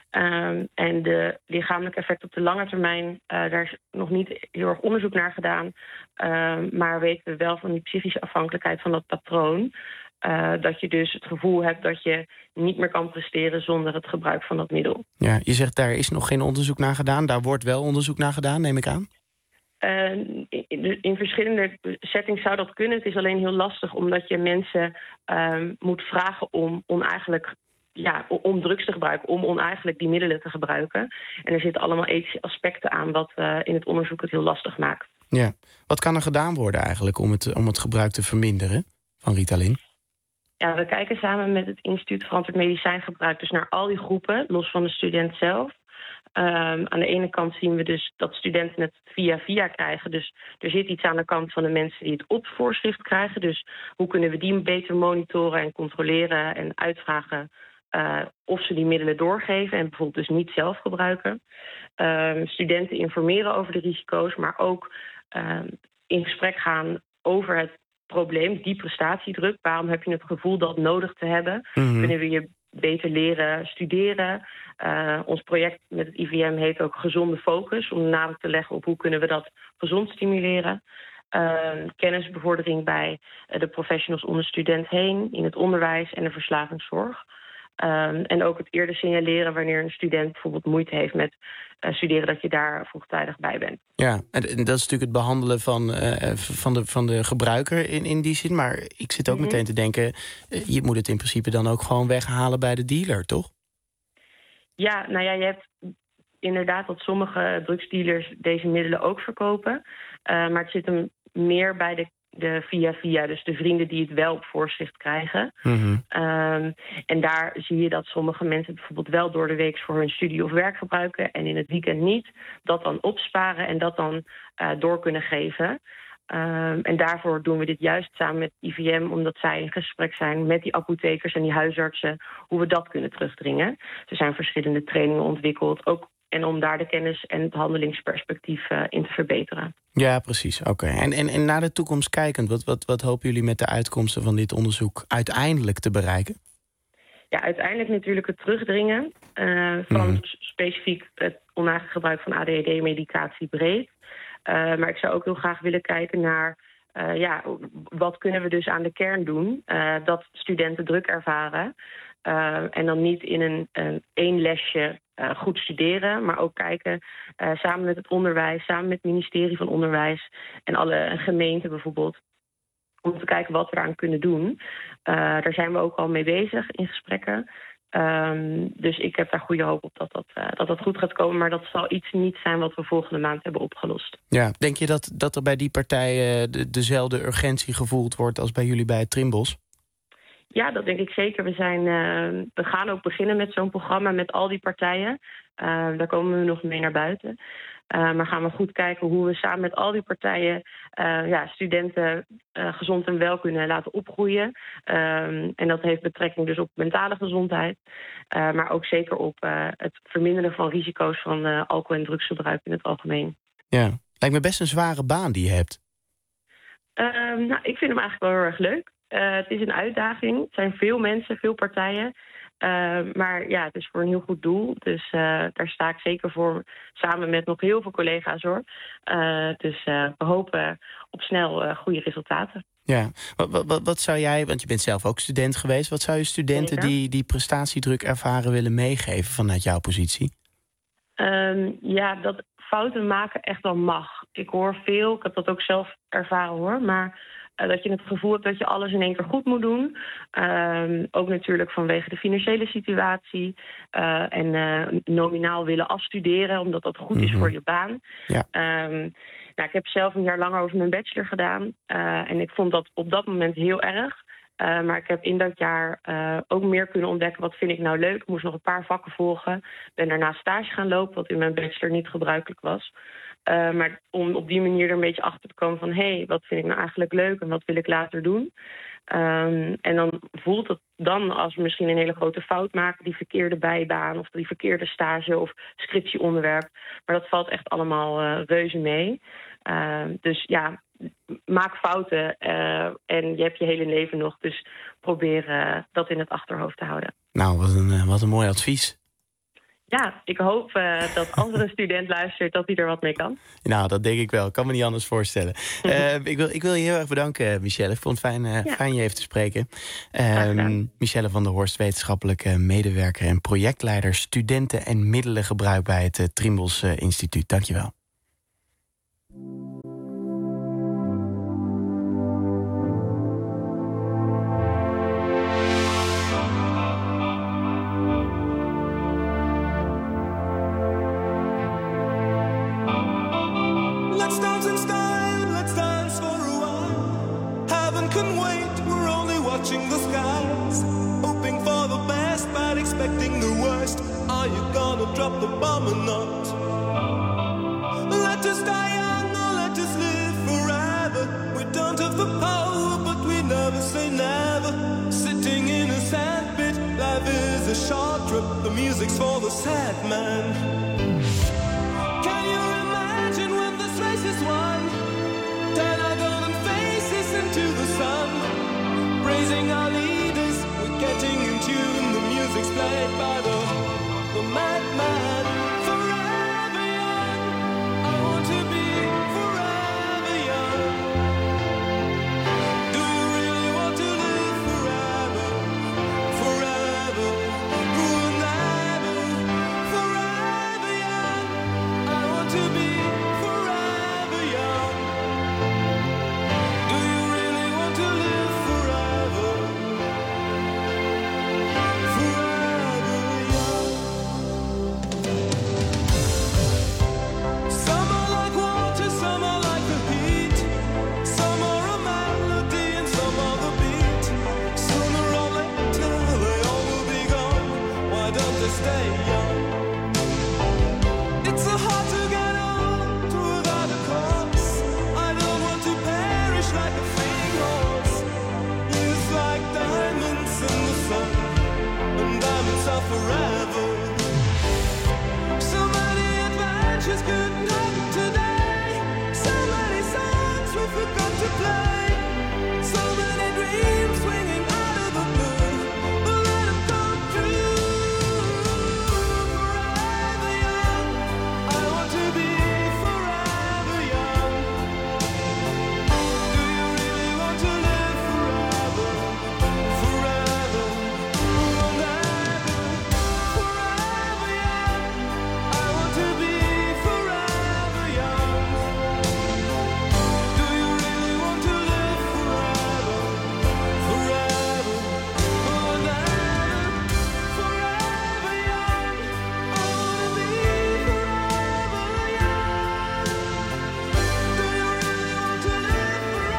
[SPEAKER 4] Um, en de lichamelijke effecten op de lange termijn, uh, daar is nog niet heel erg onderzoek naar gedaan. Um, maar weten we wel van die psychische afhankelijkheid van dat patroon. Uh, dat je dus het gevoel hebt dat je niet meer kan presteren zonder het gebruik van dat middel.
[SPEAKER 3] Ja, je zegt daar is nog geen onderzoek naar gedaan. Daar wordt wel onderzoek naar gedaan, neem ik aan.
[SPEAKER 4] Uh, in, in verschillende settings zou dat kunnen. Het is alleen heel lastig omdat je mensen uh, moet vragen om oneigenlijk, ja, om drugs te gebruiken, om oneigenlijk die middelen te gebruiken. En er zitten allemaal ethische aspecten aan wat uh, in het onderzoek het heel lastig maakt.
[SPEAKER 3] Ja. Wat kan er gedaan worden eigenlijk om het, om het gebruik te verminderen van Ritalin?
[SPEAKER 4] Ja, we kijken samen met het Instituut Verantwoord Medicijngebruik dus naar al die groepen, los van de student zelf. Um, aan de ene kant zien we dus dat studenten het via via krijgen. Dus er zit iets aan de kant van de mensen die het op voorschrift krijgen. Dus hoe kunnen we die beter monitoren en controleren en uitvragen uh, of ze die middelen doorgeven en bijvoorbeeld dus niet zelf gebruiken. Um, studenten informeren over de risico's, maar ook um, in gesprek gaan over het probleem, die prestatiedruk. Waarom heb je het gevoel dat nodig te hebben? Mm-hmm. Kunnen we je beter leren studeren? Uh, ons project met het I V M heet ook Gezonde Focus, om de nadruk te leggen op hoe kunnen we dat gezond stimuleren. Uh, kennisbevordering bij uh, de professionals om de student heen, in het onderwijs en de verslavingszorg. Um, en ook het eerder signaleren wanneer een student bijvoorbeeld moeite heeft met uh, studeren, dat je daar vroegtijdig bij bent.
[SPEAKER 3] Ja, en dat is natuurlijk het behandelen van, uh, van, de, van de gebruiker in, in die zin. Maar ik zit ook mm-hmm. meteen te denken, uh, je moet het in principe dan ook gewoon weghalen bij de dealer, toch?
[SPEAKER 4] Ja, nou ja, je hebt inderdaad dat sommige drugsdealers deze middelen ook verkopen. Uh, maar het zit hem meer bij de de via-via, dus de vrienden die het wel op voorschrift krijgen. Mm-hmm. Um, en daar zie je dat sommige mensen bijvoorbeeld wel door de week voor hun studie of werk gebruiken en in het weekend niet. Dat dan opsparen en dat dan uh, door kunnen geven. Um, en daarvoor doen we dit juist samen met I V M, omdat zij in gesprek zijn met die apothekers en die huisartsen, hoe we dat kunnen terugdringen. Er zijn verschillende trainingen ontwikkeld, ook en om daar de kennis en het handelingsperspectief uh, in te verbeteren.
[SPEAKER 3] Ja, precies. Oké. Okay. En, en, en naar de toekomst kijkend, wat, wat, wat hopen jullie met de uitkomsten van dit onderzoek uiteindelijk te bereiken?
[SPEAKER 4] Ja, uiteindelijk natuurlijk het terugdringen uh, van mm-hmm. specifiek het oneigen gebruik van A D H D-medicatie breed. Uh, maar ik zou ook heel graag willen kijken naar uh, ja, wat kunnen we dus aan de kern doen, uh, dat studenten druk ervaren. Uh, en dan niet in een, een één lesje uh, goed studeren, maar ook kijken uh, samen met het onderwijs, samen met het ministerie van Onderwijs en alle gemeenten bijvoorbeeld, om te kijken wat we eraan kunnen doen. Uh, daar zijn we ook al mee bezig in gesprekken. Um, dus ik heb daar goede hoop op dat dat, uh, dat dat goed gaat komen, maar dat zal iets niet zijn wat we volgende maand hebben opgelost.
[SPEAKER 3] Ja, denk je dat, dat er bij die partijen de, dezelfde urgentie gevoeld wordt als bij jullie bij het Trimbos?
[SPEAKER 4] Ja, dat denk ik zeker. We, zijn, uh, we gaan ook beginnen met zo'n programma met al die partijen. Uh, daar komen we nog mee naar buiten. Uh, maar gaan we goed kijken hoe we samen met al die partijen uh, ja, studenten uh, gezond en wel kunnen laten opgroeien. Um, en dat heeft betrekking dus op mentale gezondheid. Uh, maar ook zeker op uh, het verminderen van risico's van uh, alcohol- en drugsgebruik in het algemeen.
[SPEAKER 3] Ja, lijkt me best een zware baan die je hebt.
[SPEAKER 4] Um, nou, ik vind hem eigenlijk wel heel erg leuk. Uh, het is een uitdaging. Het zijn veel mensen, veel partijen. Uh, maar ja, het is voor een heel goed doel. Dus uh, daar sta ik zeker voor, samen met nog heel veel collega's hoor. Uh, dus uh, we hopen op snel uh, goede resultaten.
[SPEAKER 3] Ja, wat, wat, wat zou jij, want je bent zelf ook student geweest, wat zou je studenten die, die prestatiedruk ervaren willen meegeven vanuit jouw positie?
[SPEAKER 4] Um, ja, dat fouten maken echt wel mag. Ik hoor veel, ik heb dat ook zelf ervaren hoor, maar Uh, dat je het gevoel hebt dat je alles in één keer goed moet doen. Um, ook natuurlijk vanwege de financiële situatie. Uh, en uh, nominaal willen afstuderen, omdat dat goed mm-hmm. is voor je baan. Ja. Um, nou, ik heb zelf een jaar langer over mijn bachelor gedaan. Uh, en ik vond dat op dat moment heel erg. Uh, maar ik heb in dat jaar uh, ook meer kunnen ontdekken. Wat vind ik nou leuk? Ik moest nog een paar vakken volgen. Ben daarna stage gaan lopen, wat in mijn bachelor niet gebruikelijk was. Uh, maar om op die manier er een beetje achter te komen van hé, hey, wat vind ik nou eigenlijk leuk en wat wil ik later doen? Um, en dan voelt het dan als we misschien een hele grote fout maken, die verkeerde bijbaan of die verkeerde stage of scriptieonderwerp. Maar dat valt echt allemaal uh, reuze mee. Uh, dus ja, maak fouten uh, en je hebt je hele leven nog. Dus probeer uh, dat in het achterhoofd te houden.
[SPEAKER 3] Nou, wat een, wat een mooi advies.
[SPEAKER 4] Ja, ik hoop uh, dat als er een student luistert, dat hij er wat mee kan.
[SPEAKER 3] Nou, dat denk ik wel. Ik kan me niet anders voorstellen. uh, ik, wil, ik wil je heel erg bedanken, Michelle. Ik vond het fijn, uh, ja. fijn je even te spreken. Uh, Michelle van der Horst, wetenschappelijke medewerker en projectleider studenten en middelengebruik bij het uh, Trimbos uh, Instituut. Dank je wel.
[SPEAKER 8] Are you gonna drop the bomb or not? Let us die young or let us live forever. We don't have the power, but we never say never. Sitting in a sandpit, life is a short trip. The music's for the sad man. Can you imagine when this race is won? Turn our golden faces into the sun. Praising our leaders, we're getting in tune. The music's played by the, the madman. Forever young, I want to be forever young. Do you really want to live forever? Forever, forever, forever young. I want to be forever young. Do you really want to live forever? Forever young. Some are like water, some are like the heat. Some are a melody and some are the beat. Sooner or later they all will be gone. Why don't they stay young? It's so hard to get old without a cause. I don't want to perish like a fleeing horse. Youth like diamonds in the sun, and diamonds are forever. So many adventures couldn't happen today. So many songs we forgot to play. So many dreams swinging out of the blue. But let them come true. Forever young, I want to be forever young. Do you really want to live forever? Forever, forever, forever young. I want to be forever young. Do you really want to live forever? Forever, forever, forever young. I want to be forever young. Do you really want to live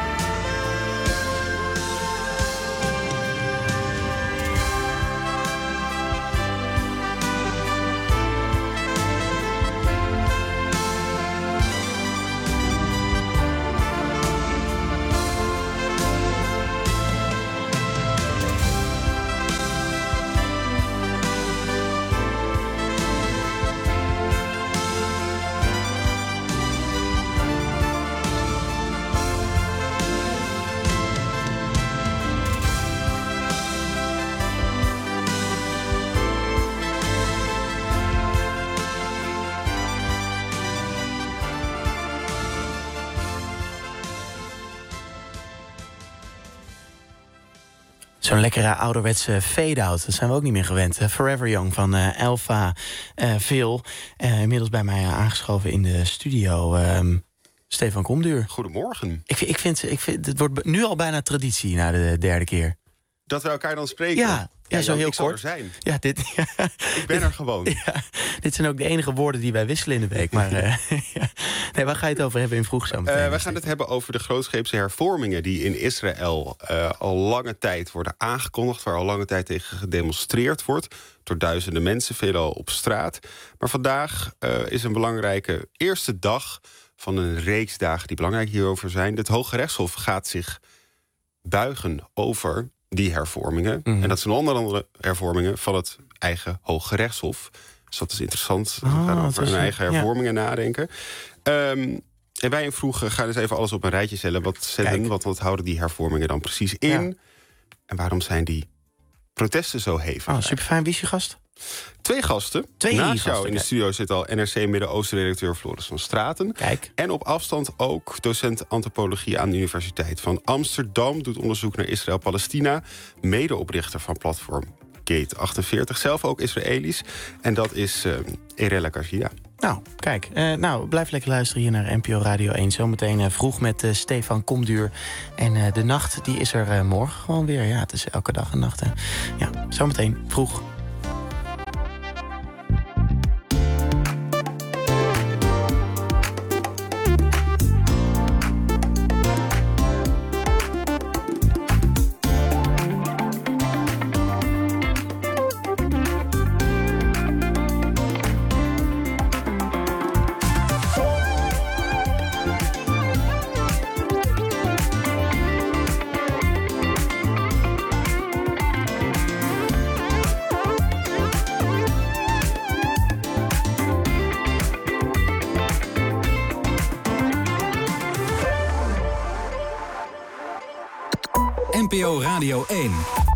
[SPEAKER 3] Zo'n lekkere ouderwetse fade-out. Dat zijn we ook niet meer gewend. Uh, Forever Young van uh, Elva uh, Veel. Uh, inmiddels bij mij uh, aangeschoven in de studio. Um, Stefan Komduur.
[SPEAKER 6] Goedemorgen.
[SPEAKER 3] Ik, ik, vind, ik vind, het wordt nu al bijna traditie na de derde keer.
[SPEAKER 6] Dat we elkaar dan spreken?
[SPEAKER 3] Ja, ja, zo
[SPEAKER 6] Jan,
[SPEAKER 3] heel
[SPEAKER 6] ik zal
[SPEAKER 3] kort.
[SPEAKER 6] er zijn.
[SPEAKER 3] Ja, dit, ja.
[SPEAKER 6] Ik ben er gewoon.
[SPEAKER 3] Ja, dit zijn ook de enige woorden die wij wisselen in de week. Maar uh, ja. Nee, waar ga je het over hebben in vroeg zo meteen?
[SPEAKER 6] Uh, wij gaan het hebben over de grootscheepse hervormingen die in Israël uh, al lange tijd worden aangekondigd, waar al lange tijd tegen gedemonstreerd wordt door duizenden mensen, veelal op straat. Maar vandaag uh, is een belangrijke eerste dag van een reeks dagen die belangrijk hierover zijn. Het Hoge Rechtshof gaat zich buigen over die hervormingen. Mm-hmm. En dat zijn onder andere hervormingen van het eigen Hoge Rechtshof. Dus dat is interessant. Oh, we gaan over hun eigen hervormingen ja. nadenken. Um, en wij in Vroeg gaan dus even alles op een rijtje zetten. Wat, zetten, wat, wat houden die hervormingen dan precies in? Ja. En waarom zijn die protesten zo hevig?
[SPEAKER 3] Oh, superfijn. Wie is je gast?
[SPEAKER 6] Twee gasten.
[SPEAKER 3] Twee
[SPEAKER 6] Naast
[SPEAKER 3] gasten,
[SPEAKER 6] jou in de studio zit al N R C Midden-Oosten-redacteur Floris van Straten.
[SPEAKER 3] Kijk.
[SPEAKER 6] En op afstand ook docent antropologie aan de Universiteit van Amsterdam. Doet onderzoek naar Israël-Palestina. Medeoprichter van platform Gate achtenveertig. Zelf ook Israëlisch. En dat is uh, Erella Garcia.
[SPEAKER 3] Nou, kijk. Uh, nou, blijf lekker luisteren hier naar N P O Radio één. Zometeen uh, vroeg met uh, Stefan Komduur. En uh, de nacht, die is er uh, morgen gewoon weer. Ja, het is elke dag een nacht. Hè. Ja, zometeen vroeg.
[SPEAKER 2] N P O Radio één.